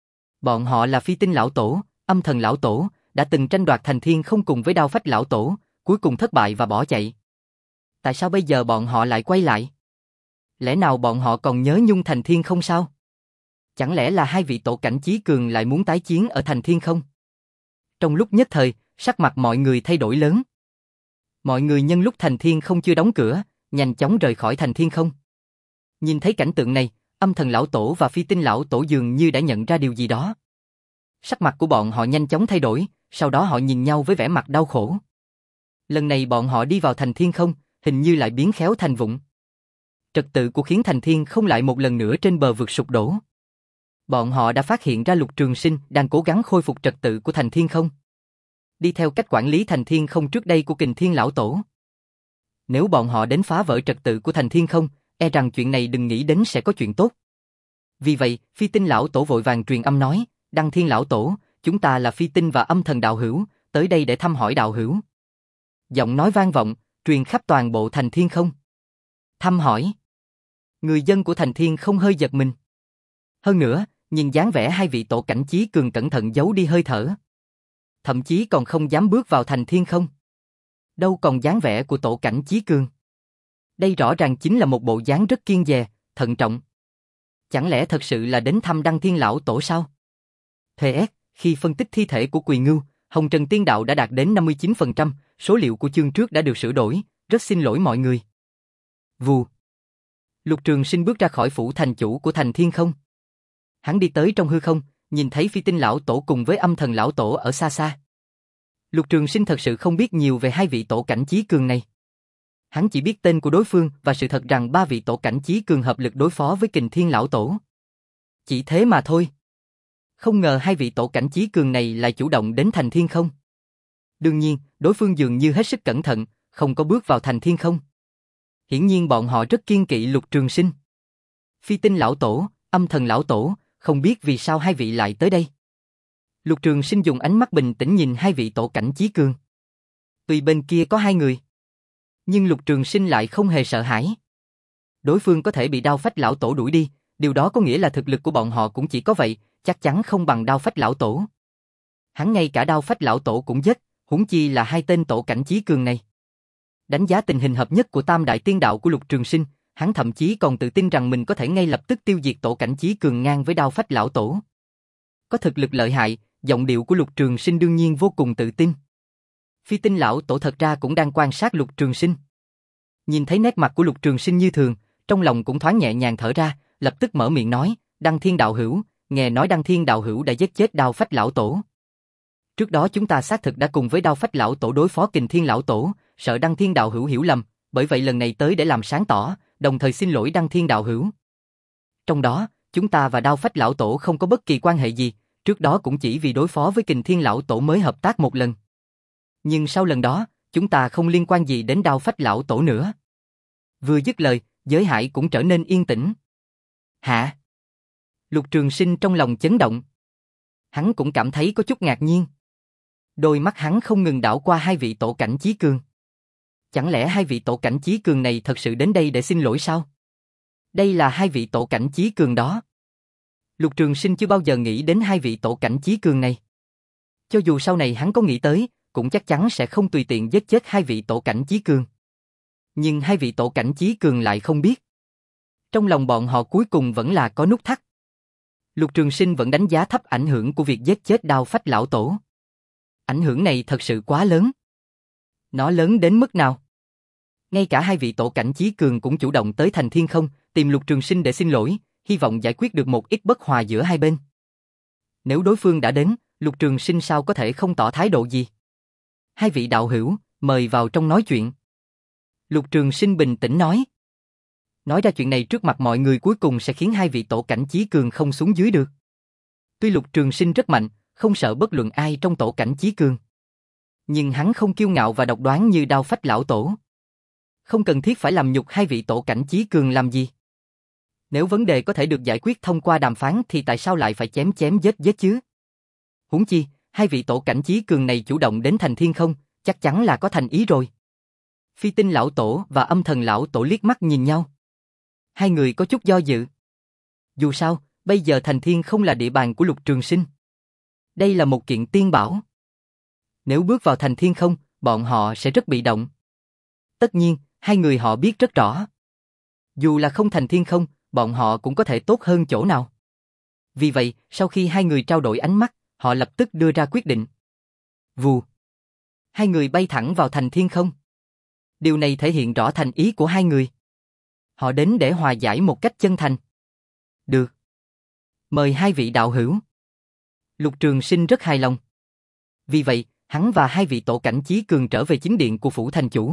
Bọn họ là Phi Tinh lão tổ, Âm Thần lão tổ, đã từng tranh đoạt thành thiên không cùng với Đao Phách lão tổ, cuối cùng thất bại và bỏ chạy. Tại sao bây giờ bọn họ lại quay lại? Lẽ nào bọn họ còn nhớ nhung thành thiên không sao? Chẳng lẽ là hai vị tổ cảnh chí cường lại muốn tái chiến ở thành thiên không? Trong lúc nhất thời, sắc mặt mọi người thay đổi lớn. Mọi người nhân lúc thành thiên không chưa đóng cửa, nhanh chóng rời khỏi thành thiên không. Nhìn thấy cảnh tượng này, Âm Thần lão tổ và Phi Tinh lão tổ dường như đã nhận ra điều gì đó. Sắc mặt của bọn họ nhanh chóng thay đổi, sau đó họ nhìn nhau với vẻ mặt đau khổ. Lần này bọn họ đi vào thành thiên không, hình như lại biến khéo thành vụng. Trật tự của khiến thành thiên không lại một lần nữa trên bờ vực sụp đổ. Bọn họ đã phát hiện ra Lục Trường Sinh đang cố gắng khôi phục trật tự của thành thiên không. Đi theo cách quản lý thành thiên không trước đây của Kình Thiên lão tổ. Nếu bọn họ đến phá vỡ trật tự của thành thiên không, e rằng chuyện này đừng nghĩ đến sẽ có chuyện tốt. Vì vậy, Phi Tinh lão tổ vội vàng truyền âm nói, Đăng Thiên lão tổ, chúng ta là Phi Tinh và Âm Thần đạo hữu, tới đây để thăm hỏi đạo hữu. Giọng nói vang vọng, truyền khắp toàn bộ thành thiên không. Thăm hỏi. Người dân của thành thiên không hơi giật mình. Hơn nữa, nhìn dáng vẻ hai vị tổ cảnh chí cường cẩn thận giấu đi hơi thở. Thậm chí còn không dám bước vào thành thiên không. Đâu còn dáng vẻ của tổ cảnh chí cường. Đây rõ ràng chính là một bộ dáng rất kiêng dè, thận trọng. Chẳng lẽ thật sự là đến thăm Đăng Thiên lão tổ sao? pê ét, khi phân tích thi thể của Quỳ Ngưu, Hồng Trần Tiên Đạo đã đạt đến năm mươi chín phần trăm, số liệu của chương trước đã được sửa đổi, rất xin lỗi mọi người. Vù. Lục Trường Sinh bước ra khỏi phủ thành chủ của thành thiên không. Hắn đi tới trong hư không, nhìn thấy Phi Tinh lão tổ cùng với Âm Thần lão tổ ở xa xa. Lục Trường Sinh thật sự không biết nhiều về hai vị tổ cảnh chí cường này. Hắn chỉ biết tên của đối phương và sự thật rằng ba vị tổ cảnh chí cường hợp lực đối phó với Kình Thiên lão tổ. Chỉ thế mà thôi. Không ngờ hai vị tổ cảnh chí cường này lại chủ động đến thành thiên không. Đương nhiên, đối phương dường như hết sức cẩn thận, không có bước vào thành thiên không. Hiển nhiên bọn họ rất kiêng kỵ Lục Trường Sinh. Phi Tinh lão tổ, Âm Thần lão tổ, không biết vì sao hai vị lại tới đây. Lục Trường Sinh dùng ánh mắt bình tĩnh nhìn hai vị tổ cảnh chí cường. Tuy bên kia có hai người, nhưng Lục Trường Sinh lại không hề sợ hãi. Đối phương có thể bị Đao Phách lão tổ đuổi đi, điều đó có nghĩa là thực lực của bọn họ cũng chỉ có vậy, chắc chắn không bằng Đao Phách lão tổ. Hắn ngay cả Đao Phách lão tổ cũng giết, huống chi là hai tên tổ cảnh chí cường này. Đánh giá tình hình hợp nhất của Tam Đại Tiên Đạo của Lục Trường Sinh, hắn thậm chí còn tự tin rằng mình có thể ngay lập tức tiêu diệt tổ cảnh chí cường ngang với Đao Phách lão tổ. Có thực lực lợi hại, giọng điệu của Lục Trường Sinh đương nhiên vô cùng tự tin. Phi Tinh lão tổ thật ra cũng đang quan sát Lục Trường Sinh. Nhìn thấy nét mặt của Lục Trường Sinh như thường, trong lòng cũng thoáng nhẹ nhàng thở ra, lập tức mở miệng nói, Đăng Thiên đạo hữu, nghe nói Đăng Thiên đạo hữu đã giết chết Đao Phách lão tổ. Trước đó chúng ta xác thực đã cùng với Đao Phách lão tổ đối phó Kình Thiên lão tổ, sợ Đăng Thiên đạo hữu hiểu lầm, bởi vậy lần này tới để làm sáng tỏ, đồng thời xin lỗi Đăng Thiên đạo hữu. Trong đó, chúng ta và Đao Phách lão tổ không có bất kỳ quan hệ gì, trước đó cũng chỉ vì đối phó với Kình Thiên lão tổ mới hợp tác một lần. Nhưng sau lần đó, chúng ta không liên quan gì đến Đao Phách lão tổ nữa. Vừa dứt lời, giới hải cũng trở nên yên tĩnh. Hả? Lục Trường Sinh trong lòng chấn động. Hắn cũng cảm thấy có chút ngạc nhiên. Đôi mắt hắn không ngừng đảo qua hai vị tổ cảnh chí cường. Chẳng lẽ hai vị tổ cảnh chí cường này thật sự đến đây để xin lỗi sao? Đây là hai vị tổ cảnh chí cường đó. Lục Trường Sinh chưa bao giờ nghĩ đến hai vị tổ cảnh chí cường này. Cho dù sau này hắn có nghĩ tới, cũng chắc chắn sẽ không tùy tiện giết chết hai vị tổ cảnh chí cường. Nhưng hai vị tổ cảnh chí cường lại không biết. Trong lòng bọn họ cuối cùng vẫn là có nút thắt. Lục Trường Sinh vẫn đánh giá thấp ảnh hưởng của việc giết chết Đao Phách lão tổ. Ảnh hưởng này thật sự quá lớn. Nó lớn đến mức nào? Ngay cả hai vị tổ cảnh chí cường cũng chủ động tới thành thiên không, tìm Lục Trường Sinh để xin lỗi, hy vọng giải quyết được một ít bất hòa giữa hai bên. Nếu đối phương đã đến, Lục Trường Sinh sao có thể không tỏ thái độ gì? Hai vị đạo hữu, mời vào trong nói chuyện. Lục Trường Sinh bình tĩnh nói. Nói ra chuyện này trước mặt mọi người cuối cùng sẽ khiến hai vị tổ cảnh chí cường không xuống dưới được. Tuy Lục Trường Sinh rất mạnh, không sợ bất luận ai trong tổ cảnh chí cường. Nhưng hắn không kiêu ngạo và độc đoán như Đao Phách lão tổ. Không cần thiết phải làm nhục hai vị tổ cảnh chí cường làm gì. Nếu vấn đề có thể được giải quyết thông qua đàm phán thì tại sao lại phải chém chém giết giết chứ? Huống chi, hai vị tổ cảnh chí cường này chủ động đến thành thiên không, chắc chắn là có thành ý rồi. Phi Tinh lão tổ và Âm Thần lão tổ liếc mắt nhìn nhau. Hai người có chút do dự. Dù sao, bây giờ Thành Thiên không là địa bàn của Lục Trường Sinh. Đây là một kiện tiên bảo. Nếu bước vào Thành Thiên không, bọn họ sẽ rất bị động. Tất nhiên, hai người họ biết rất rõ. Dù là không Thành Thiên không, bọn họ cũng có thể tốt hơn chỗ nào. Vì vậy, sau khi hai người trao đổi ánh mắt, họ lập tức đưa ra quyết định. Vù. Hai người bay thẳng vào Thành Thiên không. Điều này thể hiện rõ thành ý của hai người. Họ đến để hòa giải một cách chân thành. Được. Mời hai vị đạo hữu. Lục Trường Sinh rất hài lòng. Vì vậy, hắn và hai vị tổ cảnh chí cường trở về chính điện của phủ thành chủ.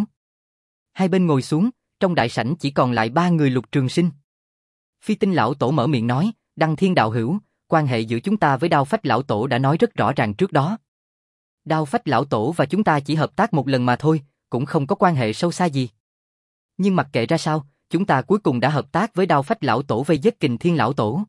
Hai bên ngồi xuống, trong đại sảnh chỉ còn lại ba người Lục Trường Sinh. Phi Tinh lão tổ mở miệng nói, Đăng Thiên đạo hữu, quan hệ giữa chúng ta với Đao Phách lão tổ đã nói rất rõ ràng trước đó. Đao Phách lão tổ và chúng ta chỉ hợp tác một lần mà thôi, cũng không có quan hệ sâu xa gì. Nhưng mặc kệ ra sao, chúng ta cuối cùng đã hợp tác với Đao Phách lão tổ vây giết Kình Thiên lão tổ.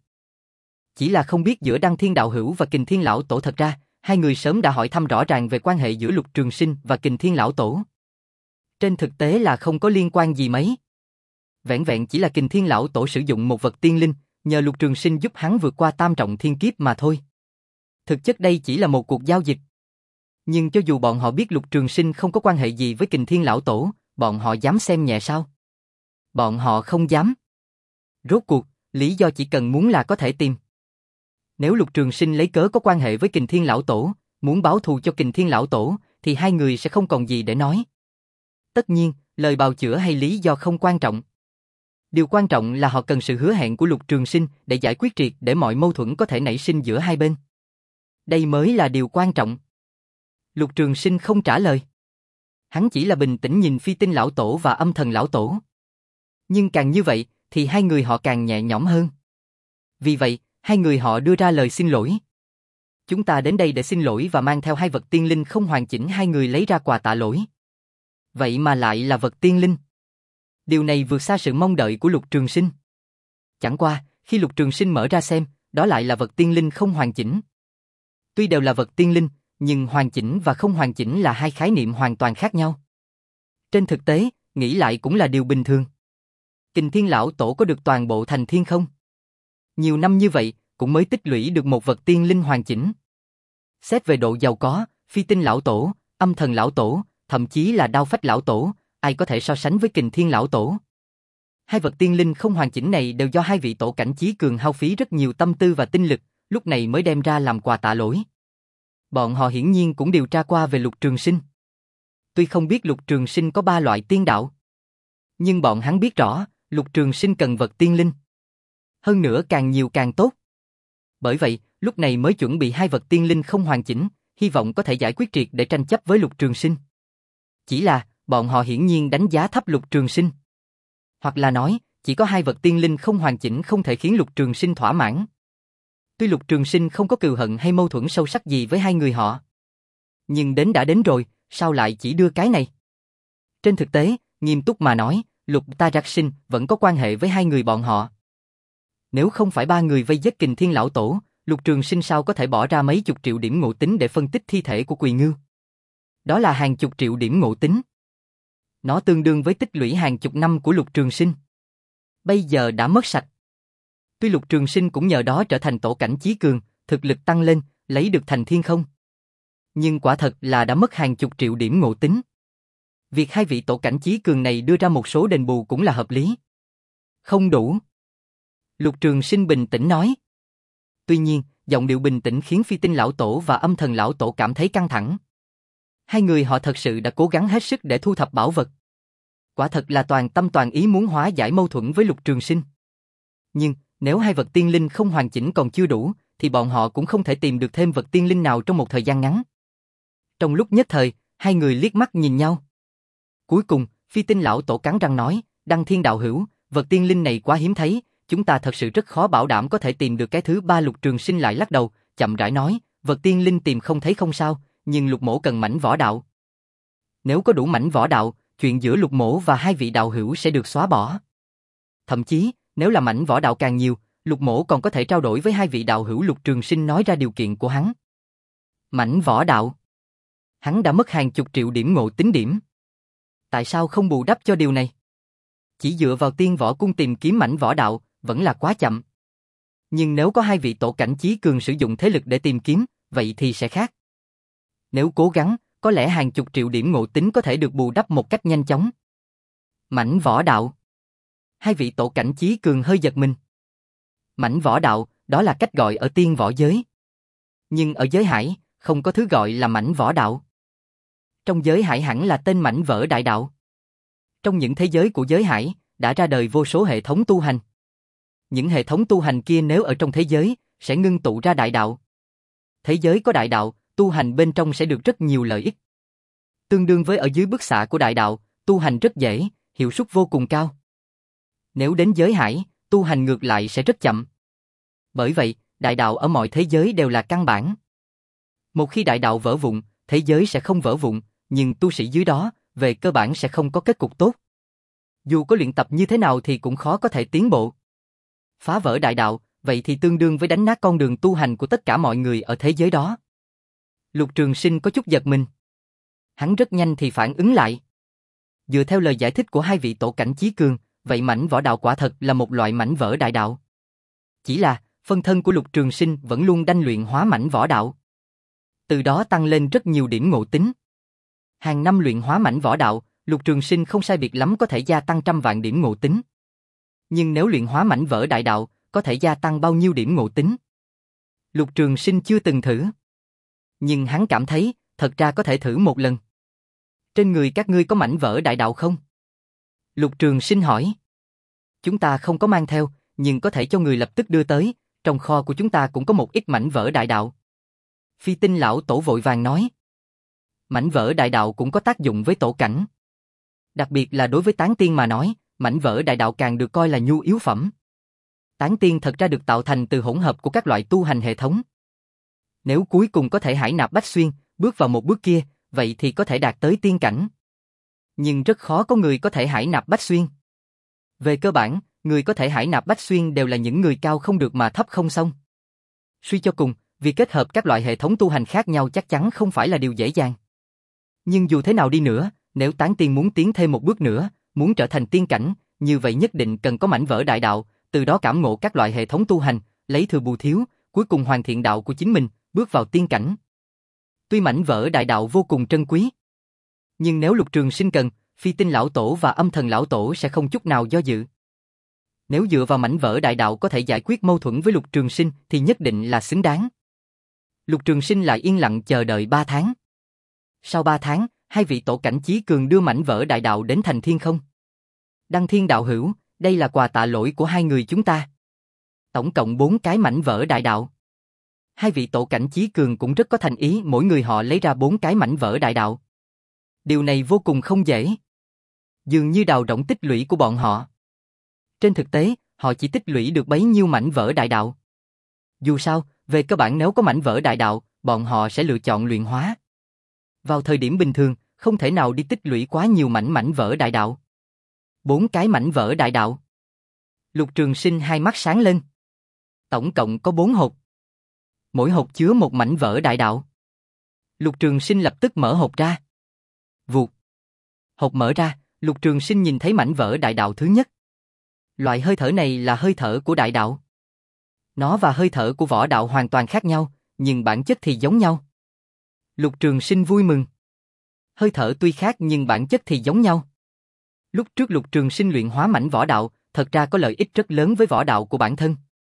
Chỉ là không biết giữa Đăng Thiên đạo hữu và Kình Thiên lão tổ thật ra, hai người sớm đã hỏi thăm rõ ràng về quan hệ giữa Lục Trường Sinh và Kình Thiên lão tổ. Trên thực tế là không có liên quan gì mấy. Vẹn vẹn chỉ là Kình Thiên lão tổ sử dụng một vật tiên linh, nhờ Lục Trường Sinh giúp hắn vượt qua tam trọng thiên kiếp mà thôi. Thực chất đây chỉ là một cuộc giao dịch. Nhưng cho dù bọn họ biết Lục Trường Sinh không có quan hệ gì với Kình Thiên lão tổ, bọn họ dám xem nhẹ sao? Bọn họ không dám. Rốt cuộc, lý do chỉ cần muốn là có thể tìm. Nếu Lục Trường Sinh lấy cớ có quan hệ với Kình Thiên lão tổ, muốn báo thù cho Kình Thiên lão tổ, thì hai người sẽ không còn gì để nói. Tất nhiên, lời bào chữa hay lý do không quan trọng. Điều quan trọng là họ cần sự hứa hẹn của Lục Trường Sinh để giải quyết triệt để mọi mâu thuẫn có thể nảy sinh giữa hai bên. Đây mới là điều quan trọng. Lục Trường Sinh không trả lời. Hắn chỉ là bình tĩnh nhìn Phi Tinh lão tổ và Âm Thần lão tổ. Nhưng càng như vậy, thì hai người họ càng nhẹ nhõm hơn. Vì vậy, hai người họ đưa ra lời xin lỗi. Chúng ta đến đây để xin lỗi và mang theo hai vật tiên linh không hoàn chỉnh, hai người lấy ra quà tạ lỗi. Vậy mà lại là vật tiên linh. Điều này vượt xa sự mong đợi của Lục Trường Sinh. Chẳng qua, khi Lục Trường Sinh mở ra xem, đó lại là vật tiên linh không hoàn chỉnh. Tuy đều là vật tiên linh, nhưng hoàn chỉnh và không hoàn chỉnh là hai khái niệm hoàn toàn khác nhau. Trên thực tế, nghĩ lại cũng là điều bình thường. Kình Thiên lão tổ có được toàn bộ Thành Thiên không? Nhiều năm như vậy, cũng mới tích lũy được một vật tiên linh hoàn chỉnh. Xét về độ giàu có, Phi Tinh lão tổ, Âm Thần lão tổ, thậm chí là Đao Phách lão tổ, ai có thể so sánh với Kình Thiên lão tổ? Hai vật tiên linh không hoàn chỉnh này đều do hai vị tổ cảnh chí cường hao phí rất nhiều tâm tư và tinh lực, lúc này mới đem ra làm quà tạ lỗi. Bọn họ hiển nhiên cũng điều tra qua về Lục Trường Sinh. Tuy không biết Lục Trường Sinh có ba loại tiên đạo, nhưng bọn hắn biết rõ, Lục Trường Sinh cần vật tiên linh. Hơn nữa càng nhiều càng tốt. Bởi vậy, lúc này mới chuẩn bị hai vật tiên linh không hoàn chỉnh, hy vọng có thể giải quyết triệt để tranh chấp với Lục Trường Sinh. Chỉ là, bọn họ hiển nhiên đánh giá thấp Lục Trường Sinh. Hoặc là nói, chỉ có hai vật tiên linh không hoàn chỉnh không thể khiến Lục Trường Sinh thỏa mãn. Tuy Lục Trường Sinh không có cừu hận hay mâu thuẫn sâu sắc gì với hai người họ. Nhưng đến đã đến rồi, sao lại chỉ đưa cái này? Trên thực tế, nghiêm túc mà nói, Lục Ta Trắc Sinh vẫn có quan hệ với hai người bọn họ. Nếu không phải ba người vây giết Kình Thiên lão tổ, Lục Trường Sinh sao có thể bỏ ra mấy chục triệu điểm ngộ tính để phân tích thi thể của Quỳ Ngưu? Đó là hàng chục triệu điểm ngộ tính. Nó tương đương với tích lũy hàng chục năm của Lục Trường Sinh. Bây giờ đã mất sạch. Tuy Lục Trường Sinh cũng nhờ đó trở thành tổ cảnh chí cường, thực lực tăng lên, lấy được Thành Thiên không. Nhưng quả thật là đã mất hàng chục triệu điểm ngộ tính. Việc hai vị tổ cảnh chí cường này đưa ra một số đền bù cũng là hợp lý. Không đủ. Lục Trường Sinh bình tĩnh nói. Tuy nhiên, giọng điệu bình tĩnh khiến Phi Tinh lão tổ và Âm Thần lão tổ cảm thấy căng thẳng. Hai người họ thật sự đã cố gắng hết sức để thu thập bảo vật. Quả thật là toàn tâm toàn ý muốn hóa giải mâu thuẫn với Lục Trường Sinh. Nhưng, nếu hai vật tiên linh không hoàn chỉnh còn chưa đủ, thì bọn họ cũng không thể tìm được thêm vật tiên linh nào trong một thời gian ngắn. Trong lúc nhất thời, hai người liếc mắt nhìn nhau. Cuối cùng, Phi Tinh lão tổ cắn răng nói, Đăng Thiên đạo hữu, vật tiên linh này quá hiếm thấy, chúng ta thật sự rất khó bảo đảm có thể tìm được cái thứ ba. Lục Trường Sinh lại lắc đầu, chậm rãi nói, vật tiên linh tìm không thấy không sao, nhưng Lục mỗ cần mảnh võ đạo. Nếu có đủ mảnh võ đạo, chuyện giữa Lục mỗ và hai vị đạo hữu sẽ được xóa bỏ. Thậm chí, nếu là mảnh võ đạo càng nhiều, Lục mỗ còn có thể trao đổi với hai vị đạo hữu. Lục Trường Sinh nói ra điều kiện của hắn. Mảnh võ đạo. Hắn đã mất hàng chục triệu điểm ngộ tính điểm. Tại sao không bù đắp cho điều này? Chỉ dựa vào tiên võ cung tìm kiếm mảnh võ đạo, vẫn là quá chậm. Nhưng nếu có hai vị tổ cảnh chí cường sử dụng thế lực để tìm kiếm, vậy thì sẽ khác. Nếu cố gắng, có lẽ hàng chục triệu điểm ngộ tính có thể được bù đắp một cách nhanh chóng. Mảnh võ đạo. Hai vị tổ cảnh chí cường hơi giật mình. Mảnh võ đạo, đó là cách gọi ở tiên võ giới. Nhưng ở giới hải, không có thứ gọi là mảnh võ đạo. Trong giới hải hẳn là tên mảnh vỡ đại đạo. Trong những thế giới của giới hải, đã ra đời vô số hệ thống tu hành. Những hệ thống tu hành kia nếu ở trong thế giới, sẽ ngưng tụ ra đại đạo. Thế giới có đại đạo, tu hành bên trong sẽ được rất nhiều lợi ích. Tương đương với ở dưới bức xạ của đại đạo, tu hành rất dễ, hiệu suất vô cùng cao. Nếu đến giới hải, tu hành ngược lại sẽ rất chậm. Bởi vậy, đại đạo ở mọi thế giới đều là căn bản. Một khi đại đạo vỡ vụn, thế giới sẽ không vỡ vụn, nhưng tu sĩ dưới đó, về cơ bản sẽ không có kết cục tốt. Dù có luyện tập như thế nào thì cũng khó có thể tiến bộ. Phá vỡ đại đạo, vậy thì tương đương với đánh nát con đường tu hành của tất cả mọi người ở thế giới đó. Lục Trường Sinh có chút giật mình. Hắn rất nhanh thì phản ứng lại. Dựa theo lời giải thích của hai vị tổ cảnh chí cường, vậy mảnh võ đạo quả thật là một loại mảnh vỡ đại đạo. Chỉ là, phân thân của Lục Trường Sinh vẫn luôn đanh luyện hóa mảnh võ đạo. Từ đó tăng lên rất nhiều điểm ngộ tính. Hàng năm luyện hóa mảnh võ đạo, Lục Trường Sinh không sai biệt lắm có thể gia tăng trăm vạn điểm ngộ tính. Nhưng nếu luyện hóa mảnh vỡ đại đạo, có thể gia tăng bao nhiêu điểm ngộ tính? Lục Trường Sinh chưa từng thử. Nhưng hắn cảm thấy, thật ra có thể thử một lần. Trên người các ngươi có mảnh vỡ đại đạo không? Lục Trường Sinh hỏi. Chúng ta không có mang theo, nhưng có thể cho người lập tức đưa tới, trong kho của chúng ta cũng có một ít mảnh vỡ đại đạo. Phi Tinh lão tổ vội vàng nói. Mảnh vỡ đại đạo cũng có tác dụng với tổ cảnh. Đặc biệt là đối với tán tiên mà nói, mảnh vỡ đại đạo càng được coi là nhu yếu phẩm. Tán tiên thật ra được tạo thành từ hỗn hợp của các loại tu hành hệ thống. Nếu cuối cùng có thể hải nạp bách xuyên, bước vào một bước kia, vậy thì có thể đạt tới tiên cảnh. Nhưng rất khó có người có thể hải nạp bách xuyên. Về cơ bản, người có thể hải nạp bách xuyên đều là những người cao không được mà thấp không xong. Suy cho cùng, việc kết hợp các loại hệ thống tu hành khác nhau chắc chắn không phải là điều dễ dàng. Nhưng dù thế nào đi nữa, nếu tán tiên muốn tiến thêm một bước nữa, muốn trở thành tiên cảnh, như vậy nhất định cần có mảnh vỡ đại đạo, từ đó cảm ngộ các loại hệ thống tu hành, lấy thừa bù thiếu, cuối cùng hoàn thiện đạo của chính mình, bước vào tiên cảnh. Tuy mảnh vỡ đại đạo vô cùng trân quý, nhưng nếu Lục Trường Sinh cần, Phi Tinh lão tổ và Âm Thần lão tổ sẽ không chút nào do dự. Nếu dựa vào mảnh vỡ đại đạo có thể giải quyết mâu thuẫn với Lục Trường Sinh thì nhất định là xứng đáng. Lục Trường Sinh lại yên lặng chờ đợi ba tháng. Sau ba tháng, hai vị tổ cảnh chí cường đưa mảnh vỡ đại đạo đến thành thiên không. Đăng Thiên đạo hữu, đây là quà tạ lỗi của hai người chúng ta. Tổng cộng bốn cái mảnh vỡ đại đạo. Hai vị tổ cảnh chí cường cũng rất có thành ý, mỗi người họ lấy ra bốn cái mảnh vỡ đại đạo. Điều này vô cùng không dễ. Dường như đào rỗng tích lũy của bọn họ. Trên thực tế, họ chỉ tích lũy được bấy nhiêu mảnh vỡ đại đạo. Dù sao, về cơ bản nếu có mảnh vỡ đại đạo, bọn họ sẽ lựa chọn luyện hóa. Vào thời điểm bình thường, không thể nào đi tích lũy quá nhiều mảnh mảnh vỡ đại đạo. Bốn cái mảnh vỡ đại đạo. Lục Trường Sinh hai mắt sáng lên. Tổng cộng có bốn hộp. Mỗi hộp chứa một mảnh vỡ đại đạo. Lục Trường Sinh lập tức mở hộp ra. Vụt. Hộp mở ra, Lục Trường Sinh nhìn thấy mảnh vỡ đại đạo thứ nhất. Loại hơi thở này là hơi thở của đại đạo. Nó và hơi thở của võ đạo hoàn toàn khác nhau, nhưng bản chất thì giống nhau. Lục Trường Sinh vui mừng. Hơi thở tuy khác nhưng bản chất thì giống nhau. Lúc trước Lục Trường Sinh luyện hóa mảnh võ đạo, thật ra có lợi ích rất lớn với võ đạo của bản thân.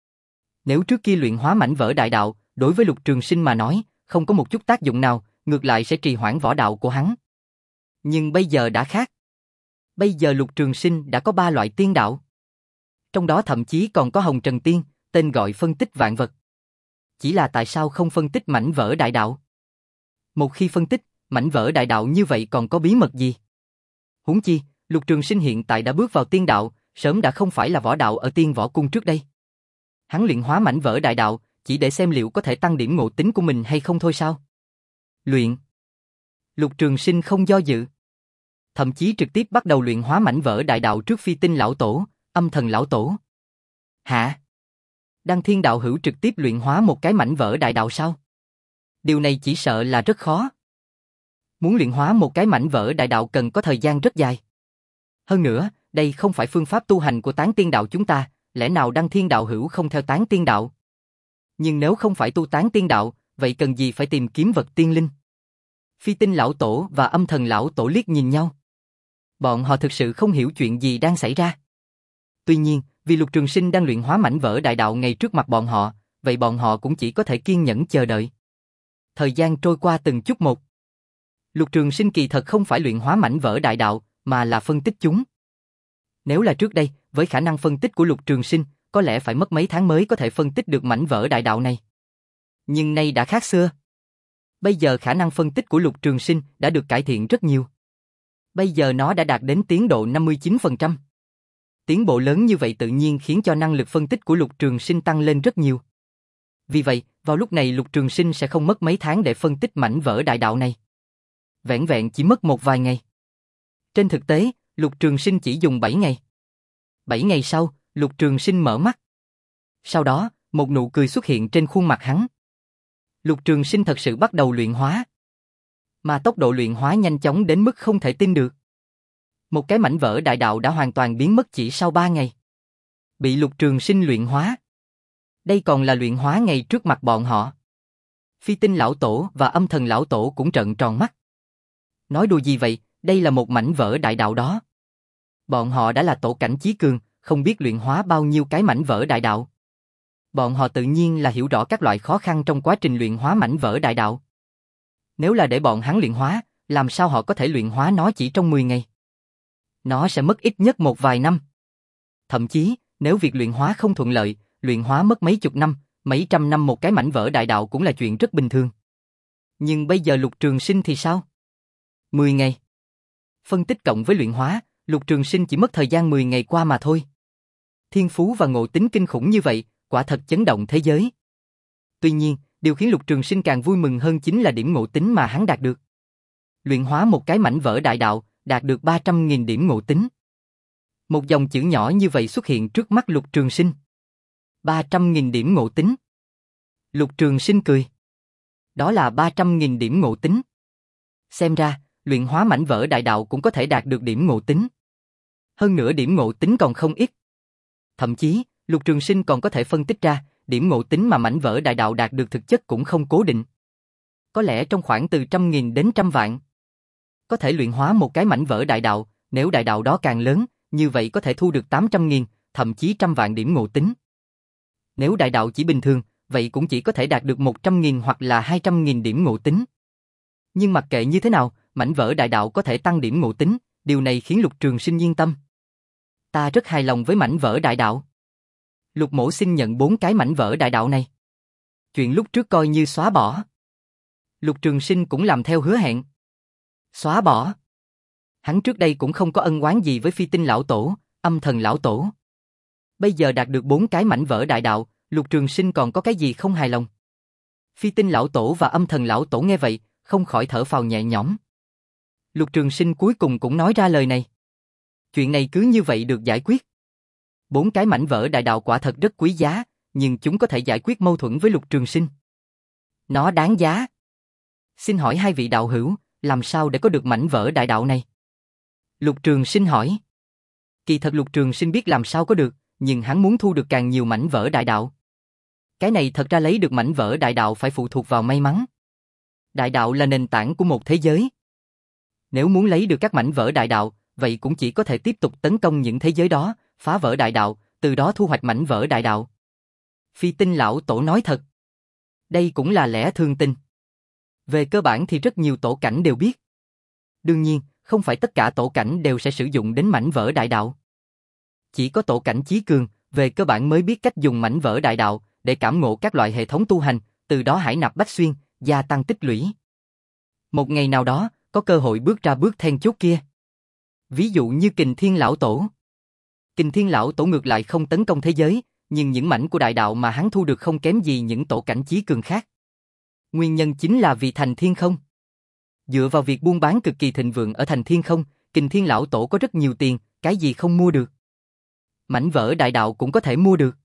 Nếu trước kia luyện hóa mảnh vỡ đại đạo, đối với Lục Trường Sinh mà nói, không có một chút tác dụng nào, ngược lại sẽ trì hoãn võ đạo của hắn. Nhưng bây giờ đã khác. Bây giờ Lục Trường Sinh đã có ba loại tiên đạo. Trong đó thậm chí còn có Hồng Trần Tiên, tên gọi phân tích vạn vật. Chỉ là tại sao không phân tích mảnh vỡ đại đạo? Một khi phân tích, mảnh vỡ đại đạo như vậy còn có bí mật gì? Huống chi, Lục Trường Sinh hiện tại đã bước vào tiên đạo, sớm đã không phải là võ đạo ở tiên võ cung trước đây. Hắn luyện hóa mảnh vỡ đại đạo, chỉ để xem liệu có thể tăng điểm ngộ tính của mình hay không thôi sao? Luyện. Lục Trường Sinh không do dự. Thậm chí trực tiếp bắt đầu luyện hóa mảnh vỡ đại đạo trước Phi Tinh lão tổ, Âm Thần lão tổ. Hả? Đăng Thiên đạo hữu trực tiếp luyện hóa một cái mảnh vỡ đại đạo sao? Điều này chỉ sợ là rất khó. Muốn luyện hóa một cái mảnh vỡ đại đạo cần có thời gian rất dài. Hơn nữa, đây không phải phương pháp tu hành của Tán Tiên Đạo chúng ta, lẽ nào Đăng Thiên Đạo hữu không theo Tán Tiên Đạo? Nhưng nếu không phải tu Tán Tiên Đạo, vậy cần gì phải tìm kiếm vật tiên linh? Phi Tinh Lão Tổ và Âm Thần Lão Tổ liếc nhìn nhau. Bọn họ thực sự không hiểu chuyện gì đang xảy ra. Tuy nhiên, vì Lục Trường Sinh đang luyện hóa mảnh vỡ đại đạo ngay trước mặt bọn họ, vậy bọn họ cũng chỉ có thể kiên nhẫn chờ đợi. Thời gian trôi qua từng chút một. Lục Trường Sinh kỳ thật không phải luyện hóa mảnh vỡ đại đạo, mà là phân tích chúng. Nếu là trước đây, với khả năng phân tích của Lục Trường Sinh, có lẽ phải mất mấy tháng mới có thể phân tích được mảnh vỡ đại đạo này. Nhưng nay đã khác xưa. Bây giờ khả năng phân tích của Lục Trường Sinh đã được cải thiện rất nhiều. Bây giờ nó đã đạt đến tiến độ năm mươi chín phần trăm. Tiến bộ lớn như vậy tự nhiên khiến cho năng lực phân tích của Lục Trường Sinh tăng lên rất nhiều. Vì vậy, vào lúc này Lục Trường Sinh sẽ không mất mấy tháng để phân tích mảnh vỡ đại đạo này. Vẻn vẹn chỉ mất một vài ngày. Trên thực tế, Lục Trường Sinh chỉ dùng bảy ngày. bảy ngày sau, Lục Trường Sinh mở mắt. Sau đó, một nụ cười xuất hiện trên khuôn mặt hắn. Lục Trường Sinh thật sự bắt đầu luyện hóa. Mà tốc độ luyện hóa nhanh chóng đến mức không thể tin được. Một cái mảnh vỡ đại đạo đã hoàn toàn biến mất chỉ sau ba ngày. Bị Lục Trường Sinh luyện hóa. Đây còn là luyện hóa ngay trước mặt bọn họ. Phi Tinh Lão Tổ và Âm Thần Lão Tổ cũng trợn tròn mắt. Nói đùa gì vậy, đây là một mảnh vỡ đại đạo đó. Bọn họ đã là tổ cảnh chí cường, không biết luyện hóa bao nhiêu cái mảnh vỡ đại đạo. Bọn họ tự nhiên là hiểu rõ các loại khó khăn trong quá trình luyện hóa mảnh vỡ đại đạo. Nếu là để bọn hắn luyện hóa, làm sao họ có thể luyện hóa nó chỉ trong mười ngày? Nó sẽ mất ít nhất một vài năm. Thậm chí, nếu việc luyện hóa không thuận lợi, luyện hóa mất mấy chục năm, mấy trăm năm một cái mảnh vỡ đại đạo cũng là chuyện rất bình thường. Nhưng bây giờ Lục Trường Sinh thì sao? mười ngày. Phân tích cộng với luyện hóa, Lục Trường Sinh chỉ mất thời gian mười ngày qua mà thôi. Thiên phú và ngộ tính kinh khủng như vậy, quả thật chấn động thế giới. Tuy nhiên, điều khiến Lục Trường Sinh càng vui mừng hơn chính là điểm ngộ tính mà hắn đạt được. Luyện hóa một cái mảnh vỡ đại đạo, đạt được ba trăm nghìn điểm ngộ tính. Một dòng chữ nhỏ như vậy xuất hiện trước mắt Lục Trường Sinh. ba trăm nghìn điểm ngộ tính. Lục Trường Sinh cười. Đó là ba trăm nghìn điểm ngộ tính. Xem ra, luyện hóa mảnh vỡ đại đạo cũng có thể đạt được điểm ngộ tính. Hơn nữa điểm ngộ tính còn không ít. Thậm chí, Lục Trường Sinh còn có thể phân tích ra, điểm ngộ tính mà mảnh vỡ đại đạo đạt được thực chất cũng không cố định. Có lẽ trong khoảng từ trăm nghìn đến trăm vạn. Có thể luyện hóa một cái mảnh vỡ đại đạo, nếu đại đạo đó càng lớn, như vậy có thể thu được tám trăm nghìn, thậm chí trăm vạn điểm ngộ tính. Nếu đại đạo chỉ bình thường, vậy cũng chỉ có thể đạt được một trăm nghìn hoặc là hai trăm nghìn điểm ngộ tính. Nhưng mặc kệ như thế nào, mảnh vỡ đại đạo có thể tăng điểm ngộ tính, điều này khiến Lục Trường Sinh yên tâm. Ta rất hài lòng với mảnh vỡ đại đạo. Lục Mỗ xin nhận bốn cái mảnh vỡ đại đạo này. Chuyện lúc trước coi như xóa bỏ. Lục Trường Sinh cũng làm theo hứa hẹn. Xóa bỏ. Hắn trước đây cũng không có ân oán gì với Phi Tinh Lão Tổ, Âm Thần Lão Tổ. Bây giờ đạt được bốn cái mảnh vỡ đại đạo, Lục Trường Sinh còn có cái gì không hài lòng? Phi Tinh Lão Tổ và Âm Thần Lão Tổ nghe vậy, không khỏi thở phào nhẹ nhõm. Lục Trường Sinh cuối cùng cũng nói ra lời này. Chuyện này cứ như vậy được giải quyết. Bốn cái mảnh vỡ đại đạo quả thật rất quý giá, nhưng chúng có thể giải quyết mâu thuẫn với Lục Trường Sinh. Nó đáng giá. Xin hỏi hai vị đạo hữu, làm sao để có được mảnh vỡ đại đạo này? Lục Trường Sinh hỏi. Kỳ thật Lục Trường Sinh biết làm sao có được, nhưng hắn muốn thu được càng nhiều mảnh vỡ đại đạo. Cái này thật ra lấy được mảnh vỡ đại đạo phải phụ thuộc vào may mắn. Đại đạo là nền tảng của một thế giới. Nếu muốn lấy được các mảnh vỡ đại đạo, vậy cũng chỉ có thể tiếp tục tấn công những thế giới đó, phá vỡ đại đạo, từ đó thu hoạch mảnh vỡ đại đạo. Phi Tinh Lão Tổ nói thật. Đây cũng là lẽ thường tình. Về cơ bản thì rất nhiều tổ cảnh đều biết. Đương nhiên, không phải tất cả tổ cảnh đều sẽ sử dụng đến mảnh vỡ đại đạo. Chỉ có tổ cảnh chí cường, về cơ bản mới biết cách dùng mảnh vỡ đại đạo để cảm ngộ các loại hệ thống tu hành, từ đó hải nạp bách xuyên, gia tăng tích lũy. Một ngày nào đó, có cơ hội bước ra bước then chốt kia. Ví dụ như Kình Thiên Lão Tổ. Kình Thiên Lão Tổ ngược lại không tấn công thế giới, nhưng những mảnh của đại đạo mà hắn thu được không kém gì những tổ cảnh chí cường khác. Nguyên nhân chính là vì thành Thiên Không. Dựa vào việc buôn bán cực kỳ thịnh vượng ở thành Thiên Không, Kình Thiên Lão Tổ có rất nhiều tiền, cái gì không mua được. Mảnh vỡ đại đạo cũng có thể mua được.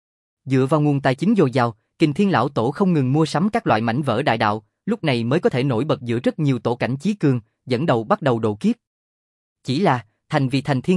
Dựa vào nguồn tài chính dồi dào, Kình Thiên Lão Tổ không ngừng mua sắm các loại mảnh vỡ đại đạo, lúc này mới có thể nổi bật giữa rất nhiều tổ cảnh chí cường, dẫn đầu bắt đầu độ kiếp. Chỉ là, thành vì thành Thiên Không,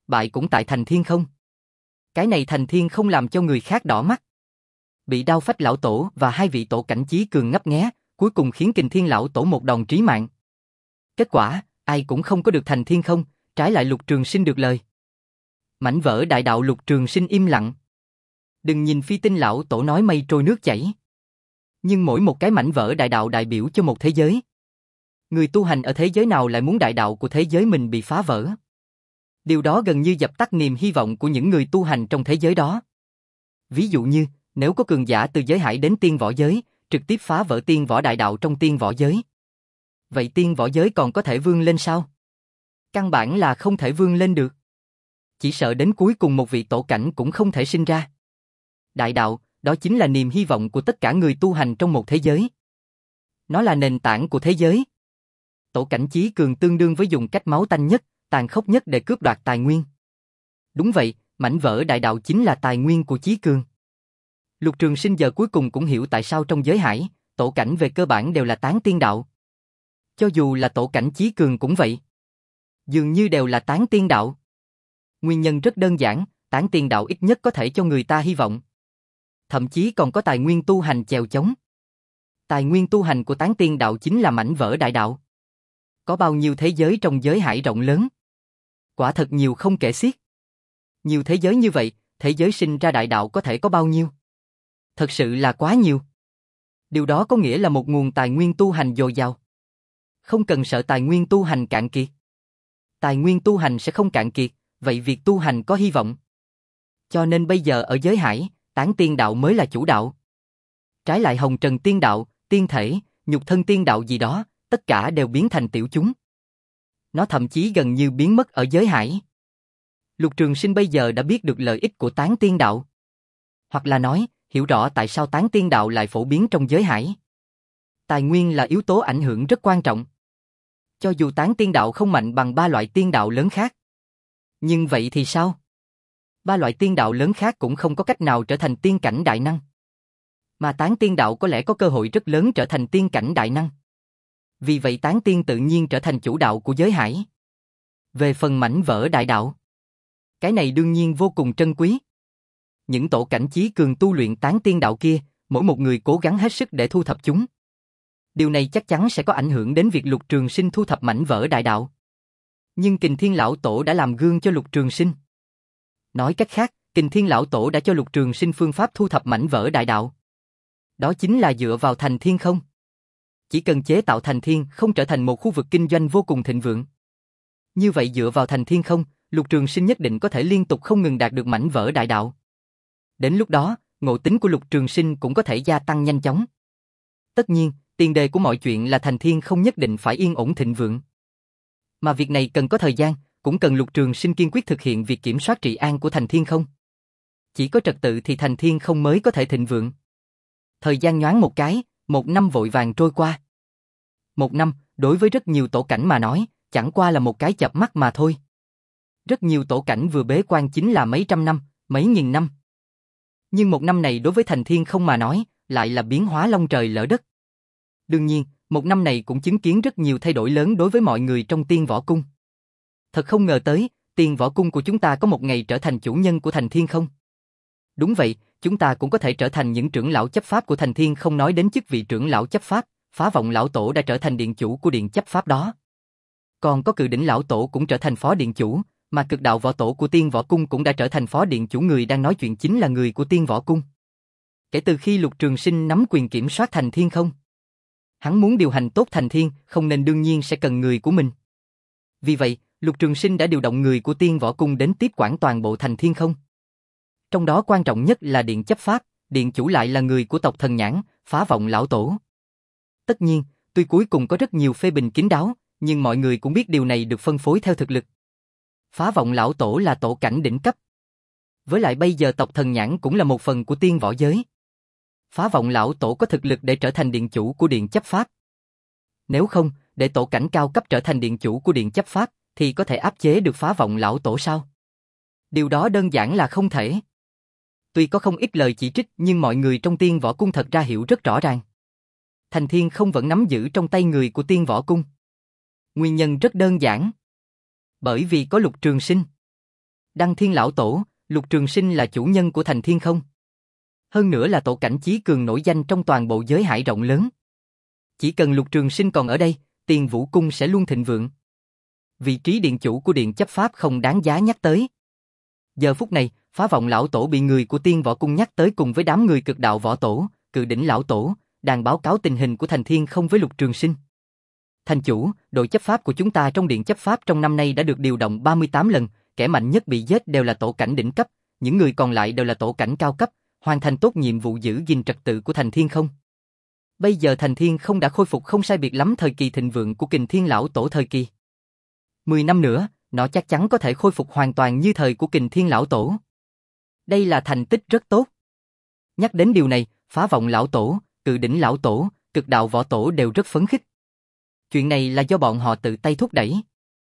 bại cũng tại Thành Thiên không. Cái này Thành Thiên không làm cho người khác đỏ mắt. Bị Đao Phách lão tổ và hai vị tổ cảnh chí cường ngấp nghé, cuối cùng khiến Kình Thiên lão tổ một đòn trí mạng. Kết quả, ai cũng không có được Thành Thiên không, trái lại Lục Trường Sinh được lời. Mảnh vỡ đại đạo Lục Trường Sinh im lặng. Đừng nhìn Phi Tinh lão tổ nói mây trôi nước chảy. Nhưng mỗi một cái mảnh vỡ đại đạo đại biểu cho một thế giới. Người tu hành ở thế giới nào lại muốn đại đạo của thế giới mình bị phá vỡ? Điều đó gần như dập tắt niềm hy vọng của những người tu hành trong thế giới đó. Ví dụ như, nếu có cường giả từ giới hải đến tiên võ giới, trực tiếp phá vỡ tiên võ đại đạo trong tiên võ giới. Vậy tiên võ giới còn có thể vươn lên sao? Căn bản là không thể vươn lên được. Chỉ sợ đến cuối cùng một vị tổ cảnh cũng không thể sinh ra. Đại đạo, đó chính là niềm hy vọng của tất cả người tu hành trong một thế giới. Nó là nền tảng của thế giới. Tổ cảnh chí cường tương đương với dùng cách máu tanh nhất, tàn khốc nhất để cướp đoạt tài nguyên. Đúng vậy, mảnh vỡ đại đạo chính là tài nguyên của chí cường. Lục Trường Sinh giờ cuối cùng cũng hiểu tại sao trong giới hải, tổ cảnh về cơ bản đều là tán tiên đạo. Cho dù là tổ cảnh chí cường cũng vậy. Dường như đều là tán tiên đạo. Nguyên nhân rất đơn giản, tán tiên đạo ít nhất có thể cho người ta hy vọng. Thậm chí còn có tài nguyên tu hành chèo chống. Tài nguyên tu hành của tán tiên đạo chính là mảnh vỡ đại đạo. Có bao nhiêu thế giới trong giới hải rộng lớn? Quả thật nhiều không kể xiết. Nhiều thế giới như vậy, thế giới sinh ra đại đạo có thể có bao nhiêu? Thật sự là quá nhiều. Điều đó có nghĩa là một nguồn tài nguyên tu hành dồi dào. Không cần sợ tài nguyên tu hành cạn kiệt. Tài nguyên tu hành sẽ không cạn kiệt, vậy việc tu hành có hy vọng. Cho nên bây giờ ở giới hải, tán tiên đạo mới là chủ đạo. Trái lại hồng trần tiên đạo, tiên thể, nhục thân tiên đạo gì đó, tất cả đều biến thành tiểu chúng. Nó thậm chí gần như biến mất ở giới hải. Lục Trường Sinh bây giờ đã biết được lợi ích của tán tiên đạo. Hoặc là nói, hiểu rõ tại sao tán tiên đạo lại phổ biến trong giới hải. Tài nguyên là yếu tố ảnh hưởng rất quan trọng. Cho dù tán tiên đạo không mạnh bằng ba loại tiên đạo lớn khác. Nhưng vậy thì sao? Ba loại tiên đạo lớn khác cũng không có cách nào trở thành tiên cảnh đại năng. Mà tán tiên đạo có lẽ có cơ hội rất lớn trở thành tiên cảnh đại năng. Vì vậy tán tiên tự nhiên trở thành chủ đạo của giới hải. Về phần mảnh vỡ đại đạo, cái này đương nhiên vô cùng trân quý. Những tổ cảnh chí cường tu luyện tán tiên đạo kia, mỗi một người cố gắng hết sức để thu thập chúng. Điều này chắc chắn sẽ có ảnh hưởng đến việc Lục Trường Sinh thu thập mảnh vỡ đại đạo. Nhưng Kình Thiên lão tổ đã làm gương cho Lục Trường Sinh. Nói cách khác, Kình Thiên lão tổ đã cho Lục Trường Sinh phương pháp thu thập mảnh vỡ đại đạo. Đó chính là dựa vào Thành Thiên không. Chỉ cần chế tạo Thành Thiên không trở thành một khu vực kinh doanh vô cùng thịnh vượng. Như vậy dựa vào Thành Thiên không, Lục Trường Sinh nhất định có thể liên tục không ngừng đạt được mảnh vỡ đại đạo. Đến lúc đó, ngộ tính của Lục Trường Sinh cũng có thể gia tăng nhanh chóng. Tất nhiên, tiền đề của mọi chuyện là Thành Thiên không nhất định phải yên ổn thịnh vượng. Mà việc này cần có thời gian, cũng cần Lục Trường Sinh kiên quyết thực hiện việc kiểm soát trị an của Thành Thiên không. Chỉ có trật tự thì Thành Thiên không mới có thể thịnh vượng. Thời gian nhoáng một cái, một năm vội vàng trôi qua. Một năm, đối với rất nhiều tổ cảnh mà nói, chẳng qua là một cái chợp mắt mà thôi. Rất nhiều tổ cảnh vừa bế quan chính là mấy trăm năm, mấy nghìn năm. Nhưng một năm này đối với Thành Thiên không mà nói, lại là biến hóa long trời lỡ đất. Đương nhiên, một năm này cũng chứng kiến rất nhiều thay đổi lớn đối với mọi người trong Tiên Võ Cung. Thật không ngờ tới, Tiên Võ Cung của chúng ta có một ngày trở thành chủ nhân của Thành Thiên không. Đúng vậy, chúng ta cũng có thể trở thành những trưởng lão chấp pháp của Thành Thiên không, nói đến chức vị trưởng lão chấp pháp, Phá Vọng lão tổ đã trở thành điện chủ của điện chấp pháp đó. Còn có Cự Đỉnh lão tổ cũng trở thành phó điện chủ, mà Cực Đạo võ tổ của Tiên Võ Cung cũng đã trở thành phó điện chủ, người đang nói chuyện chính là người của Tiên Võ Cung. Kể từ khi Lục Trường Sinh nắm quyền kiểm soát Thành Thiên không, hắn muốn điều hành tốt Thành Thiên không nên đương nhiên sẽ cần người của mình. Vì vậy, Lục Trường Sinh đã điều động người của Tiên Võ Cung đến tiếp quản toàn bộ Thành Thiên không. Trong đó quan trọng nhất là điện chấp pháp, điện chủ lại là người của tộc Thần Nhãn, Phá Vọng lão tổ. Tất nhiên, tuy cuối cùng có rất nhiều phê bình kín đáo, nhưng mọi người cũng biết điều này được phân phối theo thực lực. Phá Vọng lão tổ là tổ cảnh đỉnh cấp. Với lại bây giờ tộc Thần Nhãn cũng là một phần của tiên võ giới. Phá Vọng lão tổ có thực lực để trở thành điện chủ của điện chấp pháp. Nếu không, để tổ cảnh cao cấp trở thành điện chủ của điện chấp pháp, thì có thể áp chế được Phá Vọng lão tổ sao? Điều đó đơn giản là không thể. Tuy có không ít lời chỉ trích, nhưng mọi người trong Tiên Võ Cung thật ra hiểu rất rõ ràng. Thành Thiên không vẫn nắm giữ trong tay người của Tiên Võ Cung. Nguyên nhân rất đơn giản. Bởi vì có Lục Trường Sinh. Đăng Thiên lão tổ, Lục Trường Sinh là chủ nhân của thành thiên không? Hơn nữa là tổ cảnh chí cường nổi danh trong toàn bộ giới hải rộng lớn. Chỉ cần Lục Trường Sinh còn ở đây, Tiền Vũ Cung sẽ luôn thịnh vượng. Vị trí điện chủ của điện chấp pháp không đáng giá nhắc tới. Giờ phút này, Phá Vọng lão tổ bị người của Tiên Võ Cung nhắc tới cùng với đám người Cực Đạo Võ Tổ, Cự Đỉnh lão tổ, đang báo cáo tình hình của thành thiên không với Lục Trường Sinh. Thành chủ, đội chấp pháp của chúng ta trong điện chấp pháp trong năm nay đã được điều động ba mươi tám lần, kẻ mạnh nhất bị giết đều là tổ cảnh đỉnh cấp, những người còn lại đều là tổ cảnh cao cấp, hoàn thành tốt nhiệm vụ giữ gìn trật tự của thành thiên không. Bây giờ thành thiên không đã khôi phục không sai biệt lắm thời kỳ thịnh vượng của Kình Thiên lão tổ thời kỳ. Mười năm nữa, nó chắc chắn có thể khôi phục hoàn toàn như thời của Kình Thiên lão tổ. Đây là thành tích rất tốt. Nhắc đến điều này, Phá Vọng lão tổ, Cự Đỉnh lão tổ, Cực Đạo võ tổ đều rất phấn khích. Chuyện này là do bọn họ tự tay thúc đẩy.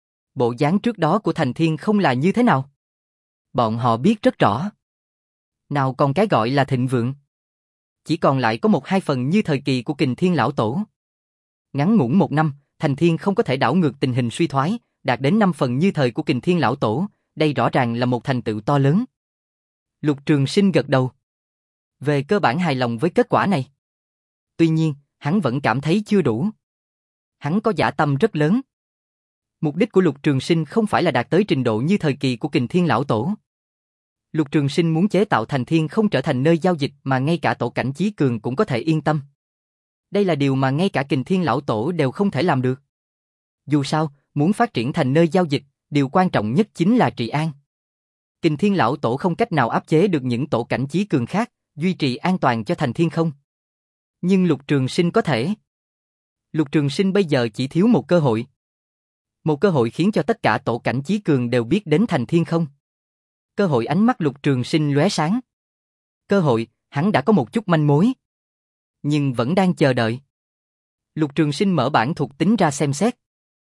Bộ dáng trước đó của thành thiên không là như thế nào? Bọn họ biết rất rõ. Nào còn cái gọi là thịnh vượng. Chỉ còn lại có một hai phần như thời kỳ của Kình Thiên lão tổ. Ngắn ngủn một năm, thành thiên không có thể đảo ngược tình hình suy thoái, đạt đến năm phần như thời của Kình Thiên lão tổ, đây rõ ràng là một thành tựu to lớn. Lục Trường Sinh gật đầu. Về cơ bản hài lòng với kết quả này. Tuy nhiên, hắn vẫn cảm thấy chưa đủ. Hắn có dã tâm rất lớn. Mục đích của Lục Trường Sinh không phải là đạt tới trình độ như thời kỳ của Kình Thiên lão tổ. Lục Trường Sinh muốn chế tạo thành thiên không trở thành nơi giao dịch mà ngay cả tổ cảnh chí cường cũng có thể yên tâm. Đây là điều mà ngay cả Kình Thiên lão tổ đều không thể làm được. Dù sao, muốn phát triển thành nơi giao dịch, điều quan trọng nhất chính là trị an. Kình Thiên lão tổ không cách nào áp chế được những tổ cảnh chí cường khác, duy trì an toàn cho thành thiên không. Nhưng Lục Trường Sinh có thể. Lục Trường Sinh bây giờ chỉ thiếu một cơ hội. Một cơ hội khiến cho tất cả tổ cảnh chí cường đều biết đến thành thiên không. Cơ hội. Ánh mắt Lục Trường Sinh lóe sáng. Cơ hội, hắn đã có một chút manh mối. Nhưng vẫn đang chờ đợi. Lục Trường Sinh mở bản thuộc tính ra xem xét.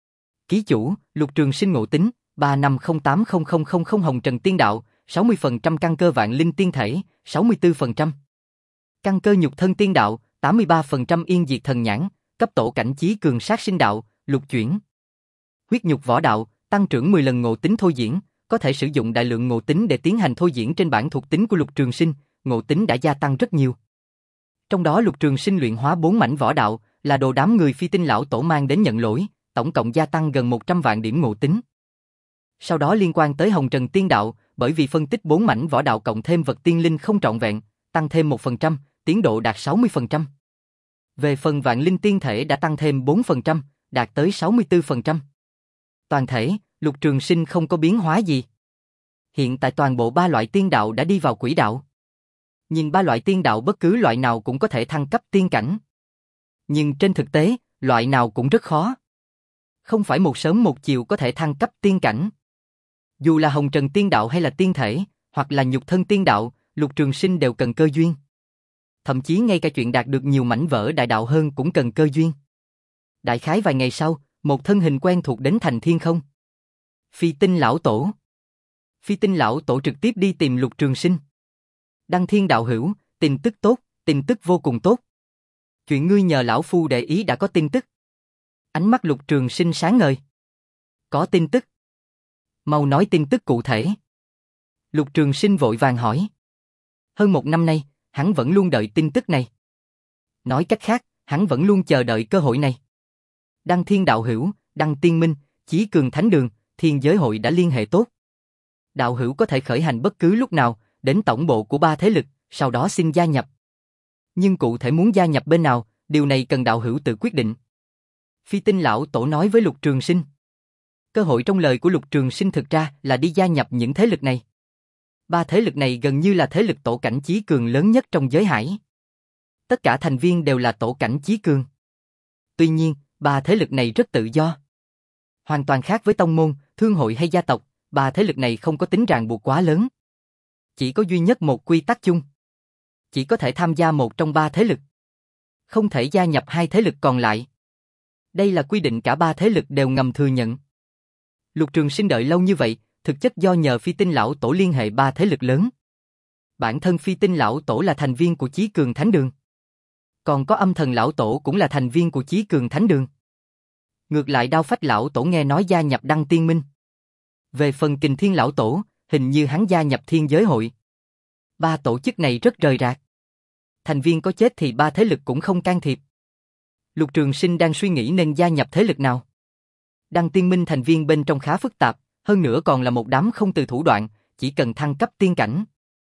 Ký chủ, Lục Trường Sinh ngộ tính, ba năm không tám không không không không Hồng Trần Tiên Đạo, sáu mươi phần trăm căn cơ vạn linh tiên thể, sáu mươi tư phần trăm. Căn cơ nhục thân tiên đạo, tám mươi ba phần trăm yên diệt thần nhãn, cấp tổ cảnh chí cường sát sinh đạo, lục chuyển. Huyết nhục võ đạo, tăng trưởng mười lần ngộ tính thôi diễn, có thể sử dụng đại lượng ngộ tính để tiến hành thôi diễn trên bản thuộc tính của Lục Trường Sinh, ngộ tính đã gia tăng rất nhiều. Trong đó Lục Trường Sinh luyện hóa bốn mảnh võ đạo, là đồ đám người Phi Tinh lão tổ mang đến nhận lỗi, tổng cộng gia tăng gần một trăm vạn điểm ngộ tính. Sau đó liên quan tới Hồng Trần Tiên Đạo, bởi vì phân tích bốn mảnh võ đạo cộng thêm vật tiên linh không trọn vẹn, tăng thêm một phần trăm, tiến độ đạt sáu mươi phần trăm. Về phần vạn linh tiên thể đã tăng thêm bốn phần trăm, đạt tới sáu mươi tư phần trăm. Toàn thể, Lục Trường Sinh không có biến hóa gì. Hiện tại toàn bộ ba loại tiên đạo đã đi vào quỹ đạo. Nhìn ba loại tiên đạo bất cứ loại nào cũng có thể thăng cấp tiên cảnh. Nhưng trên thực tế, loại nào cũng rất khó. Không phải một sớm một chiều có thể thăng cấp tiên cảnh. Dù là Hồng Trần Tiên Đạo hay là tiên thể, hoặc là nhục thân tiên đạo, Lục Trường Sinh đều cần cơ duyên. Thậm chí ngay cả chuyện đạt được nhiều mảnh vỡ đại đạo hơn cũng cần cơ duyên. Đại khái vài ngày sau, một thân hình quen thuộc đến thành thiên không. Phi Tinh lão tổ. Phi Tinh lão tổ trực tiếp đi tìm Lục Trường Sinh. Đăng Thiên đạo hữu, tin tức tốt, tin tức vô cùng tốt. Chuyện ngươi nhờ lão phu để ý đã có tin tức. Ánh mắt Lục Trường Sinh sáng ngời. Có tin tức. Mau nói tin tức cụ thể. Lục Trường Sinh vội vàng hỏi. Hơn một năm nay, hắn vẫn luôn đợi tin tức này. Nói cách khác, hắn vẫn luôn chờ đợi cơ hội này. Đăng Thiên đạo hữu, Đăng Tiên Minh, Chí Cường Thánh Đường, Thiên Giới Hội đã liên hệ tốt. Đạo hữu có thể khởi hành bất cứ lúc nào, đến tổng bộ của ba thế lực, sau đó xin gia nhập. Nhưng cụ thể muốn gia nhập bên nào, điều này cần đạo hữu tự quyết định. Phi Tinh lão tổ nói với Lục Trường Sinh. Cơ hội trong lời của Lục Trường Sinh thực ra là đi gia nhập những thế lực này. Ba thế lực này gần như là thế lực tổ cảnh chí cường lớn nhất trong giới hải. Tất cả thành viên đều là tổ cảnh chí cường. Tuy nhiên, ba thế lực này rất tự do. Hoàn toàn khác với tông môn, thương hội hay gia tộc, ba thế lực này không có tính ràng buộc quá lớn. Chỉ có duy nhất một quy tắc chung. Chỉ có thể tham gia một trong ba thế lực. Không thể gia nhập hai thế lực còn lại. Đây là quy định cả ba thế lực đều ngầm thừa nhận. Lục Trường Sinh đợi lâu như vậy, thực chất do nhờ Phi Tinh lão tổ liên hệ ba thế lực lớn. Bản thân Phi Tinh lão tổ là thành viên của Chí Cường Thánh Đường. Còn có Âm Thần lão tổ cũng là thành viên của Chí Cường Thánh Đường. Ngược lại Đao Phách lão tổ nghe nói gia nhập Đăng Tiên Minh. Về phần Kình Thiên lão tổ, hình như hắn gia nhập Thiên Giới Hội. Ba tổ chức này rất rời rạc. Thành viên có chết thì ba thế lực cũng không can thiệp. Lục Trường Sinh đang suy nghĩ nên gia nhập thế lực nào. Đăng Tiên Minh thành viên bên trong khá phức tạp, hơn nữa còn là một đám không từ thủ đoạn, chỉ cần thăng cấp tiên cảnh.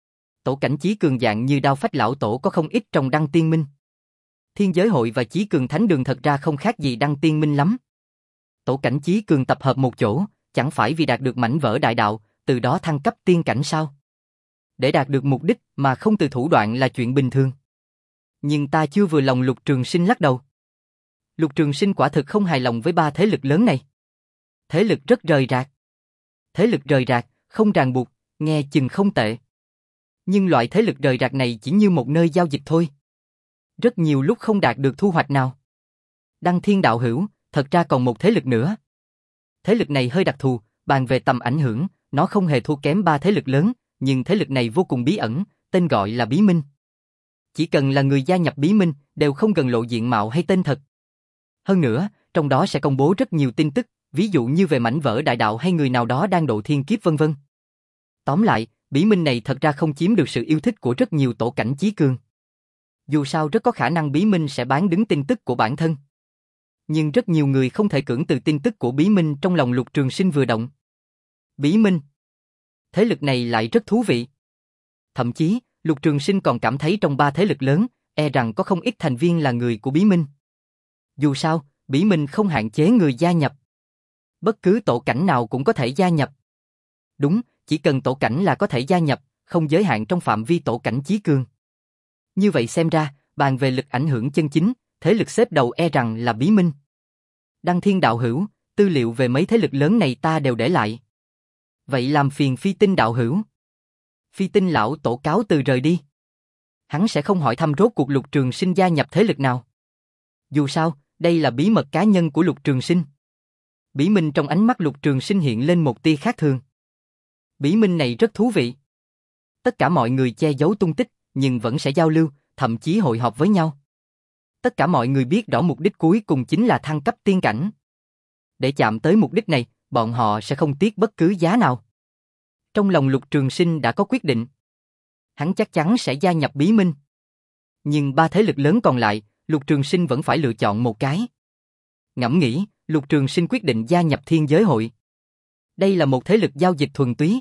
Tổ cảnh Chí Cường dạng như Đao Phách lão tổ có không ít trong Đăng Tiên Minh. Thiên Giới Hội và Chí Cường Thánh Đường thật ra không khác gì Đăng Tiên Minh lắm. Tổ cảnh Chí Cường tập hợp một chỗ, chẳng phải vì đạt được mảnh vỡ đại đạo, từ đó thăng cấp tiên cảnh sao? Để đạt được mục đích mà không từ thủ đoạn là chuyện bình thường. Nhưng ta chưa vừa lòng. Lục Trường Sinh lắc đầu. Lục Trường Sinh quả thực không hài lòng với ba thế lực lớn này. Thế lực rất rời rạc. Thế lực rời rạc, không ràng buộc, nghe chừng không tệ. Nhưng loại thế lực rời rạc này chỉ như một nơi giao dịch thôi. Rất nhiều lúc không đạt được thu hoạch nào. Đăng Thiên đạo hữu, thật ra còn một thế lực nữa. Thế lực này hơi đặc thù, bàn về tầm ảnh hưởng, nó không hề thua kém ba thế lực lớn, nhưng thế lực này vô cùng bí ẩn, tên gọi là Bí Minh. Chỉ cần là người gia nhập Bí Minh, đều không cần lộ diện mạo hay tên thật. Hơn nữa, trong đó sẽ công bố rất nhiều tin tức, ví dụ như về mảnh vỡ đại đạo hay người nào đó đang độ thiên kiếp vân vân. Tóm lại, Bí Minh này thật ra không chiếm được sự yêu thích của rất nhiều tổ cảnh Chí Cường. Dù sao rất có khả năng Bí Minh sẽ bán đứng tin tức của bản thân. Nhưng rất nhiều người không thể cưỡng từ tin tức của Bí Minh, trong lòng Lục Trường Sinh vừa động. Bí Minh. Thế lực này lại rất thú vị. Thậm chí, Lục Trường Sinh còn cảm thấy trong ba thế lực lớn, e rằng có không ít thành viên là người của Bí Minh. Dù sao, Bí Minh không hạn chế người gia nhập. Bất cứ tổ cảnh nào cũng có thể gia nhập. Đúng, chỉ cần tổ cảnh là có thể gia nhập, không giới hạn trong phạm vi tổ cảnh Chí Cường. Như vậy xem ra, bàn về lực ảnh hưởng chân chính, thế lực xếp đầu e rằng là Bí Minh. Đăng Thiên đạo hữu, tư liệu về mấy thế lực lớn này ta đều để lại. Vậy làm phiền Phi Tinh đạo hữu. Phi Tinh lão tổ cáo từ rời đi. Hắn sẽ không hỏi thăm rốt cuộc Lục Trường Sinh gia nhập thế lực nào. Dù sao, đây là bí mật cá nhân của Lục Trường Sinh. Bí Minh trong ánh mắt Lục Trường Sinh hiện lên một tia khác thường. Bí Minh này rất thú vị. Tất cả mọi người che giấu tung tích, nhưng vẫn sẽ giao lưu, thậm chí hội họp với nhau. Tất cả mọi người biết rõ mục đích cuối cùng chính là thăng cấp tiên cảnh. Để chạm tới mục đích này, bọn họ sẽ không tiếc bất cứ giá nào. Trong lòng Lục Trường Sinh đã có quyết định. Hắn chắc chắn sẽ gia nhập Bí Minh. Nhưng ba thế lực lớn còn lại, Lục Trường Sinh vẫn phải lựa chọn một cái. Ngẫm nghĩ, Lục Trường Sinh quyết định gia nhập Thiên Giới Hội. Đây là một thế lực giao dịch thuần túy.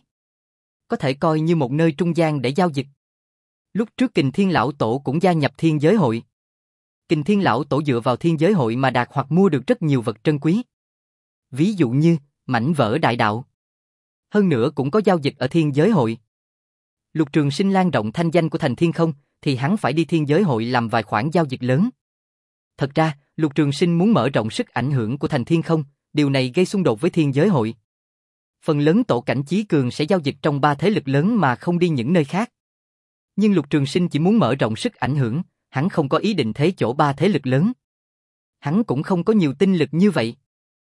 Có thể coi như một nơi trung gian để giao dịch. Lúc trước Kình Thiên Lão Tổ cũng gia nhập Thiên Giới Hội. Kình Thiên Lão Tổ dựa vào Thiên Giới Hội mà đạt hoặc mua được rất nhiều vật trân quý. Ví dụ như, mảnh vỡ đại đạo. Hơn nữa cũng có giao dịch ở Thiên Giới Hội. Lục Trường Sinh lan rộng thanh danh của Thành Thiên Không, thì hắn phải đi Thiên Giới Hội làm vài khoản giao dịch lớn. Thật ra, Lục Trường Sinh muốn mở rộng sức ảnh hưởng của Thành Thiên Không, điều này gây xung đột với Thiên Giới Hội. Phần lớn tổ cảnh Chí Cường sẽ giao dịch trong ba thế lực lớn mà không đi những nơi khác. Nhưng Lục Trường Sinh chỉ muốn mở rộng sức ảnh hưởng, hắn không có ý định thế chỗ ba thế lực lớn. Hắn cũng không có nhiều tinh lực như vậy.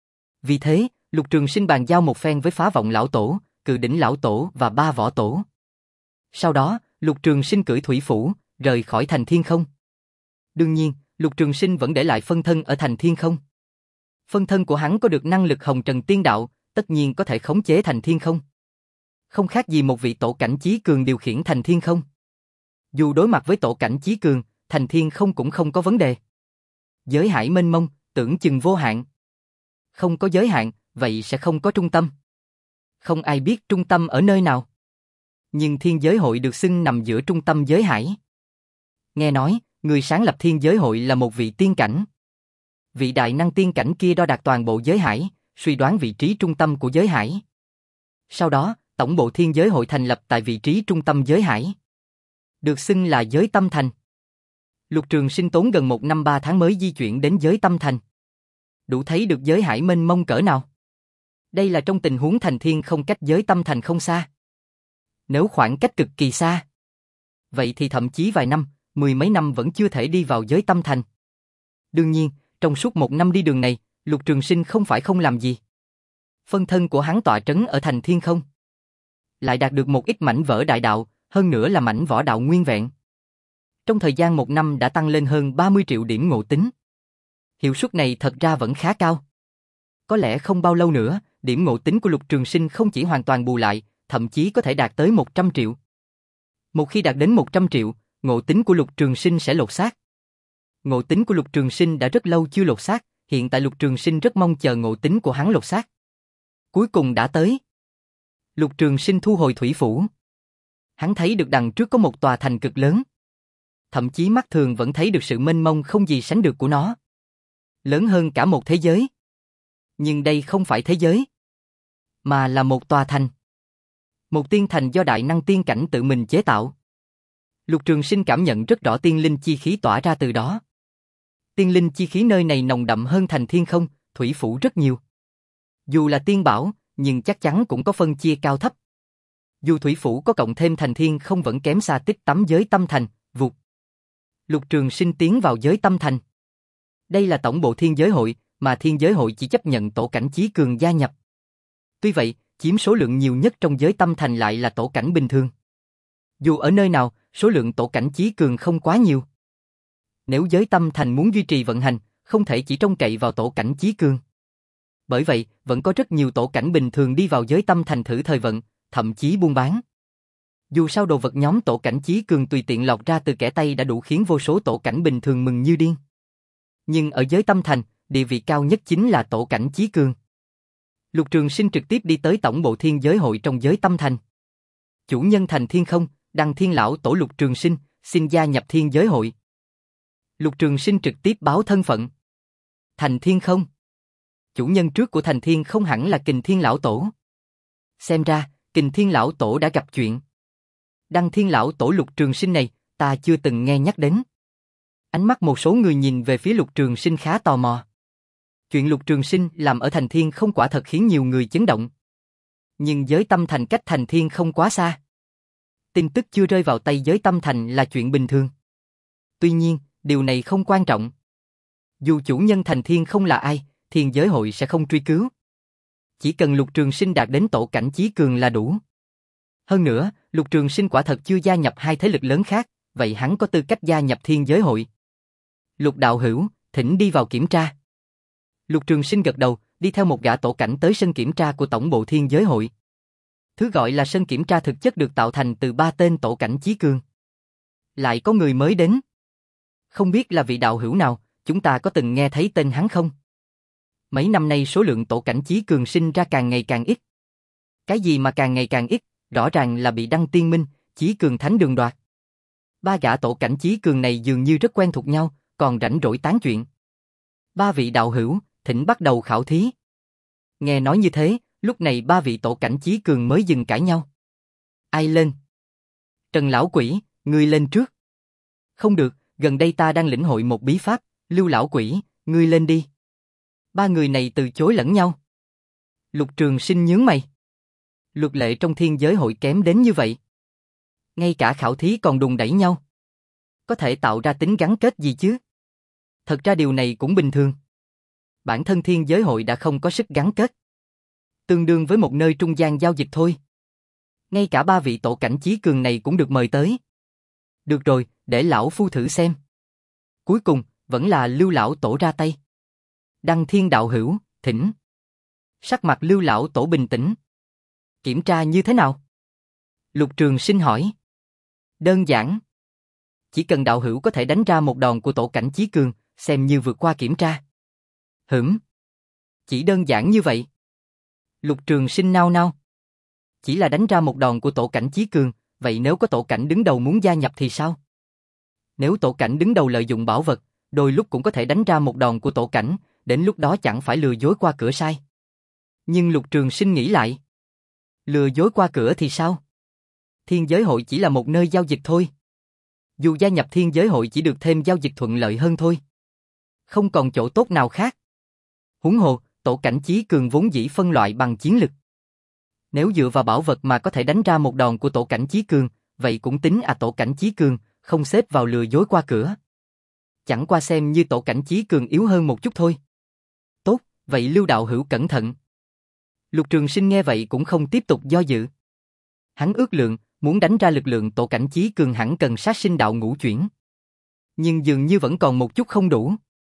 Vì thế, Lục Trường Sinh bàn giao một phen với Phá Vọng Lão Tổ, Cự Đỉnh Lão Tổ và Ba Võ Tổ. Sau đó, Lục Trường Sinh cưỡi thủy phủ, rời khỏi Thành Thiên Không. Đương nhiên, Lục Trường Sinh vẫn để lại phân thân ở Thành Thiên Không. Phân thân của hắn có được năng lực Hồng Trần Tiên Đạo, tất nhiên có thể khống chế Thành Thiên Không. Không khác gì một vị tổ cảnh Chí Cường điều khiển Thành Thiên Không. Dù đối mặt với tổ cảnh Chí Cường, Thành Thiên Không cũng không có vấn đề. Giới hải mênh mông, tưởng chừng vô hạn. Không có giới hạn, vậy sẽ không có trung tâm. Không ai biết trung tâm ở nơi nào. Nhưng Thiên Giới Hội được xưng nằm giữa trung tâm giới hải. Nghe nói, người sáng lập Thiên Giới Hội là một vị tiên cảnh. Vị đại năng tiên cảnh kia đo đạc toàn bộ giới hải, suy đoán vị trí trung tâm của giới hải. Sau đó, tổng bộ Thiên Giới Hội thành lập tại vị trí trung tâm giới hải. Được xưng là giới tâm thành. Lục Trường Sinh tốn gần một năm ba tháng mới di chuyển đến giới tâm thành. Đủ thấy được giới hải mênh mông cỡ nào. Đây là trong tình huống Thành Thiên Không cách giới tâm thành không xa. Nếu khoảng cách cực kỳ xa, vậy thì thậm chí vài năm, mười mấy năm vẫn chưa thể đi vào giới tâm thành. Đương nhiên, trong suốt một năm đi đường này, Lục Trường Sinh không phải không làm gì. Phân thân của hắn tọa trấn ở Thành Thiên Không. Lại đạt được một ít mảnh vỡ đại đạo, hơn nữa là mảnh võ đạo nguyên vẹn. Trong thời gian một năm đã tăng lên hơn ba mươi triệu điểm ngộ tính. Hiệu suất này thật ra vẫn khá cao. Có lẽ không bao lâu nữa, điểm ngộ tính của Lục Trường Sinh không chỉ hoàn toàn bù lại, thậm chí có thể đạt tới một trăm triệu. Một khi đạt đến một trăm triệu, ngộ tính của Lục Trường Sinh sẽ lột xác. Ngộ tính của Lục Trường Sinh đã rất lâu chưa lột xác, hiện tại Lục Trường Sinh rất mong chờ ngộ tính của hắn lột xác. Cuối cùng đã tới. Lục Trường Sinh thu hồi thủy phủ. Hắn thấy được đằng trước có một tòa thành cực lớn. Thậm chí mắt thường vẫn thấy được sự mênh mông không gì sánh được của nó. Lớn hơn cả một thế giới. Nhưng đây không phải thế giới, mà là một tòa thành. Một tiên thành do đại năng tiên cảnh tự mình chế tạo. Lục Trường Sinh cảm nhận rất rõ tiên linh chi khí tỏa ra từ đó. Tiên linh chi khí nơi này nồng đậm hơn thành thiên không, thủy phủ rất nhiều. Dù là tiên bảo, nhưng chắc chắn cũng có phân chia cao thấp. Dù thủy phủ có cộng thêm thành thiên không vẫn kém xa Tích Tắm giới tâm thành, vụt. Lục Trường Sinh tiến vào giới tâm thành. Đây là tổng bộ thiên giới hội, mà thiên giới hội chỉ chấp nhận tổ cảnh chí cường gia nhập. Tuy vậy, chiếm số lượng nhiều nhất trong giới tâm thành lại là tổ cảnh bình thường. Dù ở nơi nào, số lượng tổ cảnh chí cường không quá nhiều. Nếu giới tâm thành muốn duy trì vận hành, không thể chỉ trông cậy vào tổ cảnh chí cường. Bởi vậy, vẫn có rất nhiều tổ cảnh bình thường đi vào giới tâm thành thử thời vận, thậm chí buôn bán. Dù sao đồ vật nhóm tổ cảnh chí cường tùy tiện lọt ra từ kẻ Tây đã đủ khiến vô số tổ cảnh bình thường mừng như điên. Nhưng ở giới tâm thành, địa vị cao nhất chính là tổ cảnh chí cường. Lục Trường Sinh trực tiếp đi tới tổng bộ thiên giới hội trong giới tâm thành. Chủ nhân thành thiên không, Đăng Thiên Lão Tổ Lục Trường Sinh, xin gia nhập thiên giới hội. Lục Trường Sinh trực tiếp báo thân phận. Thành thiên không. Chủ nhân trước của thành thiên không hẳn là Kình Thiên Lão Tổ. Xem ra, Kình Thiên Lão Tổ đã gặp chuyện. Đăng Thiên Lão Tổ Lục Trường Sinh này, ta chưa từng nghe nhắc đến. Ánh mắt một số người nhìn về phía Lục Trường Sinh khá tò mò. Chuyện Lục Trường Sinh làm ở thành thiên không quả thật khiến nhiều người chấn động. Nhưng giới tâm thành cách thành thiên không quá xa. Tin tức chưa rơi vào tay giới tâm thành là chuyện bình thường. Tuy nhiên, điều này không quan trọng. Dù chủ nhân thành thiên không là ai, thiên giới hội sẽ không truy cứu. Chỉ cần Lục Trường Sinh đạt đến tổ cảnh chí cường là đủ. Hơn nữa, Lục Trường Sinh quả thật chưa gia nhập hai thế lực lớn khác, vậy hắn có tư cách gia nhập thiên giới hội. Lục đạo hữu, thỉnh đi vào kiểm tra. Lục Trường Sinh gật đầu, đi theo một gã tổ cảnh tới sân kiểm tra của tổng bộ thiên giới hội. Thứ gọi là sân kiểm tra thực chất được tạo thành từ ba tên tổ cảnh chí cường. Lại có người mới đến. Không biết là vị đạo hữu nào, chúng ta có từng nghe thấy tên hắn không? Mấy năm nay số lượng tổ cảnh chí cường sinh ra càng ngày càng ít. Cái gì mà càng ngày càng ít, rõ ràng là bị Đăng Tiên Minh, Chí Cường Thánh đường đoạt. Ba gã tổ cảnh chí cường này dường như rất quen thuộc nhau, còn rảnh rỗi tán chuyện. Ba vị đạo hữu, thỉnh bắt đầu khảo thí. Nghe nói như thế, lúc này ba vị tổ cảnh chí cường mới dừng cãi nhau. Ai lên? Trần lão quỷ, ngươi lên trước. Không được, gần đây ta đang lĩnh hội một bí pháp, Lưu lão quỷ, ngươi lên đi. Ba người này từ chối lẫn nhau. Lục Trường Sinh nhướng mày. Luật lệ trong thiên giới hội kém đến như vậy. Ngay cả khảo thí còn đùn đẩy nhau. Có thể tạo ra tính gắn kết gì chứ? Thật ra điều này cũng bình thường. Bản thân thiên giới hội đã không có sức gắn kết. Tương đương với một nơi trung gian giao dịch thôi. Ngay cả ba vị tổ cảnh chí cường này cũng được mời tới. Được rồi, để lão phu thử xem. Cuối cùng, vẫn là Lưu lão tổ ra tay. Đăng Thiên đạo hữu, thỉnh. Sắc mặt Lưu lão tổ bình tĩnh. Kiểm tra như thế nào? Lục Trường Sinh hỏi. Đơn giản. Chỉ cần đạo hữu có thể đánh ra một đòn của tổ cảnh chí cường, xem như vượt qua kiểm tra. Hửm. Chỉ đơn giản như vậy. Lục Trường Sinh nao nao. Chỉ là đánh ra một đòn của tổ cảnh chí cường, vậy nếu có tổ cảnh đứng đầu muốn gia nhập thì sao? Nếu tổ cảnh đứng đầu lợi dụng bảo vật, đôi lúc cũng có thể đánh ra một đòn của tổ cảnh, đến lúc đó chẳng phải lừa dối qua cửa sai. Nhưng Lục Trường Sinh nghĩ lại. Lừa dối qua cửa thì sao? Thiên giới hội chỉ là một nơi giao dịch thôi. Dù gia nhập thiên giới hội chỉ được thêm giao dịch thuận lợi hơn thôi. Không còn chỗ tốt nào khác. Huống hồ, tổ cảnh chí cường vốn dĩ phân loại bằng chiến lực. Nếu dựa vào bảo vật mà có thể đánh ra một đòn của tổ cảnh chí cường, vậy cũng tính à tổ cảnh chí cường, không xếp vào lừa dối qua cửa. Chẳng qua xem như tổ cảnh chí cường yếu hơn một chút thôi. Tốt, vậy Lưu đạo hữu cẩn thận. Lục Trường Sinh nghe vậy cũng không tiếp tục do dự. Hắn ước lượng, muốn đánh ra lực lượng tổ cảnh chí cường hẳn cần sát sinh đạo ngũ chuyển. Nhưng dường như vẫn còn một chút không đủ.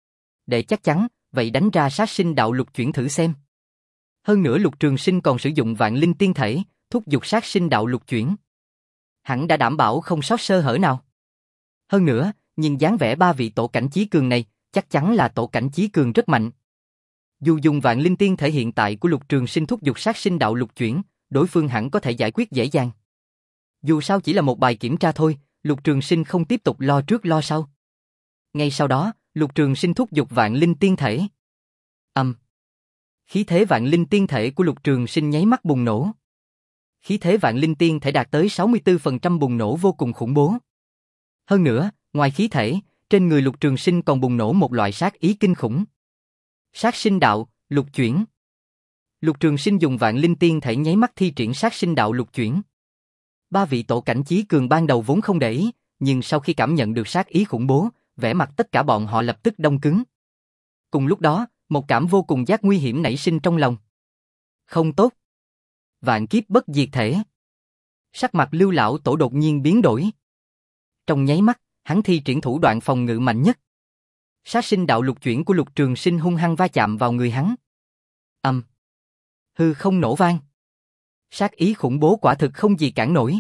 Để chắc chắn, vậy đánh ra sát sinh đạo lục chuyển thử xem. Hơn nữa Lục Trường Sinh còn sử dụng vạn linh tiên thể, thúc giục sát sinh đạo lục chuyển. Hắn đã đảm bảo không sót sơ hở nào. Hơn nữa, nhìn dáng vẻ ba vị tổ cảnh chí cường này, chắc chắn là tổ cảnh chí cường rất mạnh. Dù dùng vạn linh tiên thể hiện tại của Lục Trường Sinh thúc giục sát sinh đạo lục chuyển, đối phương hẳn có thể giải quyết dễ dàng. Dù sao chỉ là một bài kiểm tra thôi, Lục Trường Sinh không tiếp tục lo trước lo sau. Ngay sau đó, Lục Trường Sinh thúc giục vạn linh tiên thể. Âm. Khí thế vạn linh tiên thể của Lục Trường Sinh nháy mắt bùng nổ. Khí thế vạn linh tiên thể đạt tới sáu mươi tư phần trăm bùng nổ vô cùng khủng bố. Hơn nữa, ngoài khí thể, trên người Lục Trường Sinh còn bùng nổ một loại sát ý kinh khủng. Sát sinh đạo, lục chuyển. Lục Trường Sinh dùng vạn linh tiên thể nháy mắt thi triển sát sinh đạo lục chuyển. Ba vị tổ cảnh chí cường ban đầu vốn không để ý, nhưng sau khi cảm nhận được sát ý khủng bố, vẻ mặt tất cả bọn họ lập tức đông cứng. Cùng lúc đó, một cảm vô cùng giác nguy hiểm nảy sinh trong lòng. Không tốt. Vạn kiếp bất diệt thể. Sắc mặt Lưu lão tổ đột nhiên biến đổi. Trong nháy mắt, hắn thi triển thủ đoạn phòng ngự mạnh nhất. Sát sinh đạo lục chuyển của Lục Trường Sinh hung hăng va chạm vào người hắn. Âm. Hư không nổ vang. Sát ý khủng bố quả thực không gì cản nổi.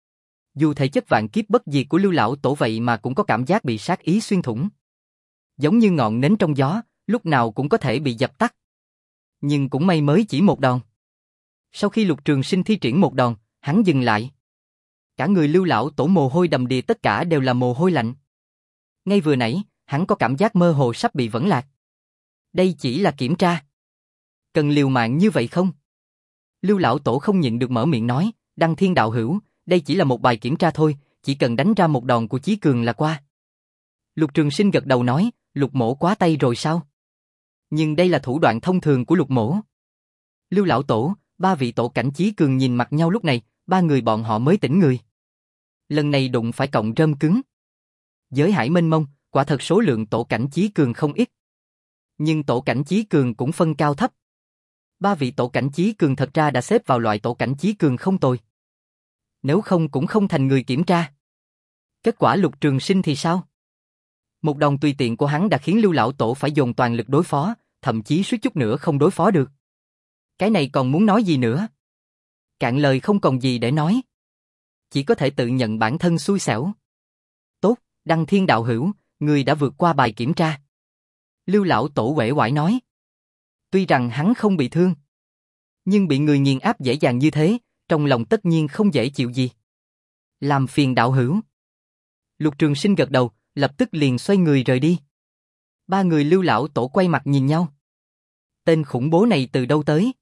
Dù thể chất vạn kiếp bất diệt của Lưu lão tổ vậy mà cũng có cảm giác bị sát ý xuyên thủng. Giống như ngọn nến trong gió, lúc nào cũng có thể bị dập tắt. Nhưng cũng may mới chỉ một đòn. Sau khi Lục Trường Sinh thi triển một đòn, hắn dừng lại. Cả người Lưu lão tổ mồ hôi đầm đìa, tất cả đều là mồ hôi lạnh. Ngay vừa nãy, hắn có cảm giác mơ hồ sắp bị vẫn lạc. Đây chỉ là kiểm tra. Cần liều mạng như vậy không? Lưu lão tổ không nhịn được mở miệng nói, Đăng Thiên đạo hữu, đây chỉ là một bài kiểm tra thôi, chỉ cần đánh ra một đòn của chí cường là qua. Lục Trường Sinh gật đầu nói, Lục mỗ quá tay rồi sao? Nhưng đây là thủ đoạn thông thường của Lục mỗ. Lưu lão tổ, ba vị tổ cảnh chí cường nhìn mặt nhau lúc này, ba người bọn họ mới tỉnh người. Lần này đụng phải cọng rơm cứng. Giới hải mênh mông, quả thật số lượng tổ cảnh chí cường không ít. Nhưng tổ cảnh chí cường cũng phân cao thấp. Ba vị tổ cảnh chí cường thật ra đã xếp vào loại tổ cảnh chí cường không tồi. Nếu không cũng không thành người kiểm tra. Kết quả Lục Trường Sinh thì sao? Một đòn tùy tiện của hắn đã khiến Lưu lão tổ phải dồn toàn lực đối phó, thậm chí suýt chút nữa không đối phó được. Cái này còn muốn nói gì nữa? Cạn lời không còn gì để nói. Chỉ có thể tự nhận bản thân xui xẻo. Tốt, Đăng Thiên đạo hữu, người đã vượt qua bài kiểm tra. Lưu lão tổ uể oải nói. Tuy rằng hắn không bị thương, nhưng bị người nghiền áp dễ dàng như thế, trong lòng tất nhiên không dễ chịu gì. Làm phiền đạo hữu. Lục Trường Sinh gật đầu, lập tức liền xoay người rời đi. Ba người Lưu lão tổ quay mặt nhìn nhau. Tên khủng bố này từ đâu tới?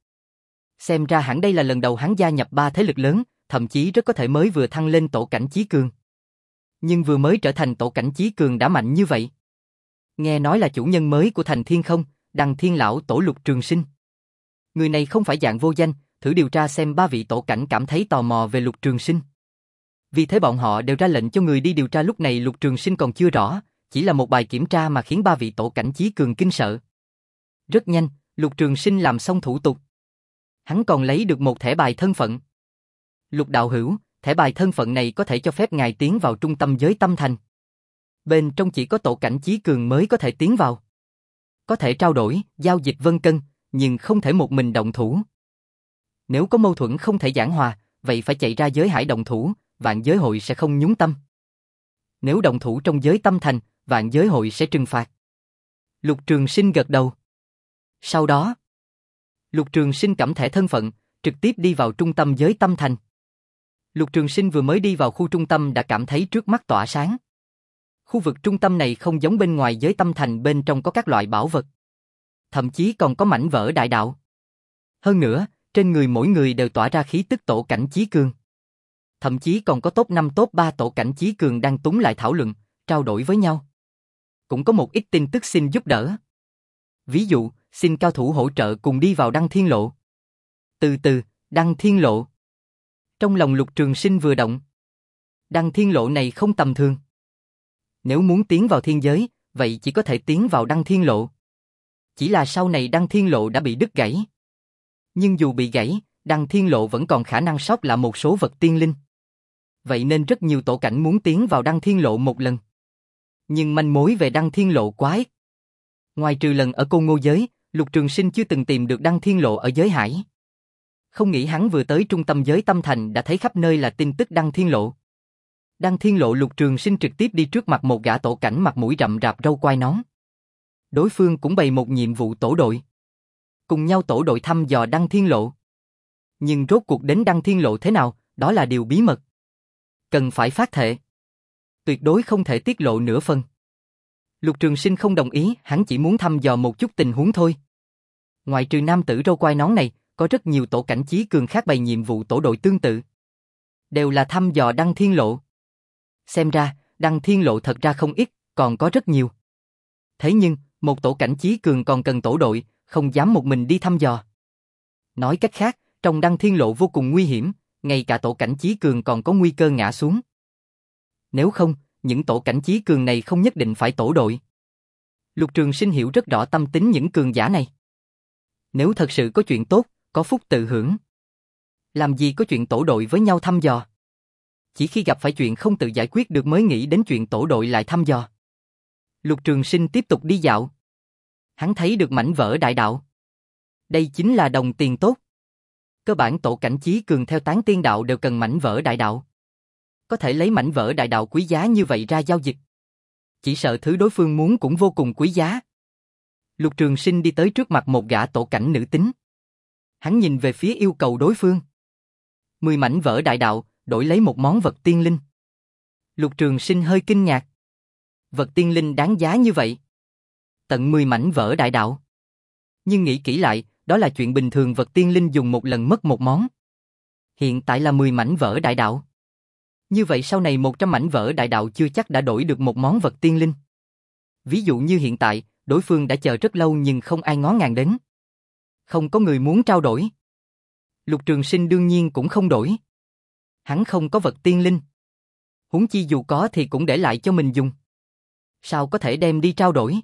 Xem ra hẳn đây là lần đầu hắn gia nhập ba thế lực lớn, thậm chí rất có thể mới vừa thăng lên tổ cảnh chí cường. Nhưng vừa mới trở thành tổ cảnh chí cường đã mạnh như vậy. Nghe nói là chủ nhân mới của thành Thiên Không, Đăng Thiên lão tổ Lục Trường Sinh. Người này không phải dạng vô danh, thử điều tra xem ba vị tổ cảnh cảm thấy tò mò về Lục Trường Sinh. Vì thế bọn họ đều ra lệnh cho người đi điều tra, lúc này Lục Trường Sinh còn chưa rõ, chỉ là một bài kiểm tra mà khiến ba vị tổ cảnh chí cường kinh sợ. Rất nhanh, Lục Trường Sinh làm xong thủ tục. Hắn còn lấy được một thẻ bài thân phận. Lục đạo hữu, thẻ bài thân phận này có thể cho phép ngài tiến vào trung tâm giới tâm thành. Bên trong chỉ có tổ cảnh chí cường mới có thể tiến vào. Có thể trao đổi, giao dịch vân cân, nhưng không thể một mình động thủ. Nếu có mâu thuẫn không thể giảng hòa, vậy phải chạy ra giới hải động thủ, vạn giới hội sẽ không nhúng tâm. Nếu động thủ trong giới tâm thành, vạn giới hội sẽ trừng phạt. Lục Trường Sinh gật đầu. Sau đó, Lục Trường Sinh cắm thẻ thân phận, trực tiếp đi vào trung tâm giới tâm thành. Lục Trường Sinh vừa mới đi vào khu trung tâm đã cảm thấy trước mắt tỏa sáng. Khu vực trung tâm này không giống bên ngoài giới tâm thành, bên trong có các loại bảo vật. Thậm chí còn có mảnh vỡ đại đạo. Hơn nữa, trên người mỗi người đều tỏa ra khí tức tổ cảnh chí cường. Thậm chí còn có top năm top ba tổ cảnh chí cường đang túng lại thảo luận, trao đổi với nhau. Cũng có một ít tin tức xin giúp đỡ. Ví dụ, xin cao thủ hỗ trợ cùng đi vào Đăng Thiên Lộ. Từ từ, Đăng Thiên Lộ. Trong lòng Lục Trường Sinh vừa động. Đăng Thiên Lộ này không tầm thường. Nếu muốn tiến vào thiên giới, vậy chỉ có thể tiến vào Đăng Thiên Lộ. Chỉ là sau này Đăng Thiên Lộ đã bị đứt gãy. Nhưng dù bị gãy, Đăng Thiên Lộ vẫn còn khả năng sót lại một số vật tiên linh. Vậy nên rất nhiều tổ cảnh muốn tiến vào Đăng Thiên Lộ một lần. Nhưng manh mối về Đăng Thiên Lộ quá ít. Ngoài trừ lần ở Côn Ngô giới, Lục Trường Sinh chưa từng tìm được Đăng Thiên Lộ ở giới hải. Không nghĩ hắn vừa tới trung tâm giới tâm thành đã thấy khắp nơi là tin tức Đăng Thiên Lộ. Đăng Thiên Lộ Lục Trường Sinh trực tiếp đi trước mặt một gã tổ cảnh mặt mũi rậm rạp râu quai nón. Đối phương cũng bày một nhiệm vụ tổ đội. Cùng nhau tổ đội thăm dò Đăng Thiên Lộ. Nhưng rốt cuộc đến Đăng Thiên Lộ thế nào, đó là điều bí mật. Cần phải phát thệ. Tuyệt đối không thể tiết lộ nửa phần. Lục Trường Sinh không đồng ý, hắn chỉ muốn thăm dò một chút tình huống thôi. Ngoại trừ nam tử râu quai nón này, có rất nhiều tổ cảnh chí cường khác bày nhiệm vụ tổ đội tương tự. Đều là thăm dò Đăng Thiên Lộ. Xem ra, Đăng Thiên Lộ thật ra không ít, còn có rất nhiều. Thế nhưng, một tổ cảnh chí cường còn cần tổ đội, không dám một mình đi thăm dò. Nói cách khác, trong Đăng Thiên Lộ vô cùng nguy hiểm, ngay cả tổ cảnh chí cường còn có nguy cơ ngã xuống. Nếu không, những tổ cảnh chí cường này không nhất định phải tổ đội. Lục Trường Sinh hiểu rất rõ tâm tính những cường giả này. Nếu thật sự có chuyện tốt, có phúc tự hưởng. Làm gì có chuyện tổ đội với nhau thăm dò. Chỉ khi gặp phải chuyện không tự giải quyết được mới nghĩ đến chuyện tổ đội lại thăm dò. Lục Trường Sinh tiếp tục đi dạo. Hắn thấy được mảnh vỡ đại đạo. Đây chính là đồng tiền tốt. Cơ bản tổ cảnh chí cường theo tán tiên đạo đều cần mảnh vỡ đại đạo. Có thể lấy mảnh vỡ đại đạo quý giá như vậy ra giao dịch. Chỉ sợ thứ đối phương muốn cũng vô cùng quý giá. Lục Trường Sinh đi tới trước mặt một gã tổ cảnh nữ tính. Hắn nhìn về phía yêu cầu đối phương. Mười mảnh vỡ đại đạo, đổi lấy một món vật tiên linh. Lục Trường Sinh hơi kinh ngạc. Vật tiên linh đáng giá như vậy. Tận mười mảnh vỡ đại đạo. Nhưng nghĩ kỹ lại, đó là chuyện bình thường, vật tiên linh dùng một lần mất một món. Hiện tại là mười mảnh vỡ đại đạo. Như vậy sau này một trăm mảnh vỡ đại đạo chưa chắc đã đổi được một món vật tiên linh. Ví dụ như hiện tại, đối phương đã chờ rất lâu nhưng không ai ngó ngàng đến. Không có người muốn trao đổi. Lục Trường Sinh đương nhiên cũng không đổi. Hắn không có vật tiên linh. Huống chi dù có thì cũng để lại cho mình dùng. Sao có thể đem đi trao đổi?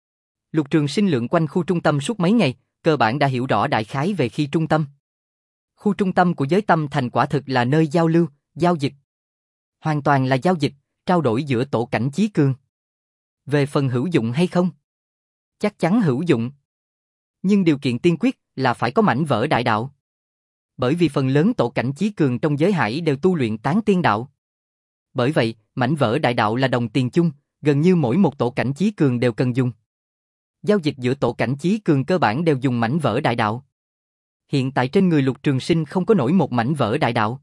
Lục Trường Sinh lượn quanh khu trung tâm suốt mấy ngày, cơ bản đã hiểu rõ đại khái về khi trung tâm. Khu trung tâm của giới tâm thành quả thực là nơi giao lưu, giao dịch. Hoàn toàn là giao dịch, trao đổi giữa tổ cảnh chí cường. Về phần hữu dụng hay không? Chắc chắn hữu dụng. Nhưng điều kiện tiên quyết là phải có mảnh vỡ đại đạo. Bởi vì phần lớn tổ cảnh chí cường trong giới hải đều tu luyện tán tiên đạo. Bởi vậy, mảnh vỡ đại đạo là đồng tiền chung, gần như mỗi một tổ cảnh chí cường đều cần dùng. Giao dịch giữa tổ cảnh chí cường cơ bản đều dùng mảnh vỡ đại đạo. Hiện tại trên người Lục Trường Sinh không có nổi một mảnh vỡ đại đạo.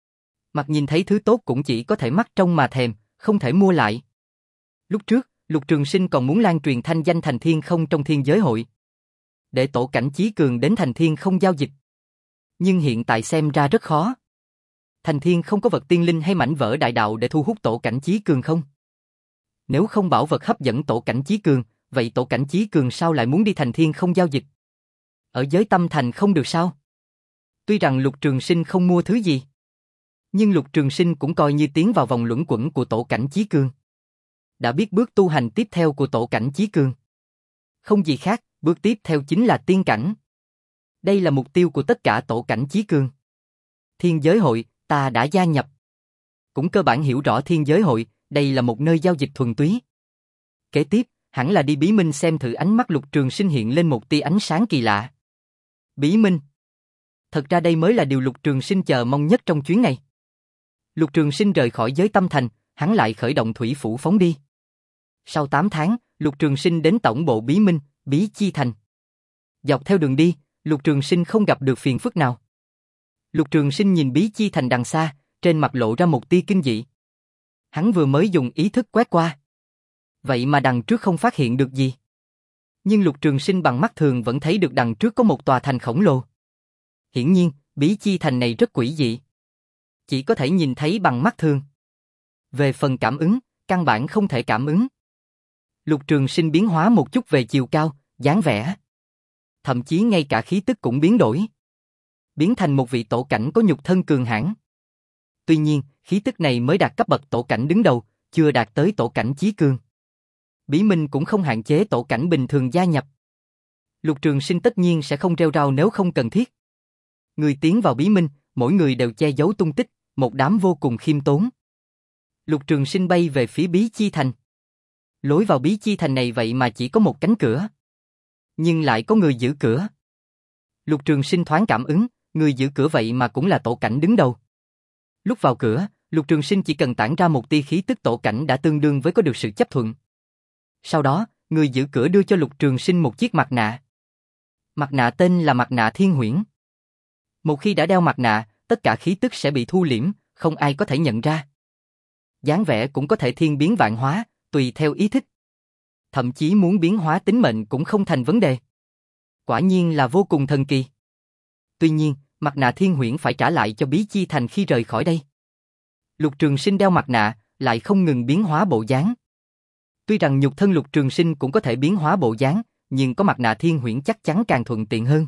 Mặt nhìn thấy thứ tốt cũng chỉ có thể mắt trông mà thèm, không thể mua lại. Lúc trước, Lục Trường Sinh còn muốn lan truyền thanh danh Thành Thiên Không trong thiên giới hội. Để tổ cảnh chí cường đến Thành Thiên Không giao dịch. Nhưng hiện tại xem ra rất khó. Thành Thiên không có vật tiên linh hay mảnh vỡ đại đạo để thu hút tổ cảnh chí cường không? Nếu không bảo vật hấp dẫn tổ cảnh chí cường, vậy tổ cảnh chí cường sao lại muốn đi Thành Thiên Không giao dịch? Ở giới tâm thành không được sao? Tuy rằng Lục Trường Sinh không mua thứ gì, nhưng Lục Trường Sinh cũng coi như tiến vào vòng luẩn quẩn của tổ cảnh chí cường. Đã biết bước tu hành tiếp theo của tổ cảnh chí cường. Không gì khác, bước tiếp theo chính là tiên cảnh. Đây là mục tiêu của tất cả tổ cảnh chí cường. Thiên giới hội, ta đã gia nhập. Cũng cơ bản hiểu rõ thiên giới hội, đây là một nơi giao dịch thuần túy. Kế tiếp, hẳn là đi Bí Minh xem thử. Ánh mắt Lục Trường Sinh hiện lên một tia ánh sáng kỳ lạ. Bí Minh. Thật ra đây mới là điều Lục Trường Sinh chờ mong nhất trong chuyến này. Lục Trường Sinh rời khỏi giới tâm thành, hắn lại khởi động thủy phủ phóng đi. Sau tám tháng, Lục Trường Sinh đến tổng bộ Bí Minh, Bí Chi Thành. Dọc theo đường đi, Lục Trường Sinh không gặp được phiền phức nào. Lục Trường Sinh nhìn Bí Chi Thành đằng xa, trên mặt lộ ra một tia kinh dị. Hắn vừa mới dùng ý thức quét qua. Vậy mà đằng trước không phát hiện được gì. Nhưng Lục Trường Sinh bằng mắt thường vẫn thấy được đằng trước có một tòa thành khổng lồ. Hiển nhiên, Bí Chi Thành này rất quỷ dị. Chỉ có thể nhìn thấy bằng mắt thường. Về phần cảm ứng, căn bản không thể cảm ứng. Lục Trường Sinh biến hóa một chút về chiều cao, dáng vẻ. Thậm chí ngay cả khí tức cũng biến đổi. Biến thành một vị tổ cảnh có nhục thân cường hãn. Tuy nhiên, khí tức này mới đạt cấp bậc tổ cảnh đứng đầu, chưa đạt tới tổ cảnh chí cường. Bí Minh cũng không hạn chế tổ cảnh bình thường gia nhập. Lục Trường Sinh tất nhiên sẽ không rêu rao nếu không cần thiết. Người tiến vào Bí Minh, mỗi người đều che giấu tung tích, một đám vô cùng khiêm tốn. Lục Trường Sinh bay về phía Bí Chi Thành. Lối vào Bí Chi Thành này vậy mà chỉ có một cánh cửa. Nhưng lại có người giữ cửa. Lục Trường Sinh thoáng cảm ứng, người giữ cửa vậy mà cũng là tổ cảnh đứng đầu. Lúc vào cửa, Lục Trường Sinh chỉ cần tản ra một tia khí tức tổ cảnh đã tương đương với có được sự chấp thuận. Sau đó, người giữ cửa đưa cho Lục Trường Sinh một chiếc mặt nạ. Mặt nạ tên là mặt nạ Thiên Huyễn. Một khi đã đeo mặt nạ, tất cả khí tức sẽ bị thu liễm, không ai có thể nhận ra. Dáng vẻ cũng có thể thiên biến vạn hóa, tùy theo ý thích. Thậm chí muốn biến hóa tính mệnh cũng không thành vấn đề. Quả nhiên là vô cùng thần kỳ. Tuy nhiên, mặt nạ Thiên Huyễn phải trả lại cho Bí Chi Thành khi rời khỏi đây. Lục Trường Sinh đeo mặt nạ, lại không ngừng biến hóa bộ dáng. Tuy rằng nhục thân Lục Trường Sinh cũng có thể biến hóa bộ dáng, nhưng có mặt nạ Thiên Huyễn chắc chắn càng thuận tiện hơn.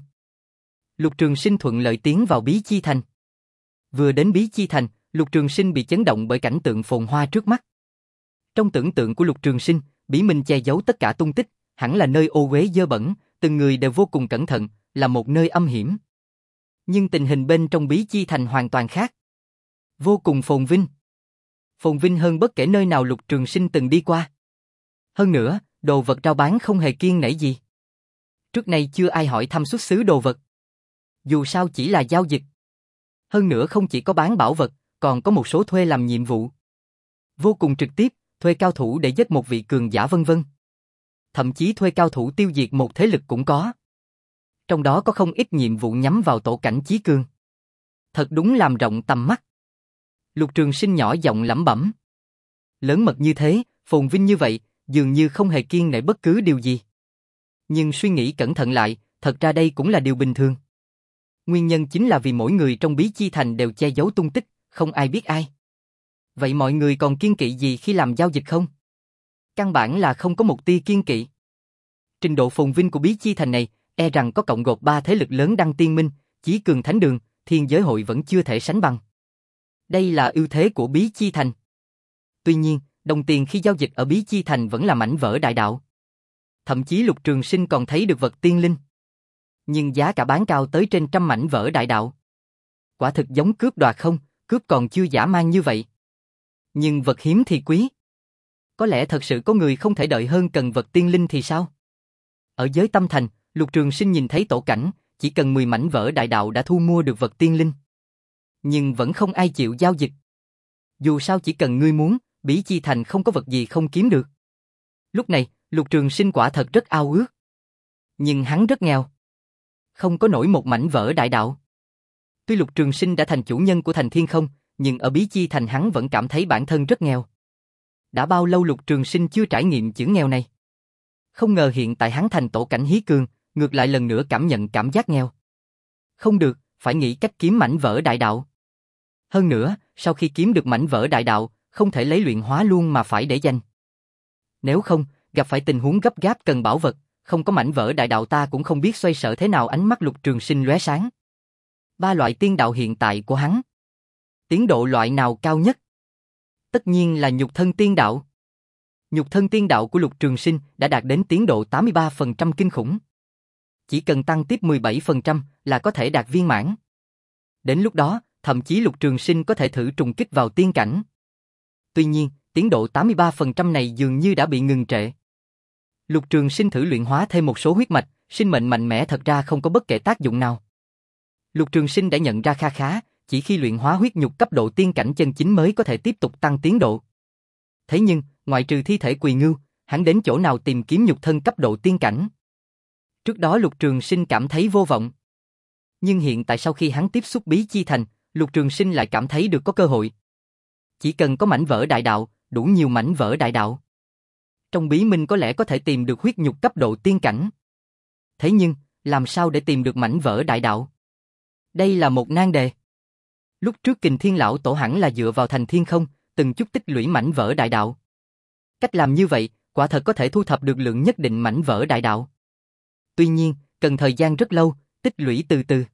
Lục Trường Sinh thuận lợi tiến vào Bí Chi Thành. Vừa đến Bí Chi Thành, Lục Trường Sinh bị chấn động bởi cảnh tượng phồn hoa trước mắt. Trong tưởng tượng của Lục Trường Sinh, Bí Minh che giấu tất cả tung tích, hẳn là nơi ô uế dơ bẩn, từng người đều vô cùng cẩn thận, là một nơi âm hiểm. Nhưng tình hình bên trong Bí Chi Thành hoàn toàn khác. Vô cùng phồn vinh. Phồn vinh hơn bất kể nơi nào Lục Trường Sinh từng đi qua. Hơn nữa, đồ vật rao bán không hề kiêng nể gì. Trước nay chưa ai hỏi thăm xuất xứ đồ vật. Dù sao chỉ là giao dịch. Hơn nữa không chỉ có bán bảo vật, còn có một số thuê làm nhiệm vụ. Vô cùng trực tiếp, thuê cao thủ để giết một vị cường giả vân vân. Thậm chí thuê cao thủ tiêu diệt một thế lực cũng có. Trong đó có không ít nhiệm vụ nhắm vào tổ cảnh chí cường. Thật đúng làm rộng tầm mắt. Lục Trường Sinh nhỏ giọng lẩm bẩm. Lớn mật như thế, phồn vinh như vậy, dường như không hề kiêng nể bất cứ điều gì. Nhưng suy nghĩ cẩn thận lại, thật ra đây cũng là điều bình thường. Nguyên nhân chính là vì mỗi người trong Bí Chi Thành đều che giấu tung tích, không ai biết ai. Vậy mọi người còn kiêng kỵ gì khi làm giao dịch không? Căn bản là không có một tia kiêng kỵ. Trình độ phồn vinh của Bí Chi Thành này, e rằng có cộng gộp ba thế lực lớn Đăng Tiên Minh, Chí Cường Thánh Đường, Thiên Giới Hội vẫn chưa thể sánh bằng. Đây là ưu thế của Bí Chi Thành. Tuy nhiên, đồng tiền khi giao dịch ở Bí Chi Thành vẫn là mảnh vỡ đại đạo. Thậm chí Lục Trường Sinh còn thấy được vật tiên linh. Nhưng giá cả bán cao tới trên trăm mảnh vỡ đại đạo. Quả thực giống cướp đoạt không, cướp còn chưa dã man như vậy. Nhưng vật hiếm thì quý. Có lẽ thật sự có người không thể đợi hơn cần vật tiên linh thì sao? Ở giới Tâm Thành, Lục Trường Sinh nhìn thấy tổ cảnh, chỉ cần mười mảnh vỡ đại đạo đã thu mua được vật tiên linh. Nhưng vẫn không ai chịu giao dịch. Dù sao chỉ cần ngươi muốn, Bí Chi Thành không có vật gì không kiếm được. Lúc này, Lục Trường Sinh quả thật rất ao ước. Nhưng hắn rất nghèo. Không có nổi một mảnh vỡ đại đạo. Tuy Lục Trường Sinh đã thành chủ nhân của thành Thiên Không, nhưng ở Bí Chi Thành hắn vẫn cảm thấy bản thân rất nghèo. Đã bao lâu Lục Trường Sinh chưa trải nghiệm chữ nghèo này? Không ngờ hiện tại hắn thành tổ cảnh hí cường, ngược lại lần nữa cảm nhận cảm giác nghèo. Không được, phải nghĩ cách kiếm mảnh vỡ đại đạo. Hơn nữa, sau khi kiếm được mảnh vỡ đại đạo, không thể lấy luyện hóa luôn mà phải để dành. Nếu không, gặp phải tình huống gấp gáp cần bảo vật, không có mảnh vỡ đại đạo ta cũng không biết xoay sở thế nào. Ánh mắt Lục Trường Sinh lóe sáng. Ba loại tiên đạo hiện tại của hắn. Tiến độ loại nào cao nhất? Tất nhiên là nhục thân tiên đạo. Nhục thân tiên đạo của Lục Trường Sinh đã đạt đến tiến độ tám mươi ba phần trăm kinh khủng. Chỉ cần tăng tiếp mười bảy phần trăm là có thể đạt viên mãn. Đến lúc đó, thậm chí Lục Trường Sinh có thể thử trùng kích vào tiên cảnh. Tuy nhiên, tiến độ tám mươi ba phần trăm này dường như đã bị ngừng trệ. Lục Trường Sinh thử luyện hóa thêm một số huyết mạch, sinh mệnh mạnh mẽ thật ra không có bất kể tác dụng nào. Lục Trường Sinh đã nhận ra kha khá, chỉ khi luyện hóa huyết nhục cấp độ tiên cảnh chân chính mới có thể tiếp tục tăng tiến độ. Thế nhưng, ngoại trừ thi thể Quỳ Ngưu, hắn đến chỗ nào tìm kiếm nhục thân cấp độ tiên cảnh? Trước đó Lục Trường Sinh cảm thấy vô vọng. Nhưng hiện tại sau khi hắn tiếp xúc Bí Chi Thành, Lục Trường Sinh lại cảm thấy được có cơ hội. Chỉ cần có mảnh vỡ đại đạo, đủ nhiều mảnh vỡ đại đạo. Trong Bí Minh có lẽ có thể tìm được huyết nhục cấp độ tiên cảnh. Thế nhưng, làm sao để tìm được mảnh vỡ đại đạo? Đây là một nan đề. Lúc trước Kình Thiên Lão Tổ hẳn là dựa vào thành Thiên Không, từng chút tích lũy mảnh vỡ đại đạo. Cách làm như vậy, quả thật có thể thu thập được lượng nhất định mảnh vỡ đại đạo. Tuy nhiên, cần thời gian rất lâu, tích lũy từ từ.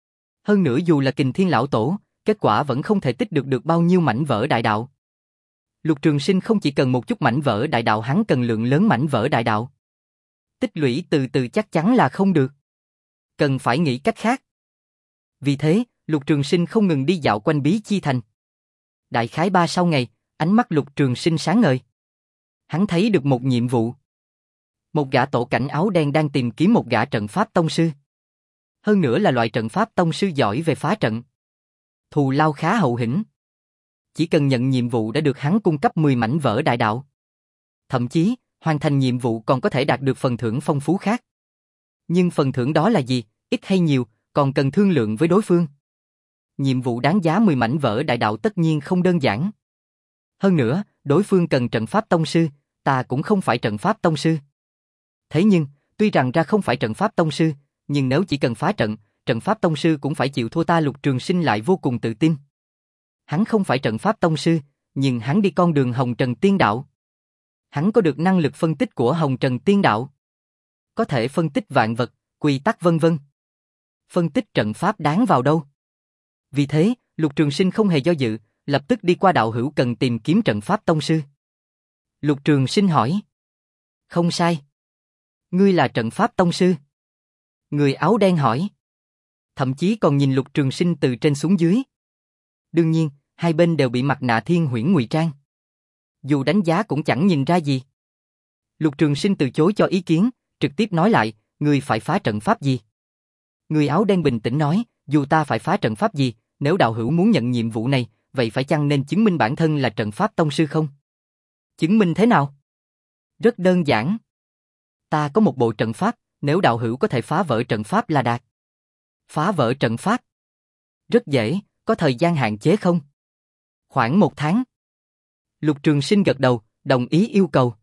Hơn nữa dù là Kình Thiên Lão Tổ, kết quả vẫn không thể tích được được bao nhiêu mảnh vỡ đại đạo. Lục Trường Sinh không chỉ cần một chút mảnh vỡ đại đạo, hắn cần lượng lớn mảnh vỡ đại đạo. Tích lũy từ từ chắc chắn là không được. Cần phải nghĩ cách khác. Vì thế, Lục Trường Sinh không ngừng đi dạo quanh Bí Chi Thành. Đại khái ba sau ngày, ánh mắt Lục Trường Sinh sáng ngời. Hắn thấy được một nhiệm vụ. Một gã tổ cảnh áo đen đang tìm kiếm một gã trận pháp tông sư. Hơn nữa là loại trận pháp tông sư giỏi về phá trận. Thù lao khá hậu hĩnh. Chỉ cần nhận nhiệm vụ đã được hắn cung cấp mười mảnh vỡ đại đạo. Thậm chí, hoàn thành nhiệm vụ còn có thể đạt được phần thưởng phong phú khác. Nhưng phần thưởng đó là gì, ít hay nhiều, còn cần thương lượng với đối phương. Nhiệm vụ đáng giá mười mảnh vỡ đại đạo tất nhiên không đơn giản. Hơn nữa, đối phương cần trận pháp tông sư, ta cũng không phải trận pháp tông sư. Thế nhưng, tuy rằng ra không phải trận pháp tông sư, nhưng nếu chỉ cần phá trận, trận pháp tông sư cũng phải chịu thua ta. Lục Trường Sinh lại vô cùng tự tin. Hắn không phải trận pháp tông sư, nhưng hắn đi con đường Hồng Trần Tiên Đạo. Hắn có được năng lực phân tích của Hồng Trần Tiên Đạo. Có thể phân tích vạn vật, quy tắc vân vân. Phân tích trận pháp đáng vào đâu. Vì thế, Lục Trường Sinh không hề do dự, lập tức đi qua đạo hữu cần tìm kiếm trận pháp tông sư. Lục Trường Sinh hỏi. Không sai. Ngươi là trận pháp tông sư. Người áo đen hỏi. Thậm chí còn nhìn Lục Trường Sinh từ trên xuống dưới. Đương nhiên, hai bên đều bị mặt nạ thiên huyễn ngụy trang. Dù đánh giá cũng chẳng nhìn ra gì. Lục Trường Sinh từ chối cho ý kiến, trực tiếp nói lại, ngươi phải phá trận pháp gì? Người áo đen bình tĩnh nói, dù ta phải phá trận pháp gì, nếu đạo hữu muốn nhận nhiệm vụ này, vậy phải chăng nên chứng minh bản thân là trận pháp tông sư không? Chứng minh thế nào? Rất đơn giản. Ta có một bộ trận pháp, nếu đạo hữu có thể phá vỡ trận pháp là đạt. Phá vỡ trận pháp? Rất dễ, có thời gian hạn chế không? Khoảng một tháng. Lục Trường Sinh gật đầu, đồng ý yêu cầu.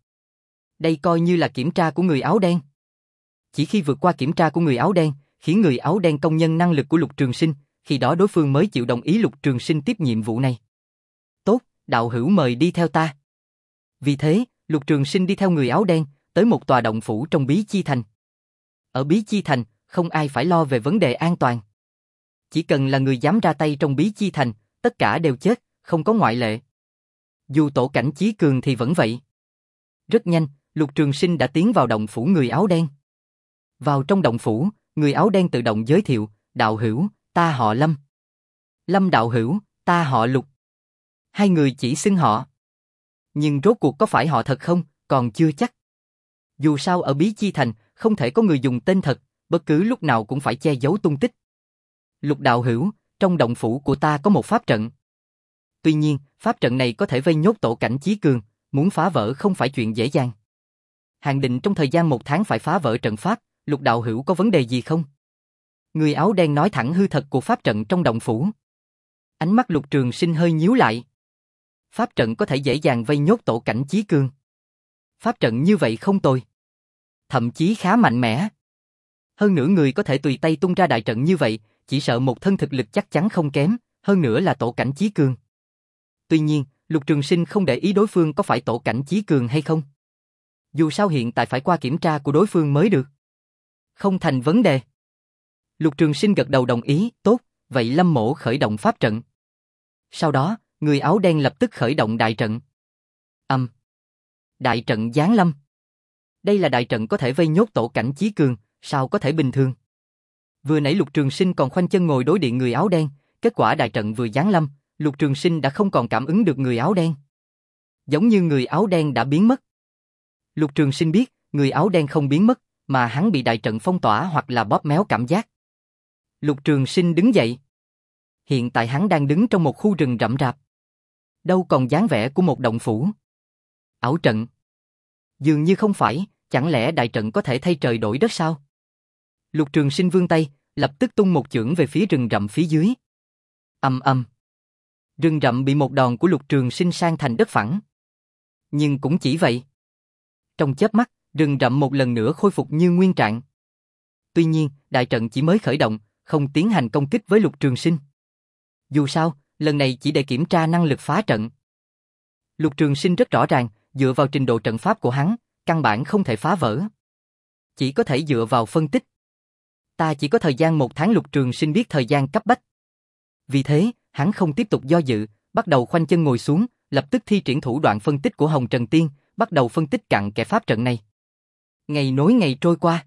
Đây coi như là kiểm tra của người áo đen. Chỉ khi vượt qua kiểm tra của người áo đen, khiến người áo đen công nhận năng lực của Lục Trường Sinh, khi đó đối phương mới chịu đồng ý Lục Trường Sinh tiếp nhiệm vụ này. Tốt, đạo hữu mời đi theo ta. Vì thế, Lục Trường Sinh đi theo người áo đen, tới một tòa động phủ trong Bí Chi Thành. Ở Bí Chi Thành, không ai phải lo về vấn đề an toàn. Chỉ cần là người dám ra tay trong Bí Chi Thành, tất cả đều chết, không có ngoại lệ. Dù tổ cảnh chí cường thì vẫn vậy. Rất nhanh, Lục Trường Sinh đã tiến vào động phủ người áo đen. Vào trong động phủ, người áo đen tự động giới thiệu, đạo hữu, ta họ Lâm. Lâm đạo hữu, ta họ Lục. Hai người chỉ xưng họ. Nhưng rốt cuộc có phải họ thật không, còn chưa chắc. Dù sao ở Bí Chi Thành, không thể có người dùng tên thật, bất cứ lúc nào cũng phải che giấu tung tích. Lục đạo hữu, trong động phủ của ta có một pháp trận. Tuy nhiên, pháp trận này có thể vây nhốt tổ cảnh chí cường, muốn phá vỡ không phải chuyện dễ dàng. Hạn định trong thời gian một tháng phải phá vỡ trận pháp, Lục đạo hữu có vấn đề gì không? Người áo đen nói thẳng hư thật của pháp trận trong động phủ. Ánh mắt Lục Trường Sinh hơi nhíu lại. Pháp trận có thể dễ dàng vây nhốt tổ cảnh chí cường. Pháp trận như vậy không tồi. Thậm chí khá mạnh mẽ. Hơn nữa người có thể tùy tay tung ra đại trận như vậy, chỉ sợ một thân thực lực chắc chắn không kém, hơn nữa là tổ cảnh chí cường. Tuy nhiên, Lục Trường Sinh không để ý đối phương có phải tổ cảnh chí cường hay không. Dù sao hiện tại phải qua kiểm tra của đối phương mới được. Không thành vấn đề. Lục Trường Sinh gật đầu đồng ý, tốt, vậy Lâm mỗ khởi động pháp trận. Sau đó, người áo đen lập tức khởi động đại trận. Âm. Um. Đại trận giáng lâm. Đây là đại trận có thể vây nhốt tổ cảnh chí cường, sao có thể bình thường. Vừa nãy Lục Trường Sinh còn khoanh chân ngồi đối điện người áo đen, kết quả đại trận vừa giáng lâm, Lục Trường Sinh đã không còn cảm ứng được người áo đen. Giống như người áo đen đã biến mất. Lục Trường Sinh biết, người áo đen không biến mất, mà hắn bị đại trận phong tỏa hoặc là bóp méo cảm giác. Lục Trường Sinh đứng dậy. Hiện tại hắn đang đứng trong một khu rừng rậm rạp. Đâu còn dáng vẻ của một động phủ. Ảo trận. Dường như không phải, chẳng lẽ đại trận có thể thay trời đổi đất sao? Lục Trường Sinh vươn tay, lập tức tung một chưởng về phía rừng rậm phía dưới. Ầm ầm. Rừng rậm bị một đòn của Lục Trường Sinh san thành đất phẳng. Nhưng cũng chỉ vậy. Trong chớp mắt, rừng rậm một lần nữa khôi phục như nguyên trạng. Tuy nhiên, đại trận chỉ mới khởi động, không tiến hành công kích với Lục Trường Sinh. Dù sao, lần này chỉ để kiểm tra năng lực phá trận. Lục Trường Sinh rất rõ ràng, dựa vào trình độ trận pháp của hắn, căn bản không thể phá vỡ. Chỉ có thể dựa vào phân tích. Ta chỉ có thời gian một tháng. Lục Trường Sinh biết thời gian cấp bách. Vì thế, hắn không tiếp tục do dự, bắt đầu khoanh chân ngồi xuống, lập tức thi triển thủ đoạn phân tích của Hồng Trần Tiên, bắt đầu phân tích cặn kẽ pháp trận này. Ngày nối ngày trôi qua.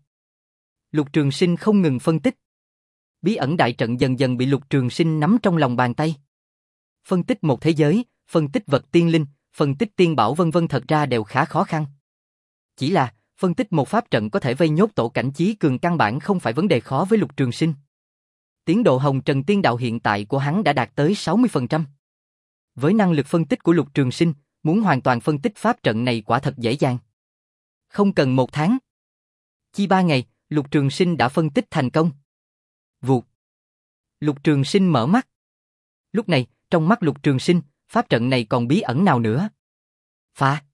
Lục Trường Sinh không ngừng phân tích. Bí ẩn đại trận dần dần bị Lục Trường Sinh nắm trong lòng bàn tay. Phân tích một thế giới, phân tích vật tiên linh, phân tích tiên bảo vân vân thật ra đều khá khó khăn. Chỉ là, phân tích một pháp trận có thể vây nhốt tổ cảnh chí cường căn bản không phải vấn đề khó với Lục Trường Sinh. Tiến độ hồng trần tiên đạo hiện tại của hắn đã đạt tới sáu mươi phần trăm. Với năng lực phân tích của Lục Trường Sinh, muốn hoàn toàn phân tích pháp trận này quả thật dễ dàng. Không cần một tháng. Chỉ ba ngày, Lục Trường Sinh đã phân tích thành công. Vụt. Lục Trường Sinh mở mắt. Lúc này, trong mắt Lục Trường Sinh, pháp trận này còn bí ẩn nào nữa? Phá.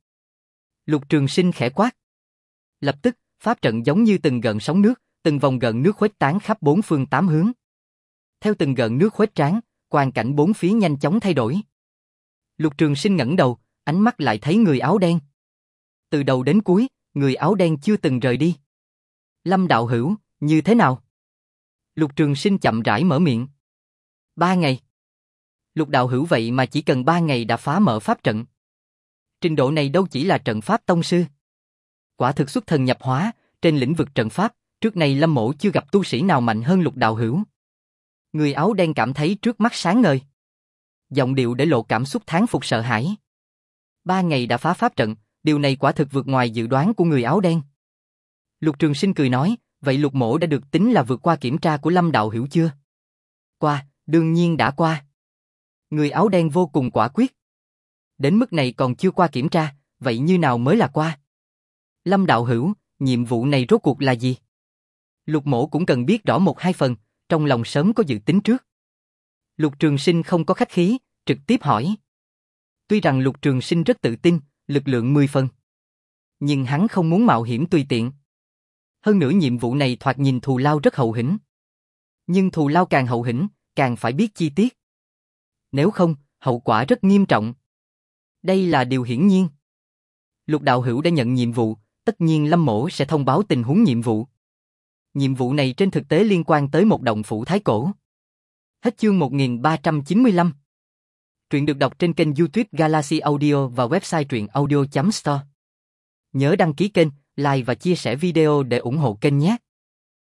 Lục Trường Sinh khẽ quát. Lập tức, pháp trận giống như từng gợn sóng nước, từng vòng gợn nước khuếch tán khắp bốn phương tám hướng. Theo từng gợn nước khuếch trán, quang cảnh bốn phía nhanh chóng thay đổi. Lục Trường Sinh ngẩng đầu, ánh mắt lại thấy người áo đen. Từ đầu đến cuối, người áo đen chưa từng rời đi. Lâm đạo hữu, như thế nào? Lục Trường Sinh chậm rãi mở miệng. Ba ngày. Lục đạo hữu vậy mà chỉ cần ba ngày đã phá mở pháp trận. Trình độ này đâu chỉ là trận pháp tông sư. Quả thực xuất thần nhập hóa, trên lĩnh vực trận pháp, trước này Lâm mỗ chưa gặp tu sĩ nào mạnh hơn Lục đạo hữu. Người áo đen cảm thấy trước mắt sáng ngời. Giọng điệu để lộ cảm xúc thán phục sợ hãi. Ba ngày đã phá pháp trận, điều này quả thực vượt ngoài dự đoán của người áo đen. Lục Trường Sinh cười nói, vậy Lục mỗ đã được tính là vượt qua kiểm tra của Lâm đạo hữu chưa? Qua, đương nhiên đã qua. Người áo đen vô cùng quả quyết. Đến mức này còn chưa qua kiểm tra, vậy như nào mới là qua? Lâm đạo hữu, nhiệm vụ này rốt cuộc là gì? Lục mỗ cũng cần biết rõ một hai phần, trong lòng sớm có dự tính trước. Lục Trường Sinh không có khách khí, trực tiếp hỏi. Tuy rằng Lục Trường Sinh rất tự tin, lực lượng mười phần. Nhưng hắn không muốn mạo hiểm tùy tiện. Hơn nữa nhiệm vụ này thoạt nhìn thù lao rất hậu hĩnh. Nhưng thù lao càng hậu hĩnh, càng phải biết chi tiết. Nếu không, hậu quả rất nghiêm trọng. Đây là điều hiển nhiên. Lục đạo hữu đã nhận nhiệm vụ, tất nhiên Lâm mỗ sẽ thông báo tình huống nhiệm vụ. Nhiệm vụ này trên thực tế liên quan tới một động phủ thái cổ. Hết chương một nghìn ba trăm chín mươi lăm. Truyện được đọc trên kênh YouTube Galaxy Audio và website truyện audio chấm store. Nhớ đăng ký kênh, like và chia sẻ video để ủng hộ kênh nhé.